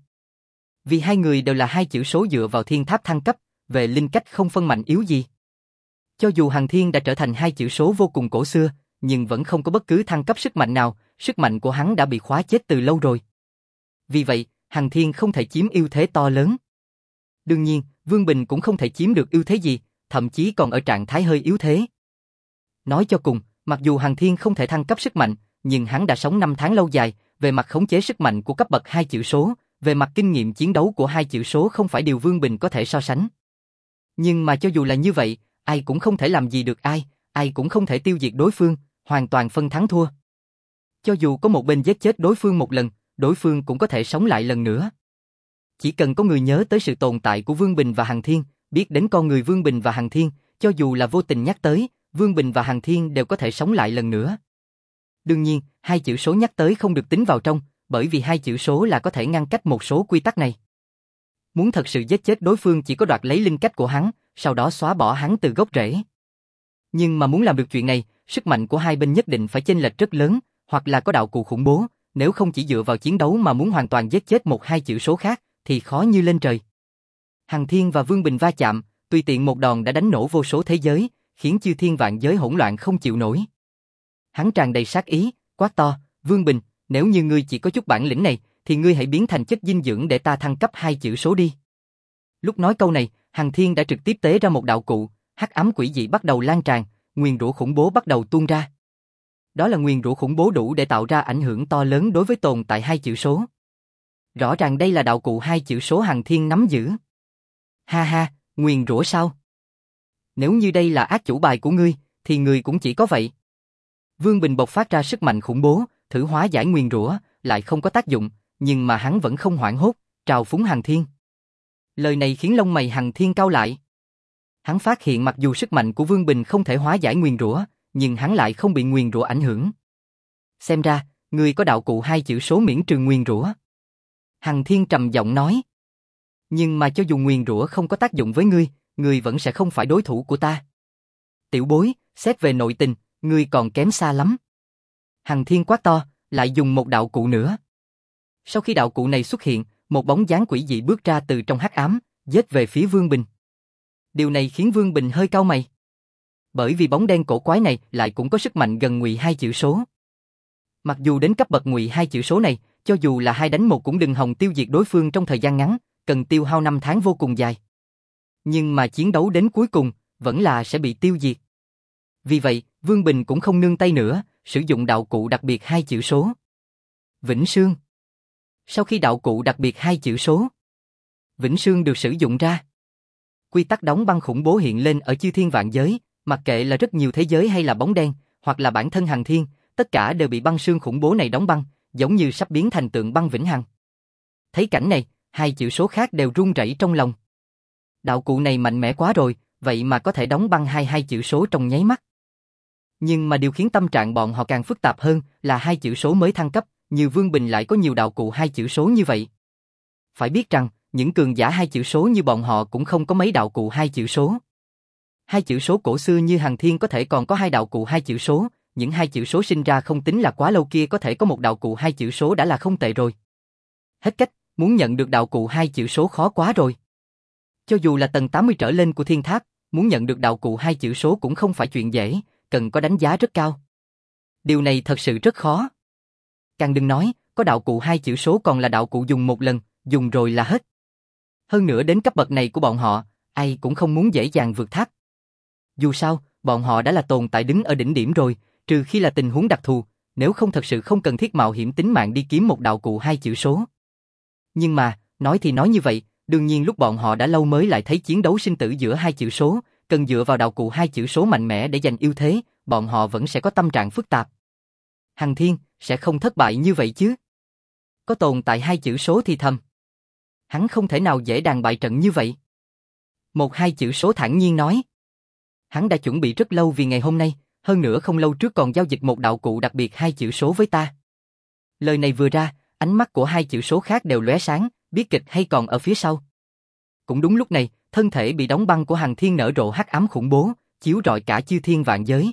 Vì hai người đều là hai chữ số dựa vào thiên tháp thăng cấp, về linh cách không phân mạnh yếu gì. Cho dù Hằng Thiên đã trở thành hai chữ số vô cùng cổ xưa, nhưng vẫn không có bất cứ thăng cấp sức mạnh nào, sức mạnh của hắn đã bị khóa chết từ lâu rồi. Vì vậy, Hằng Thiên không thể chiếm ưu thế to lớn. Đương nhiên, Vương Bình cũng không thể chiếm được ưu thế gì, thậm chí còn ở trạng thái hơi yếu thế. Nói cho cùng, mặc dù Hằng Thiên không thể thăng cấp sức mạnh, nhưng hắn đã sống năm tháng lâu dài, về mặt khống chế sức mạnh của cấp bậc hai chữ số, về mặt kinh nghiệm chiến đấu của hai chữ số không phải điều Vương Bình có thể so sánh. Nhưng mà cho dù là như vậy, ai cũng không thể làm gì được ai, ai cũng không thể tiêu diệt đối phương, hoàn toàn phân thắng thua. Cho dù có một bên giết chết đối phương một lần, đối phương cũng có thể sống lại lần nữa. Chỉ cần có người nhớ tới sự tồn tại của Vương Bình và Hằng Thiên, biết đến con người Vương Bình và Hằng Thiên, cho dù là vô tình nhắc tới, Vương Bình và Hằng Thiên đều có thể sống lại lần nữa. Đương nhiên, hai chữ số nhắc tới không được tính vào trong, bởi vì hai chữ số là có thể ngăn cách một số quy tắc này. Muốn thật sự giết chết đối phương chỉ có đoạt lấy linh cách của hắn, sau đó xóa bỏ hắn từ gốc rễ. Nhưng mà muốn làm được chuyện này, sức mạnh của hai bên nhất định phải chênh lệch rất lớn, hoặc là có đạo cụ khủng bố, nếu không chỉ dựa vào chiến đấu mà muốn hoàn toàn giết chết một hai chữ số khác, thì khó như lên trời. Hằng Thiên và Vương Bình va chạm, tùy tiện một đòn đã đánh nổ vô số thế giới, khiến chư thiên vạn giới hỗn loạn không chịu nổi. Hắn tràn đầy sát ý, quát to, Vương Bình, nếu như ngươi chỉ có chút bản lĩnh này, thì ngươi hãy biến thành chất dinh dưỡng để ta thăng cấp hai chữ số đi. Lúc nói câu này, Hằng Thiên đã trực tiếp tế ra một đạo cụ, hắc ám quỷ dị bắt đầu lan tràn, nguyền rủa khủng bố bắt đầu tuôn ra. Đó là nguyền rủa khủng bố đủ để tạo ra ảnh hưởng to lớn đối với tồn tại hai chữ số. Rõ ràng đây là đạo cụ hai chữ số Hằng Thiên nắm giữ. Ha ha, nguyền rủa sao? Nếu như đây là ác chủ bài của ngươi, thì ngươi cũng chỉ có vậy. Vương Bình bộc phát ra sức mạnh khủng bố, thử hóa giải nguyền rủa, lại không có tác dụng, nhưng mà hắn vẫn không hoảng hốt, trào phúng Hằng Thiên. Lời này khiến lông mày Hằng Thiên cau lại. Hắn phát hiện mặc dù sức mạnh của Vương Bình không thể hóa giải nguyền rủa, nhưng hắn lại không bị nguyền rủa ảnh hưởng. Xem ra, ngươi có đạo cụ hai chữ số miễn trừ nguyền rủa. Hằng Thiên trầm giọng nói. Nhưng mà cho dù nguyền rủa không có tác dụng với ngươi, ngươi vẫn sẽ không phải đối thủ của ta. Tiểu bối, xét về nội tình, ngươi còn kém xa lắm. Hằng Thiên quát to, lại dùng một đạo cụ nữa. Sau khi đạo cụ này xuất hiện, một bóng dáng quỷ dị bước ra từ trong hắc ám, giết về phía Vương Bình. Điều này khiến Vương Bình hơi cau mày. Bởi vì bóng đen cổ quái này lại cũng có sức mạnh gần ngụy hai chữ số. Mặc dù đến cấp bậc ngụy hai chữ số này, cho dù là hai đánh một cũng đừng hòng tiêu diệt đối phương trong thời gian ngắn, cần tiêu hao năm tháng vô cùng dài. Nhưng mà chiến đấu đến cuối cùng, vẫn là sẽ bị tiêu diệt. Vì vậy, Vương Bình cũng không nương tay nữa, sử dụng đạo cụ đặc biệt hai chữ số. Vĩnh Sương. Sau khi đạo cụ đặc biệt hai chữ số, Vĩnh Sương được sử dụng ra. Quy tắc đóng băng khủng bố hiện lên ở chư thiên vạn giới, mặc kệ là rất nhiều thế giới hay là bóng đen, hoặc là bản thân Hằng Thiên, tất cả đều bị băng sương khủng bố này đóng băng, giống như sắp biến thành tượng băng vĩnh hằng. Thấy cảnh này, hai chữ số khác đều run rẩy trong lòng. Đạo cụ này mạnh mẽ quá rồi, vậy mà có thể đóng băng hai hai chữ số trong nháy mắt. Nhưng mà điều khiến tâm trạng bọn họ càng phức tạp hơn là hai chữ số mới thăng cấp, như Vương Bình lại có nhiều đạo cụ hai chữ số như vậy. Phải biết rằng, những cường giả hai chữ số như bọn họ cũng không có mấy đạo cụ hai chữ số. Hai chữ số cổ xưa như Hằng Thiên có thể còn có hai đạo cụ hai chữ số, những hai chữ số sinh ra không tính là quá lâu kia có thể có một đạo cụ hai chữ số đã là không tệ rồi. Hết cách, muốn nhận được đạo cụ hai chữ số khó quá rồi. Cho dù là tầng tám mươi trở lên của thiên tháp, muốn nhận được đạo cụ hai chữ số cũng không phải chuyện dễ, cần có đánh giá rất cao. Điều này thật sự rất khó. Càng đừng nói, có đạo cụ hai chữ số còn là đạo cụ dùng một lần, dùng rồi là hết. Hơn nữa đến cấp bậc này của bọn họ, ai cũng không muốn dễ dàng vượt tháp. Dù sao, bọn họ đã là tồn tại đứng ở đỉnh điểm rồi, trừ khi là tình huống đặc thù, nếu không thật sự không cần thiết mạo hiểm tính mạng đi kiếm một đạo cụ hai chữ số. Nhưng mà, nói thì nói như vậy, đương nhiên lúc bọn họ đã lâu mới lại thấy chiến đấu sinh tử giữa hai chữ số, cần dựa vào đạo cụ hai chữ số mạnh mẽ để giành ưu thế, bọn họ vẫn sẽ có tâm trạng phức tạp. Hằng Thiên sẽ không thất bại như vậy chứ? Có tồn tại hai chữ số thì thầm. Hắn không thể nào dễ dàng bại trận như vậy. Một hai chữ số thản nhiên nói. Hắn đã chuẩn bị rất lâu vì ngày hôm nay, hơn nữa không lâu trước còn giao dịch một đạo cụ đặc biệt hai chữ số với ta. Lời này vừa ra, ánh mắt của hai chữ số khác đều lóe sáng, biết kịch hay còn ở phía sau. Cũng đúng lúc này, thân thể bị đóng băng của Hằng Thiên nở rộ hắc ám khủng bố, chiếu rọi cả chư thiên vạn giới.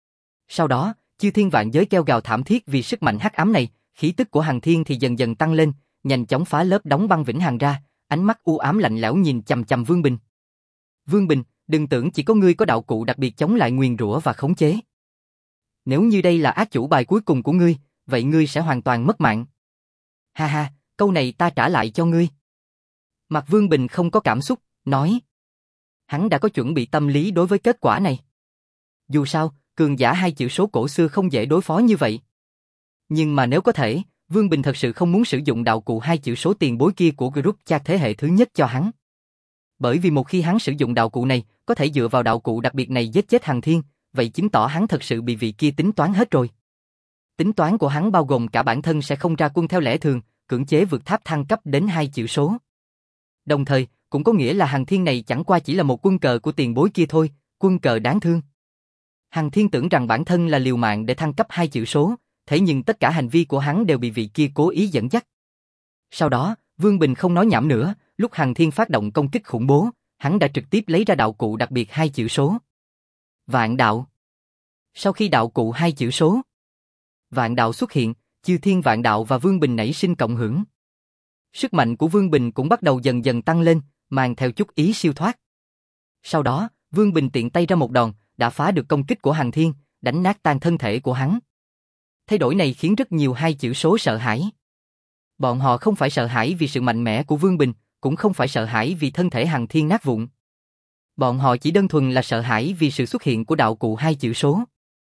Sau đó, chư thiên vạn giới kêu gào thảm thiết vì sức mạnh hắc ám này, khí tức của Hằng Thiên thì dần dần tăng lên, nhanh chóng phá lớp đóng băng vĩnh hằng ra, ánh mắt u ám lạnh lẽo nhìn chằm chằm Vương Bình. Vương Bình, đừng tưởng chỉ có ngươi có đạo cụ đặc biệt chống lại nguyền rủa và khống chế. Nếu như đây là ác chủ bài cuối cùng của ngươi, vậy ngươi sẽ hoàn toàn mất mạng. Ha ha, câu này ta trả lại cho ngươi. Mặt Vương Bình không có cảm xúc, nói. Hắn đã có chuẩn bị tâm lý đối với kết quả này. Dù sao, cường giả hai chữ số cổ xưa không dễ đối phó như vậy. Nhưng mà nếu có thể, Vương Bình thật sự không muốn sử dụng đạo cụ hai chữ số tiền bối kia của group chat thế hệ thứ nhất cho hắn. Bởi vì một khi hắn sử dụng đạo cụ này, có thể dựa vào đạo cụ đặc biệt này giết chết Hằng Thiên, vậy chứng tỏ hắn thật sự bị vị kia tính toán hết rồi. Tính toán của hắn bao gồm cả bản thân sẽ không ra quân theo lẽ thường, cưỡng chế vượt tháp thăng cấp đến hai chữ số. Đồng thời, cũng có nghĩa là Hằng Thiên này chẳng qua chỉ là một quân cờ của tiền bối kia thôi, quân cờ đáng thương. Hằng Thiên tưởng rằng bản thân là liều mạng để thăng cấp hai chữ số, thế nhưng tất cả hành vi của hắn đều bị vị kia cố ý dẫn dắt. Sau đó, Vương Bình không nói nhảm nữa, lúc Hằng Thiên phát động công kích khủng bố, hắn đã trực tiếp lấy ra đạo cụ đặc biệt hai chữ số. Vạn đạo. Sau khi đạo cụ hai chữ số Vạn đạo xuất hiện, Chư Thiên Vạn Đạo và Vương Bình nảy sinh cộng hưởng. Sức mạnh của Vương Bình cũng bắt đầu dần dần tăng lên, mang theo chút ý siêu thoát. Sau đó, Vương Bình tiện tay ra một đòn, đã phá được công kích của Hằng Thiên, đánh nát tan thân thể của hắn. Thay đổi này khiến rất nhiều hai chữ số sợ hãi. Bọn họ không phải sợ hãi vì sự mạnh mẽ của Vương Bình, cũng không phải sợ hãi vì thân thể Hằng Thiên nát vụn. Bọn họ chỉ đơn thuần là sợ hãi vì sự xuất hiện của đạo cụ hai chữ số.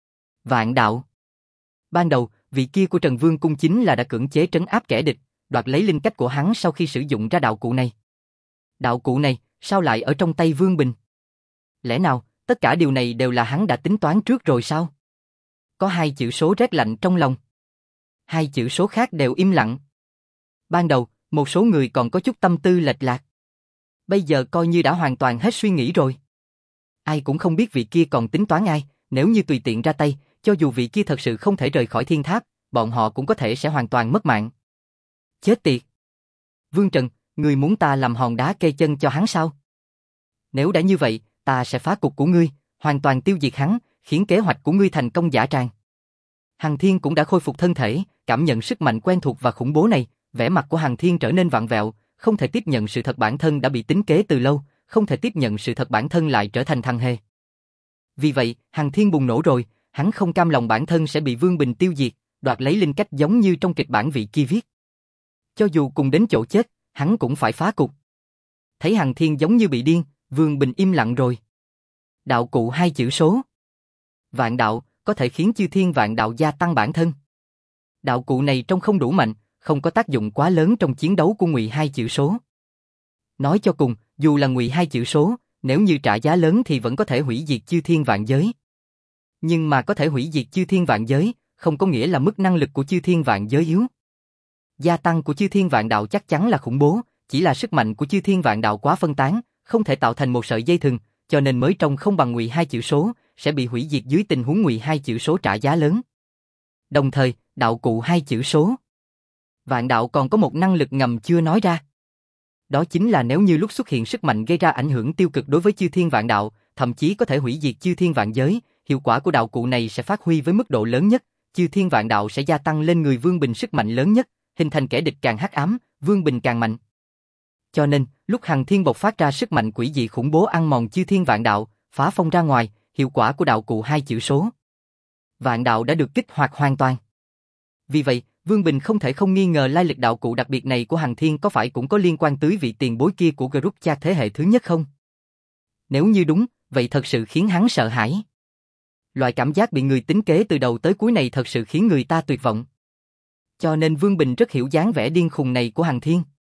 Vạn đạo. Ban đầu, vị kia của Trần Vương Cung chính là đã cưỡng chế trấn áp kẻ địch, đoạt lấy linh cách của hắn sau khi sử dụng ra đạo cụ này. Đạo cụ này, sao lại ở trong tay Vương Bình? Lẽ nào, tất cả điều này đều là hắn đã tính toán trước rồi sao? Có hai chữ số rét lạnh trong lòng. Hai chữ số khác đều im lặng. Ban đầu, một số người còn có chút tâm tư lệch lạc. Bây giờ coi như đã hoàn toàn hết suy nghĩ rồi. Ai cũng không biết vị kia còn tính toán ai, nếu như tùy tiện ra tay, cho dù vị kia thật sự không thể rời khỏi thiên tháp, bọn họ cũng có thể sẽ hoàn toàn mất mạng. Chết tiệt! Vương Trần, ngươi muốn ta làm hòn đá kê chân cho hắn sao? Nếu đã như vậy, ta sẽ phá cục của ngươi, hoàn toàn tiêu diệt hắn, khiến kế hoạch của ngươi thành công dã tràng. Hằng Thiên cũng đã khôi phục thân thể, cảm nhận sức mạnh quen thuộc và khủng bố này, vẻ mặt của Hằng Thiên trở nên vặn vẹo, không thể tiếp nhận sự thật bản thân đã bị tính kế từ lâu, không thể tiếp nhận sự thật bản thân lại trở thành thằng hề. Vì vậy, Hằng Thiên bùng nổ rồi, hắn không cam lòng bản thân sẽ bị Vương Bình tiêu diệt, đoạt lấy linh cách giống như trong kịch bản vị kia viết. Cho dù cùng đến chỗ chết, hắn cũng phải phá cục. Thấy Hằng Thiên giống như bị điên, Vương Bình im lặng rồi. Đạo cụ hai chữ số. Vạn đạo, có thể khiến Chư Thiên Vạn Đạo gia tăng bản thân. Đạo cụ này trông không đủ mạnh, không có tác dụng quá lớn trong chiến đấu của Ngụy hai chữ số. Nói cho cùng, dù là Ngụy hai chữ số, nếu như trả giá lớn thì vẫn có thể hủy diệt Chư Thiên Vạn Giới. Nhưng mà có thể hủy diệt Chư Thiên Vạn Giới, không có nghĩa là mức năng lực của Chư Thiên Vạn Giới yếu. Gia tăng của Chư Thiên Vạn Đạo chắc chắn là khủng bố, chỉ là sức mạnh của Chư Thiên Vạn Đạo quá phân tán, không thể tạo thành một sợi dây thừng, cho nên mới trông không bằng Ngụy hai chữ số, sẽ bị hủy diệt dưới tình huống Ngụy hai chữ số trả giá lớn. Đồng thời, đạo cụ hai chữ số Vạn Đạo còn có một năng lực ngầm chưa nói ra. Đó chính là nếu như lúc xuất hiện sức mạnh gây ra ảnh hưởng tiêu cực đối với Chư Thiên Vạn Đạo, thậm chí có thể hủy diệt Chư Thiên Vạn Giới, hiệu quả của đạo cụ này sẽ phát huy với mức độ lớn nhất, Chư Thiên Vạn Đạo sẽ gia tăng lên người Vương Bình sức mạnh lớn nhất, hình thành kẻ địch càng hắc ám, Vương Bình càng mạnh. Cho nên, lúc Hằng Thiên bộc phát ra sức mạnh quỷ dị khủng bố ăn mòn Chư Thiên Vạn Đạo, phá phong ra ngoài, hiệu quả của đạo cụ hai chữ số Vạn Đạo đã được kích hoạt hoàn toàn. Vì vậy, Vương Bình không thể không nghi ngờ lai lịch đạo cụ đặc biệt này của Hằng Thiên có phải cũng có liên quan tới vị tiền bối kia của group chat thế hệ thứ nhất không? Nếu như đúng, vậy thật sự khiến hắn sợ hãi. Loại cảm giác bị người tính kế từ đầu tới cuối này thật sự khiến người ta tuyệt vọng. Cho nên Vương Bình rất hiểu dáng vẻ điên khùng này của Hằng Thiên.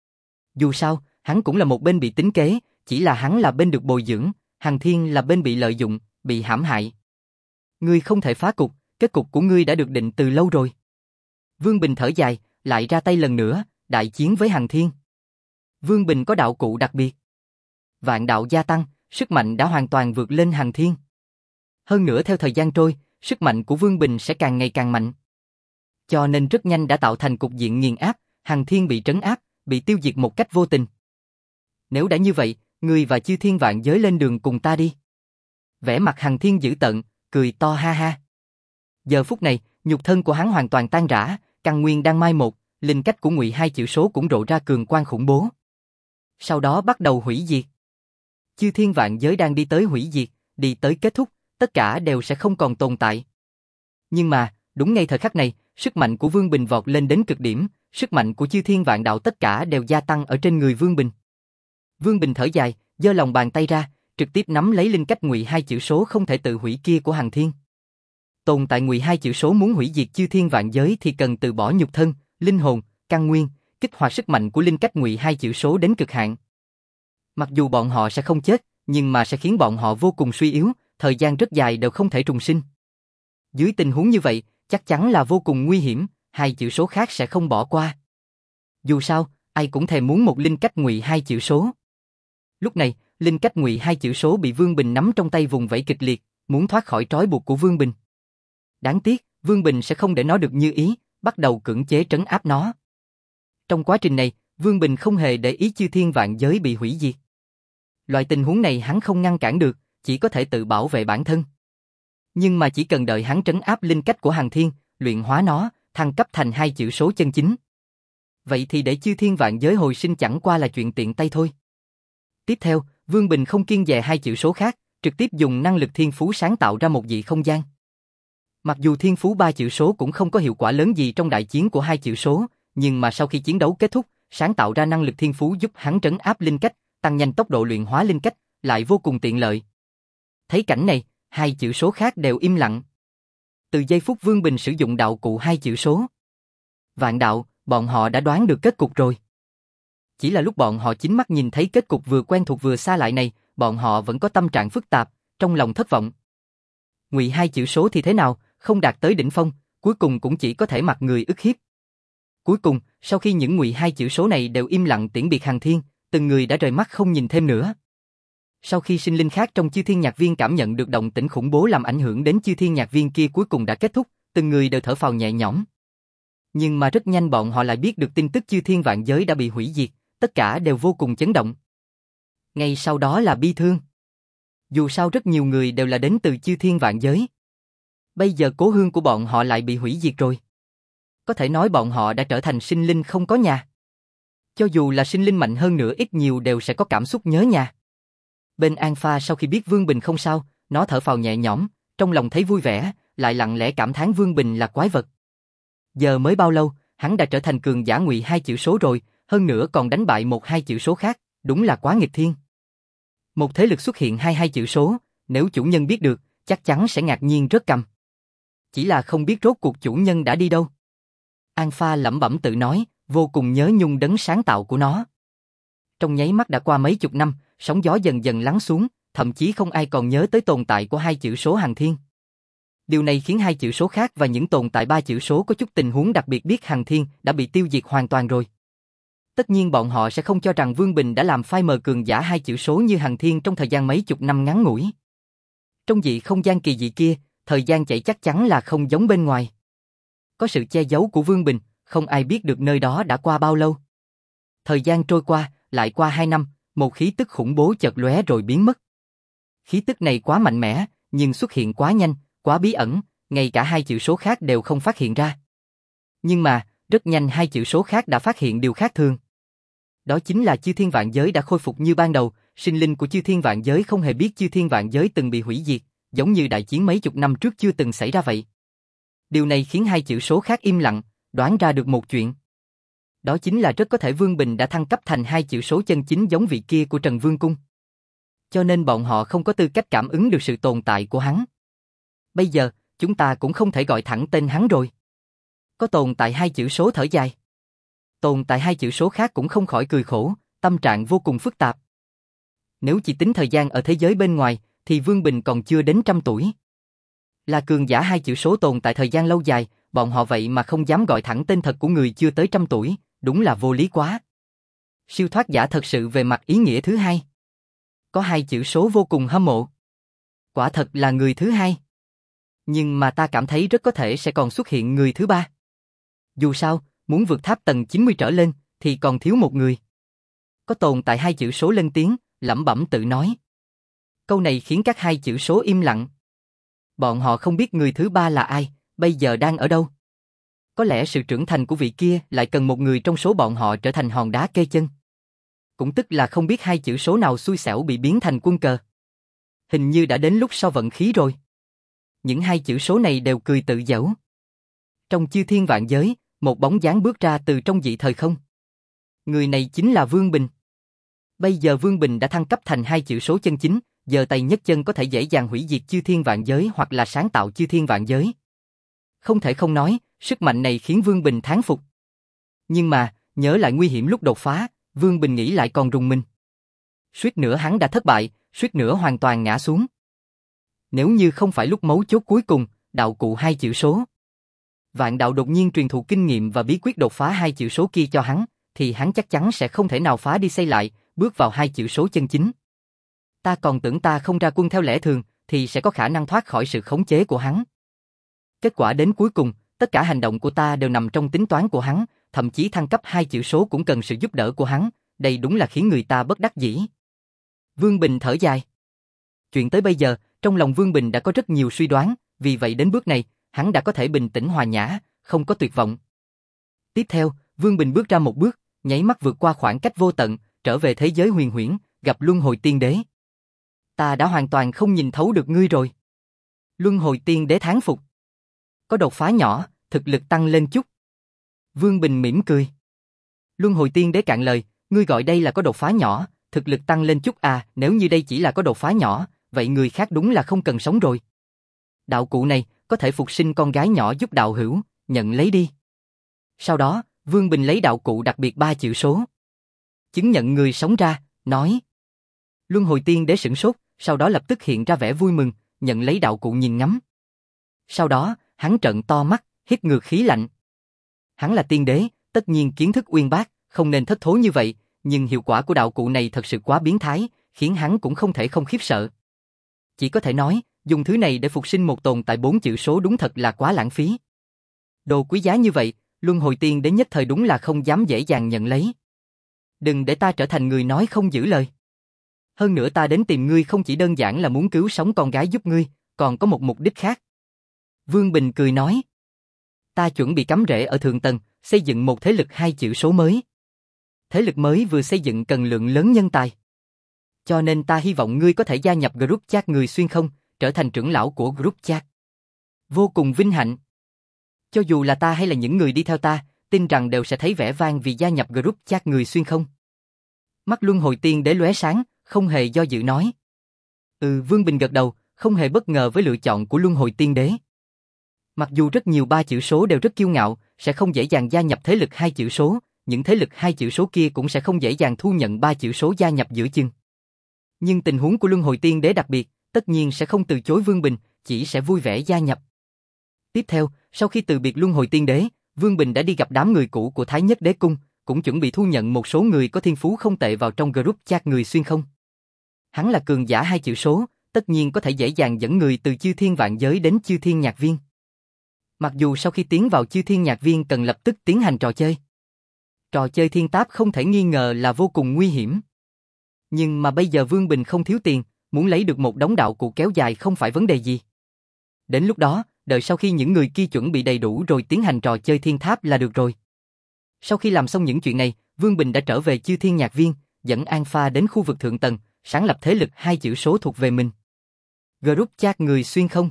Dù sao, hắn cũng là một bên bị tính kế, chỉ là hắn là bên được bồi dưỡng, Hằng Thiên là bên bị lợi dụng, bị hãm hại. Ngươi không thể phá cục, kết cục của ngươi đã được định từ lâu rồi. Vương Bình thở dài, lại ra tay lần nữa, đại chiến với Hằng Thiên. Vương Bình có đạo cụ đặc biệt. Vạn đạo gia tăng, sức mạnh đã hoàn toàn vượt lên Hằng Thiên. Hơn nữa theo thời gian trôi, sức mạnh của Vương Bình sẽ càng ngày càng mạnh. Cho nên rất nhanh đã tạo thành cục diện nghiền áp, Hằng Thiên bị trấn áp, bị tiêu diệt một cách vô tình. Nếu đã như vậy, ngươi và Chư Thiên Vạn Giới lên đường cùng ta đi. Vẻ mặt Hằng Thiên dữ tợn, cười to ha ha. Giờ phút này, nhục thân của hắn hoàn toàn tan rã, căn nguyên đang mai một, linh cách của Ngụy hai chữ số cũng rộ ra cường quang khủng bố. Sau đó bắt đầu hủy diệt. Chư Thiên Vạn Giới đang đi tới hủy diệt, đi tới kết thúc, tất cả đều sẽ không còn tồn tại. Nhưng mà, đúng ngay thời khắc này, sức mạnh của Vương Bình vọt lên đến cực điểm, sức mạnh của Chư Thiên Vạn Đạo tất cả đều gia tăng ở trên người Vương Bình. Vương Bình thở dài, giơ lòng bàn tay ra, trực tiếp nắm lấy linh cách Ngụy hai chữ số không thể tự hủy kia của Hằng Thiên. Tồn tại Ngụy hai chữ số muốn hủy diệt Chư Thiên Vạn Giới thì cần từ bỏ nhục thân, linh hồn, căn nguyên, kích hoạt sức mạnh của linh cách Ngụy hai chữ số đến cực hạn. Mặc dù bọn họ sẽ không chết, nhưng mà sẽ khiến bọn họ vô cùng suy yếu, thời gian rất dài đều không thể trùng sinh. Dưới tình huống như vậy, chắc chắn là vô cùng nguy hiểm, hai chữ số khác sẽ không bỏ qua. Dù sao, ai cũng thèm muốn một linh cách Ngụy hai chữ số. Lúc này, linh cách Ngụy hai chữ số bị Vương Bình nắm trong tay vùng vẫy kịch liệt, muốn thoát khỏi trói buộc của Vương Bình. Đáng tiếc, Vương Bình sẽ không để nó được như ý, bắt đầu cưỡng chế trấn áp nó. Trong quá trình này, Vương Bình không hề để ý Chư Thiên Vạn Giới bị hủy diệt. Loại tình huống này hắn không ngăn cản được, chỉ có thể tự bảo vệ bản thân. Nhưng mà chỉ cần đợi hắn trấn áp linh cách của Hàn Thiên, luyện hóa nó, thăng cấp thành hai chữ số chân chính. Vậy thì để chư thiên vạn giới hồi sinh chẳng qua là chuyện tiện tay thôi. Tiếp theo, Vương Bình không kiêng dè hai chữ số khác, trực tiếp dùng năng lực thiên phú sáng tạo ra một dị không gian. Mặc dù thiên phú ba chữ số cũng không có hiệu quả lớn gì trong đại chiến của hai chữ số, nhưng mà sau khi chiến đấu kết thúc, sáng tạo ra năng lực thiên phú giúp hắn trấn áp linh cách, tăng nhanh tốc độ luyện hóa linh cách, lại vô cùng tiện lợi. Thấy cảnh này, hai chữ số khác đều im lặng. Từ giây phút Vương Bình sử dụng đạo cụ hai chữ số, vạn đạo, bọn họ đã đoán được kết cục rồi. Chỉ là lúc bọn họ chính mắt nhìn thấy kết cục vừa quen thuộc vừa xa lại này, bọn họ vẫn có tâm trạng phức tạp, trong lòng thất vọng. Ngụy hai chữ số thì thế nào, không đạt tới đỉnh phong, cuối cùng cũng chỉ có thể mặc người ức hiếp. Cuối cùng, sau khi những ngụy hai chữ số này đều im lặng tiễn biệt Hàn Thiên, từng người đã rời mắt không nhìn thêm nữa. Sau khi sinh linh khác trong chư thiên nhạc viên cảm nhận được động tĩnh khủng bố làm ảnh hưởng đến chư thiên nhạc viên kia cuối cùng đã kết thúc, từng người đều thở phào nhẹ nhõm. Nhưng mà rất nhanh bọn họ lại biết được tin tức chư thiên vạn giới đã bị hủy diệt, tất cả đều vô cùng chấn động. Ngay sau đó là bi thương. Dù sao rất nhiều người đều là đến từ chư thiên vạn giới. Bây giờ cố hương của bọn họ lại bị hủy diệt rồi. Có thể nói bọn họ đã trở thành sinh linh không có nhà. Cho dù là sinh linh mạnh hơn nữa ít nhiều đều sẽ có cảm xúc nhớ nhà. Bên Alpha sau khi biết Vương Bình không sao, nó thở phào nhẹ nhõm, trong lòng thấy vui vẻ, lại lặng lẽ cảm thán Vương Bình là quái vật. Giờ mới bao lâu, hắn đã trở thành cường giả ngụy hai chữ số rồi, hơn nữa còn đánh bại một hai chữ số khác, đúng là quá nghịch thiên. Một thế lực xuất hiện hai hai chữ số, nếu chủ nhân biết được, chắc chắn sẽ ngạc nhiên rớt cằm. Chỉ là không biết rốt cuộc chủ nhân đã đi đâu. Alpha lẩm bẩm tự nói, vô cùng nhớ nhung đấng sáng tạo của nó. Trong nháy mắt đã qua mấy chục năm, sóng gió dần dần lắng xuống, thậm chí không ai còn nhớ tới tồn tại của hai chữ số Hàn Thiên. Điều này khiến hai chữ số khác và những tồn tại ba chữ số có chút tình huống đặc biệt biết Hàn Thiên đã bị tiêu diệt hoàn toàn rồi. Tất nhiên bọn họ sẽ không cho rằng Vương Bình đã làm phai mờ cường giả hai chữ số như Hàn Thiên trong thời gian mấy chục năm ngắn ngủi. Trong dị không gian kỳ dị kia, thời gian chạy chắc chắn là không giống bên ngoài. Có sự che giấu của Vương Bình, không ai biết được nơi đó đã qua bao lâu. Thời gian trôi qua, lại qua hai năm, một khí tức khủng bố chợt lóe rồi biến mất. Khí tức này quá mạnh mẽ, nhưng xuất hiện quá nhanh, quá bí ẩn, ngay cả hai chữ số khác đều không phát hiện ra. Nhưng mà, rất nhanh hai chữ số khác đã phát hiện điều khác thường. Đó chính là chư thiên vạn giới đã khôi phục như ban đầu, sinh linh của chư thiên vạn giới không hề biết chư thiên vạn giới từng bị hủy diệt, giống như đại chiến mấy chục năm trước chưa từng xảy ra vậy. Điều này khiến hai chữ số khác im lặng, đoán ra được một chuyện. Đó chính là rất có thể Vương Bình đã thăng cấp thành hai chữ số chân chính giống vị kia của Trần Vương Cung. Cho nên bọn họ không có tư cách cảm ứng được sự tồn tại của hắn. Bây giờ, chúng ta cũng không thể gọi thẳng tên hắn rồi. Có tồn tại hai chữ số thở dài. Tồn tại hai chữ số khác cũng không khỏi cười khổ, tâm trạng vô cùng phức tạp. Nếu chỉ tính thời gian ở thế giới bên ngoài, thì Vương Bình còn chưa đến trăm tuổi. Là cường giả hai chữ số tồn tại thời gian lâu dài, bọn họ vậy mà không dám gọi thẳng tên thật của người chưa tới trăm tuổi, đúng là vô lý quá. Siêu thoát giả thật sự về mặt ý nghĩa thứ hai. Có hai chữ số vô cùng hâm mộ. Quả thật là người thứ hai. Nhưng mà ta cảm thấy rất có thể sẽ còn xuất hiện người thứ ba. Dù sao, muốn vượt tháp tầng chín mươi trở lên, thì còn thiếu một người. Có tồn tại hai chữ số lên tiếng, lẩm bẩm tự nói. Câu này khiến các hai chữ số im lặng. Bọn họ không biết người thứ ba là ai, bây giờ đang ở đâu. Có lẽ sự trưởng thành của vị kia lại cần một người trong số bọn họ trở thành hòn đá kê chân. Cũng tức là không biết hai chữ số nào xui xẻo bị biến thành quân cờ. Hình như đã đến lúc so vận khí rồi. Những hai chữ số này đều cười tự giễu. Trong chư thiên vạn giới, một bóng dáng bước ra từ trong dị thời không. Người này chính là Vương Bình. Bây giờ Vương Bình đã thăng cấp thành hai chữ số chân chính, giờ tay nhất chân có thể dễ dàng hủy diệt chư thiên vạn giới hoặc là sáng tạo chư thiên vạn giới. Không thể không nói, sức mạnh này khiến Vương Bình thán phục. Nhưng mà, nhớ lại nguy hiểm lúc đột phá, Vương Bình nghĩ lại còn rùng mình. Suýt nữa hắn đã thất bại, suýt nữa hoàn toàn ngã xuống. Nếu như không phải lúc mấu chốt cuối cùng, đạo cụ hai chữ số. Vạn đạo đột nhiên truyền thụ kinh nghiệm và bí quyết đột phá hai chữ số kia cho hắn, thì hắn chắc chắn sẽ không thể nào phá đi xây lại, bước vào hai chữ số chân chính. Ta còn tưởng ta không ra quân theo lẽ thường, thì sẽ có khả năng thoát khỏi sự khống chế của hắn. Kết quả đến cuối cùng, tất cả hành động của ta đều nằm trong tính toán của hắn, thậm chí thăng cấp hai chữ số cũng cần sự giúp đỡ của hắn, đây đúng là khiến người ta bất đắc dĩ. Vương Bình thở dài. Chuyện tới bây giờ, trong lòng Vương Bình đã có rất nhiều suy đoán, vì vậy đến bước này, hắn đã có thể bình tĩnh hòa nhã, không có tuyệt vọng. Tiếp theo, Vương Bình bước ra một bước, nháy mắt vượt qua khoảng cách vô tận, trở về thế giới huyền huyễn, gặp Luân Hồi Tiên Đế. Ta đã hoàn toàn không nhìn thấu được ngươi rồi. Luân Hồi Tiên Đế thán phục. Có đột phá nhỏ, thực lực tăng lên chút. Vương Bình mỉm cười. Luân Hồi Tiên Đế cạn lời, ngươi gọi đây là có đột phá nhỏ, thực lực tăng lên chút à, nếu như đây chỉ là có đột phá nhỏ, vậy người khác đúng là không cần sống rồi. Đạo cụ này, có thể phục sinh con gái nhỏ giúp đạo hữu, nhận lấy đi. Sau đó, Vương Bình lấy đạo cụ đặc biệt ba chữ số. Chứng nhận người sống ra, nói. Luân Hồi Tiên Đế sửng sốt, sau đó lập tức hiện ra vẻ vui mừng, nhận lấy đạo cụ nhìn ngắm. Sau đó, hắn trợn to mắt, hít ngược khí lạnh. Hắn là tiên đế, tất nhiên kiến thức uyên bác, không nên thất thố như vậy, nhưng hiệu quả của đạo cụ này thật sự quá biến thái, khiến hắn cũng không thể không khiếp sợ. Chỉ có thể nói, dùng thứ này để phục sinh một tồn tại bốn chữ số đúng thật là quá lãng phí. Đồ quý giá như vậy, Luân Hồi Tiên Đế nhất thời đúng là không dám dễ dàng nhận lấy. Đừng để ta trở thành người nói không giữ lời. Hơn nữa ta đến tìm ngươi không chỉ đơn giản là muốn cứu sống con gái giúp ngươi, còn có một mục đích khác. Vương Bình cười nói. Ta chuẩn bị cắm rễ ở thượng tầng, xây dựng một thế lực hai chữ số mới. Thế lực mới vừa xây dựng cần lượng lớn nhân tài. Cho nên ta hy vọng ngươi có thể gia nhập group chat người xuyên không, trở thành trưởng lão của group chat. Vô cùng vinh hạnh. Cho dù là ta hay là những người đi theo ta, tin rằng đều sẽ thấy vẻ vang vì gia nhập group chat người xuyên không. Mắt Luân Hồi Tiên Đế lóe sáng, không hề do dự nói. Ừ, Vương Bình gật đầu, không hề bất ngờ với lựa chọn của Luân Hồi Tiên Đế. Mặc dù rất nhiều ba chữ số đều rất kiêu ngạo, sẽ không dễ dàng gia nhập thế lực hai chữ số, những thế lực hai chữ số kia cũng sẽ không dễ dàng thu nhận ba chữ số gia nhập giữa chừng. Nhưng tình huống của Luân Hồi Tiên Đế đặc biệt, tất nhiên sẽ không từ chối Vương Bình, chỉ sẽ vui vẻ gia nhập. Tiếp theo, sau khi từ biệt Luân Hồi Tiên Đế, Vương Bình đã đi gặp đám người cũ của Thái Nhất Đế Cung, cũng chuẩn bị thu nhận một số người có thiên phú không tệ vào trong group chat người xuyên không. Hắn là cường giả hai chữ số, tất nhiên có thể dễ dàng dẫn người từ chư thiên vạn giới đến chư thiên nhạc viên. Mặc dù sau khi tiến vào chư thiên nhạc viên cần lập tức tiến hành trò chơi. Trò chơi thiên táp không thể nghi ngờ là vô cùng nguy hiểm. Nhưng mà bây giờ Vương Bình không thiếu tiền, muốn lấy được một đống đạo cụ kéo dài không phải vấn đề gì. Đến lúc đó, đợi sau khi những người kia chuẩn bị đầy đủ rồi tiến hành trò chơi thiên tháp là được rồi. Sau khi làm xong những chuyện này, Vương Bình đã trở về chư thiên nhạc viên, dẫn Alpha đến khu vực thượng tầng, sáng lập thế lực hai chữ số thuộc về mình. Group chat người xuyên không.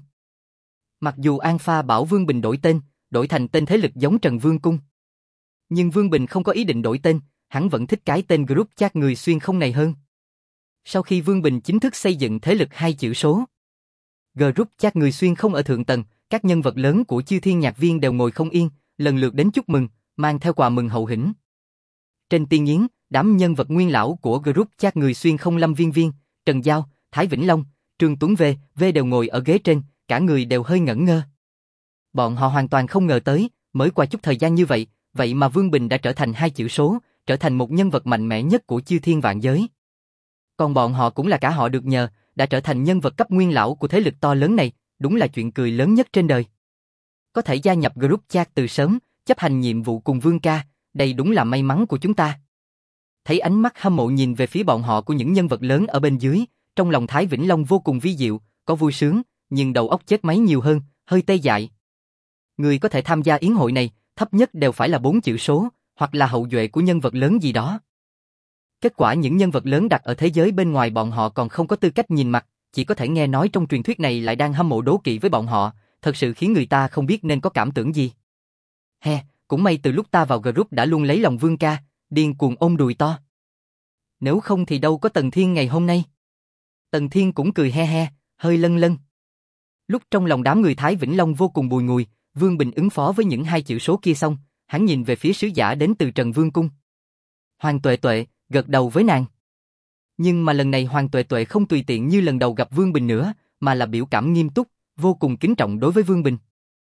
Mặc dù Alpha bảo Vương Bình đổi tên, đổi thành tên thế lực giống Trần Vương Cung. Nhưng Vương Bình không có ý định đổi tên, hắn vẫn thích cái tên group chat người xuyên không này hơn. Sau khi Vương Bình chính thức xây dựng thế lực hai chữ số, group chat người xuyên không ở thượng tầng, các nhân vật lớn của chư thiên nhạc viên đều ngồi không yên, lần lượt đến chúc mừng, mang theo quà mừng hậu hĩnh. Trên tiên yến, đám nhân vật nguyên lão của group chat người xuyên không Lâm Viên Viên, Trần Giao, Thái Vĩnh Long, Trương Tuấn V, V đều ngồi ở ghế trên, cả người đều hơi ngẩn ngơ. Bọn họ hoàn toàn không ngờ tới, mới qua chút thời gian như vậy, vậy mà Vương Bình đã trở thành hai chữ số, trở thành một nhân vật mạnh mẽ nhất của chư thiên vạn giới. Còn bọn họ cũng là cả họ được nhờ, đã trở thành nhân vật cấp nguyên lão của thế lực to lớn này, đúng là chuyện cười lớn nhất trên đời. Có thể gia nhập group chat từ sớm, chấp hành nhiệm vụ cùng Vương ca, đây đúng là may mắn của chúng ta. Thấy ánh mắt hâm mộ nhìn về phía bọn họ của những nhân vật lớn ở bên dưới, trong lòng Thái Vĩnh Long vô cùng vi diệu, có vui sướng, nhưng đầu óc chết máy nhiều hơn, hơi tê dại. Người có thể tham gia yến hội này, thấp nhất đều phải là bốn chữ số, hoặc là hậu duệ của nhân vật lớn gì đó. Kết quả những nhân vật lớn đặt ở thế giới bên ngoài bọn họ còn không có tư cách nhìn mặt, chỉ có thể nghe nói trong truyền thuyết này lại đang hâm mộ đố kỵ với bọn họ, thật sự khiến người ta không biết nên có cảm tưởng gì. He, cũng may từ lúc ta vào group đã luôn lấy lòng Vương ca, điên cuồng ôm đùi to. Nếu không thì đâu có Tần Thiên ngày hôm nay. Tần Thiên cũng cười he he, hơi lân lân. Lúc trong lòng đám người Thái Vĩnh Long vô cùng bùi ngùi, Vương Bình ứng phó với những hai chữ số kia xong, hắn nhìn về phía sứ giả đến từ Trần Vương Cung. Hoàng Tuệ Tuệ, gật đầu với nàng. Nhưng mà lần này Hoàng Tuệ Tuệ không tùy tiện như lần đầu gặp Vương Bình nữa, mà là biểu cảm nghiêm túc, vô cùng kính trọng đối với Vương Bình.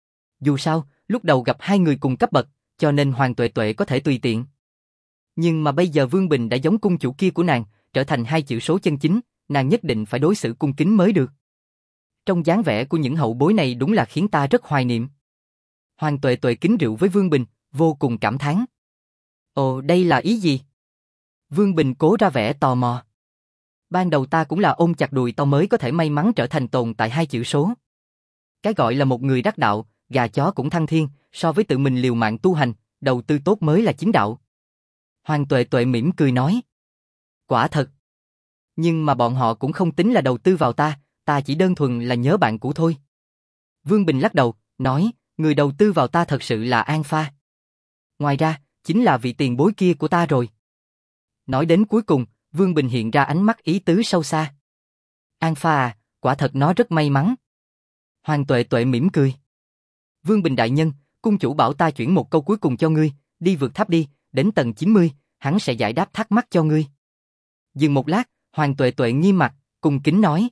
Dù sao, lúc đầu gặp hai người cùng cấp bậc, cho nên Hoàng Tuệ Tuệ có thể tùy tiện. Nhưng mà bây giờ Vương Bình đã giống cung chủ kia của nàng, trở thành hai chữ số chân chính, nàng nhất định phải đối xử cung kính mới được. Trong dáng vẻ của những hậu bối này đúng là khiến ta rất hoài niệm. Hoàng Tuệ Tuệ kính rượu với Vương Bình, vô cùng cảm thán. Ồ, đây là ý gì? Vương Bình cố ra vẻ tò mò. Ban đầu ta cũng là ôm chặt đùi tao mới có thể may mắn trở thành tồn tại hai chữ số. Cái gọi là một người đắc đạo, gà chó cũng thăng thiên, so với tự mình liều mạng tu hành, đầu tư tốt mới là chính đạo. Hoàng Tuệ Tuệ mỉm cười nói. Quả thật. Nhưng mà bọn họ cũng không tính là đầu tư vào ta, ta chỉ đơn thuần là nhớ bạn cũ thôi. Vương Bình lắc đầu, nói, người đầu tư vào ta thật sự là An Pha. Ngoài ra, chính là vị tiền bối kia của ta rồi. Nói đến cuối cùng, Vương Bình hiện ra ánh mắt ý tứ sâu xa. An Pha à, quả thật nó rất may mắn. Hoàng Tuệ Tuệ mỉm cười. Vương Bình đại nhân, cung chủ bảo ta chuyển một câu cuối cùng cho ngươi, đi vượt tháp đi, đến tầng chín mươi, hắn sẽ giải đáp thắc mắc cho ngươi. Dừng một lát, Hoàng Tuệ Tuệ nghiêm mặt, cung kính nói.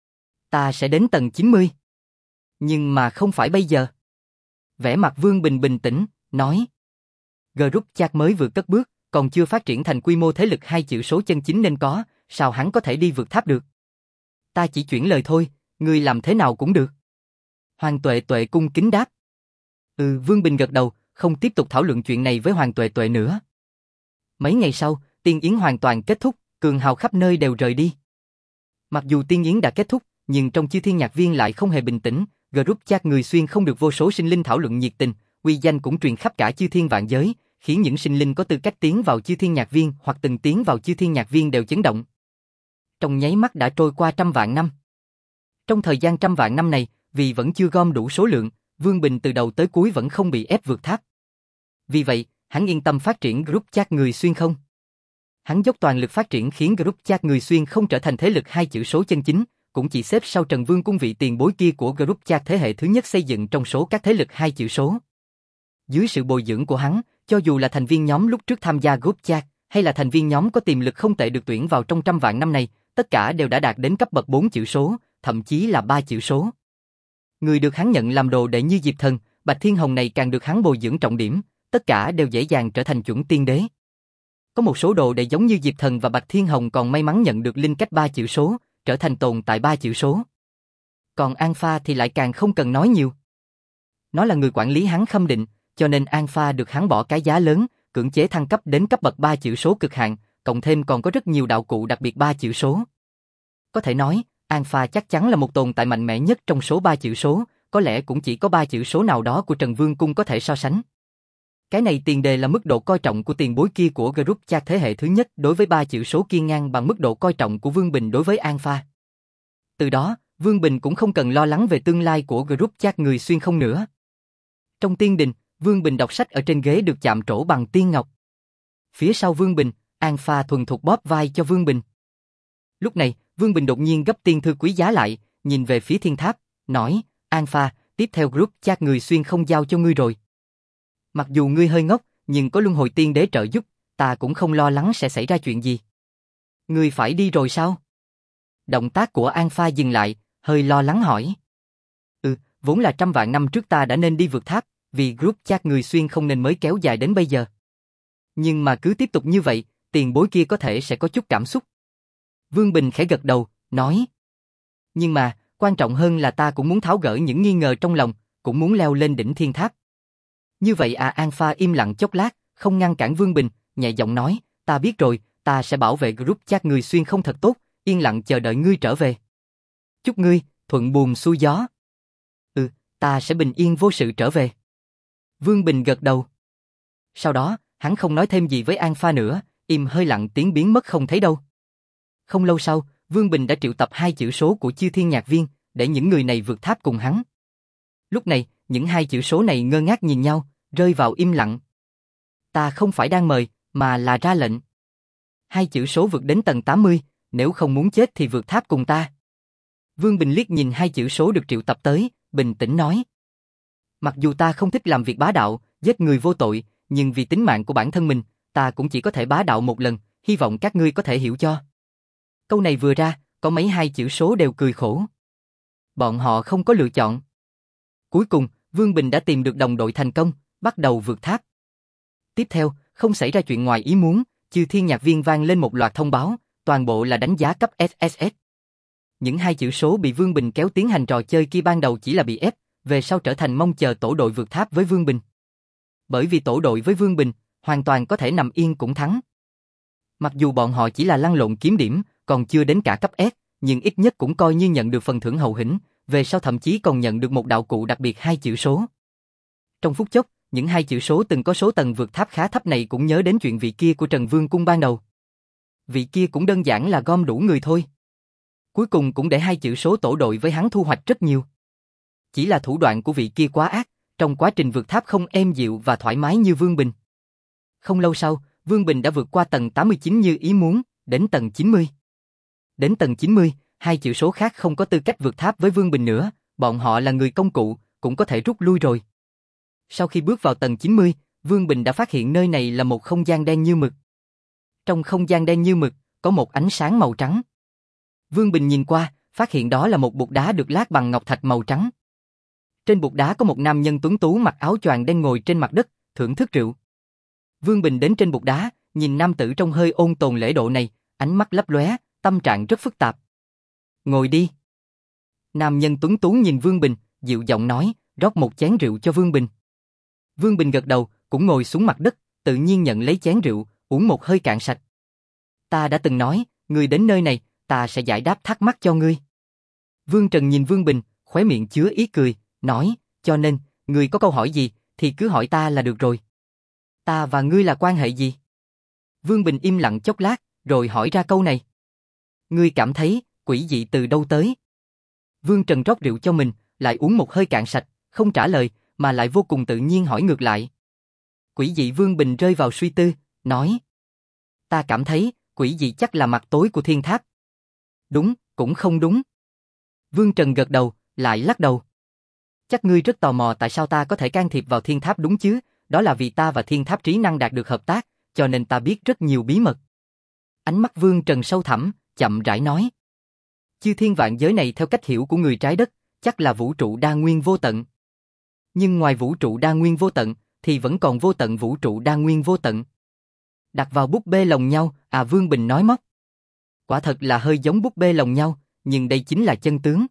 Ta sẽ đến tầng chín mươi. Nhưng mà không phải bây giờ. Vẻ mặt Vương Bình bình tĩnh, nói. Group chat mới vừa cất bước, còn chưa phát triển thành quy mô thế lực hai chữ số chân chính nên có, sao hắn có thể đi vượt tháp được? Ta chỉ chuyển lời thôi, ngươi làm thế nào cũng được. Hoàng Tuệ Tuệ cung kính đáp. Ừ, Vương Bình gật đầu, không tiếp tục thảo luận chuyện này với Hoàng Tuệ Tuệ nữa. Mấy ngày sau, tiên yến hoàn toàn kết thúc, cường hào khắp nơi đều rời đi. Mặc dù tiên yến đã kết thúc, nhưng trong chư thiên nhạc viên lại không hề bình tĩnh, group chat người xuyên không được vô số sinh linh thảo luận nhiệt tình, uy danh cũng truyền khắp cả chư thiên vạn giới, khiến những sinh linh có tư cách tiến vào chư thiên nhạc viên hoặc từng tiến vào chư thiên nhạc viên đều chấn động. Trong nháy mắt đã trôi qua trăm vạn năm. Trong thời gian trăm vạn năm này, vì vẫn chưa gom đủ số lượng, Vương Bình từ đầu tới cuối vẫn không bị ép vượt tháp. Vì vậy, hắn yên tâm phát triển group chat người xuyên không. Hắn dốc toàn lực phát triển khiến group chat người xuyên không trở thành thế lực hai chữ số chân chính, cũng chỉ xếp sau Trần Vương cung vị tiền bối kia của group chat thế hệ thứ nhất xây dựng trong số các thế lực hai chữ số. Dưới sự bồi dưỡng của hắn, cho dù là thành viên nhóm lúc trước tham gia group chat, hay là thành viên nhóm có tiềm lực không tệ được tuyển vào trong trăm vạn năm này, tất cả đều đã đạt đến cấp bậc bốn chữ số, thậm chí là ba chữ số. Người được hắn nhận làm đồ đệ như Diệp Thần, Bạch Thiên Hồng này càng được hắn bồi dưỡng trọng điểm, tất cả đều dễ dàng trở thành chuẩn tiên đế. Có một số đồ đệ giống như Diệp Thần và Bạch Thiên Hồng còn may mắn nhận được linh cách ba chữ số, trở thành tồn tại ba chữ số. Còn An Pha thì lại càng không cần nói nhiều. Nó là người quản lý hắn khâm định, cho nên An Pha được hắn bỏ cái giá lớn, cưỡng chế thăng cấp đến cấp bậc ba chữ số cực hạn, cộng thêm còn có rất nhiều đạo cụ đặc biệt ba chữ số. Có thể nói, An Pha chắc chắn là một tồn tại mạnh mẽ nhất trong số ba chữ số, có lẽ cũng chỉ có ba chữ số nào đó của Trần Vương cung có thể so sánh. Cái này tiền đề là mức độ coi trọng của tiền bối kia của group chat thế hệ thứ nhất đối với ba chữ số kiên ngang bằng mức độ coi trọng của Vương Bình đối với An Pha. Từ đó, Vương Bình cũng không cần lo lắng về tương lai của group chat người xuyên không nữa. Trong tiên đình, Vương Bình đọc sách ở trên ghế được chạm trổ bằng tiên ngọc. Phía sau Vương Bình, An Pha thuần thục bóp vai cho Vương Bình. Lúc này, Vương Bình đột nhiên gấp tiên thư quý giá lại, nhìn về phía thiên tháp, nói, An Pha, tiếp theo group chat người xuyên không giao cho ngươi rồi. Mặc dù ngươi hơi ngốc, nhưng có luân hồi tiên đế trợ giúp, ta cũng không lo lắng sẽ xảy ra chuyện gì. Ngươi phải đi rồi sao? Động tác của An Pha dừng lại, hơi lo lắng hỏi. Ừ, vốn là trăm vạn năm trước ta đã nên đi vượt tháp, vì group chat người xuyên không nên mới kéo dài đến bây giờ. Nhưng mà cứ tiếp tục như vậy, tiền bối kia có thể sẽ có chút cảm xúc. Vương Bình khẽ gật đầu, nói. Nhưng mà, quan trọng hơn là ta cũng muốn tháo gỡ những nghi ngờ trong lòng, cũng muốn leo lên đỉnh thiên tháp. Như vậy à? An Pha im lặng chốc lát, không ngăn cản Vương Bình, nhẹ giọng nói, ta biết rồi, ta sẽ bảo vệ group chat người xuyên không thật tốt, yên lặng chờ đợi ngươi trở về. Chúc ngươi, thuận buồm xuôi gió. Ừ, ta sẽ bình yên vô sự trở về. Vương Bình gật đầu. Sau đó, hắn không nói thêm gì với An Pha nữa, im hơi lặng tiếng biến mất không thấy đâu. Không lâu sau, Vương Bình đã triệu tập hai chữ số của chư thiên nhạc viên, để những người này vượt tháp cùng hắn. Lúc này, những hai chữ số này ngơ ngác nhìn nhau, rơi vào im lặng. Ta không phải đang mời, mà là ra lệnh. Hai chữ số vượt đến tầng tám mươi, nếu không muốn chết thì vượt tháp cùng ta. Vương Bình liếc nhìn hai chữ số được triệu tập tới, bình tĩnh nói. Mặc dù ta không thích làm việc bá đạo, giết người vô tội, nhưng vì tính mạng của bản thân mình, ta cũng chỉ có thể bá đạo một lần, hy vọng các ngươi có thể hiểu cho. Câu này vừa ra, có mấy hai chữ số đều cười khổ. Bọn họ không có lựa chọn. Cuối cùng, Vương Bình đã tìm được đồng đội thành công, bắt đầu vượt tháp. Tiếp theo, không xảy ra chuyện ngoài ý muốn, chư thiên nhạc viên vang lên một loạt thông báo, toàn bộ là đánh giá cấp ét ét ét. Những hai chữ số bị Vương Bình kéo tiến hành trò chơi kia ban đầu chỉ là bị ép, về sau trở thành mong chờ tổ đội vượt tháp với Vương Bình. Bởi vì tổ đội với Vương Bình, hoàn toàn có thể nằm yên cũng thắng. Mặc dù bọn họ chỉ là lăn lộn kiếm điểm, còn còn chưa đến cả cấp S, nhưng ít nhất cũng coi như nhận được phần thưởng hậu hĩnh, về sau thậm chí còn nhận được một đạo cụ đặc biệt hai chữ số. Trong phút chốc, những hai chữ số từng có số tầng vượt tháp khá thấp này cũng nhớ đến chuyện vị kia của Trần Vương Cung ban đầu. Vị kia cũng đơn giản là gom đủ người thôi. Cuối cùng cũng để hai chữ số tổ đội với hắn thu hoạch rất nhiều. Chỉ là thủ đoạn của vị kia quá ác, trong quá trình vượt tháp không êm dịu và thoải mái như Vương Bình. Không lâu sau, Vương Bình đã vượt qua tầng tám mươi chín như ý muốn, đến tầng chín mươi. Đến tầng chín mươi, hai chữ số khác không có tư cách vượt tháp với Vương Bình nữa, bọn họ là người công cụ, cũng có thể rút lui rồi. Sau khi bước vào tầng chín mươi, Vương Bình đã phát hiện nơi này là một không gian đen như mực. Trong không gian đen như mực, có một ánh sáng màu trắng. Vương Bình nhìn qua, phát hiện đó là một bục đá được lát bằng ngọc thạch màu trắng. Trên bục đá có một nam nhân tuấn tú mặc áo choàng đen ngồi trên mặt đất, thưởng thức rượu. Vương Bình đến trên bục đá, nhìn nam tử trông hơi ôn tồn lễ độ này, ánh mắt lấp lóe, tâm trạng rất phức tạp. Ngồi đi. Nam nhân tuấn tú nhìn Vương Bình, dịu giọng nói, rót một chén rượu cho Vương Bình. Vương Bình gật đầu, cũng ngồi xuống mặt đất, tự nhiên nhận lấy chén rượu, uống một hơi cạn sạch. Ta đã từng nói, ngươi đến nơi này, ta sẽ giải đáp thắc mắc cho ngươi. Vương Trần nhìn Vương Bình, khóe miệng chứa ý cười, nói, cho nên, ngươi có câu hỏi gì, thì cứ hỏi ta là được rồi. Ta và ngươi là quan hệ gì? Vương Bình im lặng chốc lát, rồi hỏi ra câu này. Ngươi cảm thấy, quỷ dị từ đâu tới? Vương Trần rót rượu cho mình, lại uống một hơi cạn sạch, không trả lời, mà lại vô cùng tự nhiên hỏi ngược lại. Quỷ dị Vương Bình rơi vào suy tư, nói. Ta cảm thấy, quỷ dị chắc là mặt tối của thiên tháp. Đúng, cũng không đúng. Vương Trần gật đầu, lại lắc đầu. Chắc ngươi rất tò mò tại sao ta có thể can thiệp vào thiên tháp đúng chứ, đó là vì ta và thiên tháp trí năng đạt được hợp tác, cho nên ta biết rất nhiều bí mật. Ánh mắt Vương Trần sâu thẳm, chậm rãi nói. Chư thiên vạn giới này theo cách hiểu của người trái đất, chắc là vũ trụ đa nguyên vô tận. Nhưng ngoài vũ trụ đa nguyên vô tận, thì vẫn còn vô tận vũ trụ đa nguyên vô tận. Đặt vào búp bê lồng nhau, à Vương Bình nói móc. Quả thật là hơi giống búp bê lồng nhau, nhưng đây chính là chân tướng.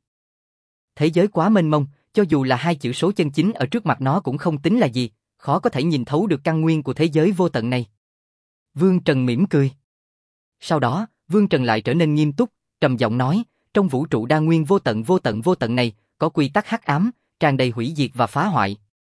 Thế giới quá mênh mông, cho dù là hai chữ số chân chính ở trước mặt nó cũng không tính là gì, khó có thể nhìn thấu được căn nguyên của thế giới vô tận này. Vương Trần mỉm cười. Sau đó, Vương Trần lại trở nên nghiêm túc, trầm giọng nói, trong vũ trụ đa nguyên vô tận vô tận vô tận này, có quy tắc hắc ám, tràn đầy hủy diệt và phá hoại.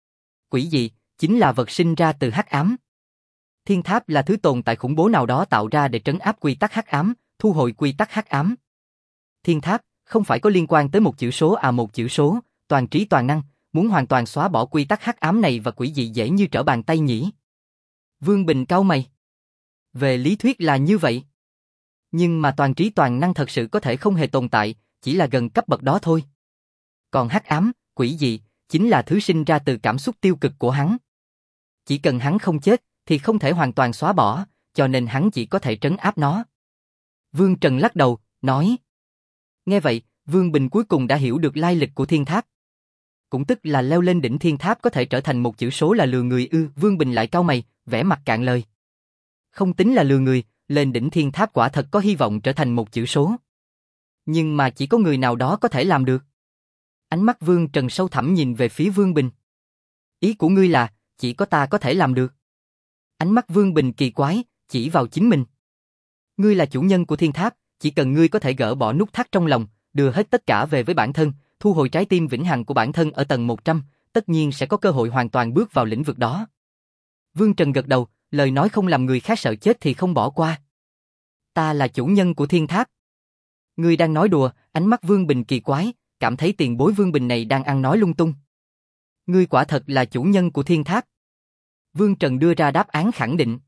Quỷ dị, chính là vật sinh ra từ hắc ám. Thiên tháp là thứ tồn tại khủng bố nào đó tạo ra để trấn áp quy tắc hắc ám, thu hồi quy tắc hắc ám. Thiên tháp không phải có liên quan tới một chữ số à một chữ số, toàn trí toàn năng, muốn hoàn toàn xóa bỏ quy tắc hắc ám này và quỷ dị dễ như trở bàn tay nhỉ. Vương Bình cau mày. Về lý thuyết là như vậy. Nhưng mà toàn trí toàn năng thật sự có thể không hề tồn tại, chỉ là gần cấp bậc đó thôi. Còn hắc ám, quỷ dị, chính là thứ sinh ra từ cảm xúc tiêu cực của hắn. Chỉ cần hắn không chết, thì không thể hoàn toàn xóa bỏ, cho nên hắn chỉ có thể trấn áp nó. Vương Trần lắc đầu, nói. Nghe vậy, Vương Bình cuối cùng đã hiểu được lai lịch của thiên tháp. Cũng tức là leo lên đỉnh thiên tháp có thể trở thành một chữ số là lừa người ư. Vương Bình lại cau mày, vẻ mặt cạn lời. Không tính là lừa người, lên đỉnh thiên tháp quả thật có hy vọng trở thành một chữ số. Nhưng mà chỉ có người nào đó có thể làm được. Ánh mắt Vương Trần sâu thẳm nhìn về phía Vương Bình. Ý của ngươi là, chỉ có ta có thể làm được. Ánh mắt Vương Bình kỳ quái, chỉ vào chính mình. Ngươi là chủ nhân của thiên tháp, chỉ cần ngươi có thể gỡ bỏ nút thắt trong lòng, đưa hết tất cả về với bản thân, thu hồi trái tim vĩnh hằng của bản thân ở tầng một trăm, tất nhiên sẽ có cơ hội hoàn toàn bước vào lĩnh vực đó. Vương Trần gật đầu, lời nói không làm người khác sợ chết thì không bỏ qua. Ta là chủ nhân của thiên tháp. Ngươi đang nói đùa, ánh mắt Vương Bình kỳ quái, cảm thấy tiền bối Vương Bình này đang ăn nói lung tung. Ngươi quả thật là chủ nhân của thiên tháp. Vương Trần đưa ra đáp án khẳng định.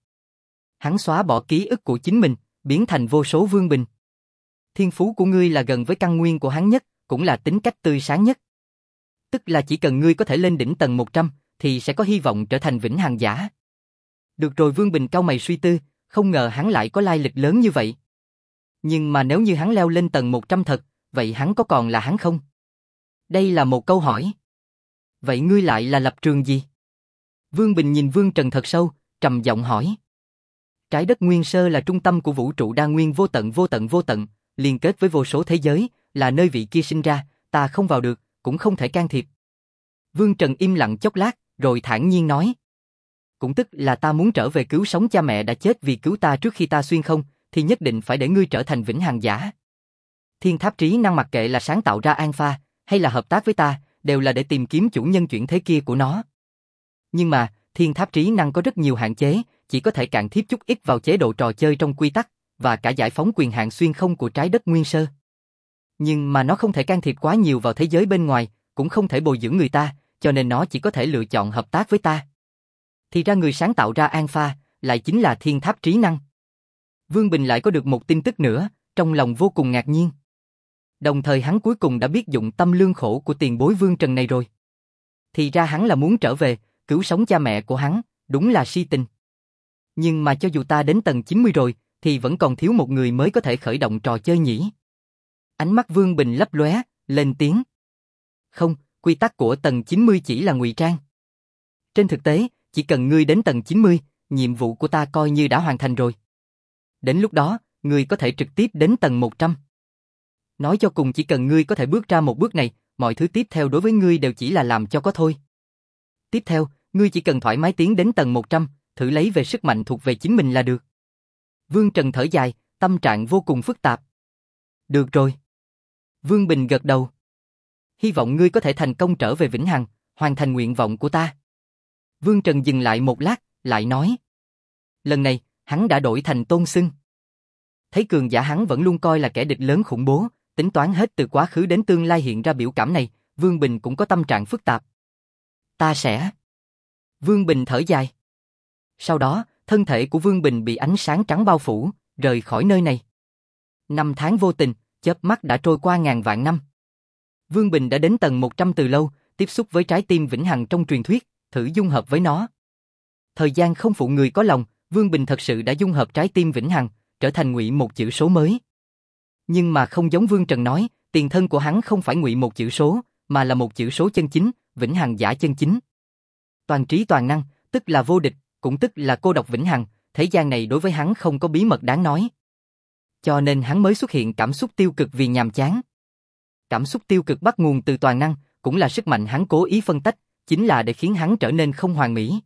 Hắn xóa bỏ ký ức của chính mình, biến thành vô số Vương Bình. Thiên phú của ngươi là gần với căn nguyên của hắn nhất, cũng là tính cách tươi sáng nhất. Tức là chỉ cần ngươi có thể lên đỉnh tầng một trăm, thì sẽ có hy vọng trở thành vĩnh hằng giả. Được rồi, Vương Bình cau mày suy tư, không ngờ hắn lại có lai lịch lớn như vậy. Nhưng mà nếu như hắn leo lên tầng một trăm thật, vậy hắn có còn là hắn không? Đây là một câu hỏi. Vậy ngươi lại là lập trường gì? Vương Bình nhìn Vương Trần thật sâu, trầm giọng hỏi. Trái đất nguyên sơ là trung tâm của vũ trụ đa nguyên vô tận vô tận vô tận, liên kết với vô số thế giới, là nơi vị kia sinh ra, ta không vào được, cũng không thể can thiệp. Vương Trần im lặng chốc lát, rồi thản nhiên nói. Cũng tức là ta muốn trở về cứu sống cha mẹ đã chết vì cứu ta trước khi ta xuyên không, thì nhất định phải để ngươi trở thành vĩnh hằng giả. Thiên tháp trí năng mặc kệ là sáng tạo ra Alpha, hay là hợp tác với ta, đều là để tìm kiếm chủ nhân chuyển thế kia của nó. Nhưng mà, thiên tháp trí năng có rất nhiều hạn chế, chỉ có thể cạn thiếp chút ít vào chế độ trò chơi trong quy tắc, và cả giải phóng quyền hạn xuyên không của trái đất nguyên sơ. Nhưng mà nó không thể can thiệp quá nhiều vào thế giới bên ngoài, cũng không thể bồi dưỡng người ta, cho nên nó chỉ có thể lựa chọn hợp tác với ta. Thì ra người sáng tạo ra Alpha, lại chính là thiên tháp trí năng. Vương Bình lại có được một tin tức nữa, trong lòng vô cùng ngạc nhiên. Đồng thời hắn cuối cùng đã biết dụng tâm lương khổ của tiền bối Vương Trần này rồi. Thì ra hắn là muốn trở về, cứu sống cha mẹ của hắn, đúng là si tình. Nhưng mà cho dù ta đến tầng chín mươi rồi, thì vẫn còn thiếu một người mới có thể khởi động trò chơi nhỉ. Ánh mắt Vương Bình lấp lóe, lên tiếng. Không, quy tắc của tầng chín mươi chỉ là ngụy trang. Trên thực tế, chỉ cần ngươi đến tầng chín mươi, nhiệm vụ của ta coi như đã hoàn thành rồi. Đến lúc đó, ngươi có thể trực tiếp đến tầng một trăm. Nói cho cùng chỉ cần ngươi có thể bước ra một bước này, mọi thứ tiếp theo đối với ngươi đều chỉ là làm cho có thôi. Tiếp theo, ngươi chỉ cần thoải mái tiến đến tầng một trăm, thử lấy về sức mạnh thuộc về chính mình là được. Vương Trần thở dài, tâm trạng vô cùng phức tạp. Được rồi. Vương Bình gật đầu. Hy vọng ngươi có thể thành công trở về vĩnh hằng, hoàn thành nguyện vọng của ta. Vương Trần dừng lại một lát, lại nói. Lần này, hắn đã đổi thành tôn xưng. Thấy cường giả hắn vẫn luôn coi là kẻ địch lớn khủng bố, tính toán hết từ quá khứ đến tương lai hiện ra biểu cảm này, Vương Bình cũng có tâm trạng phức tạp. Ta sẽ... Vương Bình thở dài. Sau đó, thân thể của Vương Bình bị ánh sáng trắng bao phủ, rời khỏi nơi này. Năm tháng vô tình, chớp mắt đã trôi qua ngàn vạn năm. Vương Bình đã đến tầng một trăm từ lâu, tiếp xúc với trái tim vĩnh hằng trong truyền thuyết, thử dung hợp với nó. Thời gian không phụ người có lòng, Vương Bình thật sự đã dung hợp trái tim vĩnh hằng, trở thành ngụy một chữ số mới. Nhưng mà không giống Vương Trần nói, tiền thân của hắn không phải ngụy một chữ số, mà là một chữ số chân chính, vĩnh hằng giả chân chính. Toàn trí toàn năng, tức là vô địch, cũng tức là cô độc vĩnh hằng, thế gian này đối với hắn không có bí mật đáng nói. Cho nên hắn mới xuất hiện cảm xúc tiêu cực vì nhàm chán. Cảm xúc tiêu cực bắt nguồn từ toàn năng, cũng là sức mạnh hắn cố ý phân tách, chính là để khiến hắn trở nên không hoàn mỹ.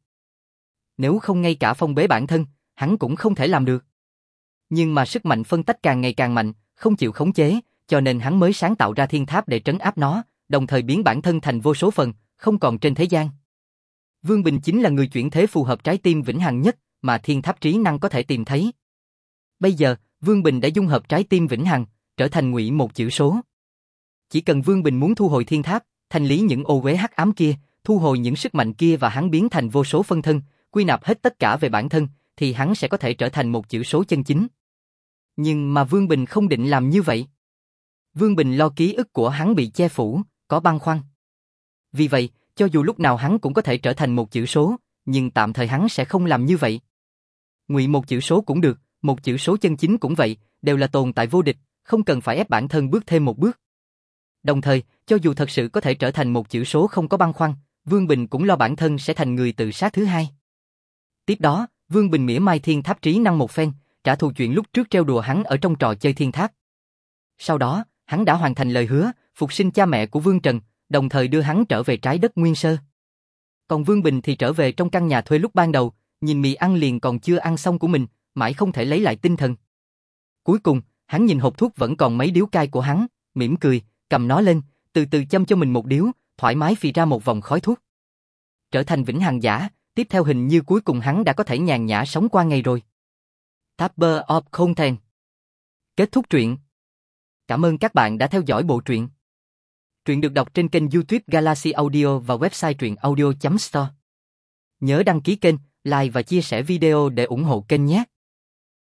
Nếu không ngay cả phong bế bản thân, hắn cũng không thể làm được. Nhưng mà sức mạnh phân tách càng ngày càng mạnh, không chịu khống chế, cho nên hắn mới sáng tạo ra thiên tháp để trấn áp nó, đồng thời biến bản thân thành vô số phần, không còn trên thế gian. Vương Bình chính là người chuyển thế phù hợp trái tim vĩnh hằng nhất mà thiên tháp trí năng có thể tìm thấy. Bây giờ, Vương Bình đã dung hợp trái tim vĩnh hằng, trở thành ngụy một chữ số. Chỉ cần Vương Bình muốn thu hồi thiên tháp, thanh lý những ô uế hắc ám kia, thu hồi những sức mạnh kia và hắn biến thành vô số phân thân, quy nạp hết tất cả về bản thân, thì hắn sẽ có thể trở thành một chữ số chân chính. Nhưng mà Vương Bình không định làm như vậy. Vương Bình lo ký ức của hắn bị che phủ, có băn khoăn. Vì vậy, cho dù lúc nào hắn cũng có thể trở thành một chữ số, nhưng tạm thời hắn sẽ không làm như vậy. Ngụy một chữ số cũng được, một chữ số chân chính cũng vậy, đều là tồn tại vô địch, không cần phải ép bản thân bước thêm một bước. Đồng thời, cho dù thật sự có thể trở thành một chữ số không có băn khoăn, Vương Bình cũng lo bản thân sẽ thành người tự sát thứ hai. Tiếp đó, Vương Bình mỉa mai thiên tháp trí năng một phen, trả thù chuyện lúc trước trêu đùa hắn ở trong trò chơi thiên tháp. Sau đó, hắn đã hoàn thành lời hứa, phục sinh cha mẹ của Vương Trần, đồng thời đưa hắn trở về trái đất nguyên sơ. Còn Vương Bình thì trở về trong căn nhà thuê lúc ban đầu, nhìn mì ăn liền còn chưa ăn xong của mình, mãi không thể lấy lại tinh thần. Cuối cùng, hắn nhìn hộp thuốc vẫn còn mấy điếu cai của hắn, mỉm cười, cầm nó lên, từ từ châm cho mình một điếu, thoải mái phì ra một vòng khói thuốc. Trở thành vĩnh hằng giả, tiếp theo hình như cuối cùng hắn đã có thể nhàn nhã sống qua ngày rồi. Table of Content. Kết thúc truyện. Cảm ơn các bạn đã theo dõi bộ truyện. Truyện được đọc trên kênh YouTube Galaxy Audio và website truyện audio chấm store. Nhớ đăng ký kênh, like và chia sẻ video để ủng hộ kênh nhé.